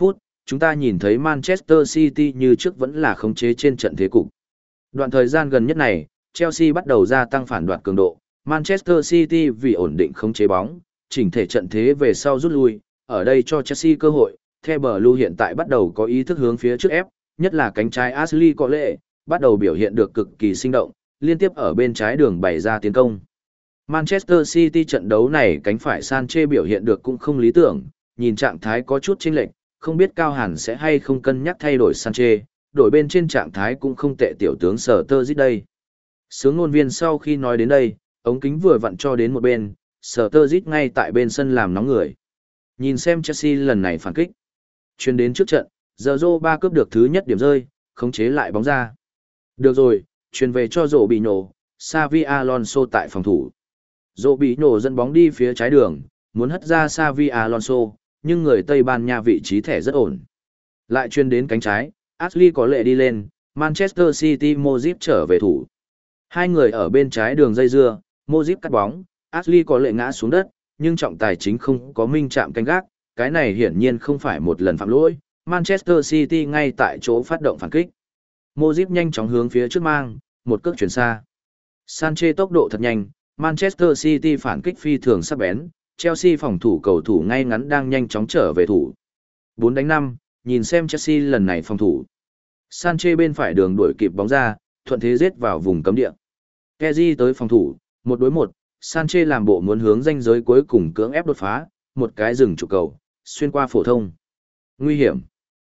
chúng ta nhìn thấy Manchester City như trước vẫn là khống chế trên trận thế cục. Đoạn thời gian gần nhất này, Chelsea bắt đầu gia tăng phản đoạt cường độ, Manchester City vì ổn định khống chế bóng, chỉnh thể trận thế về sau rút lui, ở đây cho Chelsea cơ hội, The Blue hiện tại bắt đầu có ý thức hướng phía trước ép, nhất là cánh trái Ashley Cole, bắt đầu biểu hiện được cực kỳ sinh động, liên tiếp ở bên trái đường bày ra tiến công. Manchester City trận đấu này cánh phải Sanchez biểu hiện được cũng không lý tưởng, nhìn trạng thái có chút chênh lệch, không biết Cao Hàn sẽ hay không cân nhắc thay đổi Sanchez, đổi bên trên trạng thái cũng không tệ tiểu tướng Sở Tơ Dít đây. Sướng ngôn viên sau khi nói đến đây, ống kính vừa vặn cho đến một bên, Sở Tơ Dít ngay tại bên sân làm nóng người. Nhìn xem Chelsea lần này phản kích. Chuyên đến trước trận, giờ ba cướp được thứ nhất điểm rơi, khống chế lại bóng ra. Được rồi, truyền về cho rổ bị nổ, Xavi Alonso tại phòng thủ. Rổ bị nổ dẫn bóng đi phía trái đường, muốn hất ra Xavi Alonso, nhưng người Tây Ban Nha vị trí thẻ rất ổn. Lại chuyên đến cánh trái, Ashley có lệ đi lên, Manchester City Modric trở về thủ. Hai người ở bên trái đường dây dưa, Modric cắt bóng, Ashley có lệ ngã xuống đất, nhưng trọng tài chính không có minh chạm canh gác, cái này hiển nhiên không phải một lần phạm lỗi. Manchester City ngay tại chỗ phát động phản kích. Modric nhanh chóng hướng phía trước mang, một cước chuyển xa. Sanchez tốc độ thật nhanh, Manchester City phản kích phi thường sắc bén, Chelsea phòng thủ cầu thủ ngay ngắn đang nhanh chóng trở về thủ. bốn đánh năm, nhìn xem Chelsea lần này phòng thủ. Sanchez bên phải đường đuổi kịp bóng ra, thuận thế giết vào vùng cấm địa. Kessié tới phòng thủ, một đối một, Sanchez làm bộ muốn hướng ranh giới cuối cùng cưỡng ép đột phá, một cái dừng trụ cầu, xuyên qua phổ thông. Nguy hiểm.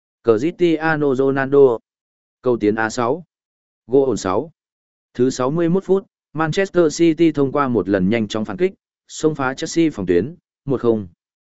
Cristiano Ronaldo. Cầu tiến a sáu. Goal sáu. Thứ sáu mươi mốt phút, Manchester City thông qua một lần nhanh chóng phản kích, xông phá Chelsea phòng tuyến, một không.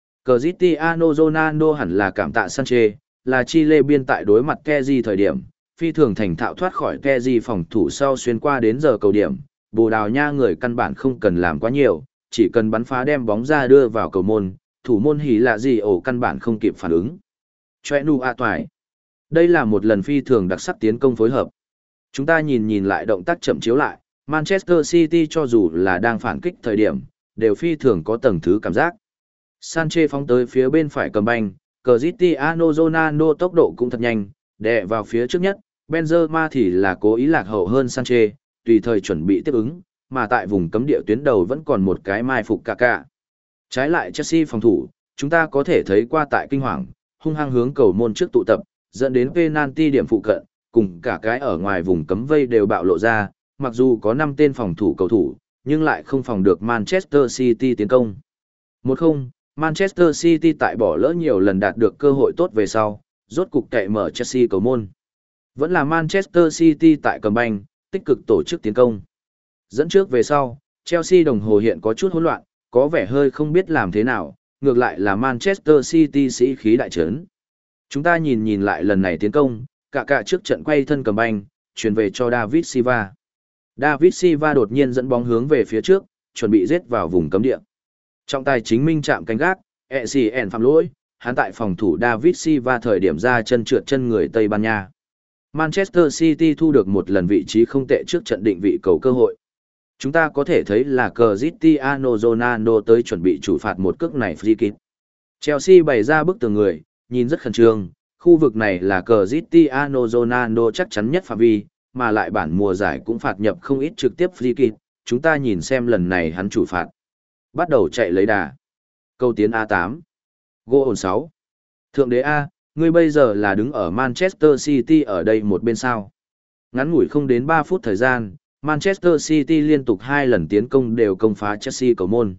Cristiano Ronaldo hẳn là cảm tạ Sanchez, là Chile biên tại đối mặt Kessié thời điểm, phi thường thành thạo thoát khỏi Kessié phòng thủ sau xuyên qua đến giờ cầu điểm. Bồ Đào Nha người căn bản không cần làm quá nhiều, chỉ cần bắn phá đem bóng ra đưa vào cầu môn, thủ môn hỉ lạ gì ổ căn bản không kịp phản ứng. Choe nu a toại. Đây là một lần phi thường đặc sắc tiến công phối hợp. Chúng ta nhìn nhìn lại động tác chậm chiếu lại, Manchester City cho dù là đang phản kích thời điểm, đều phi thường có tầng thứ cảm giác. Sanchez phóng tới phía bên phải cầm banh, Cristiano Ronaldo tốc độ cũng thật nhanh, đè vào phía trước nhất, Benzema thì là cố ý lạc hậu hơn Sanchez, tùy thời chuẩn bị tiếp ứng, mà tại vùng cấm địa tuyến đầu vẫn còn một cái mai phục Kaká. Trái lại Chelsea phòng thủ, chúng ta có thể thấy qua tại kinh hoàng, hung hăng hướng cầu môn trước tụ tập, dẫn đến penalty điểm phụ cận, cùng cả cái ở ngoài vùng cấm vây đều bạo lộ ra, mặc dù có năm tên phòng thủ cầu thủ, nhưng lại không phòng được Manchester City tiến công. một không, Manchester City tại bỏ lỡ nhiều lần đạt được cơ hội tốt về sau, rốt cục cậy mở Chelsea cầu môn. Vẫn là Manchester City tại cầm banh, tích cực tổ chức tiến công. Dẫn trước về sau, Chelsea đồng hồ hiện có chút hỗn loạn, có vẻ hơi không biết làm thế nào, ngược lại là Manchester City sĩ khí đại trấn. Chúng ta nhìn nhìn lại lần này tiến công, cả cả trước trận quay thân cầm banh, chuyển về cho David Silva. David Silva đột nhiên dẫn bóng hướng về phía trước, chuẩn bị giết vào vùng cấm địa. Trọng tài chính minh chạm cánh gác, e xê en phạm lỗi, hắn tại phòng thủ David Silva thời điểm ra chân trượt chân người Tây Ban Nha. Manchester City thu được một lần vị trí không tệ trước trận định vị cầu cơ hội. Chúng ta có thể thấy là Cristiano Ronaldo tới chuẩn bị chủ phạt một cước này free kick. Chelsea bày ra bức tường người, nhìn rất khẩn trương, khu vực này là Cristiano Ronaldo chắc chắn nhất phạm vi, mà lại bản mùa giải cũng phạt nhập không ít trực tiếp free kick, chúng ta nhìn xem lần này hắn chủ phạt. Bắt đầu chạy lấy đà. Câu tiến a tám. Goal sáu. Thượng đế A, ngươi bây giờ là đứng ở Manchester City ở đây một bên sao. Ngắn ngủi không đến ba phút thời gian, Manchester City liên tục hai lần tiến công đều công phá Chelsea cầu môn.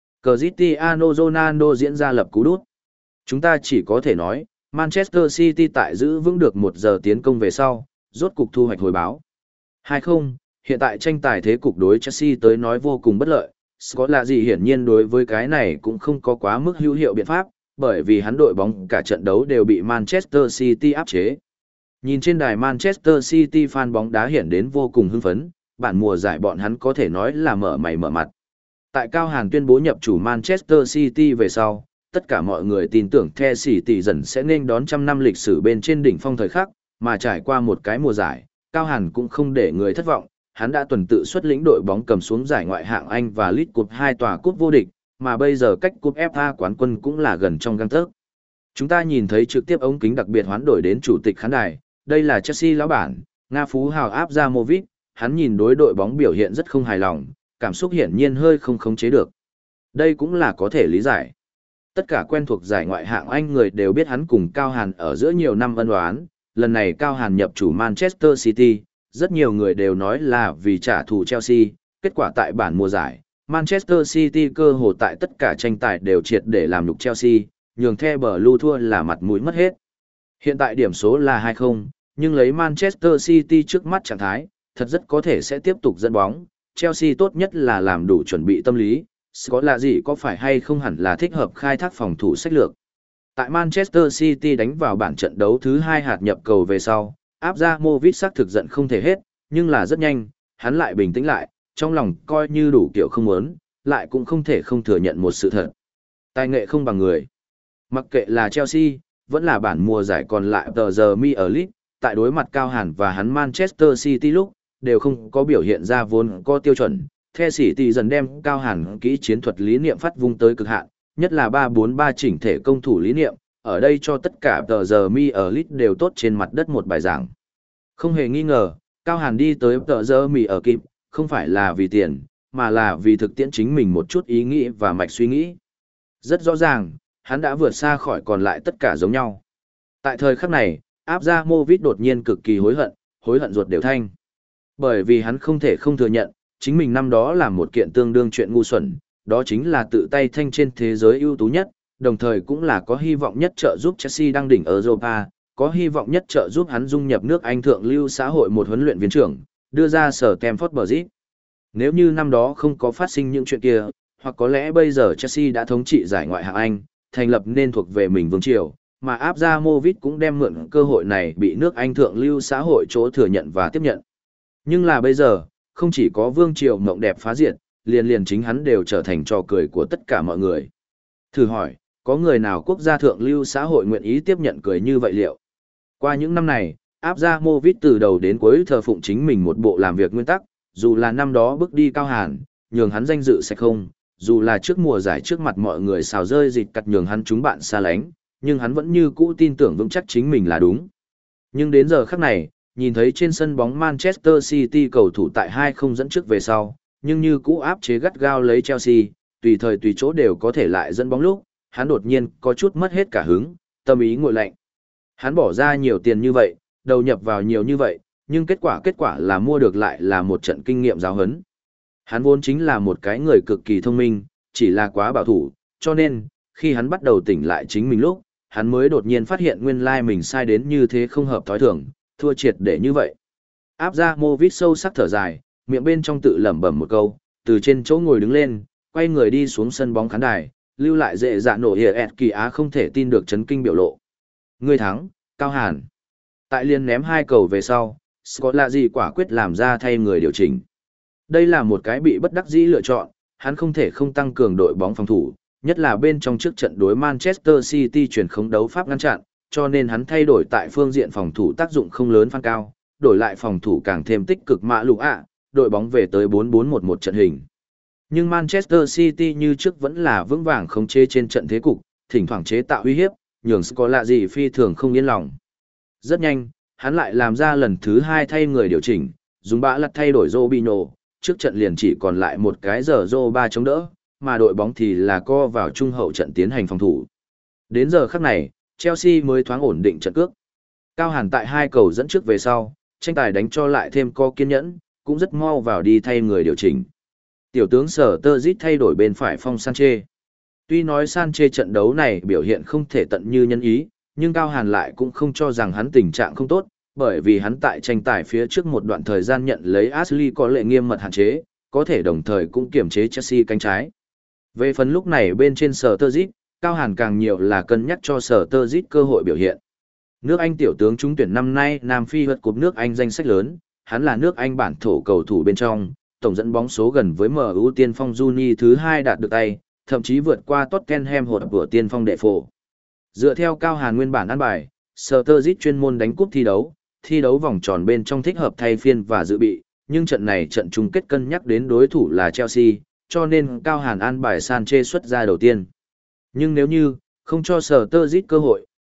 Cristiano Ronaldo diễn ra lập cú đút. Chúng ta chỉ có thể nói, Manchester City tại giữ vững được một giờ tiến công về sau, rốt cục thu hoạch hồi báo. hai không, hiện tại tranh tài thế cục đối Chelsea tới nói vô cùng bất lợi. Scott là gì hiển nhiên đối với cái này cũng không có quá mức hữu hiệu biện pháp, bởi vì hắn đội bóng cả trận đấu đều bị Manchester City áp chế. Nhìn trên đài Manchester City fan bóng đá hiện đến vô cùng hưng phấn, bản mùa giải bọn hắn có thể nói là mở mày mở mặt. Tại Cao Hàn tuyên bố nhập chủ Manchester City về sau, tất cả mọi người tin tưởng The City dần sẽ nên đón trăm năm lịch sử bên trên đỉnh phong thời khắc, mà trải qua một cái mùa giải, Cao Hàn cũng không để người thất vọng, hắn đã tuần tự xuất lĩnh đội bóng cầm xuống giải ngoại hạng Anh và League Cup hai tòa cúp vô địch, mà bây giờ cách cúp ép a quán quân cũng là gần trong gang tấc. Chúng ta nhìn thấy trực tiếp ống kính đặc biệt hoán đổi đến chủ tịch khán đài, đây là Chelsea lão bản, Nga phú hào Abramovich, hắn nhìn đối đội bóng biểu hiện rất không hài lòng, cảm xúc hiển nhiên hơi không khống chế được. Đây cũng là có thể lý giải. Tất cả quen thuộc giải ngoại hạng Anh người đều biết hắn cùng Cao Hàn ở giữa nhiều năm ân oán, lần này Cao Hàn nhập chủ Manchester City, rất nhiều người đều nói là vì trả thù Chelsea, kết quả tại bản mùa giải, Manchester City cơ hồ tại tất cả tranh tài đều triệt để làm nhục Chelsea, nhường The Blue thua là mặt mũi mất hết. Hiện tại điểm số là hai không, nhưng lấy Manchester City trước mắt trạng thái, thật rất có thể sẽ tiếp tục dẫn bóng, Chelsea tốt nhất là làm đủ chuẩn bị tâm lý, có là gì có phải hay không hẳn là thích hợp khai thác phòng thủ sách lược. Tại Manchester City đánh vào bản trận đấu thứ hai hạt nhập cầu về sau, Abramovich xác thực giận không thể hết, nhưng là rất nhanh, hắn lại bình tĩnh lại, trong lòng coi như đủ kiểu không muốn, lại cũng không thể không thừa nhận một sự thật. Tài nghệ không bằng người. Mặc kệ là Chelsea, vẫn là bản mùa giải còn lại tờ giờ mi ở League, tại đối mặt Cao Hàn và hắn Manchester City lúc, đều không có biểu hiện ra vốn có tiêu chuẩn. The City dần đem Cao Hàn kỹ chiến thuật lý niệm phát vung tới cực hạn, nhất là ba bốn ba chỉnh thể công thủ lý niệm, ở đây cho tất cả tờ giờ mi ở League đều tốt trên mặt đất một bài giảng. Không hề nghi ngờ, Cao Hàn đi tới tờ giờ mi ở kịp, không phải là vì tiền, mà là vì thực tiễn chính mình một chút ý nghĩ và mạch suy nghĩ. Rất rõ ràng, hắn đã vượt xa khỏi còn lại tất cả giống nhau. Tại thời khắc này, Abramovich đột nhiên cực kỳ hối hận, hối hận ruột đều thanh. Bởi vì hắn không thể không thừa nhận, chính mình năm đó làm một kiện tương đương chuyện ngu xuẩn, đó chính là tự tay thanh trên thế giới ưu tú nhất, đồng thời cũng là có hy vọng nhất trợ giúp Chelsea đăng đỉnh Europa, có hy vọng nhất trợ giúp hắn dung nhập nước Anh thượng lưu xã hội một huấn luyện viên trưởng, đưa ra sở Stamford Bridge. Nếu như năm đó không có phát sinh những chuyện kia, hoặc có lẽ bây giờ Chelsea đã thống trị giải ngoại hạng Anh, thành lập nên thuộc về mình vương triều, mà Abramovich cũng đem mượn cơ hội này bị nước Anh thượng lưu xã hội chỗ thừa nhận và tiếp nhận. Nhưng là bây giờ, không chỉ có vương triều mộng đẹp phá diệt, liền liền chính hắn đều trở thành trò cười của tất cả mọi người. Thử hỏi, có người nào quốc gia thượng lưu xã hội nguyện ý tiếp nhận cười như vậy liệu? Qua những năm này, Abramovich từ đầu đến cuối thờ phụng chính mình một bộ làm việc nguyên tắc, dù là năm đó bước đi Cao Hàn, nhường hắn danh dự sạch không, dù là trước mùa giải trước mặt mọi người xào rơi dịch cặt nhường hắn chúng bạn xa lánh, nhưng hắn vẫn như cũ tin tưởng vững chắc chính mình là đúng. Nhưng đến giờ khắc này, nhìn thấy trên sân bóng Manchester City cầu thủ tại hai không dẫn trước về sau, nhưng như cũ áp chế gắt gao lấy Chelsea, tùy thời tùy chỗ đều có thể lại dẫn bóng lúc, hắn đột nhiên có chút mất hết cả hứng, tâm ý nguội lạnh. Hắn bỏ ra nhiều tiền như vậy, đầu nhập vào nhiều như vậy, nhưng kết quả kết quả là mua được lại là một trận kinh nghiệm giáo huấn. Hắn vốn chính là một cái người cực kỳ thông minh, chỉ là quá bảo thủ, cho nên, khi hắn bắt đầu tỉnh lại chính mình lúc, hắn mới đột nhiên phát hiện nguyên lai mình sai đến như thế không hợp thói thường, thua triệt để như vậy. Abramovich sâu sắc thở dài, miệng bên trong tự lẩm bẩm một câu, từ trên chỗ ngồi đứng lên, quay người đi xuống sân bóng khán đài, lưu lại dễ dạ nổ hiệp ẹt kỳ á không thể tin được chấn kinh biểu lộ. Người thắng, Cao Hàn. Tại liên ném hai cầu về sau, Scott là gì quả quyết làm ra thay người điều chỉnh. Đây là một cái bị bất đắc dĩ lựa chọn, hắn không thể không tăng cường đội bóng phòng thủ, nhất là bên trong trước trận đối Manchester City chuyển khống đấu pháp ngăn chặn, cho nên hắn thay đổi tại phương diện phòng thủ tác dụng không lớn phan cao, đổi lại phòng thủ càng thêm tích cực mã lục ạ, đội bóng về tới bốn bốn một một trận hình. Nhưng Manchester City như trước vẫn là vững vàng khống chế trên trận thế cục, thỉnh thoảng chế tạo uy hiếp, nhường có lạ gì phi thường không yên lòng. Rất nhanh, hắn lại làm ra lần thứ hai thay người điều chỉnh, dùng bã lật thay đổi Robinho, trước trận liền chỉ còn lại một cái giờ rô ba chống đỡ, mà đội bóng thì là co vào trung hậu trận tiến hành phòng thủ. Đến giờ khắc này, Chelsea mới thoáng ổn định trận cước. Cao Hàn tại hai cầu dẫn trước về sau, tranh tài đánh cho lại thêm có kiên nhẫn, cũng rất mau vào đi thay người điều chỉnh. Tiểu tướng Sở Tơ Dít thay đổi bên phải Phong Sanchez. Tuy nói Sanchez trận đấu này biểu hiện không thể tận như nhân ý, nhưng Cao Hàn lại cũng không cho rằng hắn tình trạng không tốt, bởi vì hắn tại tranh tài phía trước một đoạn thời gian nhận lấy Ashley có lệ nghiêm mật hạn chế, có thể đồng thời cũng kiểm chế Chelsea cánh trái. Về phần lúc này bên trên Sở Tơ Dít, Cao Hàn càng nhiều là cân nhắc cho Sở Tơ Dít cơ hội biểu hiện. Nước Anh tiểu tướng trúng tuyển năm nay Nam Phi vượt cúp nước Anh danh sách lớn, hắn là nước Anh bản thổ cầu thủ bên trong, tổng dẫn bóng số gần với em u tiên phong Juni thứ hai đạt được tay, thậm chí vượt qua Tottenham hột của tiên phong đệ phổ. Dựa theo Cao Hàn nguyên bản ăn bài, Sturridge chuyên môn đánh cúp thi đấu, thi đấu vòng tròn bên trong thích hợp thay phiên và dự bị, nhưng trận này trận chung kết cân nhắc đến đối thủ là Chelsea, cho nên Cao Hàn ăn bài Sanchez xuất ra đầu tiên. Nhưng nếu như không cho Sturridge cơ hội,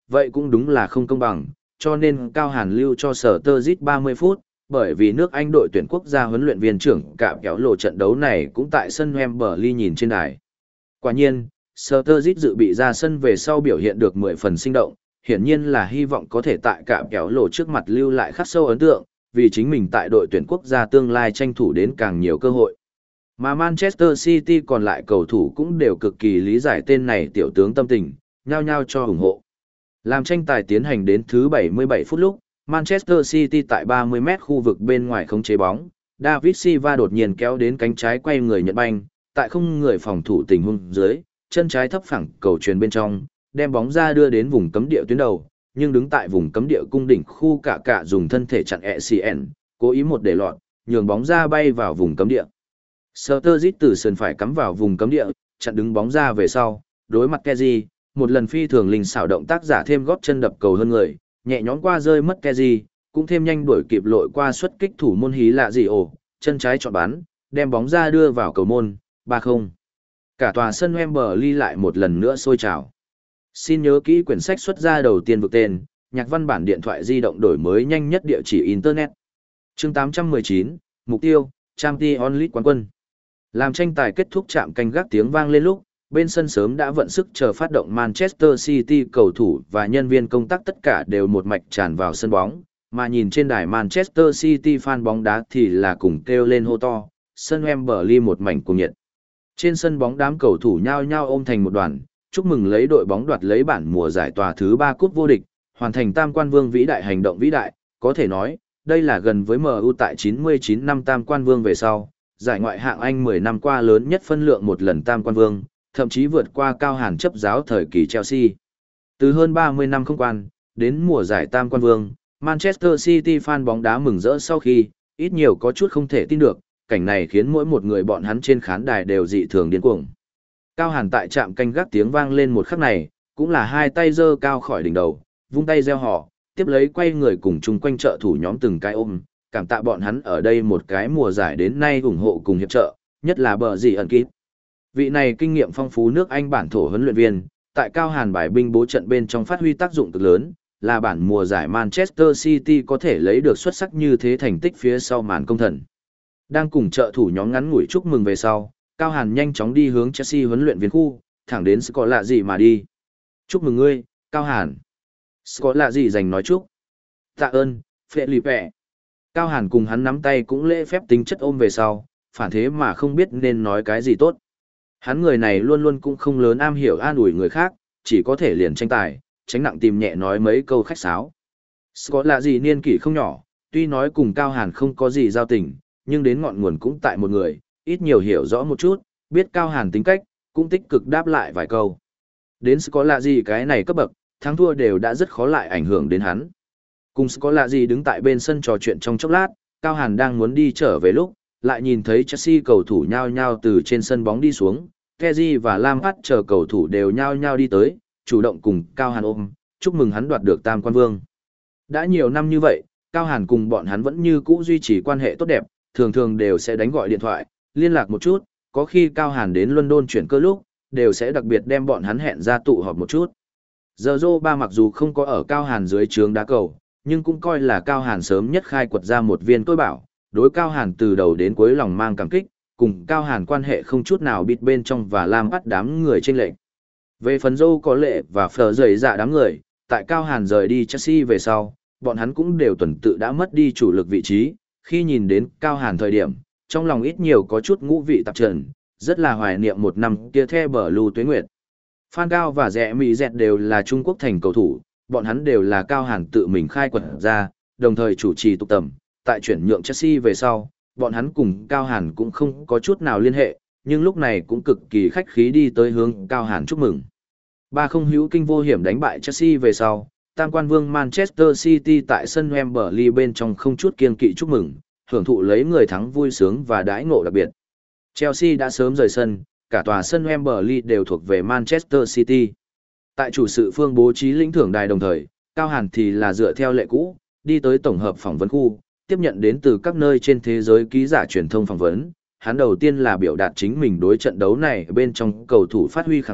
vậy cũng đúng là không công bằng, cho nên Cao Hàn lưu cho Sở Tơ Dít ba mươi phút, bởi vì nước Anh đội tuyển quốc gia huấn luyện viên trưởng cạm kéo lộ trận đấu này cũng tại sân Wembley nhìn trên đài. Quả nhiên, Sở Tơ Dít dự bị ra sân về sau biểu hiện được mười phần sinh động, hiển nhiên là hy vọng có thể tại cạm kéo lộ trước mặt lưu lại khắc sâu ấn tượng, vì chính mình tại đội tuyển quốc gia tương lai tranh thủ đến càng nhiều cơ hội. Mà Manchester City còn lại cầu thủ cũng đều cực kỳ lý giải tên này tiểu tướng tâm tình, nhao nhao cho ủng hộ. Làm tranh tài tiến hành đến thứ bảy mươi bảy phút lúc, Manchester City tại ba mươi mét khu vực bên ngoài khống chế bóng, David Silva đột nhiên kéo đến cánh trái quay người nhận banh, tại không người phòng thủ tình huống dưới, chân trái thấp phẳng cầu truyền bên trong, đem bóng ra đưa đến vùng cấm địa tuyến đầu, nhưng đứng tại vùng cấm địa cung đỉnh khu cả cả dùng thân thể chặn e xê en, cố ý một để lọt, nhường bóng ra bay vào vùng cấm địa. Sturridge từ sườn phải cắm vào vùng cấm địa, chặn đứng bóng ra về sau, đối mặt Kessié, một lần phi thường linh xảo động tác giả thêm góp chân đập cầu hơn người, nhẹ nhõm qua rơi mất Kessié, cũng thêm nhanh đuổi kịp lội qua xuất kích thủ môn hí lạ gì ổ, chân trái chọn bắn, đem bóng ra đưa vào cầu môn, ba không. Cả tòa sân Wembley lại một lần nữa sôi trào. Xin nhớ kỹ quyển sách xuất ra đầu tiên vực tên, nhạc văn bản điện thoại di động đổi mới nhanh nhất địa chỉ Internet. Chương tám trăm mười chín, Mục tiêu, Champions League quán quân. Làm tranh tài kết thúc chạm canh gác tiếng vang lên lúc, bên sân sớm đã vận sức chờ phát động Manchester City cầu thủ và nhân viên công tác tất cả đều một mạch tràn vào sân bóng, mà nhìn trên đài Manchester City fan bóng đá thì là cùng kêu lên hô to, sân Wembley một mảnh cuồng nhiệt. Trên sân bóng đám cầu thủ nhao nhao ôm thành một đoàn, chúc mừng lấy đội bóng đoạt lấy bản mùa giải tòa thứ ba cúp vô địch, hoàn thành tam quan vương vĩ đại hành động vĩ đại, có thể nói, đây là gần với em u tại chín mươi chín năm tam quan vương về sau, giải ngoại hạng Anh mười năm qua lớn nhất phân lượng một lần tam quan vương, thậm chí vượt qua Cao Hàn chấp giáo thời kỳ Chelsea. Từ hơn ba mươi năm không quan, đến mùa giải tam quan vương, Manchester City fan bóng đá mừng rỡ sau khi, ít nhiều có chút không thể tin được, cảnh này khiến mỗi một người bọn hắn trên khán đài đều dị thường điên cuồng. Cao Hàn tại trạm canh gác tiếng vang lên một khắc này, cũng là hai tay giơ cao khỏi đỉnh đầu, vung tay reo hò, tiếp lấy quay người cùng chung quanh trợ thủ nhóm từng cái ôm, cảm tạ bọn hắn ở đây một cái mùa giải đến nay ủng hộ cùng hiệp trợ, nhất là bờ gì ẩn kít. Vị này kinh nghiệm phong phú nước Anh bản thổ huấn luyện viên, tại Cao Hàn bài binh bố trận bên trong phát huy tác dụng cực lớn, là bản mùa giải Manchester City có thể lấy được xuất sắc như thế thành tích phía sau màn công thần. Đang cùng trợ thủ nhóm ngắn ngủi chúc mừng về sau, Cao Hàn nhanh chóng đi hướng Chelsea huấn luyện viên khu, thẳng đến Scott lạ gì mà đi. Chúc mừng ngươi, Cao Hàn. Scott lạ gì dành nói chúc. Tạ ơn, Felipe. Cao Hàn cùng hắn nắm tay cũng lễ phép tính chất ôm về sau, phản thế mà không biết nên nói cái gì tốt. Hắn người này luôn luôn cũng không lớn am hiểu an ủi người khác, chỉ có thể liền tranh tài, tránh nặng tìm nhẹ nói mấy câu khách sáo. Scott lạ gì niên kỷ không nhỏ, tuy nói cùng Cao Hàn không có gì giao tình, nhưng đến ngọn nguồn cũng tại một người, ít nhiều hiểu rõ một chút, biết Cao Hàn tính cách, cũng tích cực đáp lại vài câu. Đến Scott lạ gì cái này cấp bậc, thắng thua đều đã rất khó lại ảnh hưởng đến hắn. Cùng Scott lạ gì đứng tại bên sân trò chuyện trong chốc lát, Cao Hàn đang muốn đi trở về lúc, lại nhìn thấy Chelsea cầu thủ nhao nhao từ trên sân bóng đi xuống, Kessié và Lampard chờ cầu thủ đều nhao nhao đi tới, chủ động cùng Cao Hàn ôm, chúc mừng hắn đoạt được tam quan vương. Đã nhiều năm như vậy, Cao Hàn cùng bọn hắn vẫn như cũ duy trì quan hệ tốt đẹp, thường thường đều sẽ đánh gọi điện thoại, liên lạc một chút, có khi Cao Hàn đến London chuyển cơ lúc, đều sẽ đặc biệt đem bọn hắn hẹn ra tụ họp một chút. Giờ Zô ba mặc dù không có ở Cao Hàn dưới trướng đá cầu, nhưng cũng coi là Cao Hàn sớm nhất khai quật ra một viên tôi bảo, đối Cao Hàn từ đầu đến cuối lòng mang cảm kích, cùng Cao Hàn quan hệ không chút nào bịt bên trong và làm bắt đám người trên lệnh. Về phần Zô có lệ và phở dày dạ đám người, tại Cao Hàn rời đi Chelsea về sau, bọn hắn cũng đều tuần tự đã mất đi chủ lực vị trí, khi nhìn đến Cao Hàn thời điểm, trong lòng ít nhiều có chút ngũ vị tạp trần, rất là hoài niệm một năm kia the bờ lưu tuế nguyệt. Phan Cao và Rẽ Mỹ Dẹt đều là Trung Quốc thành cầu thủ, bọn hắn đều là Cao Hàn tự mình khai quật ra, đồng thời chủ trì tục tầm, tại chuyển nhượng Chelsea về sau, bọn hắn cùng Cao Hàn cũng không có chút nào liên hệ, nhưng lúc này cũng cực kỳ khách khí đi tới hướng Cao Hàn chúc mừng. Ba không hữu kinh vô hiểm đánh bại Chelsea về sau, tam quan vương Manchester City tại sân Wembley bên trong không chút kiêng kỵ chúc mừng, hưởng thụ lấy người thắng vui sướng và đãi ngộ đặc biệt. Chelsea đã sớm rời sân, cả tòa sân Wembley đều thuộc về Manchester City. Tại chủ sự phương bố trí lĩnh thưởng đài đồng thời, Cao Hàn thì là dựa theo lệ cũ, đi tới tổng hợp phỏng vấn khu, tiếp nhận đến từ các nơi trên thế giới ký giả truyền thông phỏng vấn. Hắn đầu tiên là biểu đạt chính mình đối trận đấu này bên trong cầu thủ phát huy khẳng định,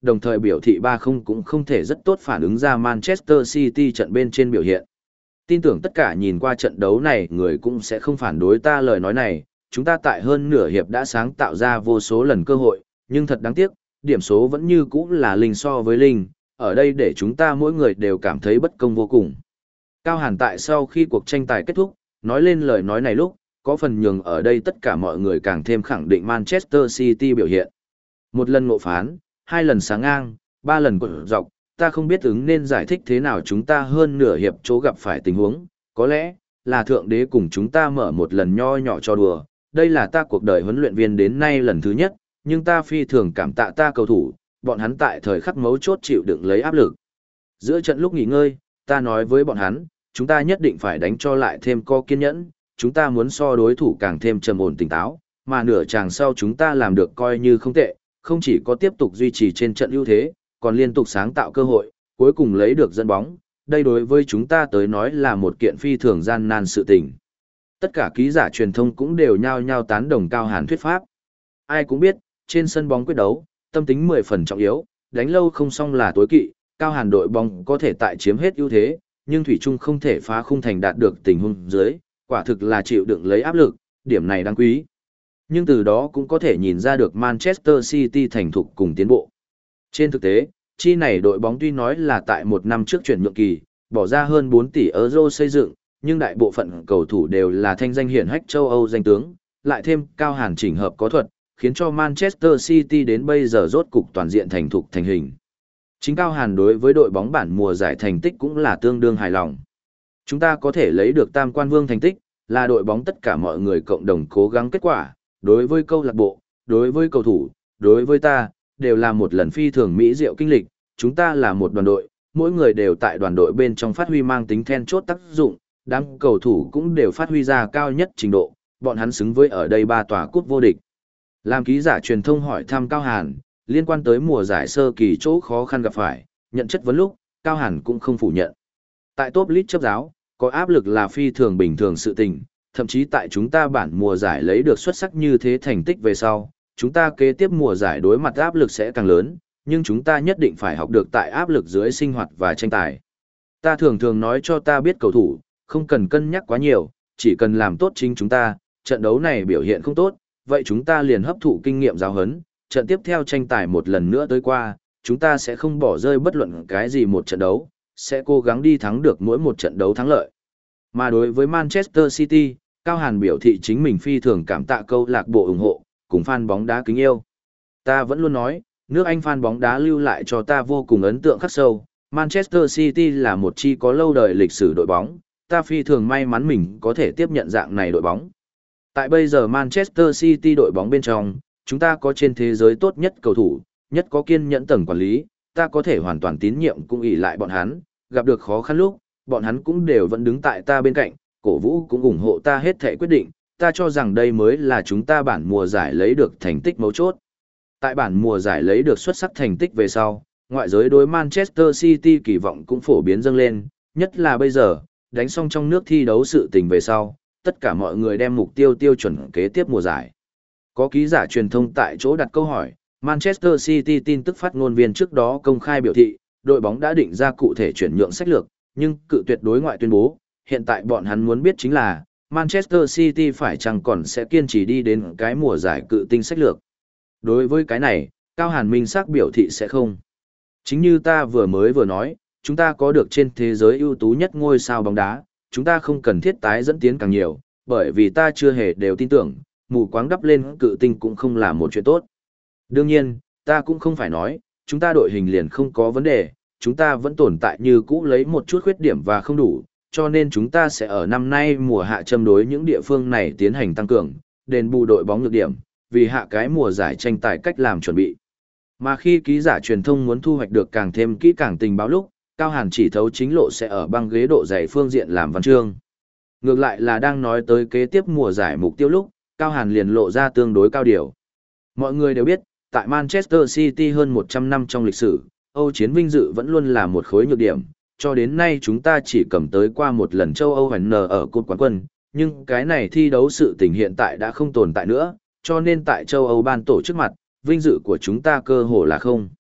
đồng thời biểu thị ba không cũng không thể rất tốt phản ứng ra Manchester City trận bên trên biểu hiện. Tin tưởng tất cả nhìn qua trận đấu này người cũng sẽ không phản đối ta lời nói này, chúng ta tại hơn nửa hiệp đã sáng tạo ra vô số lần cơ hội, nhưng thật đáng tiếc, điểm số vẫn như cũ là linh so với linh, ở đây để chúng ta mỗi người đều cảm thấy bất công vô cùng. Cao Hàn tại sau khi cuộc tranh tài kết thúc, nói lên lời nói này lúc, có phần nhường ở đây tất cả mọi người càng thêm khẳng định Manchester City biểu hiện. Một lần ngộ phán, hai lần sáng ngang, ba lần quật dọc, ta không biết ứng nên giải thích thế nào chúng ta hơn nửa hiệp chỗ gặp phải tình huống, có lẽ là thượng đế cùng chúng ta mở một lần nho nhỏ cho đùa, đây là ta cuộc đời huấn luyện viên đến nay lần thứ nhất, nhưng ta phi thường cảm tạ ta cầu thủ, bọn hắn tại thời khắc mấu chốt chịu đựng lấy áp lực. Giữa trận lúc nghỉ ngơi, ta nói với bọn hắn, chúng ta nhất định phải đánh cho lại thêm có kiên nhẫn, chúng ta muốn so đối thủ càng thêm trầm ổn tỉnh táo, mà nửa chàng sau chúng ta làm được coi như không tệ, không chỉ có tiếp tục duy trì trên trận ưu thế, còn liên tục sáng tạo cơ hội, cuối cùng lấy được dẫn bóng, đây đối với chúng ta tới nói là một kiện phi thường gian nan sự tình. Tất cả ký giả truyền thông cũng đều nhao nhao tán đồng Cao Hàn thuyết pháp. Ai cũng biết, trên sân bóng quyết đấu, tâm tính mười phần trọng yếu, đánh lâu không xong là tối kỵ, Cao Hàn đội bóng có thể tại chiếm hết ưu thế, nhưng thủy chung không thể phá khung thành đạt được tình huống dưới, quả thực là chịu đựng lấy áp lực, điểm này đáng quý. Nhưng từ đó cũng có thể nhìn ra được Manchester City thành thục cùng tiến bộ. Trên thực tế, chi này đội bóng tuy nói là tại một năm trước chuyển nhượng kỳ, bỏ ra hơn bốn tỷ euro xây dựng, nhưng đại bộ phận cầu thủ đều là thanh danh hiển hách châu Âu danh tướng, lại thêm Cao Hàn chỉnh hợp có thuật, khiến cho Manchester City đến bây giờ rốt cục toàn diện thành thục thành hình. Chính Cao Hàn đối với đội bóng bản mùa giải thành tích cũng là tương đương hài lòng. Chúng ta có thể lấy được tam quan vương thành tích, là đội bóng tất cả mọi người cộng đồng cố gắng kết quả, đối với câu lạc bộ, đối với cầu thủ, đối với ta, đều là một lần phi thường mỹ diệu kinh lịch, chúng ta là một đoàn đội, mỗi người đều tại đoàn đội bên trong phát huy mang tính then chốt tác dụng, đám cầu thủ cũng đều phát huy ra cao nhất trình độ, bọn hắn xứng với ở đây ba tòa cúp vô địch. Làm ký giả truyền thông hỏi thăm Cao Hàn, liên quan tới mùa giải sơ kỳ chỗ khó khăn gặp phải, nhận chất vấn lúc, Cao Hàn cũng không phủ nhận. Tại top league chấp giáo, có áp lực là phi thường bình thường sự tình, thậm chí tại chúng ta bản mùa giải lấy được xuất sắc như thế thành tích về sau, chúng ta kế tiếp mùa giải đối mặt áp lực sẽ càng lớn, nhưng chúng ta nhất định phải học được tại áp lực dưới sinh hoạt và tranh tài. Ta thường thường nói cho ta biết cầu thủ, không cần cân nhắc quá nhiều, chỉ cần làm tốt chính chúng ta, trận đấu này biểu hiện không tốt, vậy chúng ta liền hấp thụ kinh nghiệm giáo huấn, trận tiếp theo tranh tài một lần nữa tới qua, chúng ta sẽ không bỏ rơi bất luận cái gì một trận đấu, sẽ cố gắng đi thắng được mỗi một trận đấu thắng lợi. Mà đối với Manchester City, Cao Hàn biểu thị chính mình phi thường cảm tạ câu lạc bộ ủng hộ, cùng fan bóng đá kính yêu. Ta vẫn luôn nói, nước Anh fan bóng đá lưu lại cho ta vô cùng ấn tượng khắc sâu, Manchester City là một chi có lâu đời lịch sử đội bóng, ta phi thường may mắn mình có thể tiếp nhận dạng này đội bóng. Tại bây giờ Manchester City đội bóng bên trong, chúng ta có trên thế giới tốt nhất cầu thủ, nhất có kiên nhẫn tầng quản lý, ta có thể hoàn toàn tín nhiệm cũng ỷ lại bọn hắn, gặp được khó khăn lúc, bọn hắn cũng đều vẫn đứng tại ta bên cạnh, cổ vũ cũng ủng hộ ta hết thể quyết định, ta cho rằng đây mới là chúng ta bản mùa giải lấy được thành tích mấu chốt. Tại bản mùa giải lấy được xuất sắc thành tích về sau, ngoại giới đối Manchester City kỳ vọng cũng phổ biến dâng lên, nhất là bây giờ, đánh xong trong nước thi đấu sự tình về sau, tất cả mọi người đem mục tiêu tiêu chuẩn kế tiếp mùa giải. Có ký giả truyền thông tại chỗ đặt câu hỏi, Manchester City tin tức phát ngôn viên trước đó công khai biểu thị, đội bóng đã định ra cụ thể chuyển nhượng sách lược, nhưng cự tuyệt đối ngoại tuyên bố, hiện tại bọn hắn muốn biết chính là, Manchester City phải chăng còn sẽ kiên trì đi đến cái mùa giải cự tinh sách lược. Đối với cái này, Cao Hàn minh xác biểu thị sẽ không. Chính như ta vừa mới vừa nói, chúng ta có được trên thế giới ưu tú nhất ngôi sao bóng đá, chúng ta không cần thiết tái dẫn tiến càng nhiều, bởi vì ta chưa hề đều tin tưởng, mù quáng đắp lên cự tinh cũng không là một chuyện tốt. Đương nhiên, ta cũng không phải nói, chúng ta đội hình liền không có vấn đề, chúng ta vẫn tồn tại như cũ lấy một chút khuyết điểm và không đủ, cho nên chúng ta sẽ ở năm nay mùa hạ châm đối những địa phương này tiến hành tăng cường, đền bù đội bóng nhược điểm, vì hạ cái mùa giải tranh tài cách làm chuẩn bị. Mà khi ký giả truyền thông muốn thu hoạch được càng thêm kỹ càng tình báo lúc, Cao Hàn chỉ thấu chính lộ sẽ ở băng ghế độ dày phương diện làm văn chương. Ngược lại là đang nói tới kế tiếp mùa giải mục tiêu lúc, Cao Hàn liền lộ ra tương đối cao điều. Mọi người đều biết, tại Manchester City hơn một trăm năm trong lịch sử, Âu chiến vinh dự vẫn luôn là một khối nhược điểm, cho đến nay chúng ta chỉ cầm tới qua một lần châu Âu N ở cúp quán quân, nhưng cái này thi đấu sự tình hiện tại đã không tồn tại nữa, cho nên tại châu Âu ban tổ chức mặt, vinh dự của chúng ta cơ hồ là không.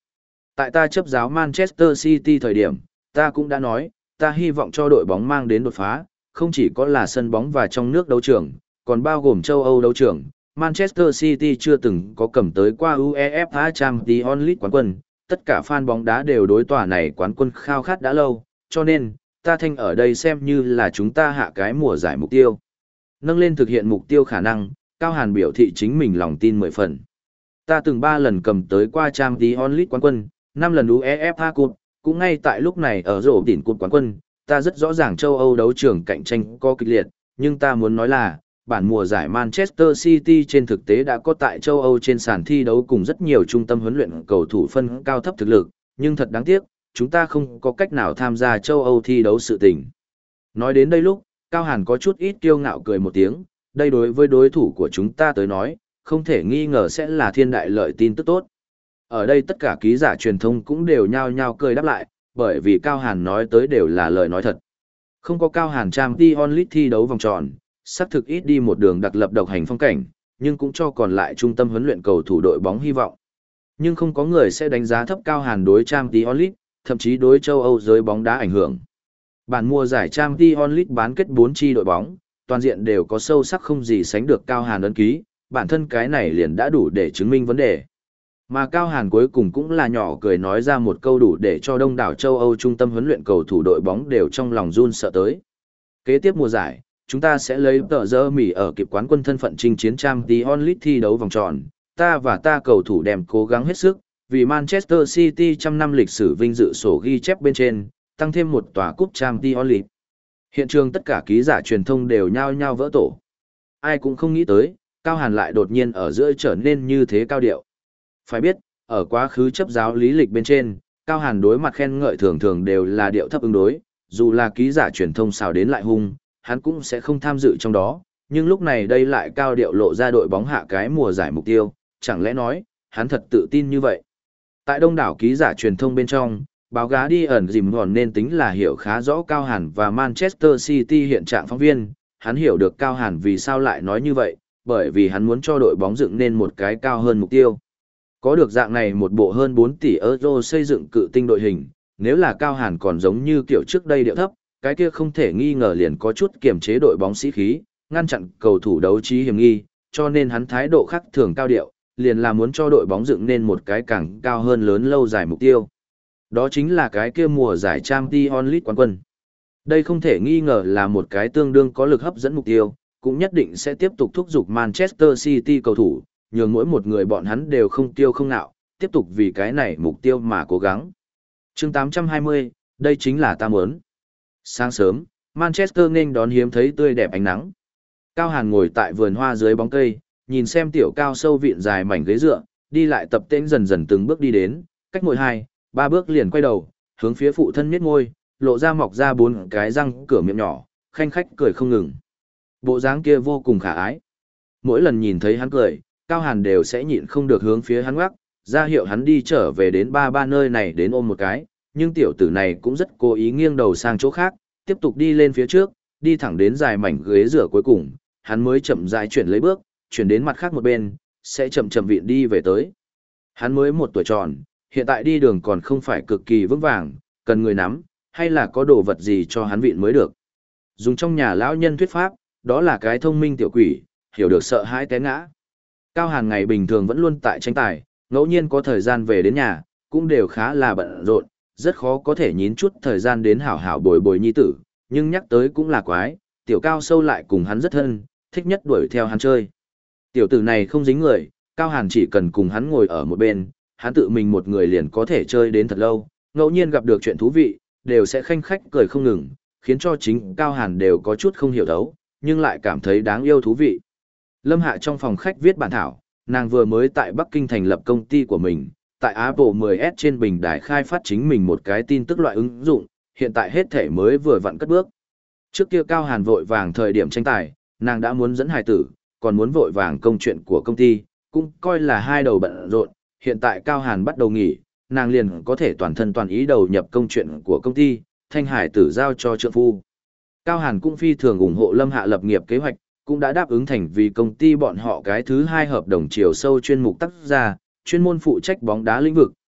Tại ta chấp giáo Manchester City thời điểm, ta cũng đã nói, ta hy vọng cho đội bóng mang đến đột phá, không chỉ có là sân bóng và trong nước đấu trường, còn bao gồm châu Âu đấu trường. Manchester City chưa từng có cầm tới qua UEFA Champions League quán quân, tất cả fan bóng đá đều đối tòa này quán quân khao khát đã lâu, cho nên, ta thanh ở đây xem như là chúng ta hạ cái mùa giải mục tiêu. Nâng lên thực hiện mục tiêu khả năng, Cao Hàn biểu thị chính mình lòng tin mười phần. Ta từng ba lần cầm tới qua Champions League quán quân, năm lần UEFA Cup, cũng ngay tại lúc này ở rổ đỉnh cột quán quân, ta rất rõ ràng châu Âu đấu trường cạnh tranh có kịch liệt, nhưng ta muốn nói là, bản mùa giải Manchester City trên thực tế đã có tại châu Âu trên sàn thi đấu cùng rất nhiều trung tâm huấn luyện cầu thủ phân cao thấp thực lực, nhưng thật đáng tiếc, chúng ta không có cách nào tham gia châu Âu thi đấu sự tình. Nói đến đây lúc, Cao Hàn có chút ít kiêu ngạo cười một tiếng, đây đối với đối thủ của chúng ta tới nói, không thể nghi ngờ sẽ là thiên đại lợi tin tức tốt. Ở đây tất cả ký giả truyền thông cũng đều nhao nhao cười đáp lại, bởi vì Cao Hàn nói tới đều là lời nói thật. Không có Cao Hàn Champions League thi đấu vòng tròn, xác thực ít đi một đường đặc lập độc hành phong cảnh, nhưng cũng cho còn lại trung tâm huấn luyện cầu thủ đội bóng hy vọng. Nhưng không có người sẽ đánh giá thấp Cao Hàn đối Champions League, thậm chí đối châu Âu giới bóng đá ảnh hưởng. Bản mùa giải Champions League bán kết bốn chi đội bóng, toàn diện đều có sâu sắc không gì sánh được Cao Hàn ấn ký, bản thân cái này liền đã đủ để chứng minh vấn đề. Mà Cao Hàn cuối cùng cũng là nhỏ cười nói ra một câu đủ để cho đông đảo châu Âu trung tâm huấn luyện cầu thủ đội bóng đều trong lòng run sợ tới. Kế tiếp mùa giải, chúng ta sẽ lấy tờ dơ mỉ ở kịp quán quân thân phận chinh chiến Champions League thi đấu vòng tròn, ta và ta cầu thủ đem cố gắng hết sức, vì Manchester City trăm năm lịch sử vinh dự sổ ghi chép bên trên, tăng thêm một tòa cúp Champions League. Hiện trường tất cả ký giả truyền thông đều nhao nhao vỡ tổ. Ai cũng không nghĩ tới, Cao Hàn lại đột nhiên ở giữa trở nên như thế cao điệu. Phải biết, ở quá khứ chấp giáo lý lịch bên trên, Cao Hàn đối mặt khen ngợi thường thường đều là điệu thấp ứng đối, dù là ký giả truyền thông xào đến lại hung, hắn cũng sẽ không tham dự trong đó, nhưng lúc này đây lại cao điệu lộ ra đội bóng hạ cái mùa giải mục tiêu, chẳng lẽ nói, hắn thật tự tin như vậy. Tại đông đảo ký giả truyền thông bên trong, báo gá đi ẩn dìm còn nên tính là hiểu khá rõ Cao Hàn và Manchester City hiện trạng phóng viên, hắn hiểu được Cao Hàn vì sao lại nói như vậy, bởi vì hắn muốn cho đội bóng dựng nên một cái cao hơn mục tiêu. Có được dạng này một bộ hơn bốn tỷ euro xây dựng cự tinh đội hình, nếu là Cao Hàn còn giống như kiểu trước đây điệu thấp, cái kia không thể nghi ngờ liền có chút kiềm chế đội bóng sĩ khí, ngăn chặn cầu thủ đấu trí hiểm nghi, cho nên hắn thái độ khác thường cao điệu, liền là muốn cho đội bóng dựng nên một cái càng cao hơn lớn lâu dài mục tiêu. Đó chính là cái kia mùa giải Champions League quán quân. Đây không thể nghi ngờ là một cái tương đương có lực hấp dẫn mục tiêu, cũng nhất định sẽ tiếp tục thúc giục Manchester City cầu thủ, nhường mỗi một người bọn hắn đều không tiêu không nạo, tiếp tục vì cái này mục tiêu mà cố gắng. Chương tám trăm hai mươi, đây chính là ta muốn. Sáng sớm, Manchester nên đón hiếm thấy tươi đẹp ánh nắng. Cao Hàn ngồi tại vườn hoa dưới bóng cây, nhìn xem tiểu cao sâu vịn dài mảnh ghế dựa, đi lại tập tễnh dần dần từng bước đi đến, cách mỗi hai, ba bước liền quay đầu, hướng phía phụ thân miết môi, lộ ra mọc ra bốn cái răng cửa miệng nhỏ, khanh khách cười không ngừng. Bộ dáng kia vô cùng khả ái. Mỗi lần nhìn thấy hắn cười, Cao Hàn đều sẽ nhịn không được hướng phía hắn ngoắc, ra hiệu hắn đi trở về đến ba ba nơi này đến ôm một cái, nhưng tiểu tử này cũng rất cố ý nghiêng đầu sang chỗ khác, tiếp tục đi lên phía trước, đi thẳng đến dài mảnh ghế rửa cuối cùng, hắn mới chậm rãi chuyển lấy bước, chuyển đến mặt khác một bên, sẽ chậm chậm viện đi về tới. Hắn mới một tuổi tròn, hiện tại đi đường còn không phải cực kỳ vững vàng, cần người nắm, hay là có đồ vật gì cho hắn viện mới được. Dùng trong nhà lão nhân thuyết pháp, đó là cái thông minh tiểu quỷ, hiểu được sợ hãi té ngã. Cao Hàn ngày bình thường vẫn luôn tại tranh tài, ngẫu nhiên có thời gian về đến nhà, cũng đều khá là bận rộn, rất khó có thể nhín chút thời gian đến hảo hảo bồi bồi nhi tử, nhưng nhắc tới cũng là quái, tiểu cao sâu lại cùng hắn rất thân, thích nhất đuổi theo hắn chơi. Tiểu tử này không dính người, Cao Hàn chỉ cần cùng hắn ngồi ở một bên, hắn tự mình một người liền có thể chơi đến thật lâu, ngẫu nhiên gặp được chuyện thú vị, đều sẽ khanh khách cười không ngừng, khiến cho chính Cao Hàn đều có chút không hiểu thấu, nhưng lại cảm thấy đáng yêu thú vị. Lâm Hạ trong phòng khách viết bản thảo, nàng vừa mới tại Bắc Kinh thành lập công ty của mình, tại Apple mười S trên bình đài khai phát chính mình một cái tin tức loại ứng dụng, hiện tại hết thể mới vừa vặn cất bước. Trước kia Cao Hàn vội vàng thời điểm tranh tài, nàng đã muốn dẫn hài tử, còn muốn vội vàng công chuyện của công ty, cũng coi là hai đầu bận rộn, hiện tại Cao Hàn bắt đầu nghỉ, nàng liền có thể toàn thân toàn ý đầu nhập công chuyện của công ty, thanh hải tử giao cho trượng phu. Cao Hàn cũng phi thường ủng hộ Lâm Hạ lập nghiệp kế hoạch, cũng đã đáp ứng thành vì công ty bọn họ cái thứ hai hợp đồng chiều sâu chuyên mục tác gia, chuyên môn phụ trách bóng đá lĩnh vực,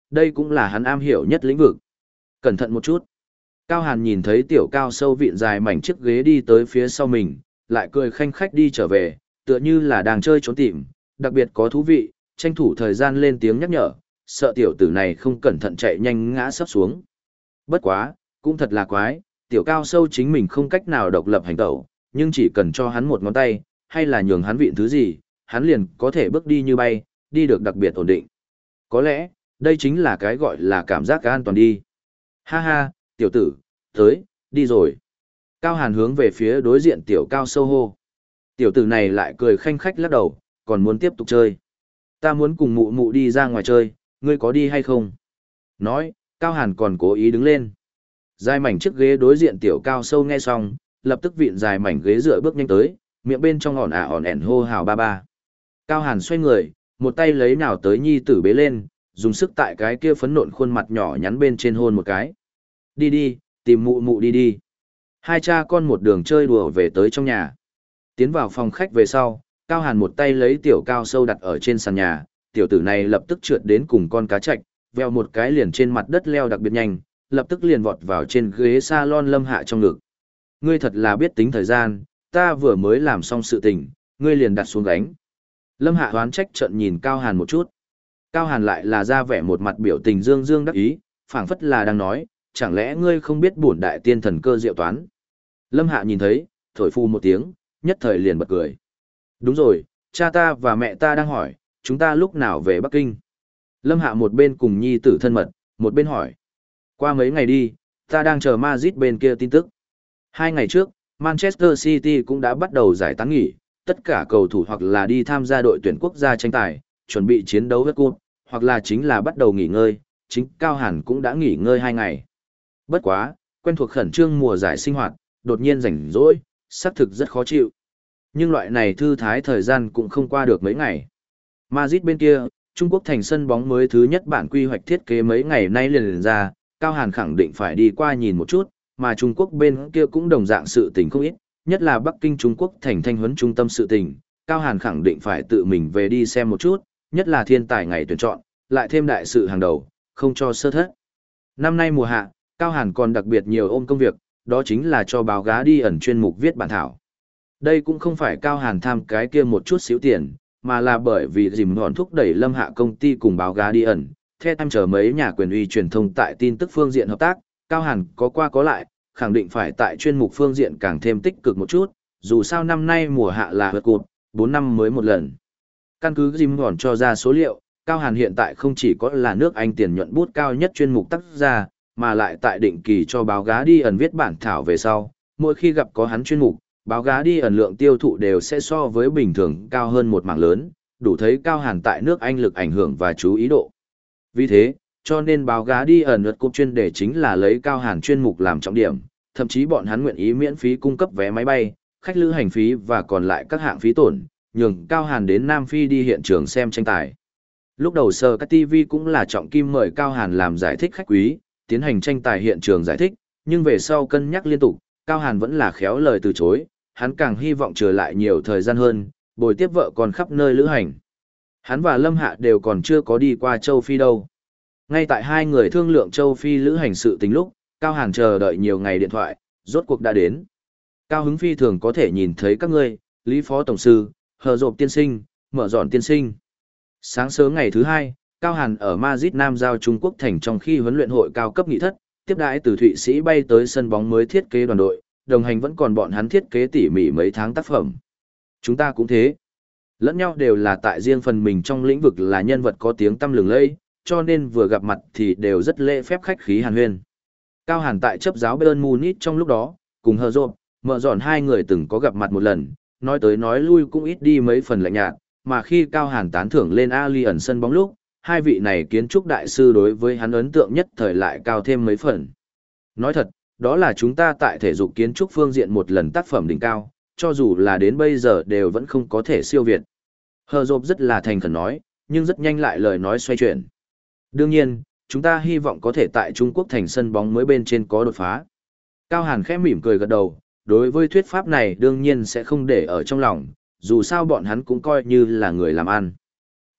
đây cũng là hắn am hiểu nhất lĩnh vực. Cẩn thận một chút. Cao Hàn nhìn thấy tiểu cao sâu vịn dài mảnh chiếc ghế đi tới phía sau mình, lại cười khanh khách đi trở về, tựa như là đang chơi trốn tìm, đặc biệt có thú vị, tranh thủ thời gian lên tiếng nhắc nhở, sợ tiểu tử này không cẩn thận chạy nhanh ngã sấp xuống. Bất quá, cũng thật là quái, tiểu cao sâu chính mình không cách nào độc lập hành tẩu, nhưng chỉ cần cho hắn một ngón tay, hay là nhường hắn vịn thứ gì, hắn liền có thể bước đi như bay, đi được đặc biệt ổn định. Có lẽ, đây chính là cái gọi là cảm giác an toàn đi. Ha ha, tiểu tử, tới, đi rồi. Cao Hàn hướng về phía đối diện tiểu cao sâu hô. Tiểu tử này lại cười khanh khách lắc đầu, còn muốn tiếp tục chơi. Ta muốn cùng mụ mụ đi ra ngoài chơi, ngươi có đi hay không? Nói, Cao Hàn còn cố ý đứng lên. Dài mảnh chiếc ghế đối diện tiểu cao sâu nghe xong, lập tức vịn dài mảnh ghế dựa bước nhanh tới, miệng bên trong ỏn ả ỏn ẻn hô hào ba ba. Cao Hàn xoay người, một tay lấy nào tới nhi tử bế lên, dùng sức tại cái kia phấn nộn khuôn mặt nhỏ nhắn bên trên hôn một cái. Đi đi, tìm mụ mụ đi đi. Hai cha con một đường chơi đùa về tới trong nhà. Tiến vào phòng khách về sau, Cao Hàn một tay lấy tiểu cao sâu đặt ở trên sàn nhà, tiểu tử này lập tức trượt đến cùng con cá trạch, veo một cái liền trên mặt đất leo đặc biệt nhanh, lập tức liền vọt vào trên ghế salon Lâm Hạ trong ngực. Ngươi thật là biết tính thời gian, ta vừa mới làm xong sự tình, ngươi liền đặt xuống gánh. Lâm Hạ hoán trách trợn nhìn Cao Hàn một chút. Cao Hàn lại là ra vẻ một mặt biểu tình dương dương đắc ý, phảng phất là đang nói, chẳng lẽ ngươi không biết bổn đại tiên thần cơ diệu toán. Lâm Hạ nhìn thấy, thổi phu một tiếng, nhất thời liền bật cười. Đúng rồi, cha ta và mẹ ta đang hỏi, chúng ta lúc nào về Bắc Kinh. Lâm Hạ một bên cùng nhi tử thân mật, một bên hỏi. Qua mấy ngày đi, ta đang chờ Madrid bên kia tin tức. Hai ngày trước, Manchester City cũng đã bắt đầu giải tán nghỉ, tất cả cầu thủ hoặc là đi tham gia đội tuyển quốc gia tranh tài, chuẩn bị chiến đấu với Cup, hoặc là chính là bắt đầu nghỉ ngơi, chính Cao Hàn cũng đã nghỉ ngơi hai ngày. Bất quá, quen thuộc khẩn trương mùa giải sinh hoạt, đột nhiên rảnh rỗi, xác thực rất khó chịu. Nhưng loại này thư thái thời gian cũng không qua được mấy ngày. Madrid bên kia, Trung Quốc thành sân bóng mới thứ nhất bản quy hoạch thiết kế mấy ngày nay liền, liền ra, Cao Hàn khẳng định phải đi qua nhìn một chút, mà Trung Quốc bên kia cũng đồng dạng sự tình không ít, nhất là Bắc Kinh Trung Quốc thành thanh huấn trung tâm sự tình, Cao Hàn khẳng định phải tự mình về đi xem một chút, nhất là thiên tài ngày tuyển chọn, lại thêm đại sự hàng đầu, không cho sơ thất. Năm nay mùa hạ, Cao Hàn còn đặc biệt nhiều ôm công việc, đó chính là cho báo gá đi ẩn chuyên mục viết bản thảo. Đây cũng không phải Cao Hàn tham cái kia một chút xíu tiền, mà là bởi vì dìm hòn thúc đẩy Lâm Hạ công ty cùng báo gá đi ẩn, theo em chờ mấy nhà quyền uy truyền thông tại tin tức phương diện hợp tác, Cao Hàn có qua có lại, khẳng định phải tại chuyên mục phương diện càng thêm tích cực một chút, dù sao năm nay mùa hạ là vượt cột, bốn năm mới một lần. Căn cứ dìm hòn cho ra số liệu, Cao Hàn hiện tại không chỉ có là nước Anh tiền nhuận bút cao nhất chuyên mục tác gia, mà lại tại định kỳ cho báo gá đi ẩn viết bản thảo về sau, mỗi khi gặp có hắn chuyên mục, báo gá đi ẩn lượng tiêu thụ đều sẽ so với bình thường cao hơn một mảng lớn, đủ thấy Cao Hàn tại nước Anh lực ảnh hưởng và chú ý độ. Vì thế, cho nên báo gá đi ẩn lượt cúp chuyên đề chính là lấy Cao Hàn chuyên mục làm trọng điểm, thậm chí bọn hắn nguyện ý miễn phí cung cấp vé máy bay, khách lữ hành phí và còn lại các hạng phí tổn, nhường Cao Hàn đến Nam Phi đi hiện trường xem tranh tài. Lúc đầu Sờ các ti vi cũng là trọng kim mời Cao Hàn làm giải thích khách quý, tiến hành tranh tài hiện trường giải thích, nhưng về sau cân nhắc liên tục, Cao Hàn vẫn là khéo lời từ chối, hắn càng hy vọng trở lại nhiều thời gian hơn, bồi tiếp vợ còn khắp nơi lữ hành. Hắn và Lâm Hạ đều còn chưa có đi qua châu Phi đâu. Ngay tại hai người thương lượng châu Phi lữ hành sự tính lúc, Cao Hàn chờ đợi nhiều ngày điện thoại, rốt cuộc đã đến. Cao hứng phi thường có thể nhìn thấy các ngươi, Lý Phó Tổng Sư, Hờ Dộp Tiên Sinh, Mở Dọn Tiên Sinh. Sáng sớm ngày thứ hai, Cao Hàn ở Madrid Nam giao Trung Quốc thành trong khi huấn luyện hội cao cấp nghị thất, tiếp đãi từ Thụy Sĩ bay tới sân bóng mới thiết kế đoàn đội, đồng hành vẫn còn bọn hắn thiết kế tỉ mỉ mấy tháng tác phẩm. Chúng ta cũng thế. Lẫn nhau đều là tại riêng phần mình trong lĩnh vực là nhân vật có tiếng tăm lừng lẫy, cho nên vừa gặp mặt thì đều rất lễ phép khách khí hàn huyên. Cao Hàn tại chấp giáo Bayern Munich trong lúc đó, cùng Hờ Dộp, Mở Dọn hai người từng có gặp mặt một lần, nói tới nói lui cũng ít đi mấy phần lạnh nhạt, mà khi Cao Hàn tán thưởng lên Allianz sân bóng lúc, hai vị này kiến trúc đại sư đối với hắn ấn tượng nhất thời lại cao thêm mấy phần. Nói thật, đó là chúng ta tại thể dục kiến trúc phương diện một lần tác phẩm đỉnh cao, cho dù là đến bây giờ đều vẫn không có thể siêu việt. Hờ Dộp rất là thành khẩn nói, nhưng rất nhanh lại lời nói xoay chuyển. Đương nhiên, chúng ta hy vọng có thể tại Trung Quốc thành sân bóng mới bên trên có đột phá. Cao Hàn khẽ mỉm cười gật đầu, đối với thuyết pháp này đương nhiên sẽ không để ở trong lòng, dù sao bọn hắn cũng coi như là người làm ăn.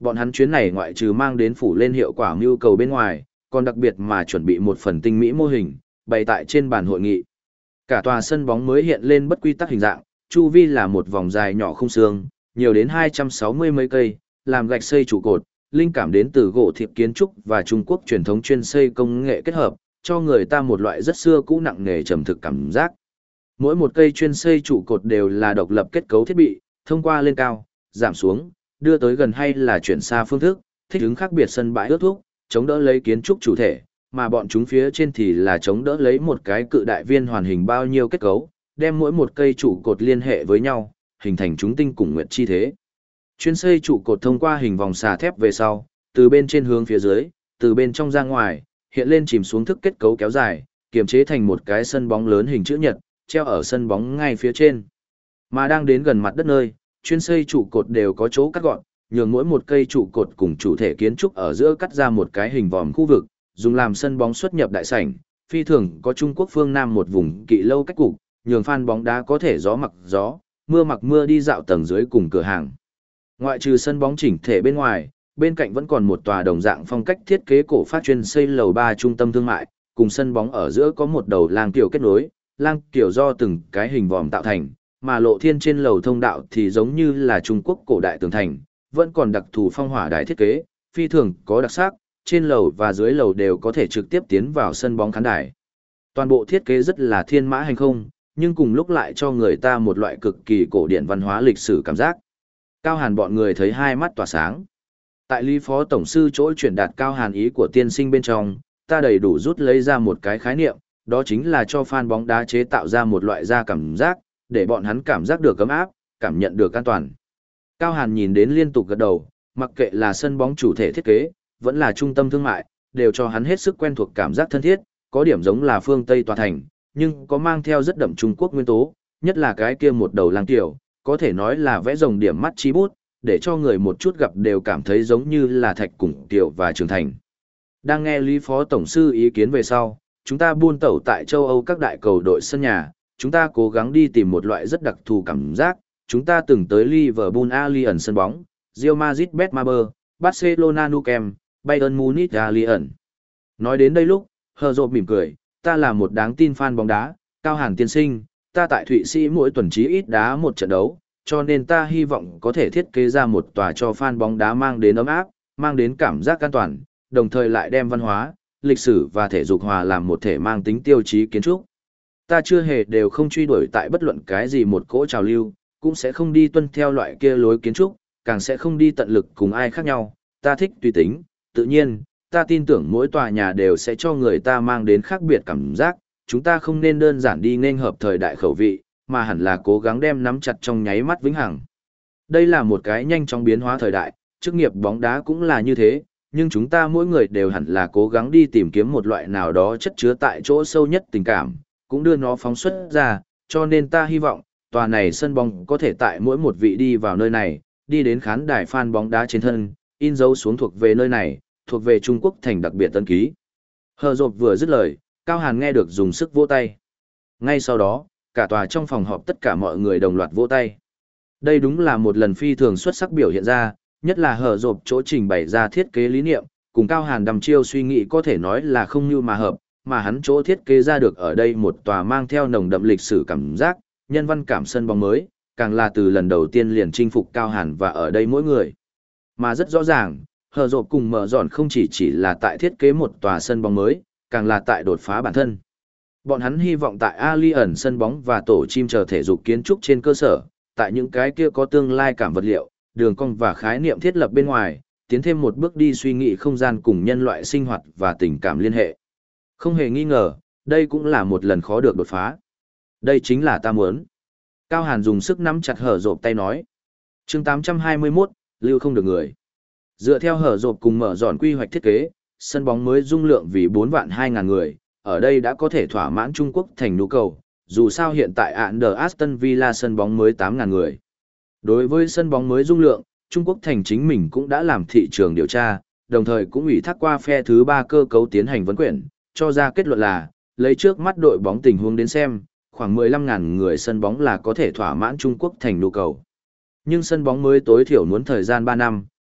Bọn hắn chuyến này ngoại trừ mang đến phủ lên hiệu quả mưu cầu bên ngoài, còn đặc biệt mà chuẩn bị một phần tinh mỹ mô hình, bày tại trên bàn hội nghị. Cả tòa sân bóng mới hiện lên bất quy tắc hình dạng, chu vi là một vòng dài nhỏ không xương, nhiều đến hai trăm sáu mươi mấy cây, làm gạch xây trụ cột, linh cảm đến từ gỗ thiệp kiến trúc và Trung Quốc truyền thống chuyên xây công nghệ kết hợp, cho người ta một loại rất xưa cũ nặng nề trầm thực cảm giác. Mỗi một cây chuyên xây trụ cột đều là độc lập kết cấu thiết bị, thông qua lên cao, giảm xuống, đưa tới gần hay là chuyển xa phương thức, thích ứng khác biệt sân bãi ước thúc, chống đỡ lấy kiến trúc chủ thể, mà bọn chúng phía trên thì là chống đỡ lấy một cái cự đại viên hoàn hình bao nhiêu kết cấu, đem mỗi một cây trụ cột liên hệ với nhau, hình thành chúng tinh cùng nguyệt chi thế. Chuyên xây trụ cột thông qua hình vòng xà thép về sau, từ bên trên hướng phía dưới, từ bên trong ra ngoài, hiện lên chìm xuống thức kết cấu kéo dài, kiềm chế thành một cái sân bóng lớn hình chữ nhật, treo ở sân bóng ngay phía trên. Mà đang đến gần mặt đất nơi, chuyên xây trụ cột đều có chỗ cắt gọn, nhường mỗi một cây trụ cột cùng chủ thể kiến trúc ở giữa cắt ra một cái hình vòm khu vực, dùng làm sân bóng xuất nhập đại sảnh, phi thường có Trung Quốc phương Nam một vùng kỵ lâu cách cục, nhường fan bóng đá có thể gió mặc gió, mưa mặc mưa đi dạo tầng dưới cùng cửa hàng. Ngoại trừ sân bóng chỉnh thể bên ngoài, bên cạnh vẫn còn một tòa đồng dạng phong cách thiết kế cổ phát chuyên xây lầu ba trung tâm thương mại, cùng sân bóng ở giữa có một đầu lang kiểu kết nối, lang kiểu do từng cái hình vòm tạo thành, mà lộ thiên trên lầu thông đạo thì giống như là Trung Quốc cổ đại tường thành, vẫn còn đặc thù phong hỏa đài thiết kế, phi thường có đặc sắc, trên lầu và dưới lầu đều có thể trực tiếp tiến vào sân bóng khán đài. Toàn bộ thiết kế rất là thiên mã hành không, nhưng cùng lúc lại cho người ta một loại cực kỳ cổ điển văn hóa lịch sử cảm giác. Cao Hàn bọn người thấy hai mắt tỏa sáng. Tại Lý Phó Tổng sư chỗ truyền đạt Cao Hàn ý của tiên sinh bên trong, ta đầy đủ rút lấy ra một cái khái niệm, đó chính là cho fan bóng đá chế tạo ra một loại da cảm giác, để bọn hắn cảm giác được ấm áp, cảm nhận được an toàn. Cao Hàn nhìn đến liên tục gật đầu, mặc kệ là sân bóng chủ thể thiết kế, vẫn là trung tâm thương mại, đều cho hắn hết sức quen thuộc cảm giác thân thiết, có điểm giống là phương Tây tòa thành, nhưng có mang theo rất đậm Trung Quốc nguyên tố, nhất là cái kia một đầu lang tiểu, có thể nói là vẽ rồng điểm mắt chi bút, để cho người một chút gặp đều cảm thấy giống như là thạch cùng tiểu và trưởng thành. Đang nghe Lý Phó Tổng sư ý kiến về sau, chúng ta buôn tẩu tại châu Âu các đại cầu đội sân nhà, chúng ta cố gắng đi tìm một loại rất đặc thù cảm giác, chúng ta từng tới Liverpool Allianz sân bóng, Real Madrid Betmaber, Barcelona Nou Camp, Bayern Munich Allianz. Nói đến đây lúc, Hờ Dộp mỉm cười, ta là một đáng tin fan bóng đá, Cao Hàn tiên sinh, ta tại Thụy Sĩ mỗi tuần chí ít đá một trận đấu, cho nên ta hy vọng có thể thiết kế ra một tòa cho fan bóng đá mang đến ấm áp, mang đến cảm giác an toàn, đồng thời lại đem văn hóa, lịch sử và thể dục hòa làm một thể mang tính tiêu chí kiến trúc. Ta chưa hề đều không truy đuổi tại bất luận cái gì một cỗ trào lưu, cũng sẽ không đi tuân theo loại kia lối kiến trúc, càng sẽ không đi tận lực cùng ai khác nhau, ta thích tùy tính, tự nhiên, ta tin tưởng mỗi tòa nhà đều sẽ cho người ta mang đến khác biệt cảm giác, chúng ta không nên đơn giản đi nên hợp thời đại khẩu vị, mà hẳn là cố gắng đem nắm chặt trong nháy mắt vĩnh hằng. Đây là một cái nhanh chóng biến hóa thời đại, chức nghiệp bóng đá cũng là như thế, nhưng chúng ta mỗi người đều hẳn là cố gắng đi tìm kiếm một loại nào đó chất chứa tại chỗ sâu nhất tình cảm, cũng đưa nó phóng xuất ra, cho nên ta hy vọng, tòa này sân bóng có thể tại mỗi một vị đi vào nơi này, đi đến khán đài fan bóng đá trên thân, in dấu xuống thuộc về nơi này, thuộc về Trung Quốc thành đặc biệt tân ký. Hờ Dộp vừa dứt lời, Cao Hàn nghe được dùng sức vỗ tay. Ngay sau đó, cả tòa trong phòng họp tất cả mọi người đồng loạt vỗ tay. Đây đúng là một lần phi thường xuất sắc biểu hiện ra, nhất là Hờ Dộp chỗ trình bày ra thiết kế lý niệm, cùng Cao Hàn đăm chiêu suy nghĩ có thể nói là không như mà hợp, mà hắn chỗ thiết kế ra được ở đây một tòa mang theo nồng đậm lịch sử cảm giác, nhân văn cảm sân bóng mới, càng là từ lần đầu tiên liền chinh phục Cao Hàn và ở đây mỗi người. Mà rất rõ ràng, Hờ Dộp cùng Mở Dọn không chỉ chỉ là tại thiết kế một tòa sân bóng mới, càng là tại đột phá bản thân. Bọn hắn hy vọng tại Allianz sân bóng và tổ chim chờ thể dục kiến trúc trên cơ sở, tại những cái kia có tương lai cảm vật liệu, đường cong và khái niệm thiết lập bên ngoài, tiến thêm một bước đi suy nghĩ không gian cùng nhân loại sinh hoạt và tình cảm liên hệ. Không hề nghi ngờ, đây cũng là một lần khó được đột phá. Đây chính là ta muốn. Cao Hàn dùng sức nắm chặt Hờ Dộp tay nói. Chương tám trăm hai mươi mốt, lưu không được người. Dựa theo Hờ Dộp cùng Mở Dọn quy hoạch thiết kế, sân bóng mới dung lượng vì bốn vạn hai ngàn người, ở đây đã có thể thỏa mãn Trung Quốc thành nhu cầu, dù sao hiện tại Under Aston Villa sân bóng mới tám ngàn người. Đối với sân bóng mới dung lượng, Trung Quốc thành chính mình cũng đã làm thị trường điều tra, đồng thời cũng ủy thác qua phe thứ ba cơ cấu tiến hành vấn quyển, cho ra kết luận là, lấy trước mắt đội bóng tình huống đến xem, khoảng mười lăm ngàn người sân bóng là có thể thỏa mãn Trung Quốc thành nhu cầu. Nhưng sân bóng mới tối thiểu muốn thời gian ba năm,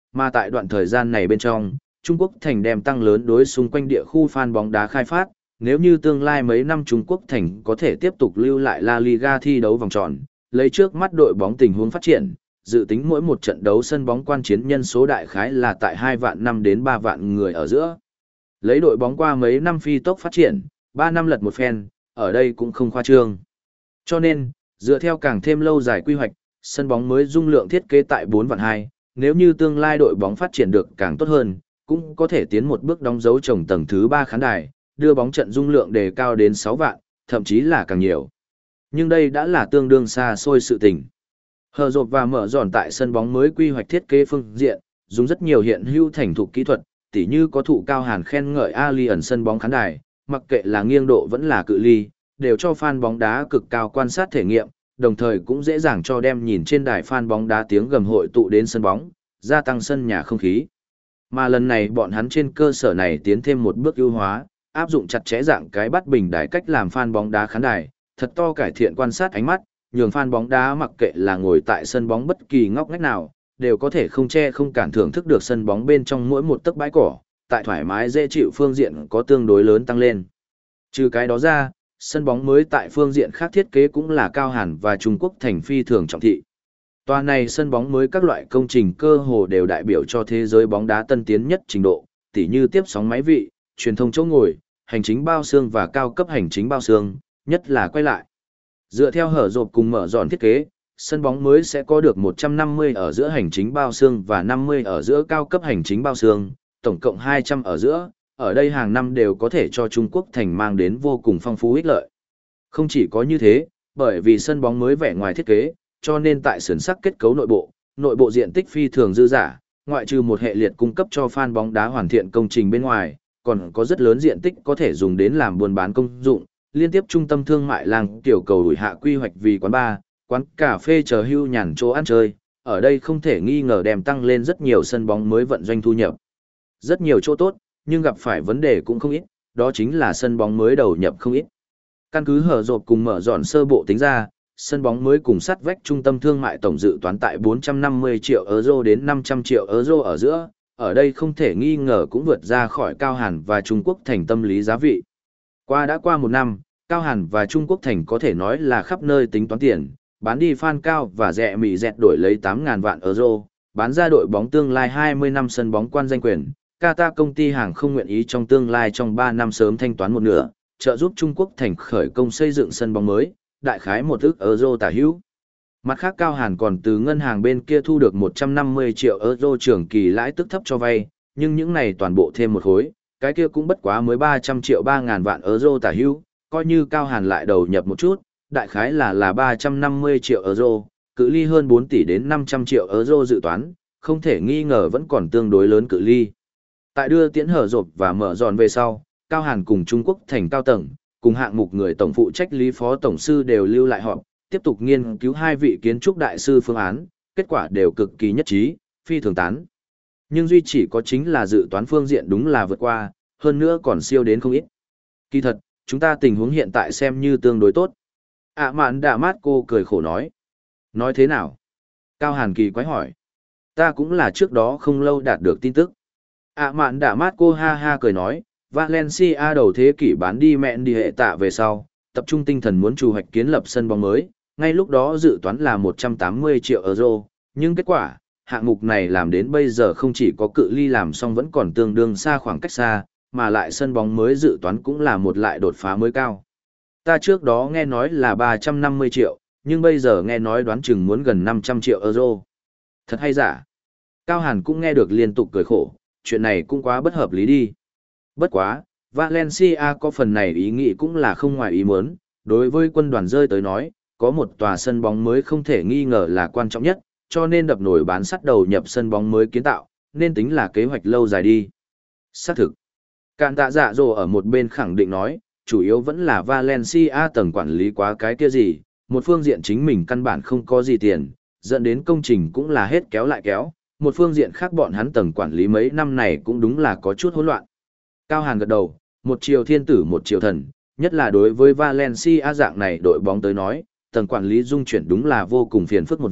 Mà tại đoạn thời gian này bên trong, Trung Quốc thành đem tăng lớn đối xung quanh địa khu fan bóng đá khai phát, nếu như tương lai mấy năm Trung Quốc thành có thể tiếp tục lưu lại La Liga thi đấu vòng tròn, lấy trước mắt đội bóng tình huống phát triển, dự tính mỗi một trận đấu sân bóng quan chiến nhân số đại khái là tại hai vạn năm đến ba vạn người ở giữa. Lấy đội bóng qua mấy năm phi tốc phát triển, ba năm lật một phen, ở đây cũng không khoa trương. Cho nên, dựa theo càng thêm lâu dài quy hoạch, sân bóng mới dung lượng thiết kế tại bốn vạn hai, nếu như tương lai đội bóng phát triển được càng tốt hơn, cũng có thể tiến một bước đóng dấu trồng tầng thứ ba khán đài, đưa bóng trận dung lượng đề cao đến sáu vạn, thậm chí là càng nhiều. Nhưng đây đã là tương đương xa xôi sự tình. Hờ rộp và mở giòn tại sân bóng mới quy hoạch thiết kế phương diện, dùng rất nhiều hiện hữu thành thục kỹ thuật, tỉ như có thụ cao hàn khen ngợi Allianz sân bóng khán đài, mặc kệ là nghiêng độ vẫn là cự ly, đều cho fan bóng đá cực cao quan sát thể nghiệm, đồng thời cũng dễ dàng cho đem nhìn trên đài fan bóng đá tiếng gầm hội tụ đến sân bóng, gia tăng sân nhà không khí. Mà lần này bọn hắn trên cơ sở này tiến thêm một bước ưu hóa, áp dụng chặt chẽ dạng cái bắt bình đài cách làm fan bóng đá khán đài, thật to cải thiện quan sát ánh mắt, nhường fan bóng đá mặc kệ là ngồi tại sân bóng bất kỳ ngóc ngách nào, đều có thể không che không cản thưởng thức được sân bóng bên trong mỗi một tấc bãi cỏ, tại thoải mái dễ chịu phương diện có tương đối lớn tăng lên. Trừ cái đó ra, sân bóng mới tại phương diện khác thiết kế cũng là cao hẳn và Trung Quốc thành phi thường trọng thị. Tòa này sân bóng mới các loại công trình cơ hồ đều đại biểu cho thế giới bóng đá tân tiến nhất trình độ, tỉ như tiếp sóng máy vị, truyền thông chỗ ngồi, hành chính bao xương và cao cấp hành chính bao xương, nhất là quay lại. Dựa theo hở rộp cùng mở giòn thiết kế, sân bóng mới sẽ có được một trăm năm mươi ở giữa hành chính bao xương và năm mươi ở giữa cao cấp hành chính bao xương, tổng cộng hai trăm ở giữa, ở đây hàng năm đều có thể cho Trung Quốc thành mang đến vô cùng phong phú ích lợi. Không chỉ có như thế, bởi vì sân bóng mới vẻ ngoài thiết kế, cho nên tại sườn sắc kết cấu nội bộ, nội bộ diện tích phi thường dư dả, ngoại trừ một hệ liệt cung cấp cho fan bóng đá hoàn thiện công trình bên ngoài, còn có rất lớn diện tích có thể dùng đến làm buôn bán công dụng, liên tiếp trung tâm thương mại làng tiểu cầu đuổi hạ quy hoạch vì quán bar, quán cà phê chờ hưu nhàn chỗ ăn chơi, ở đây không thể nghi ngờ đem tăng lên rất nhiều sân bóng mới vận doanh thu nhập. Rất nhiều chỗ tốt, nhưng gặp phải vấn đề cũng không ít, đó chính là sân bóng mới đầu nhập không ít. Căn cứ hở rộp cùng mở dọn sơ bộ tính ra, sân bóng mới cùng sắt vách trung tâm thương mại tổng dự toán tại bốn trăm năm mươi triệu euro đến năm trăm triệu euro ở giữa, ở đây không thể nghi ngờ cũng vượt ra khỏi Cao Hàn và Trung Quốc thành tâm lý giá vị. Qua đã qua một năm, Cao Hàn và Trung Quốc thành có thể nói là khắp nơi tính toán tiền, bán đi fan cao và rẻ mì dẹt đổi lấy tám nghìn vạn euro, bán ra đội bóng tương lai hai mươi năm sân bóng quan danh quyền. Qatar công ty hàng không nguyện ý trong tương lai trong ba năm sớm thanh toán một nửa, trợ giúp Trung Quốc thành khởi công xây dựng sân bóng mới, đại khái một ức euro tả hữu. Mặt khác Cao Hàn còn từ ngân hàng bên kia thu được một trăm năm mươi triệu euro trưởng kỳ lãi tức thấp cho vay, nhưng những này toàn bộ thêm một khối, cái kia cũng bất quá mới ba trăm triệu ba nghìn vạn euro tả hữu, coi như Cao Hàn lại đầu nhập một chút, đại khái là là ba trăm năm mươi triệu euro, cự ly hơn bốn tỷ đến năm trăm triệu euro dự toán, không thể nghi ngờ vẫn còn tương đối lớn cự ly. Tại đưa tiễn hở rộp và mở giòn về sau, Cao Hàn cùng Trung Quốc thành cao tầng, cùng hạng mục người tổng phụ trách lý phó tổng sư đều lưu lại họp, tiếp tục nghiên cứu hai vị kiến trúc đại sư phương án, kết quả đều cực kỳ nhất trí, phi thường tán. Nhưng duy chỉ có chính là dự toán phương diện đúng là vượt qua, hơn nữa còn siêu đến không ít. Kỳ thật, chúng ta tình huống hiện tại xem như tương đối tốt. ạ mạn đạ mát cô cười khổ nói. Nói thế nào? Cao Hàn kỳ quái hỏi. Ta cũng là trước đó không lâu đạt được tin tức. ạ mạn đạ mát cô ha ha cười nói, Valencia đầu thế kỷ bán đi mẹn đi hệ tạ về sau, tập trung tinh thần muốn chủ hoạch kiến lập sân bóng mới, ngay lúc đó dự toán là một trăm tám mươi triệu euro, nhưng kết quả, hạng mục này làm đến bây giờ không chỉ có cự ly làm xong vẫn còn tương đương xa khoảng cách xa, mà lại sân bóng mới dự toán cũng là một lại đột phá mới cao. Ta trước đó nghe nói là ba trăm năm mươi triệu, nhưng bây giờ nghe nói đoán chừng muốn gần năm trăm triệu euro. Thật hay giả? Cao Hàn cũng nghe được liên tục cười khổ, chuyện này cũng quá bất hợp lý đi. Bất quá, Valencia có phần này ý nghĩ cũng là không ngoài ý muốn, đối với quân đoàn rơi tới nói, có một tòa sân bóng mới không thể nghi ngờ là quan trọng nhất, cho nên đập nổi bán sắt đầu nhập sân bóng mới kiến tạo, nên tính là kế hoạch lâu dài đi. Xác thực. Cạn tạ dạ dồ ở một bên khẳng định nói, chủ yếu vẫn là Valencia tầng quản lý quá cái kia gì, một phương diện chính mình căn bản không có gì tiền, dẫn đến công trình cũng là hết kéo lại kéo, một phương diện khác bọn hắn tầng quản lý mấy năm này cũng đúng là có chút hỗn loạn. Cao Hàn gật đầu, một chiều thiên tử một chiều thần, nhất là đối với Valencia dạng này đội bóng tới nói, tầng quản lý dung chuyển đúng là vô cùng phiền phức một việc,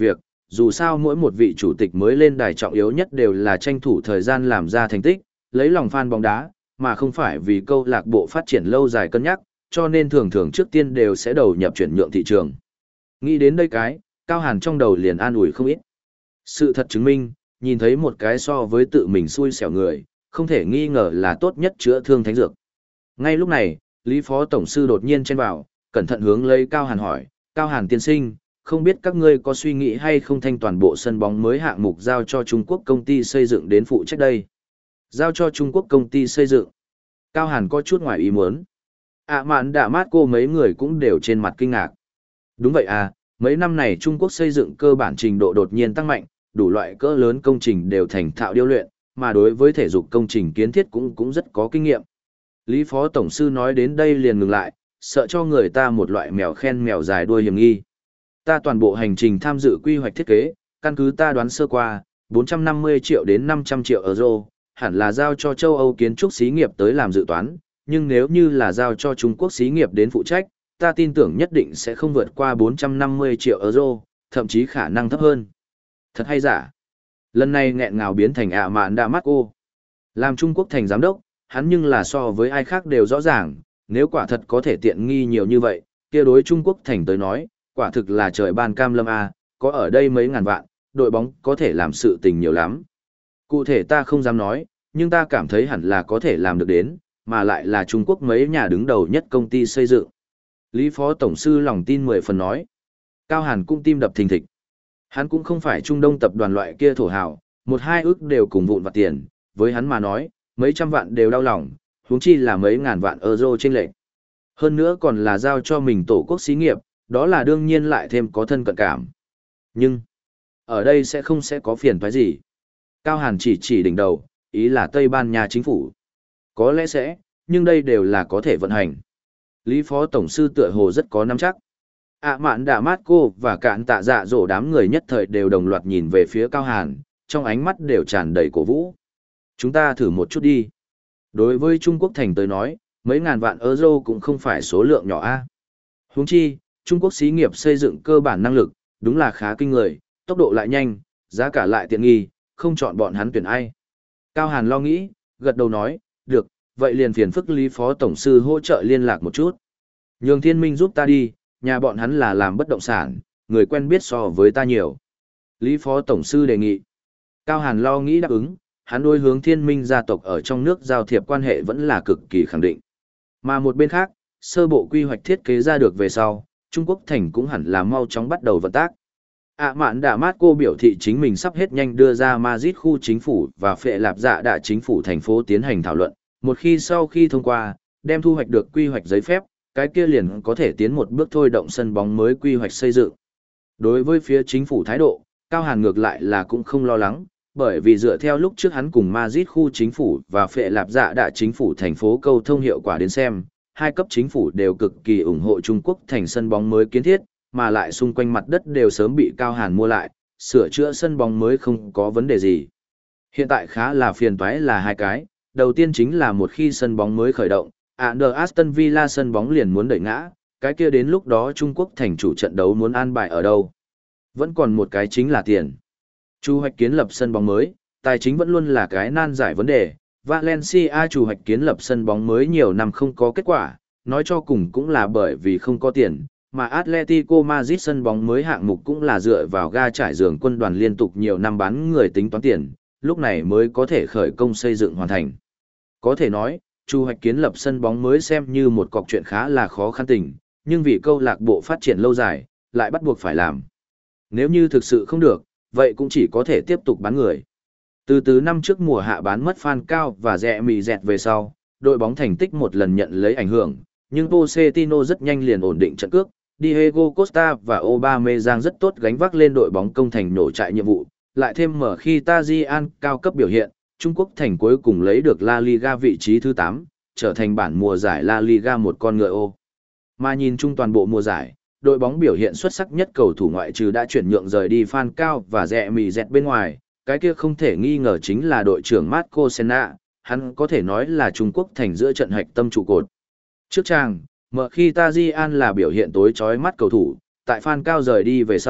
dù sao mỗi một vị chủ tịch mới lên đài trọng yếu nhất đều là tranh thủ thời gian làm ra thành tích, lấy lòng fan bóng đá, mà không phải vì câu lạc bộ phát triển lâu dài cân nhắc, cho nên thường thường trước tiên đều sẽ đầu nhập chuyển nhượng thị trường. Nghĩ đến đây cái, Cao Hàn trong đầu liền an ủi không ít. Sự thật chứng minh, nhìn thấy một cái so với tự mình xui xẻo người, không thể nghi ngờ là tốt nhất chữa thương thánh dược. Ngay lúc này, Lý Phó Tổng Sư đột nhiên chen vào, cẩn thận hướng lấy Cao Hàn hỏi, Cao Hàn tiên sinh, không biết các ngươi có suy nghĩ hay không thanh toàn bộ sân bóng mới hạng mục giao cho Trung Quốc công ty xây dựng đến phụ trách đây. Giao cho Trung Quốc công ty xây dựng. Cao Hàn có chút ngoài ý muốn. À mạn đã mát cô mấy người cũng đều trên mặt kinh ngạc. Đúng vậy à, mấy năm này Trung Quốc xây dựng cơ bản trình độ đột nhiên tăng mạnh, đủ loại cỡ lớn công trình đều thành thạo điêu luyện, mà đối với thể dục công trình kiến thiết cũng cũng rất có kinh nghiệm. Lý Phó Tổng Sư nói đến đây liền ngừng lại, sợ cho người ta một loại mèo khen mèo dài đuôi hiểm nghi. Ta toàn bộ hành trình tham dự quy hoạch thiết kế, căn cứ ta đoán sơ qua, bốn trăm năm mươi triệu đến năm trăm triệu euro, hẳn là giao cho châu Âu kiến trúc xí nghiệp tới làm dự toán, nhưng nếu như là giao cho Trung Quốc xí nghiệp đến phụ trách, ta tin tưởng nhất định sẽ không vượt qua bốn trăm năm mươi triệu euro, thậm chí khả năng thấp hơn. Thật hay giả? Lần này nghẹn ngào biến thành ạ mạn đa mắt cô. Làm Trung Quốc thành giám đốc, hắn nhưng là so với ai khác đều rõ ràng, nếu quả thật có thể tiện nghi nhiều như vậy, kia đối Trung Quốc thành tới nói, quả thực là trời ban cam lâm a, có ở đây mấy ngàn vạn, đội bóng có thể làm sự tình nhiều lắm. Cụ thể ta không dám nói, nhưng ta cảm thấy hẳn là có thể làm được đến, mà lại là Trung Quốc mấy nhà đứng đầu nhất công ty xây dựng. Lý Phó Tổng Sư lòng tin mười phần nói. Cao Hàn cũng tim đập thình thịch. Hắn cũng không phải Trung Đông tập đoàn loại kia thổ hào, một hai ước đều cùng vụn vặt tiền, với hắn mà nói, mấy trăm vạn đều đau lòng, huống chi là mấy ngàn vạn euro trên lệch. Hơn nữa còn là giao cho mình tổ quốc xí nghiệp, đó là đương nhiên lại thêm có thân cận cảm. Nhưng, ở đây sẽ không sẽ có phiền toái gì. Cao Hàn chỉ chỉ đỉnh đầu, ý là Tây Ban Nha chính phủ. Có lẽ sẽ, nhưng đây đều là có thể vận hành. Lý Phó Tổng Sư tựa hồ rất có nắm chắc. ạ mạn đạ mát cô và cạn tạ dạ dỗ đám người nhất thời đều đồng loạt nhìn về phía Cao Hàn, trong ánh mắt đều tràn đầy cổ vũ. Chúng ta thử một chút đi. Đối với Trung Quốc thành tới nói, mấy ngàn vạn euro cũng không phải số lượng nhỏ a. Huống chi, Trung Quốc xí nghiệp xây dựng cơ bản năng lực, đúng là khá kinh người, tốc độ lại nhanh, giá cả lại tiện nghi, không chọn bọn hắn tuyển ai. Cao Hàn lo nghĩ, gật đầu nói, được, vậy liền phiền phức Lý Phó Tổng Sư hỗ trợ liên lạc một chút. Nhường Thiên Minh giúp ta đi, nhà bọn hắn là làm bất động sản, người quen biết so với ta nhiều. Lý Phó Tổng Sư đề nghị. Cao Hàn lo nghĩ đáp ứng, hắn đối hướng Thiên Minh gia tộc ở trong nước giao thiệp quan hệ vẫn là cực kỳ khẳng định. Mà một bên khác, sơ bộ quy hoạch thiết kế ra được về sau, Trung Quốc thành cũng hẳn là mau chóng bắt đầu vận tác. ạ mạn đạ mát cô biểu thị chính mình sắp hết nhanh đưa ra Madrid khu chính phủ và phệ lạp dạ đạ chính phủ thành phố tiến hành thảo luận. Một khi sau khi thông qua, đem thu hoạch được quy hoạch giấy phép, cái kia liền có thể tiến một bước thôi động sân bóng mới quy hoạch xây dựng. Đối với phía chính phủ thái độ, Cao Hàn ngược lại là cũng không lo lắng, bởi vì dựa theo lúc trước hắn cùng Madrid khu chính phủ và phệ lạp dạ đạ chính phủ thành phố câu thông hiệu quả đến xem, hai cấp chính phủ đều cực kỳ ủng hộ Trung Quốc thành sân bóng mới kiến thiết, mà lại xung quanh mặt đất đều sớm bị Cao Hàn mua lại, sửa chữa sân bóng mới không có vấn đề gì. Hiện tại khá là phiền toái là hai cái, đầu tiên chính là một khi sân bóng mới khởi động, Under Aston Villa sân bóng liền muốn đẩy ngã, cái kia đến lúc đó Trung Quốc thành chủ trận đấu muốn an bài ở đâu. Vẫn còn một cái chính là tiền. Chu hoạch kiến lập sân bóng mới, tài chính vẫn luôn là cái nan giải vấn đề. Valencia chủ hoạch kiến lập sân bóng mới nhiều năm không có kết quả, nói cho cùng cũng là bởi vì không có tiền, mà Atletico Madrid sân bóng mới hạng mục cũng là dựa vào ga trải giường quân đoàn liên tục nhiều năm bán người tính toán tiền, lúc này mới có thể khởi công xây dựng hoàn thành. Có thể nói, chu hoạch kiến lập sân bóng mới xem như một cọc chuyện khá là khó khăn tình, nhưng vì câu lạc bộ phát triển lâu dài, lại bắt buộc phải làm. Nếu như thực sự không được, vậy cũng chỉ có thể tiếp tục bán người. Từ từ năm trước mùa hạ bán mất fan cao và rẻ mì dẹt về sau, đội bóng thành tích một lần nhận lấy ảnh hưởng, nhưng Pochettino rất nhanh liền ổn định trận cước, Diego Costa và Aubameyang rất tốt gánh vác lên đội bóng công thành nổ trại nhiệm vụ, lại thêm mở khi Tajian cao cấp biểu hiện, Trung Quốc thành cuối cùng lấy được La Liga vị trí thứ tám, trở thành bản mùa giải La Liga một con ngựa ô. Mà nhìn chung toàn bộ mùa giải, đội bóng biểu hiện xuất sắc nhất cầu thủ ngoại trừ đã chuyển nhượng rời đi Fan Cao và rẻ mì dẹt bên ngoài, cái kia không thể nghi ngờ chính là đội trưởng Marco Senna, hắn có thể nói là Trung Quốc thành giữa trận hạch tâm trụ cột. Trước trang, mở khi Tajian là biểu hiện tối chói mắt cầu thủ, tại Fan Cao rời đi về sau,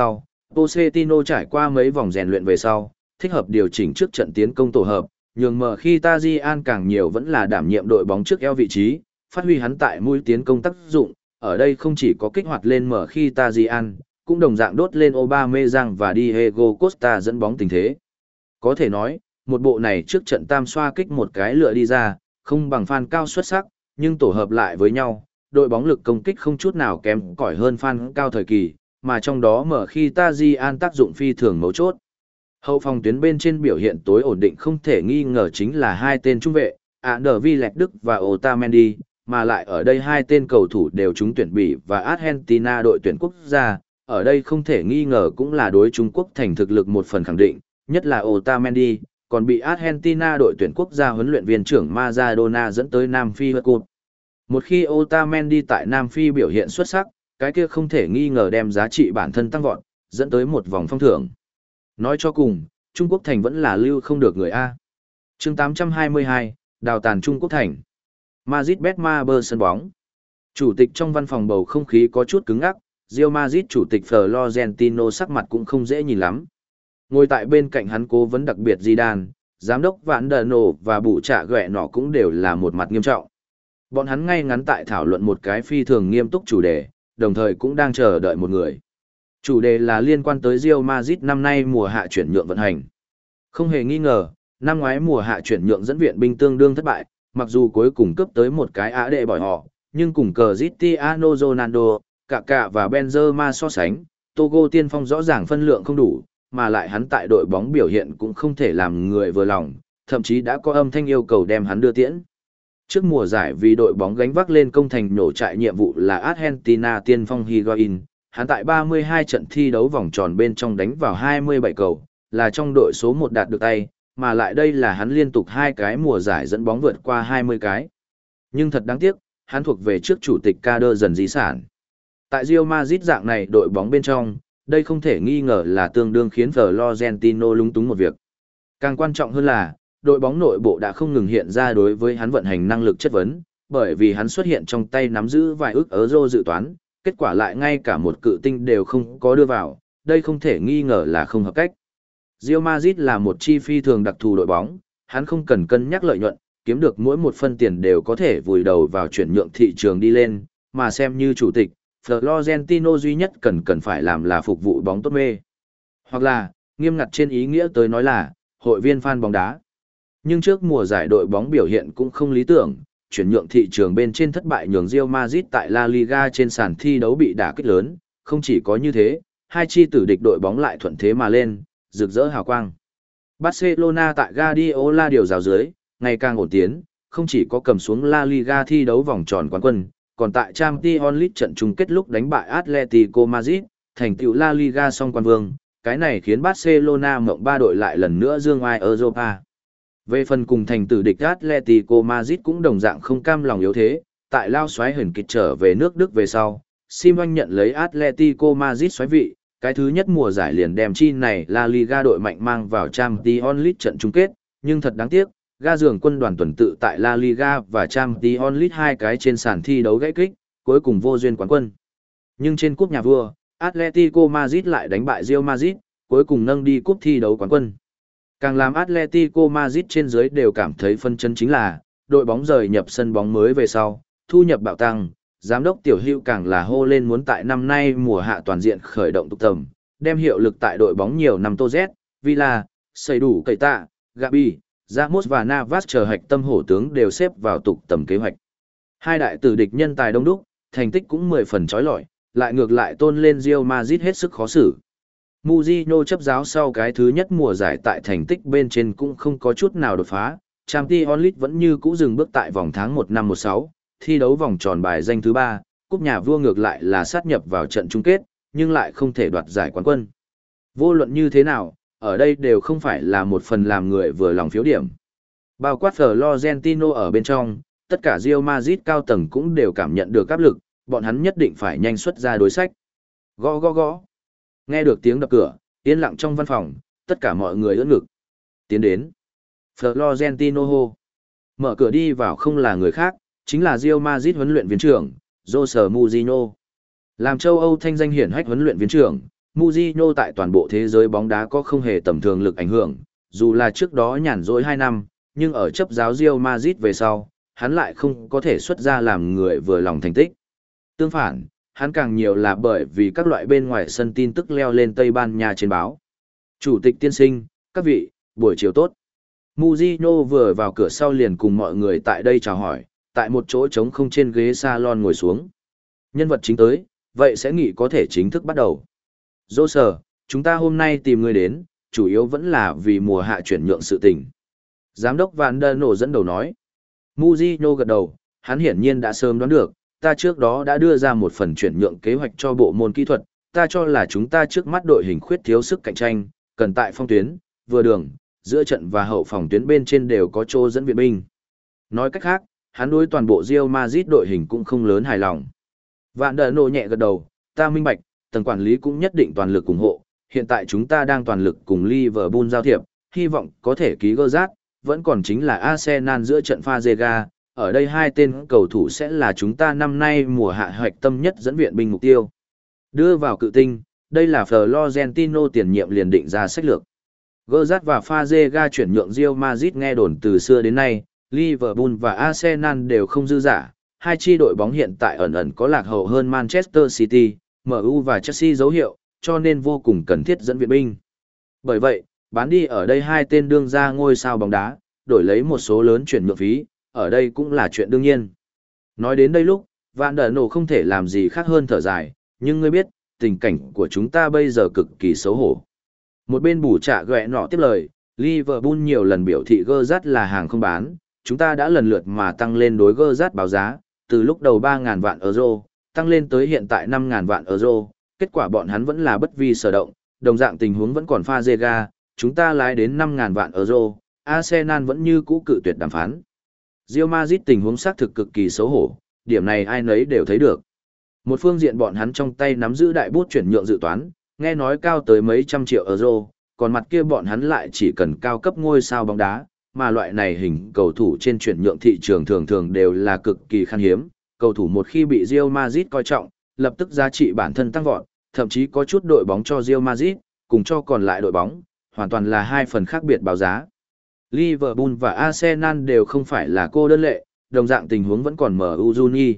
Pochettino trải qua mấy vòng rèn luyện về sau, thích hợp điều chỉnh trước trận tiến công tổ hợp, nhường mở khi Tajian càng nhiều vẫn là đảm nhiệm đội bóng trước eo vị trí, phát huy hắn tại mũi tiến công tác dụng, ở đây không chỉ có kích hoạt lên mở khi Tajian, cũng đồng dạng đốt lên Aubameyang và Diego Costa dẫn bóng tình thế. Có thể nói, một bộ này trước trận tam xoa kích một cái lựa đi ra, không bằng Phan Cao xuất sắc, nhưng tổ hợp lại với nhau, đội bóng lực công kích không chút nào kém cỏi hơn Phan Cao thời kỳ, mà trong đó mở khi Tajian tác dụng phi thường mấu chốt. Hậu phòng tuyến bên trên biểu hiện tối ổn định không thể nghi ngờ chính là hai tên trung vệ, Andervillet Đức và Otamendi, mà lại ở đây hai tên cầu thủ đều trúng tuyển Bỉ và Argentina đội tuyển quốc gia, ở đây không thể nghi ngờ cũng là đối Trung Quốc thành thực lực một phần khẳng định, nhất là Otamendi, còn bị Argentina đội tuyển quốc gia huấn luyện viên trưởng Maradona dẫn tới Nam Phi World Cup. Một khi Otamendi tại Nam Phi biểu hiện xuất sắc, cái kia không thể nghi ngờ đem giá trị bản thân tăng vọt, dẫn tới một vòng phong thưởng. Nói cho cùng, Trung Quốc thành vẫn là lưu không được người A. Chương tám trăm hai mươi hai, đào tàn Trung Quốc thành. Madrid Betmaber sân bóng. Chủ tịch trong văn phòng bầu không khí có chút cứng ngắc, Real Madrid chủ tịch Florentino sắc mặt cũng không dễ nhìn lắm. Ngồi tại bên cạnh hắn cố vấn đặc biệt Zidane, giám đốc Vạn Đờ Nổ và bụ trạ ghẹ nọ cũng đều là một mặt nghiêm trọng. Bọn hắn ngay ngắn tại thảo luận một cái phi thường nghiêm túc chủ đề, đồng thời cũng đang chờ đợi một người. Chủ đề là liên quan tới Real Madrid năm nay mùa hạ chuyển nhượng vận hành. Không hề nghi ngờ, năm ngoái mùa hạ chuyển nhượng dẫn viện binh tương đương thất bại, mặc dù cuối cùng cướp tới một cái á đệ bỏi họ, nhưng cùng Cristiano Ronaldo, Kaká và Benzema so sánh, Togo tiên phong rõ ràng phân lượng không đủ, mà lại hắn tại đội bóng biểu hiện cũng không thể làm người vừa lòng, thậm chí đã có âm thanh yêu cầu đem hắn đưa tiễn. Trước mùa giải vì đội bóng gánh vác lên công thành nổ trại nhiệm vụ là Argentina tiên phong Higuain, hắn tại ba mươi hai trận thi đấu vòng tròn bên trong đánh vào hai mươi bảy cầu, là trong đội số một đạt được tay, mà lại đây là hắn liên tục hai cái mùa giải dẫn bóng vượt qua hai mươi cái. Nhưng thật đáng tiếc, hắn thuộc về trước chủ tịch Kader dần di sản. Tại Real Madrid dạng này đội bóng bên trong, đây không thể nghi ngờ là tương đương khiến Florentino lúng túng một việc. Càng quan trọng hơn là, đội bóng nội bộ đã không ngừng hiện ra đối với hắn vận hành năng lực chất vấn, bởi vì hắn xuất hiện trong tay nắm giữ vài ức euro dự toán, kết quả lại ngay cả một cự tinh đều không có đưa vào, đây không thể nghi ngờ là không hợp cách. Real Madrid là một chi phi thường đặc thù đội bóng, hắn không cần cân nhắc lợi nhuận, kiếm được mỗi một phân tiền đều có thể vùi đầu vào chuyển nhượng thị trường đi lên, mà xem như chủ tịch, Florentino duy nhất cần cần phải làm là phục vụ bóng tốt mê. Hoặc là, nghiêm ngặt trên ý nghĩa tới nói là, hội viên fan bóng đá. Nhưng trước mùa giải đội bóng biểu hiện cũng không lý tưởng, chuyển nhượng thị trường bên trên thất bại nhường Real Madrid tại La Liga trên sàn thi đấu bị đả kích lớn, không chỉ có như thế, hai chi tử địch đội bóng lại thuận thế mà lên, rực rỡ hào quang. Barcelona tại Guardiola điều giáo dưới, ngày càng ổn tiến, không chỉ có cầm xuống La Liga thi đấu vòng tròn quán quân, còn tại Champions League trận chung kết lúc đánh bại Atletico Madrid, thành tựu La Liga song quan vương, cái này khiến Barcelona mộng ba đội lại lần nữa dương oai Europa. Về phần cùng thành tử địch Atletico Madrid cũng đồng dạng không cam lòng yếu thế, tại lao xoáy hẩn kịch trở về nước Đức về sau, Simon nhận lấy Atletico Madrid xoáy vị, cái thứ nhất mùa giải liền đem chi này La Liga đội mạnh mang vào Champions League trận chung kết, nhưng thật đáng tiếc, ga giường quân đoàn tuần tự tại La Liga và Champions League hai cái trên sàn thi đấu gãy kích, cuối cùng vô duyên quán quân. Nhưng trên cúp nhà vua, Atletico Madrid lại đánh bại Real Madrid, cuối cùng nâng đi cúp thi đấu quán quân. Càng làm Atletico Madrid trên dưới đều cảm thấy phân chân chính là, đội bóng rời nhập sân bóng mới về sau, thu nhập bạo tăng, giám đốc tiểu hữu càng là hô lên muốn tại năm nay mùa hạ toàn diện khởi động tục tầm, đem hiệu lực tại đội bóng nhiều năm Tô Z, Villa, xây đủ cậy tạ, Gabi, Ramos và Navas chờ hạch tâm hổ tướng đều xếp vào tục tầm kế hoạch. Hai đại tử địch nhân tài đông đúc, thành tích cũng mười phần chói lọi, lại ngược lại tôn lên Real Madrid hết sức khó xử. Mourinho chấp giáo sau cái thứ nhất mùa giải tại thành tích bên trên cũng không có chút nào đột phá, Champions League vẫn như cũ dừng bước tại vòng tháng một năm một sáu, thi đấu vòng tròn bài danh thứ ba, cúp nhà vua ngược lại là sát nhập vào trận chung kết, nhưng lại không thể đoạt giải quán quân. Vô luận như thế nào, ở đây đều không phải là một phần làm người vừa lòng phiếu điểm. Bao quát Florentino ở bên trong, tất cả Real Madrid cao tầng cũng đều cảm nhận được áp lực, bọn hắn nhất định phải nhanh xuất ra đối sách. Gõ gõ gõ. Nghe được tiếng đập cửa, yên lặng trong văn phòng, tất cả mọi người ưỡn ngực. Tiến đến. Florentino hô. Mở cửa đi vào không là người khác, chính là Real Madrid huấn luyện viên trưởng, Jose Mourinho. Làm châu Âu thanh danh hiển hách huấn luyện viên trưởng, Mourinho tại toàn bộ thế giới bóng đá có không hề tầm thường lực ảnh hưởng, dù là trước đó nhàn rỗi hai năm, nhưng ở chấp giáo Real Madrid về sau, hắn lại không có thể xuất ra làm người vừa lòng thành tích. Tương phản, hắn càng nhiều là bởi vì các loại bên ngoài sân tin tức leo lên Tây Ban Nha trên báo. Chủ tịch tiên sinh, các vị, buổi chiều tốt. Mourinho vừa vào cửa sau liền cùng mọi người tại đây chào hỏi, tại một chỗ trống không trên ghế salon ngồi xuống. Nhân vật chính tới, vậy sẽ nghĩ có thể chính thức bắt đầu. Dô sở, chúng ta hôm nay tìm người đến, chủ yếu vẫn là vì mùa hạ chuyển nhượng sự tình. Giám đốc Van der Nổ dẫn đầu nói. Mourinho gật đầu, hắn hiển nhiên đã sớm đoán được, ta trước đó đã đưa ra một phần chuyển nhượng kế hoạch cho bộ môn kỹ thuật, ta cho là chúng ta trước mắt đội hình khuyết thiếu sức cạnh tranh, cần tại phong tuyến, vừa đường, giữa trận và hậu phòng tuyến bên trên đều có chỗ dẫn viện binh. Nói cách khác, hắn đối toàn bộ Real Madrid đội hình cũng không lớn hài lòng. Vạn Đờ Nổ nhẹ gật đầu, ta minh bạch, tầng quản lý cũng nhất định toàn lực ủng hộ, hiện tại chúng ta đang toàn lực cùng Liverpool giao thiệp, hy vọng có thể ký Gerrard, vẫn còn chính là Arsenal giữa trận Fazega, ở đây hai tên cầu thủ sẽ là chúng ta năm nay mùa hạ hoạch tâm nhất dẫn viện binh mục tiêu. Đưa vào cự tinh, đây là Florentino tiền nhiệm liền định ra sách lược. Gerrard và Fazega chuyển nhượng Real Madrid nghe đồn từ xưa đến nay, Liverpool và Arsenal đều không dư giả, hai chi đội bóng hiện tại ẩn ẩn có lạc hậu hơn Manchester City, em u và Chelsea dấu hiệu, cho nên vô cùng cần thiết dẫn viện binh. Bởi vậy, bán đi ở đây hai tên đương ra ngôi sao bóng đá, đổi lấy một số lớn chuyển nhượng phí, ở đây cũng là chuyện đương nhiên. Nói đến đây lúc, Vạn Đờ Nổ không thể làm gì khác hơn thở dài, nhưng ngươi biết, tình cảnh của chúng ta bây giờ cực kỳ xấu hổ. Một bên bù trả ghẹ nọ tiếp lời, Liverpool nhiều lần biểu thị Gerrard là hàng không bán, chúng ta đã lần lượt mà tăng lên đối Gerrard báo giá, từ lúc đầu ba nghìn vạn euro, tăng lên tới hiện tại năm nghìn vạn euro, kết quả bọn hắn vẫn là bất vi sở động, đồng dạng tình huống vẫn còn pha Fazega, chúng ta lái đến năm nghìn vạn euro, Arsenal vẫn như cũ cự tuyệt đàm phán. Real Madrid tình huống xác thực cực kỳ xấu hổ, điểm này ai nấy đều thấy được. Một phương diện bọn hắn trong tay nắm giữ đại bút chuyển nhượng dự toán, nghe nói cao tới mấy trăm triệu euro, còn mặt kia bọn hắn lại chỉ cần cao cấp ngôi sao bóng đá, mà loại này hình cầu thủ trên chuyển nhượng thị trường thường thường đều là cực kỳ khan hiếm. Cầu thủ một khi bị Real Madrid coi trọng, lập tức giá trị bản thân tăng vọt, thậm chí có chút đội bóng cho Real Madrid, cùng cho còn lại đội bóng, hoàn toàn là hai phần khác biệt báo giá. Liverpool và Arsenal đều không phải là cô đơn lệ, đồng dạng tình huống vẫn còn em u Juni.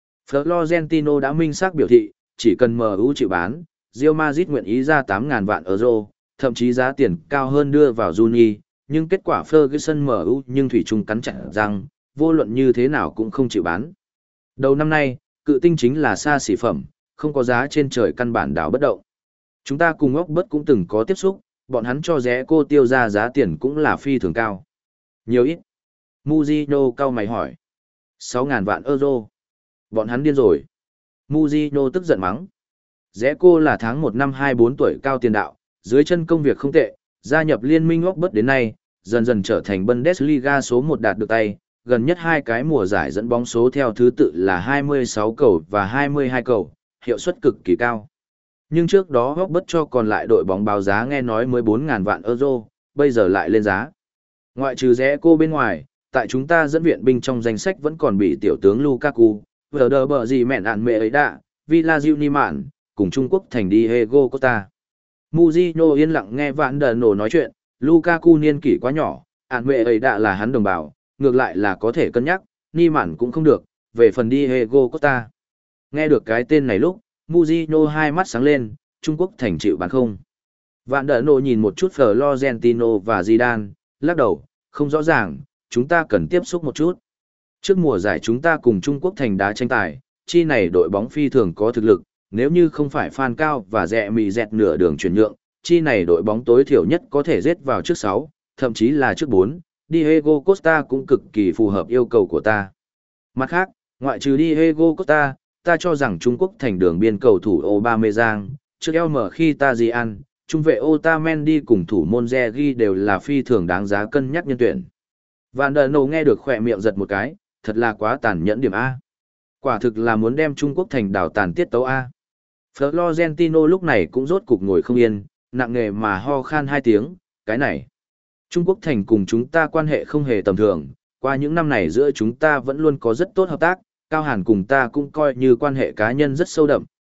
Florentino đã minh xác biểu thị, chỉ cần em u chịu bán, Real Madrid nguyện ý ra tám nghìn vạn euro, thậm chí giá tiền cao hơn đưa vào Juni, nhưng kết quả Ferguson em u nhưng thủy chung cắn chặt răng, vô luận như thế nào cũng không chịu bán. Đầu năm nay, cự tinh chính là xa xỉ phẩm, không có giá trên trời căn bản đảo bất động. Chúng ta cùng ốc bất cũng từng có tiếp xúc, bọn hắn cho rẻ cô tiêu ra giá tiền cũng là phi thường cao. Nhiều ít. Mourinho cao mày hỏi. sáu nghìn vạn euro. Bọn hắn điên rồi. Mourinho tức giận mắng. Rẽ cô là tháng một năm hai mươi bốn tuổi cao tiền đạo, dưới chân công việc không tệ, gia nhập liên minh ốc bất đến nay, dần dần trở thành Bundesliga số một đạt được tay, gần nhất hai cái mùa giải dẫn bóng số theo thứ tự là hai mươi sáu cầu và hai mươi hai cầu, hiệu suất cực kỳ cao. Nhưng trước đó ốc bất cho còn lại đội bóng báo giá nghe nói mới bốn nghìn vạn euro, bây giờ lại lên giá. Ngoại trừ rẽ cô bên ngoài, tại chúng ta dẫn viện binh trong danh sách vẫn còn bị tiểu tướng Lukaku, Werder bờ gì mẹn ạn mẹ ấy đã, Villa Mạn, cùng Trung Quốc thành Diego Costa. Mourinho yên lặng nghe Vạn Đờ Nổ nói chuyện, Lukaku niên kỷ quá nhỏ, ạn mẹ ấy đã là hắn đồng bào, ngược lại là có thể cân nhắc, Ni Mạn cũng không được, về phần Diego Costa. Nghe được cái tên này lúc, Mourinho hai mắt sáng lên, Trung Quốc thành chịu bán không. Vạn Đờ Nổ nhìn một chút Florentino và Zidane, lắc đầu, không rõ ràng, chúng ta cần tiếp xúc một chút. Trước mùa giải chúng ta cùng Trung Quốc thành đá tranh tài, chi này đội bóng phi thường có thực lực, nếu như không phải Phan Cao và Rẹ Mì Dẹt nửa đường chuyển nhượng, chi này đội bóng tối thiểu nhất có thể giết vào trước sáu, thậm chí là trước bốn, Diego Costa cũng cực kỳ phù hợp yêu cầu của ta. Mặt khác, ngoại trừ Diego Costa, ta cho rằng Trung Quốc thành đường biên cầu thủ Aubameyang, trước eo mở khi ta gì ăn, trung vệ Otamendi cùng thủ môn Zegi đều là phi thường đáng giá cân nhắc nhân tuyển. Van der Nổ nghe được khỏe miệng giật một cái, thật là quá tàn nhẫn điểm A. Quả thực là muốn đem Trung Quốc thành đảo tàn tiết tấu A. Florentino lúc này cũng rốt cục ngồi không yên, nặng nề mà ho khan hai tiếng, cái này. Trung Quốc thành cùng chúng ta quan hệ không hề tầm thường, qua những năm này giữa chúng ta vẫn luôn có rất tốt hợp tác, Cao Hàn cùng ta cũng coi như quan hệ cá nhân rất sâu đậm,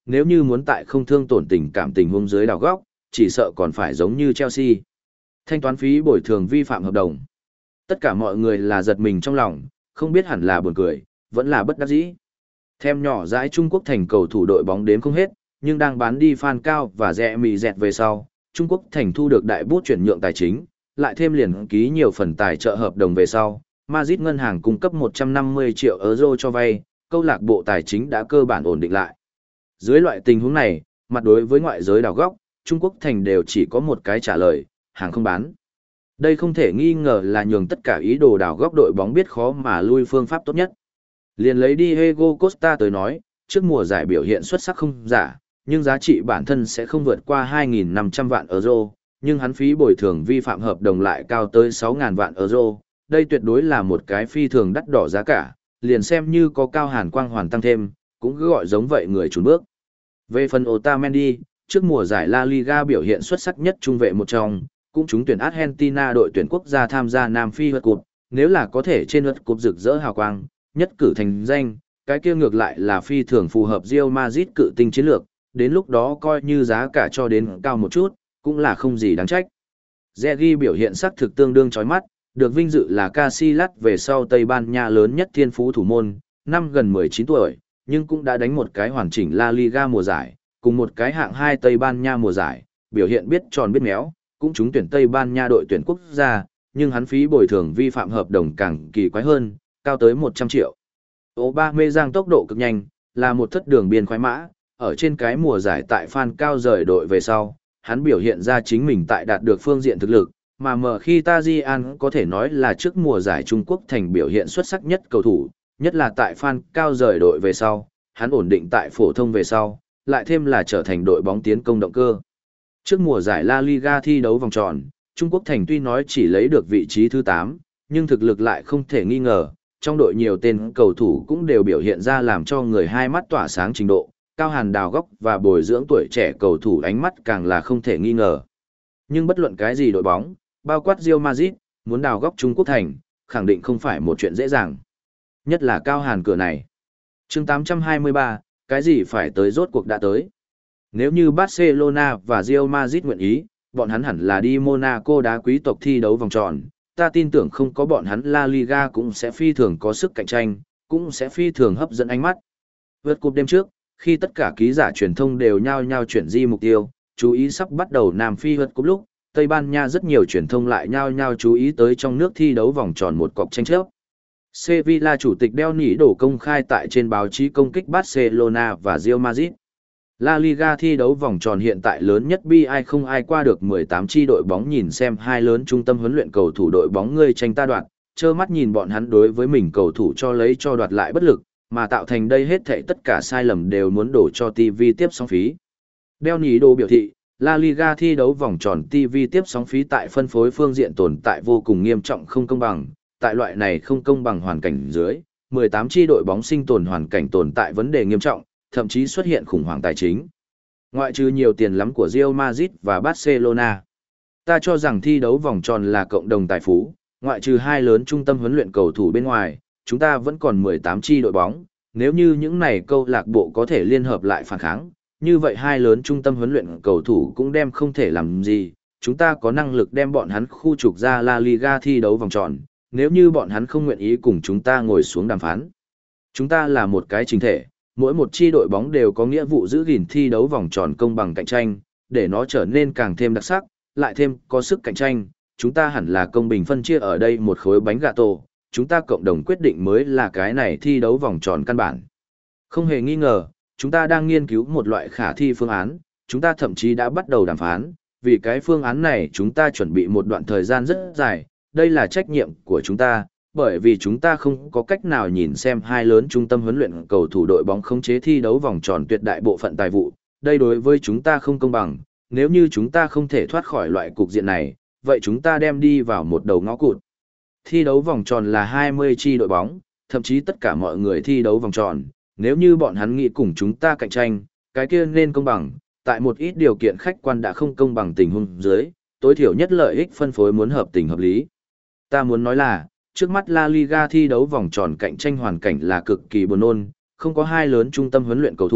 nếu như muốn tại không thương tổn tình cảm tình huống dưới đào góc, chỉ sợ còn phải giống như Chelsea. Thanh toán phí bồi thường vi phạm hợp đồng. Tất cả mọi người là giật mình trong lòng, không biết hẳn là buồn cười, vẫn là bất đắc dĩ. Thêm nhỏ dãi Trung Quốc thành cầu thủ đội bóng đếm không hết, nhưng đang bán đi fan cao và rẻ mì dẹt về sau, Trung Quốc thành thu được đại bút chuyển nhượng tài chính, lại thêm liền ký nhiều phần tài trợ hợp đồng về sau, Madrid ngân hàng cung cấp một trăm năm mươi triệu euro cho vay, câu lạc bộ tài chính đã cơ bản ổn định lại. Dưới loại tình huống này, mặt đối với ngoại giới đào góc, Trung Quốc thành đều chỉ có một cái trả lời, hàng không bán. Đây không thể nghi ngờ là nhường tất cả ý đồ đào góc đội bóng biết khó mà lui phương pháp tốt nhất. Liền lấy Diego Costa tới nói, trước mùa giải biểu hiện xuất sắc không giả, nhưng giá trị bản thân sẽ không vượt qua hai nghìn năm trăm vạn euro, nhưng hắn phí bồi thường vi phạm hợp đồng lại cao tới sáu nghìn vạn euro, đây tuyệt đối là một cái phi thường đắt đỏ giá cả, liền xem như có Cao Hàn quang hoàn tăng thêm, cũng cứ gọi giống vậy người trốn bước. Về phần Otamendi, trước mùa giải La Liga biểu hiện xuất sắc nhất trung vệ một trong, cũng trúng tuyển Argentina đội tuyển quốc gia tham gia Nam Phi World Cup, nếu là có thể trên World Cup rực rỡ hào quang, nhất cử thành danh, cái kia ngược lại là phi thường phù hợp Real Madrid cự tinh chiến lược, đến lúc đó coi như giá cả cho đến cao một chút, cũng là không gì đáng trách. Zeri biểu hiện sắc thực tương đương chói mắt, được vinh dự là Casillas về sau Tây Ban Nha lớn nhất thiên phú thủ môn, năm gần mười chín tuổi, nhưng cũng đã đánh một cái hoàn chỉnh La Liga mùa giải, cùng một cái hạng hai Tây Ban Nha mùa giải, biểu hiện biết tròn biết méo, cũng trúng tuyển Tây Ban Nha đội tuyển quốc gia, nhưng hắn phí bồi thường vi phạm hợp đồng càng kỳ quái hơn, cao tới một trăm triệu. Aubameyang tốc độ cực nhanh, là một thất đường biên khoái mã, ở trên cái mùa giải tại fan cao rời đội về sau, hắn biểu hiện ra chính mình tại đạt được phương diện thực lực, mà mở khi Tajian có thể nói là trước mùa giải Trung Quốc thành biểu hiện xuất sắc nhất cầu thủ, nhất là tại fan cao rời đội về sau, hắn ổn định tại phổ thông về sau, lại thêm là trở thành đội bóng tiến công động cơ. Trước mùa giải La Liga thi đấu vòng tròn, Trung Quốc thành tuy nói chỉ lấy được vị trí thứ tám, nhưng thực lực lại không thể nghi ngờ, trong đội nhiều tên cầu thủ cũng đều biểu hiện ra làm cho người hai mắt tỏa sáng trình độ, Cao Hàn đào góc và bồi dưỡng tuổi trẻ cầu thủ ánh mắt càng là không thể nghi ngờ. Nhưng bất luận cái gì đội bóng, bao quát Real Madrid, muốn đào góc Trung Quốc thành, khẳng định không phải một chuyện dễ dàng. Nhất là Cao Hàn cửa này. Chương tám trăm hai mươi ba, cái gì phải tới rốt cuộc đã tới. Nếu như Barcelona và Real Madrid nguyện ý, bọn hắn hẳn là đi Monaco đá quý tộc thi đấu vòng tròn. Ta tin tưởng không có bọn hắn La Liga cũng sẽ phi thường có sức cạnh tranh, cũng sẽ phi thường hấp dẫn ánh mắt. Vượt cúp đêm trước, khi tất cả ký giả truyền thông đều nhao nhao chuyển di mục tiêu, chú ý sắp bắt đầu Nam Phi vượt cúp lúc, Tây Ban Nha rất nhiều truyền thông lại nhao nhao chú ý tới trong nước thi đấu vòng tròn một cọc tranh chấp. Sevilla chủ tịch đeo nỉ đổ công khai tại trên báo chí công kích Barcelona và Real Madrid. La Liga thi đấu vòng tròn hiện tại lớn nhất bi ai không ai qua được mười tám chi đội bóng nhìn xem hai lớn trung tâm huấn luyện cầu thủ đội bóng ngươi tranh ta đoạt, trơ mắt nhìn bọn hắn đối với mình cầu thủ cho lấy cho đoạt lại bất lực, mà tạo thành đây hết thảy tất cả sai lầm đều muốn đổ cho ti vi tiếp sóng phí. Đeo nỉ đổ biểu thị, La Liga thi đấu vòng tròn ti vi tiếp sóng phí tại phân phối phương diện tồn tại vô cùng nghiêm trọng không công bằng, tại loại này không công bằng hoàn cảnh dưới, mười tám chi đội bóng sinh tồn hoàn cảnh tồn tại vấn đề nghiêm trọng, thậm chí xuất hiện khủng hoảng tài chính. Ngoại trừ nhiều tiền lắm của Real Madrid và Barcelona, ta cho rằng thi đấu vòng tròn là cộng đồng tài phú, ngoại trừ hai lớn trung tâm huấn luyện cầu thủ bên ngoài, chúng ta vẫn còn mười tám chi đội bóng, nếu như những này câu lạc bộ có thể liên hợp lại phản kháng, như vậy hai lớn trung tâm huấn luyện cầu thủ cũng đem không thể làm gì, chúng ta có năng lực đem bọn hắn khu trục ra La Liga thi đấu vòng tròn, nếu như bọn hắn không nguyện ý cùng chúng ta ngồi xuống đàm phán. Chúng ta là một cái chính thể, mỗi một chi đội bóng đều có nghĩa vụ giữ gìn thi đấu vòng tròn công bằng cạnh tranh, để nó trở nên càng thêm đặc sắc, lại thêm có sức cạnh tranh, chúng ta hẳn là công bình phân chia ở đây một khối bánh gà tổ, chúng ta cộng đồng quyết định mới là cái này thi đấu vòng tròn căn bản. Không hề nghi ngờ, chúng ta đang nghiên cứu một loại khả thi phương án, chúng ta thậm chí đã bắt đầu đàm phán, vì cái phương án này chúng ta chuẩn bị một đoạn thời gian rất dài, đây là trách nhiệm của chúng ta, bởi vì chúng ta không có cách nào nhìn xem hai lớn trung tâm huấn luyện cầu thủ đội bóng khống chế thi đấu vòng tròn tuyệt đại bộ phận tài vụ, đây đối với chúng ta không công bằng, nếu như chúng ta không thể thoát khỏi loại cục diện này, vậy chúng ta đem đi vào một đầu ngõ cụt. Thi đấu vòng tròn là hai mươi chi đội bóng, thậm chí tất cả mọi người thi đấu vòng tròn, nếu như bọn hắn nghĩ cùng chúng ta cạnh tranh, cái kia nên công bằng, tại một ít điều kiện khách quan đã không công bằng tình huống dưới, tối thiểu nhất lợi ích phân phối muốn hợp tình hợp lý. Ta muốn nói là, trước mắt La Liga thi đấu vòng tròn cạnh tranh hoàn cảnh là cực kỳ buồn nôn, không có hai lớn trung tâm huấn luyện cầu thủ,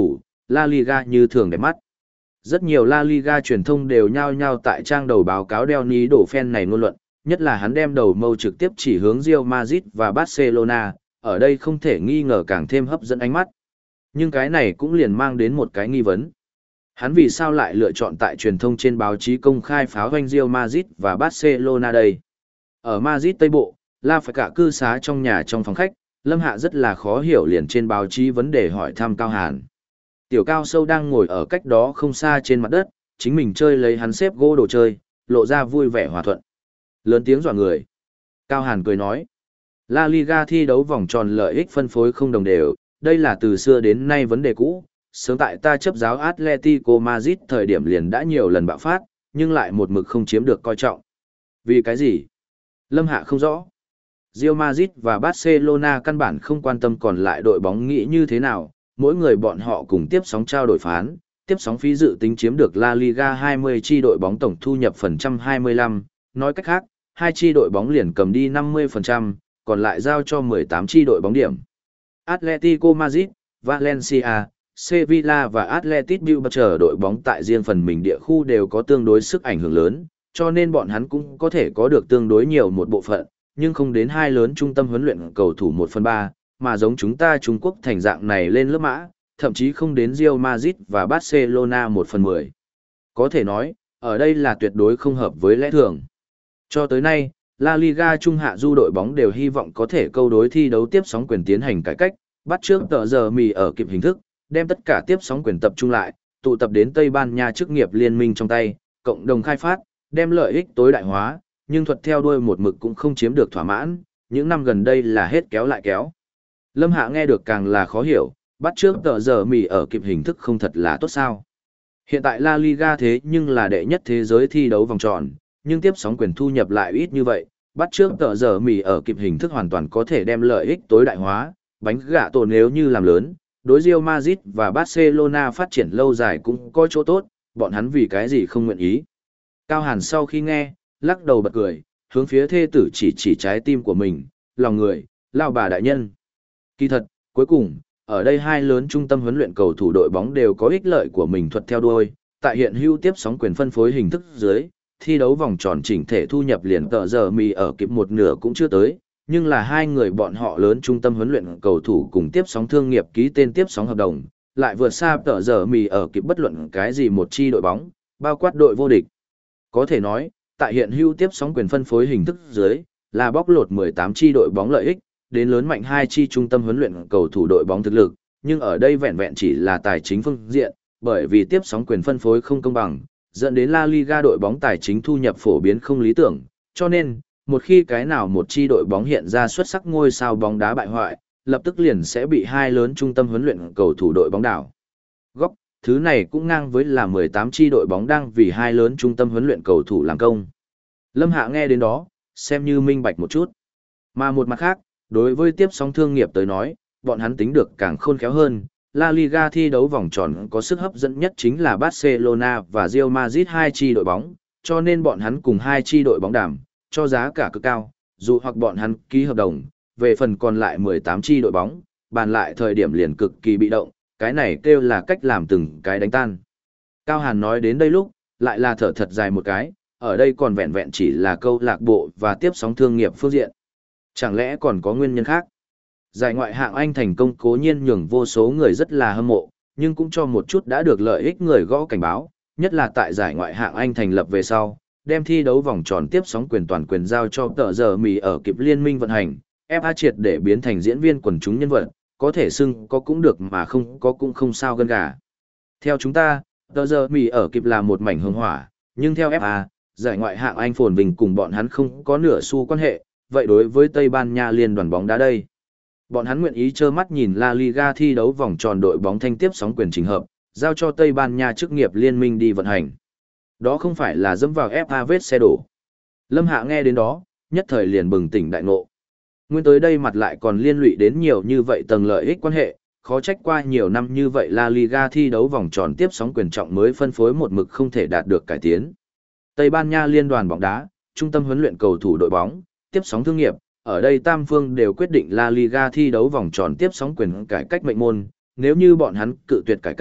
La Liga như thường đẹp mắt. Rất nhiều La Liga truyền thông đều nhao nhao tại trang đầu báo cáo đeo ní đổ fan này ngôn luận, nhất là hắn đem đầu mâu trực tiếp chỉ hướng Real Madrid và Barcelona, ở đây không thể nghi ngờ càng thêm hấp dẫn ánh mắt. Nhưng cái này cũng liền mang đến một cái nghi vấn. Hắn vì sao lại lựa chọn tại truyền thông trên báo chí công khai pháo hoanh Real Madrid và Barcelona đây? Ở Madrid Tây Bộ, La phải cả cư xá trong nhà trong phòng khách, Lâm Hạ rất là khó hiểu liền trên báo chí vấn đề hỏi thăm Cao Hàn. Tiểu Cao Sâu đang ngồi ở cách đó không xa trên mặt đất, chính mình chơi lấy hắn xếp gỗ đồ chơi, lộ ra vui vẻ hòa thuận. Lớn tiếng dọa người. Cao Hàn cười nói, La Liga thi đấu vòng tròn lợi ích phân phối không đồng đều, đây là từ xưa đến nay vấn đề cũ. Sớm tại ta chấp giáo Atletico Madrid thời điểm liền đã nhiều lần bạo phát, nhưng lại một mực không chiếm được coi trọng. Vì cái gì? Lâm Hạ không rõ. Real Madrid và Barcelona căn bản không quan tâm còn lại đội bóng nghĩ như thế nào, mỗi người bọn họ cùng tiếp sóng trao đổi phán, tiếp sóng phí dự tính chiếm được La Liga hai mươi chi đội bóng tổng thu nhập phần trăm hai mươi lăm, nói cách khác, hai chi đội bóng liền cầm đi năm mươi phần trăm, còn lại giao cho mười tám chi đội bóng điểm. Atletico Madrid, Valencia, Sevilla và Athletic Bilbao chờ đội bóng tại riêng phần mình địa khu đều có tương đối sức ảnh hưởng lớn, cho nên bọn hắn cũng có thể có được tương đối nhiều một bộ phận, nhưng không đến hai lớn trung tâm huấn luyện cầu thủ một phần ba, mà giống chúng ta Trung Quốc thành dạng này lên lớp mã, thậm chí không đến Real Madrid và Barcelona một phần mười. Có thể nói, ở đây là tuyệt đối không hợp với lẽ thường. Cho tới nay, La Liga trung hạ du đội bóng đều hy vọng có thể câu đối thi đấu tiếp sóng quyền tiến hành cải cách, bắt trước tờ giờ mì ở kịp hình thức, đem tất cả tiếp sóng quyền tập trung lại, tụ tập đến Tây Ban Nha chức nghiệp liên minh trong tay, cộng đồng khai phát, đem lợi ích tối đại hóa, nhưng thuật theo đuôi một mực cũng không chiếm được thỏa mãn, những năm gần đây là hết kéo lại kéo. Lâm Hạ nghe được càng là khó hiểu, bắt trước tờ giờ mì ở kịp hình thức không thật là tốt sao. Hiện tại La Liga thế nhưng là đệ nhất thế giới thi đấu vòng tròn, nhưng tiếp sóng quyền thu nhập lại ít như vậy, bắt trước tờ giờ mì ở kịp hình thức hoàn toàn có thể đem lợi ích tối đại hóa, bánh gạ tổ nếu như làm lớn, đối Real Madrid và Barcelona phát triển lâu dài cũng có chỗ tốt, bọn hắn vì cái gì không nguyện ý. Cao Hàn sau khi nghe, lắc đầu bật cười, hướng phía thê tử chỉ chỉ trái tim của mình, lòng người, lao bà đại nhân. Kỳ thật, cuối cùng, ở đây hai lớn trung tâm huấn luyện cầu thủ đội bóng đều có ích lợi của mình thuật theo đuôi, tại hiện hữu tiếp sóng quyền phân phối hình thức dưới, thi đấu vòng tròn chỉnh thể thu nhập liền tờ giờ mì ở kịp một nửa cũng chưa tới, nhưng là hai người bọn họ lớn trung tâm huấn luyện cầu thủ cùng tiếp sóng thương nghiệp ký tên tiếp sóng hợp đồng, lại vượt xa tờ giờ mì ở kịp bất luận cái gì một chi đội bóng, bao quát đội vô địch. Có thể nói, tại hiện hữu tiếp sóng quyền phân phối hình thức dưới, là bóc lột mười tám chi đội bóng lợi ích, đến lớn mạnh hai chi trung tâm huấn luyện cầu thủ đội bóng thực lực, nhưng ở đây vẹn vẹn chỉ là tài chính phương diện, bởi vì tiếp sóng quyền phân phối không công bằng, dẫn đến La Liga đội bóng tài chính thu nhập phổ biến không lý tưởng, cho nên, một khi cái nào một chi đội bóng hiện ra xuất sắc ngôi sao bóng đá bại hoại, lập tức liền sẽ bị hai lớn trung tâm huấn luyện cầu thủ đội bóng đảo. Góc, thứ này cũng ngang với là mười tám chi đội bóng đang vì hai lớn trung tâm huấn luyện cầu thủ làm công. Lâm Hạ nghe đến đó, xem như minh bạch một chút. Mà một mặt khác, đối với tiếp sóng thương nghiệp tới nói, bọn hắn tính được càng khôn khéo hơn. La Liga thi đấu vòng tròn có sức hấp dẫn nhất chính là Barcelona và Real Madrid hai chi đội bóng, cho nên bọn hắn cùng hai chi đội bóng đàm, cho giá cả cực cao, dù hoặc bọn hắn ký hợp đồng, về phần còn lại mười tám chi đội bóng, bàn lại thời điểm liền cực kỳ bị động, cái này kêu là cách làm từng cái đánh tan. Cao Hàn nói đến đây lúc, lại là thở thật dài một cái, ở đây còn vẹn vẹn chỉ là câu lạc bộ và tiếp sóng thương nghiệp phương diện. Chẳng lẽ còn có nguyên nhân khác? Giải ngoại hạng Anh thành công cố nhiên nhường vô số người rất là hâm mộ, nhưng cũng cho một chút đã được lợi ích người gõ cảnh báo, nhất là tại giải ngoại hạng Anh thành lập về sau, đem thi đấu vòng tròn tiếp sóng quyền toàn quyền giao cho tờ giờ mì ở kịp liên minh vận hành, ép a triệt để biến thành diễn viên quần chúng nhân vật, có thể xưng có cũng được mà không có cũng không sao gân gà. Theo chúng ta, tờ giờ mì ở kịp là một mảnh hương hỏa, nhưng theo ép a, giải ngoại hạng Anh phồn vinh cùng bọn hắn không có nửa xu quan hệ, vậy đối với Tây Ban Nha liên đoàn bóng đá đây? Bọn hắn nguyện ý trơ mắt nhìn La Liga thi đấu vòng tròn đội bóng thanh tiếp sóng quyền trình hợp, giao cho Tây Ban Nha chức nghiệp liên minh đi vận hành. Đó không phải là dẫm vào ép a vết xe đổ. Lâm Hạ nghe đến đó, nhất thời liền bừng tỉnh đại ngộ. Nguyên tới đây mặt lại còn liên lụy đến nhiều như vậy tầng lợi ích quan hệ, khó trách qua nhiều năm như vậy La Liga thi đấu vòng tròn tiếp sóng quyền trọng mới phân phối một mực không thể đạt được cải tiến. Tây Ban Nha liên đoàn bóng đá, trung tâm huấn luyện cầu thủ đội bóng, tiếp sóng thương nghiệp, ở đây tam phương đều quyết định La Liga thi đấu vòng tròn tiếp sóng quyền cải cách mệnh môn, nếu như bọn hắn cự tuyệt cải cách,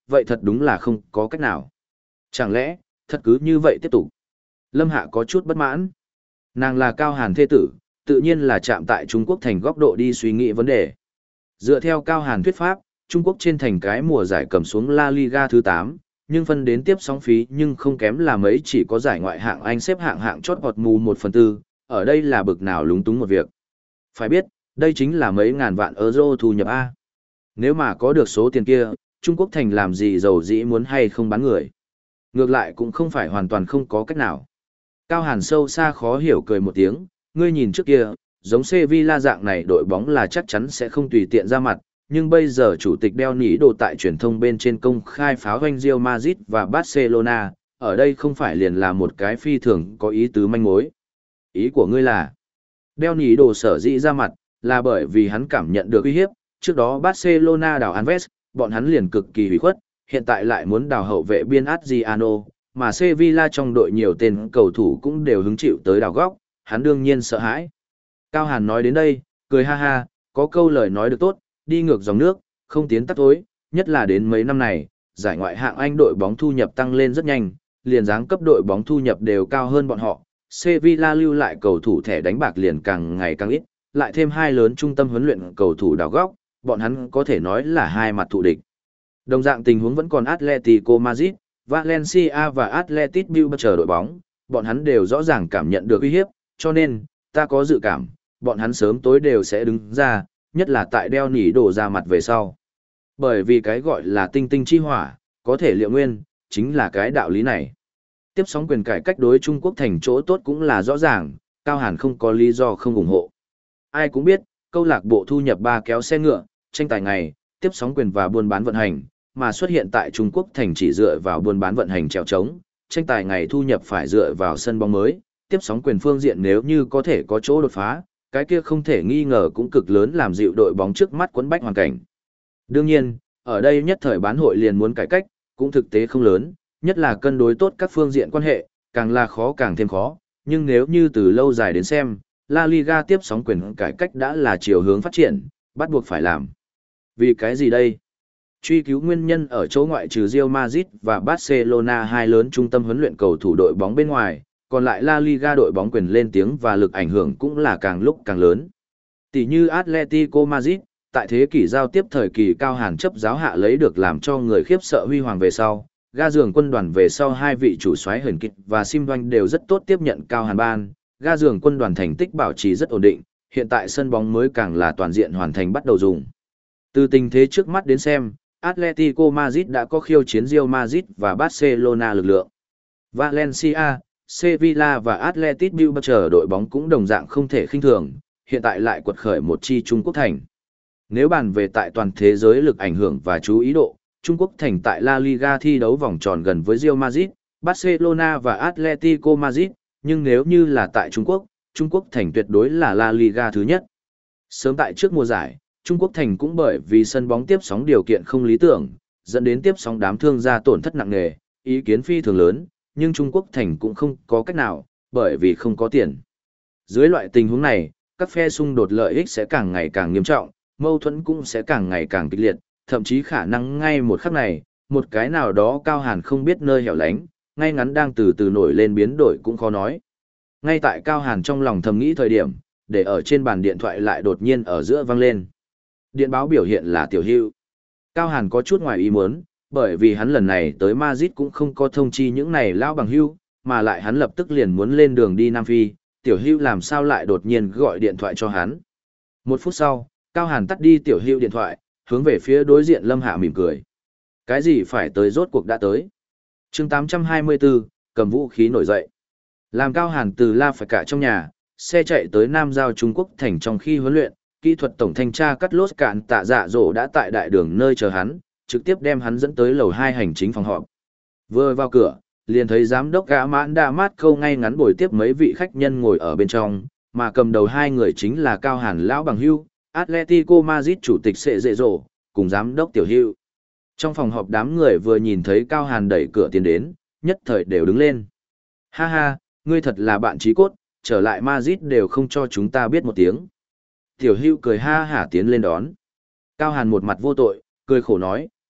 vậy thật đúng là không có cách nào. Chẳng lẽ, thật cứ như vậy tiếp tục? Lâm Hạ có chút bất mãn. Nàng là Cao Hàn thê tử, tự nhiên là chạm tại Trung Quốc thành góc độ đi suy nghĩ vấn đề. Dựa theo Cao Hàn thuyết pháp, Trung Quốc trên thành cái mùa giải cầm xuống La Liga thứ tám, nhưng phân đến tiếp sóng phí nhưng không kém là mấy, chỉ có giải ngoại hạng Anh xếp hạng hạng chót vọt mù một phần tư, ở đây là bực nào lúng túng một việc. Phải biết, đây chính là mấy ngàn vạn euro thu nhập A. Nếu mà có được số tiền kia, Trung Quốc thành làm gì giàu dĩ muốn hay không bán người. Ngược lại cũng không phải hoàn toàn không có cách nào. Cao Hàn sâu xa khó hiểu cười một tiếng, ngươi nhìn trước kia, giống Sevilla dạng này đội bóng là chắc chắn sẽ không tùy tiện ra mặt, nhưng bây giờ chủ tịch đeo nỉ đồ tại truyền thông bên trên công khai pháo doanh Real Madrid và Barcelona, ở đây không phải liền là một cái phi thường có ý tứ manh mối. Ý của ngươi là, đeo nỉ đồ sở dĩ ra mặt, là bởi vì hắn cảm nhận được uy hiếp, trước đó Barcelona đào Alves, bọn hắn liền cực kỳ hủy khuất, hiện tại lại muốn đào hậu vệ biên Adriano, mà Sevilla trong đội nhiều tên cầu thủ cũng đều hứng chịu tới đào góc, hắn đương nhiên sợ hãi. Cao Hàn nói đến đây, cười ha ha, có câu lời nói được tốt, đi ngược dòng nước, không tiến tắt tối, nhất là đến mấy năm này, giải ngoại hạng Anh đội bóng thu nhập tăng lên rất nhanh, liền dáng cấp đội bóng thu nhập đều cao hơn bọn họ, Sevilla lưu lại cầu thủ thẻ đánh bạc liền càng ngày càng ít, lại thêm hai lớn trung tâm huấn luyện cầu thủ đào góc, bọn hắn có thể nói là hai mặt thù địch. Đồng dạng tình huống vẫn còn Atletico Madrid, Valencia và Athletic Bilbao chờ đội bóng, bọn hắn đều rõ ràng cảm nhận được uy hiếp, cho nên, ta có dự cảm, bọn hắn sớm tối đều sẽ đứng ra, nhất là tại đeo nỉ đổ ra mặt về sau. Bởi vì cái gọi là tinh tinh chi hỏa, có thể liệu nguyên, chính là cái đạo lý này. Tiếp sóng quyền cải cách đối Trung Quốc thành chỗ tốt cũng là rõ ràng, Cao Hàn không có lý do không ủng hộ. Ai cũng biết, câu lạc bộ thu nhập ba kéo xe ngựa, tranh tài ngày, tiếp sóng quyền và buôn bán vận hành, mà xuất hiện tại Trung Quốc thành chỉ dựa vào buôn bán vận hành trèo trống, tranh tài ngày thu nhập phải dựa vào sân bóng mới, tiếp sóng quyền phương diện nếu như có thể có chỗ đột phá, cái kia không thể nghi ngờ cũng cực lớn làm dịu đội bóng trước mắt quấn bách hoàn cảnh. Đương nhiên, ở đây nhất thời bán hội liền muốn cải cách, cũng thực tế không lớn, nhất là cân đối tốt các phương diện quan hệ, càng là khó càng thêm khó, nhưng nếu như từ lâu dài đến xem, La Liga tiếp sóng quyền cải cách đã là chiều hướng phát triển, bắt buộc phải làm. Vì cái gì đây? Truy cứu nguyên nhân ở chỗ ngoại trừ Real Madrid và Barcelona hai lớn trung tâm huấn luyện cầu thủ đội bóng bên ngoài, còn lại La Liga đội bóng quyền lên tiếng và lực ảnh hưởng cũng là càng lúc càng lớn. Tỷ như Atletico Madrid, tại thế kỷ giao tiếp thời kỳ Cao Hàn chấp giáo hạ lấy được làm cho người khiếp sợ huy hoàng về sau, ga giường quân đoàn về sau hai vị chủ soái Huyền Kịch và Sim Doanh đều rất tốt tiếp nhận Cao Hàn ban, ga giường quân đoàn thành tích bảo trì rất ổn định, hiện tại sân bóng mới càng là toàn diện hoàn thành bắt đầu dùng. Từ tình thế trước mắt đến xem, Atletico Madrid đã có khiêu chiến Real Madrid và Barcelona lực lượng. Valencia, Sevilla và Athletic Bilbao chờ đội bóng cũng đồng dạng không thể khinh thường, hiện tại lại quật khởi một chi Trung Quốc thành. Nếu bàn về tại toàn thế giới lực ảnh hưởng và chú ý độ, Trung Quốc thành tại La Liga thi đấu vòng tròn gần với Real Madrid, Barcelona và Atletico Madrid, nhưng nếu như là tại Trung Quốc, Trung Quốc thành tuyệt đối là La Liga thứ nhất. Sớm tại trước mùa giải, Trung Quốc thành cũng bởi vì sân bóng tiếp sóng điều kiện không lý tưởng, dẫn đến tiếp sóng đám thương gia tổn thất nặng nề, ý kiến phi thường lớn, nhưng Trung Quốc thành cũng không có cách nào, bởi vì không có tiền. Dưới loại tình huống này, các phe xung đột lợi ích sẽ càng ngày càng nghiêm trọng, mâu thuẫn cũng sẽ càng ngày càng kịch liệt, thậm chí khả năng ngay một khắc này, một cái nào đó Cao Hàn không biết nơi hẻo lánh, ngay ngắn đang từ từ nổi lên biến đổi cũng khó nói. Ngay tại Cao Hàn trong lòng thầm nghĩ thời điểm, để ở trên bàn điện thoại lại đột nhiên ở giữa vang lên. Điện báo biểu hiện là Tiểu Hưu. Cao Hàn có chút ngoài ý muốn, bởi vì hắn lần này tới Madrid cũng không có thông chi những này lão bằng hưu, mà lại hắn lập tức liền muốn lên đường đi Nam Phi, Tiểu Hưu làm sao lại đột nhiên gọi điện thoại cho hắn. Một phút sau, Cao Hàn tắt đi Tiểu Hưu điện thoại, hướng về phía đối diện Lâm Hạ mỉm cười. Cái gì phải tới rốt cuộc đã tới. chương tám trăm hai mươi tư, cầm vũ khí nổi dậy. Làm Cao Hàn từ La Phải Cả trong nhà, xe chạy tới Nam Giao Trung Quốc thành trong khi huấn luyện, kỹ thuật tổng thanh tra Cắt Lốt Cạn Tạ Dạ Dỗ đã tại đại đường nơi chờ hắn, trực tiếp đem hắn dẫn tới lầu hai hành chính phòng họp. Vừa vào cửa, liền thấy giám đốc Gã Mãn Đa Mát Câu ngay ngắn bồi tiếp mấy vị khách nhân ngồi ở bên trong, mà cầm đầu hai người chính là Cao Hàn lão bằng hưu, Atletico Madrid chủ tịch Sệ Dệ Dỗ, cùng giám đốc Tiểu Hưu. Trong phòng họp đám người vừa nhìn thấy Cao Hàn đẩy cửa tiến đến, nhất thời đều đứng lên. Ha ha, ngươi thật là bạn chí cốt, trở lại Madrid đều không cho chúng ta biết một tiếng. Tiểu Hưu cười ha hả tiến lên đón. Cao Hàn một mặt vô tội, cười khổ nói,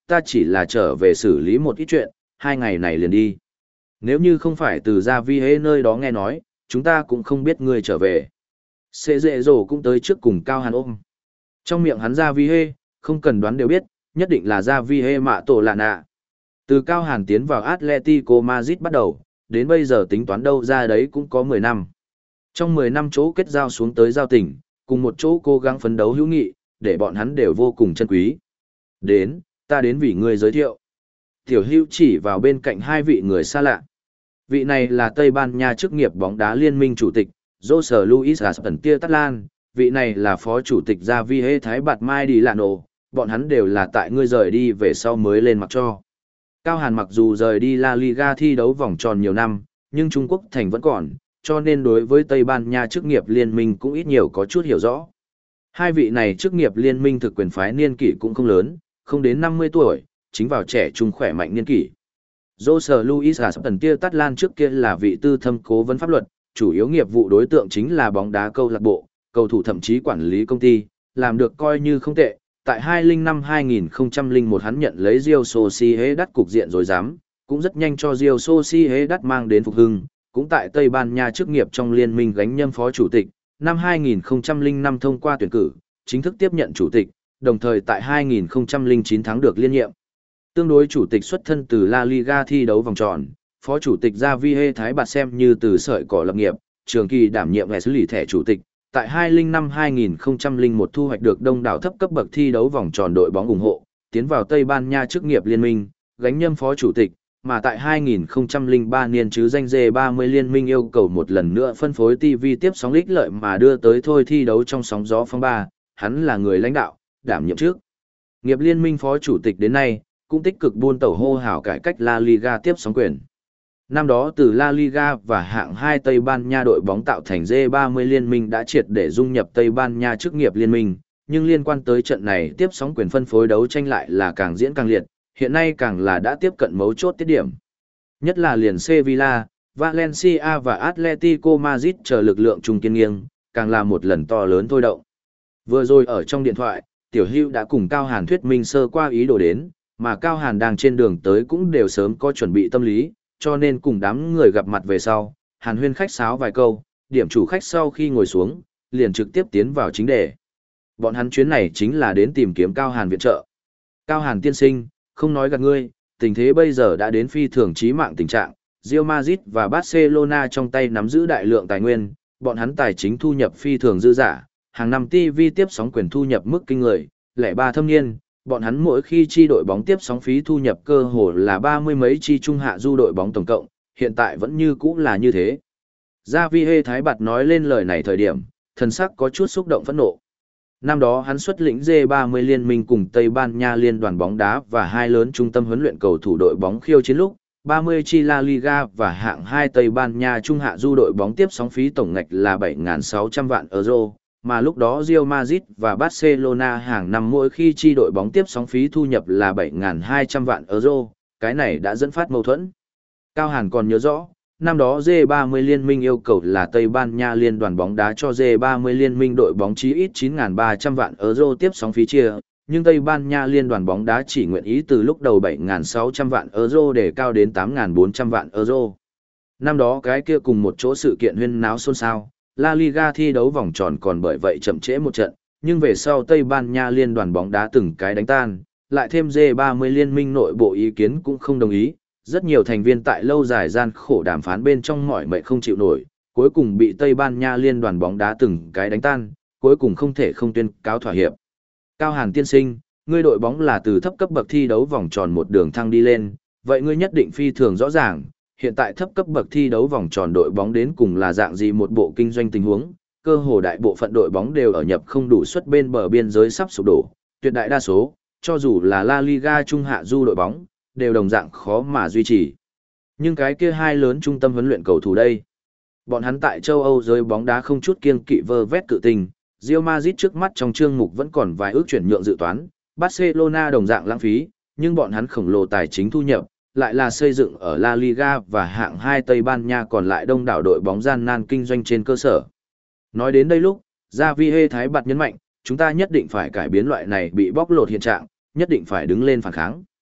ta chỉ là trở về xử lý một ít chuyện, hai ngày này liền đi. Nếu như không phải từ Gia Vi Hê nơi đó nghe nói, chúng ta cũng không biết ngươi trở về. Xê dệ dồ cũng tới trước cùng Cao Hàn ôm. Trong miệng hắn Gia Vi Hê, không cần đoán đều biết, nhất định là Gia Vi Hê mạ tổ lạ nạ. Từ Cao Hàn tiến vào Atletico Madrid bắt đầu, đến bây giờ tính toán đâu ra đấy cũng có mười năm. Trong mười năm chỗ kết giao xuống tới giao tình, cùng một chỗ cố gắng phấn đấu hữu nghị, để bọn hắn đều vô cùng chân quý. Đến, ta đến vì ngươi giới thiệu. Tiểu Hữu chỉ vào bên cạnh hai vị người xa lạ. Vị này là Tây Ban Nha chức nghiệp bóng đá liên minh chủ tịch, Jose Luis Gaston Tatlan, vị này là phó chủ tịch Gia Vi Hê Thái Bạt Mai Đi Lạ Nổ, bọn hắn đều là tại ngươi rời đi về sau mới lên mặc cho. Cao Hàn mặc dù rời đi La Liga thi đấu vòng tròn nhiều năm, nhưng Trung Quốc thành vẫn còn, cho nên đối với Tây Ban Nha chức nghiệp liên minh cũng ít nhiều có chút hiểu rõ. Hai vị này chức nghiệp liên minh thực quyền phái niên kỷ cũng không lớn, không đến năm mươi tuổi, chính vào trẻ trung khỏe mạnh niên kỷ. Jose Luis Gaston Tatlan trước kia là vị tư thâm cố vấn pháp luật, chủ yếu nghiệp vụ đối tượng chính là bóng đá câu lạc bộ, cầu thủ thậm chí quản lý công ty, làm được coi như không tệ. Tại hai không năm hai không không một hắn nhận lấy Real Sociedad cục diện rồi dám, cũng rất nhanh cho Real Sociedad mang đến phục hưng, cũng tại Tây Ban Nha chức nghiệp trong liên minh gánh nhâm phó chủ tịch, năm hai không không năm thông qua tuyển cử, chính thức tiếp nhận chủ tịch, đồng thời tại hai không không chín thắng được liên nhiệm. Tương đối chủ tịch xuất thân từ La Liga thi đấu vòng tròn, phó chủ tịch Gia Vi Hê Thái Bạt xem như từ sợi cỏ lập nghiệp, trường kỳ đảm nhiệm hệ xử lý thẻ chủ tịch. Tại hai không năm hai không không một thu hoạch được đông đảo thấp cấp bậc thi đấu vòng tròn đội bóng ủng hộ, tiến vào Tây Ban Nha chức nghiệp liên minh, gánh nhâm phó chủ tịch, mà tại hai không không ba niên chứ danh G ba mươi liên minh yêu cầu một lần nữa phân phối ti vi tiếp sóng ích lợi mà đưa tới thôi thi đấu trong sóng gió phong ba, hắn là người lãnh đạo, đảm nhiệm trước nghiệp liên minh phó chủ tịch đến nay, cũng tích cực buôn tẩu hô hào cải cách La Liga tiếp sóng quyền. Năm đó từ La Liga và hạng hai Tây Ban Nha đội bóng tạo thành G ba mươi liên minh đã triệt để dung nhập Tây Ban Nha chức nghiệp liên minh, nhưng liên quan tới trận này tiếp sóng quyền phân phối đấu tranh lại là càng diễn càng liệt, hiện nay càng là đã tiếp cận mấu chốt tiết điểm. Nhất là liền Sevilla, Valencia và Atletico Madrid chờ lực lượng trung kiên nghiêng, càng là một lần to lớn thôi động. Vừa rồi ở trong điện thoại, Tiểu Hữu đã cùng Cao Hàn thuyết minh sơ qua ý đồ đến, mà Cao Hàn đang trên đường tới cũng đều sớm có chuẩn bị tâm lý, cho nên cùng đám người gặp mặt về sau, Hàn huyên khách sáo vài câu, điểm chủ khách sau khi ngồi xuống, liền trực tiếp tiến vào chính đề. Bọn hắn chuyến này chính là đến tìm kiếm Cao Hàn viện trợ. Cao Hàn tiên sinh, không nói gạt ngươi, tình thế bây giờ đã đến phi thường chí mạng tình trạng, Real Madrid và Barcelona trong tay nắm giữ đại lượng tài nguyên, bọn hắn tài chính thu nhập phi thường dư dả, hàng năm ti vi tiếp sóng quyền thu nhập mức kinh người, lẻ ba thâm niên, bọn hắn mỗi khi chi đội bóng tiếp sóng phí thu nhập cơ hồ là ba mươi mấy chi trung hạ du đội bóng tổng cộng, hiện tại vẫn như cũ là như thế. Gia Vi Hê Thái Bạt nói lên lời này thời điểm, thần sắc có chút xúc động phẫn nộ. Năm đó hắn xuất lĩnh G ba mươi liên minh cùng Tây Ban Nha liên đoàn bóng đá và hai lớn trung tâm huấn luyện cầu thủ đội bóng khiêu chiến lúc, ba mươi chi La Liga và hạng hai Tây Ban Nha trung hạ du đội bóng tiếp sóng phí tổng ngạch là bảy nghìn sáu trăm vạn euro, mà lúc đó Real Madrid và Barcelona hàng năm mỗi khi chi đội bóng tiếp sóng phí thu nhập là bảy nghìn hai trăm vạn euro, cái này đã dẫn phát mâu thuẫn. Cao Hàn còn nhớ rõ, năm đó G ba mươi liên minh yêu cầu là Tây Ban Nha liên đoàn bóng đá cho G ba mươi liên minh đội bóng chí ít chín nghìn ba trăm vạn euro tiếp sóng phí chia, nhưng Tây Ban Nha liên đoàn bóng đá chỉ nguyện ý từ lúc đầu bảy nghìn sáu trăm vạn euro để cao đến tám nghìn bốn trăm vạn euro. Năm đó cái kia cùng một chỗ sự kiện huyên náo xôn xao, La Liga thi đấu vòng tròn còn bởi vậy chậm trễ một trận, nhưng về sau Tây Ban Nha liên đoàn bóng đá từng cái đánh tan, lại thêm G ba mươi liên minh nội bộ ý kiến cũng không đồng ý, rất nhiều thành viên tại lâu dài gian khổ đàm phán bên trong mỏi mệt không chịu nổi, cuối cùng bị Tây Ban Nha liên đoàn bóng đá từng cái đánh tan, cuối cùng không thể không tuyên cáo thỏa hiệp. Cao Hàn tiên sinh, ngươi đội bóng là từ thấp cấp bậc thi đấu vòng tròn một đường thăng đi lên, vậy ngươi nhất định phi thường rõ ràng, hiện tại thấp cấp bậc thi đấu vòng tròn đội bóng đến cùng là dạng gì một bộ kinh doanh tình huống, cơ hồ đại bộ phận đội bóng đều ở nhập không đủ suất bên bờ biên giới sắp sụp đổ, tuyệt đại đa số, cho dù là La Liga trung hạ du đội bóng, đều đồng dạng khó mà duy trì. Nhưng cái kia hai lớn trung tâm huấn luyện cầu thủ đây, bọn hắn tại châu Âu giới bóng đá không chút kiêng kỵ vơ vét cự tình, Real Madrid trước mắt trong chương mục vẫn còn vài ước chuyển nhượng dự toán, Barcelona đồng dạng lãng phí, nhưng bọn hắn khổng lồ tài chính thu nhập, lại là xây dựng ở La Liga và hạng hai Tây Ban Nha còn lại đông đảo đội bóng gian nan kinh doanh trên cơ sở. Nói đến đây lúc, Gia Vi Hê Thái Bạt nhấn mạnh, chúng ta nhất định phải cải biến loại này bị bóc lột hiện trạng, nhất định phải đứng lên phản kháng.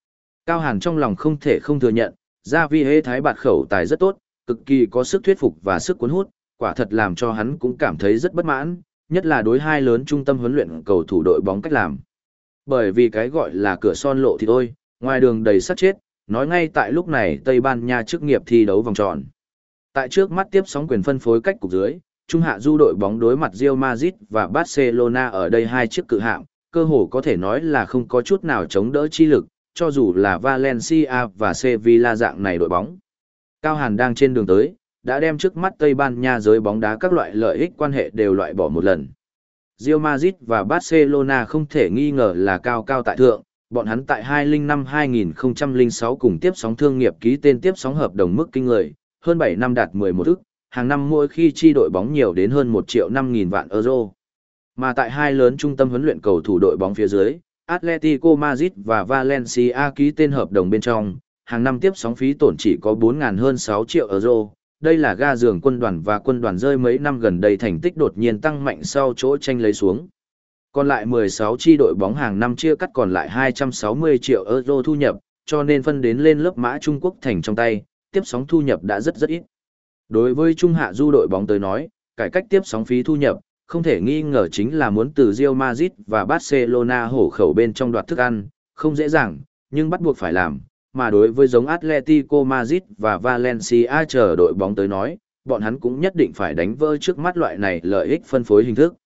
Cao Hàn trong lòng không thể không thừa nhận, Gia Vi hế thái bạt khẩu tài rất tốt, cực kỳ có sức thuyết phục và sức cuốn hút, quả thật làm cho hắn cũng cảm thấy rất bất mãn, nhất là đối hai lớn trung tâm huấn luyện cầu thủ đội bóng cách làm. Bởi vì cái gọi là cửa son lộ thì thôi, ngoài đường đầy sát chết, nói ngay tại lúc này Tây Ban Nha chức nghiệp thi đấu vòng tròn. Tại trước mắt tiếp sóng quyền phân phối cách cục dưới, Trung hạ du đội bóng đối mặt Real Madrid và Barcelona ở đây hai chiếc cự hạng, cơ hồ có thể nói là không có chút nào chống đỡ chi lực, cho dù là Valencia và Sevilla dạng này đội bóng. Cao Hàn đang trên đường tới, đã đem trước mắt Tây Ban Nha giới bóng đá các loại lợi ích quan hệ đều loại bỏ một lần. Real Madrid và Barcelona không thể nghi ngờ là cao cao tại thượng, bọn hắn tại hai không năm hai nghìn không trăm lẻ sáu cùng tiếp sóng thương nghiệp ký tên tiếp sóng hợp đồng mức kinh người, hơn bảy năm đạt mười một ức, hàng năm mỗi khi chi đội bóng nhiều đến hơn một triệu năm nghìn vạn euro. Mà tại hai lớn trung tâm huấn luyện cầu thủ đội bóng phía dưới, Atletico Madrid và Valencia ký tên hợp đồng bên trong, hàng năm tiếp sóng phí tổn chỉ có bốn nghìn hơn sáu triệu euro. Đây là ga giường quân đoàn và quân đoàn rơi mấy năm gần đây thành tích đột nhiên tăng mạnh sau chỗ tranh lấy xuống. Còn lại mười sáu chi đội bóng hàng năm chia cắt còn lại hai trăm sáu mươi triệu euro thu nhập, cho nên phân đến lên lớp mã Trung Quốc thành trong tay, tiếp sóng thu nhập đã rất rất ít. Đối với trung hạ du đội bóng tới nói, cải cách tiếp sóng phí thu nhập, không thể nghi ngờ chính là muốn từ Real Madrid và Barcelona hổ khẩu bên trong đoạt thức ăn, không dễ dàng, nhưng bắt buộc phải làm. Mà đối với giống Atletico Madrid và Valencia chờ đội bóng tới nói, bọn hắn cũng nhất định phải đánh vỡ trước mắt loại này lợi ích phân phối hình thức.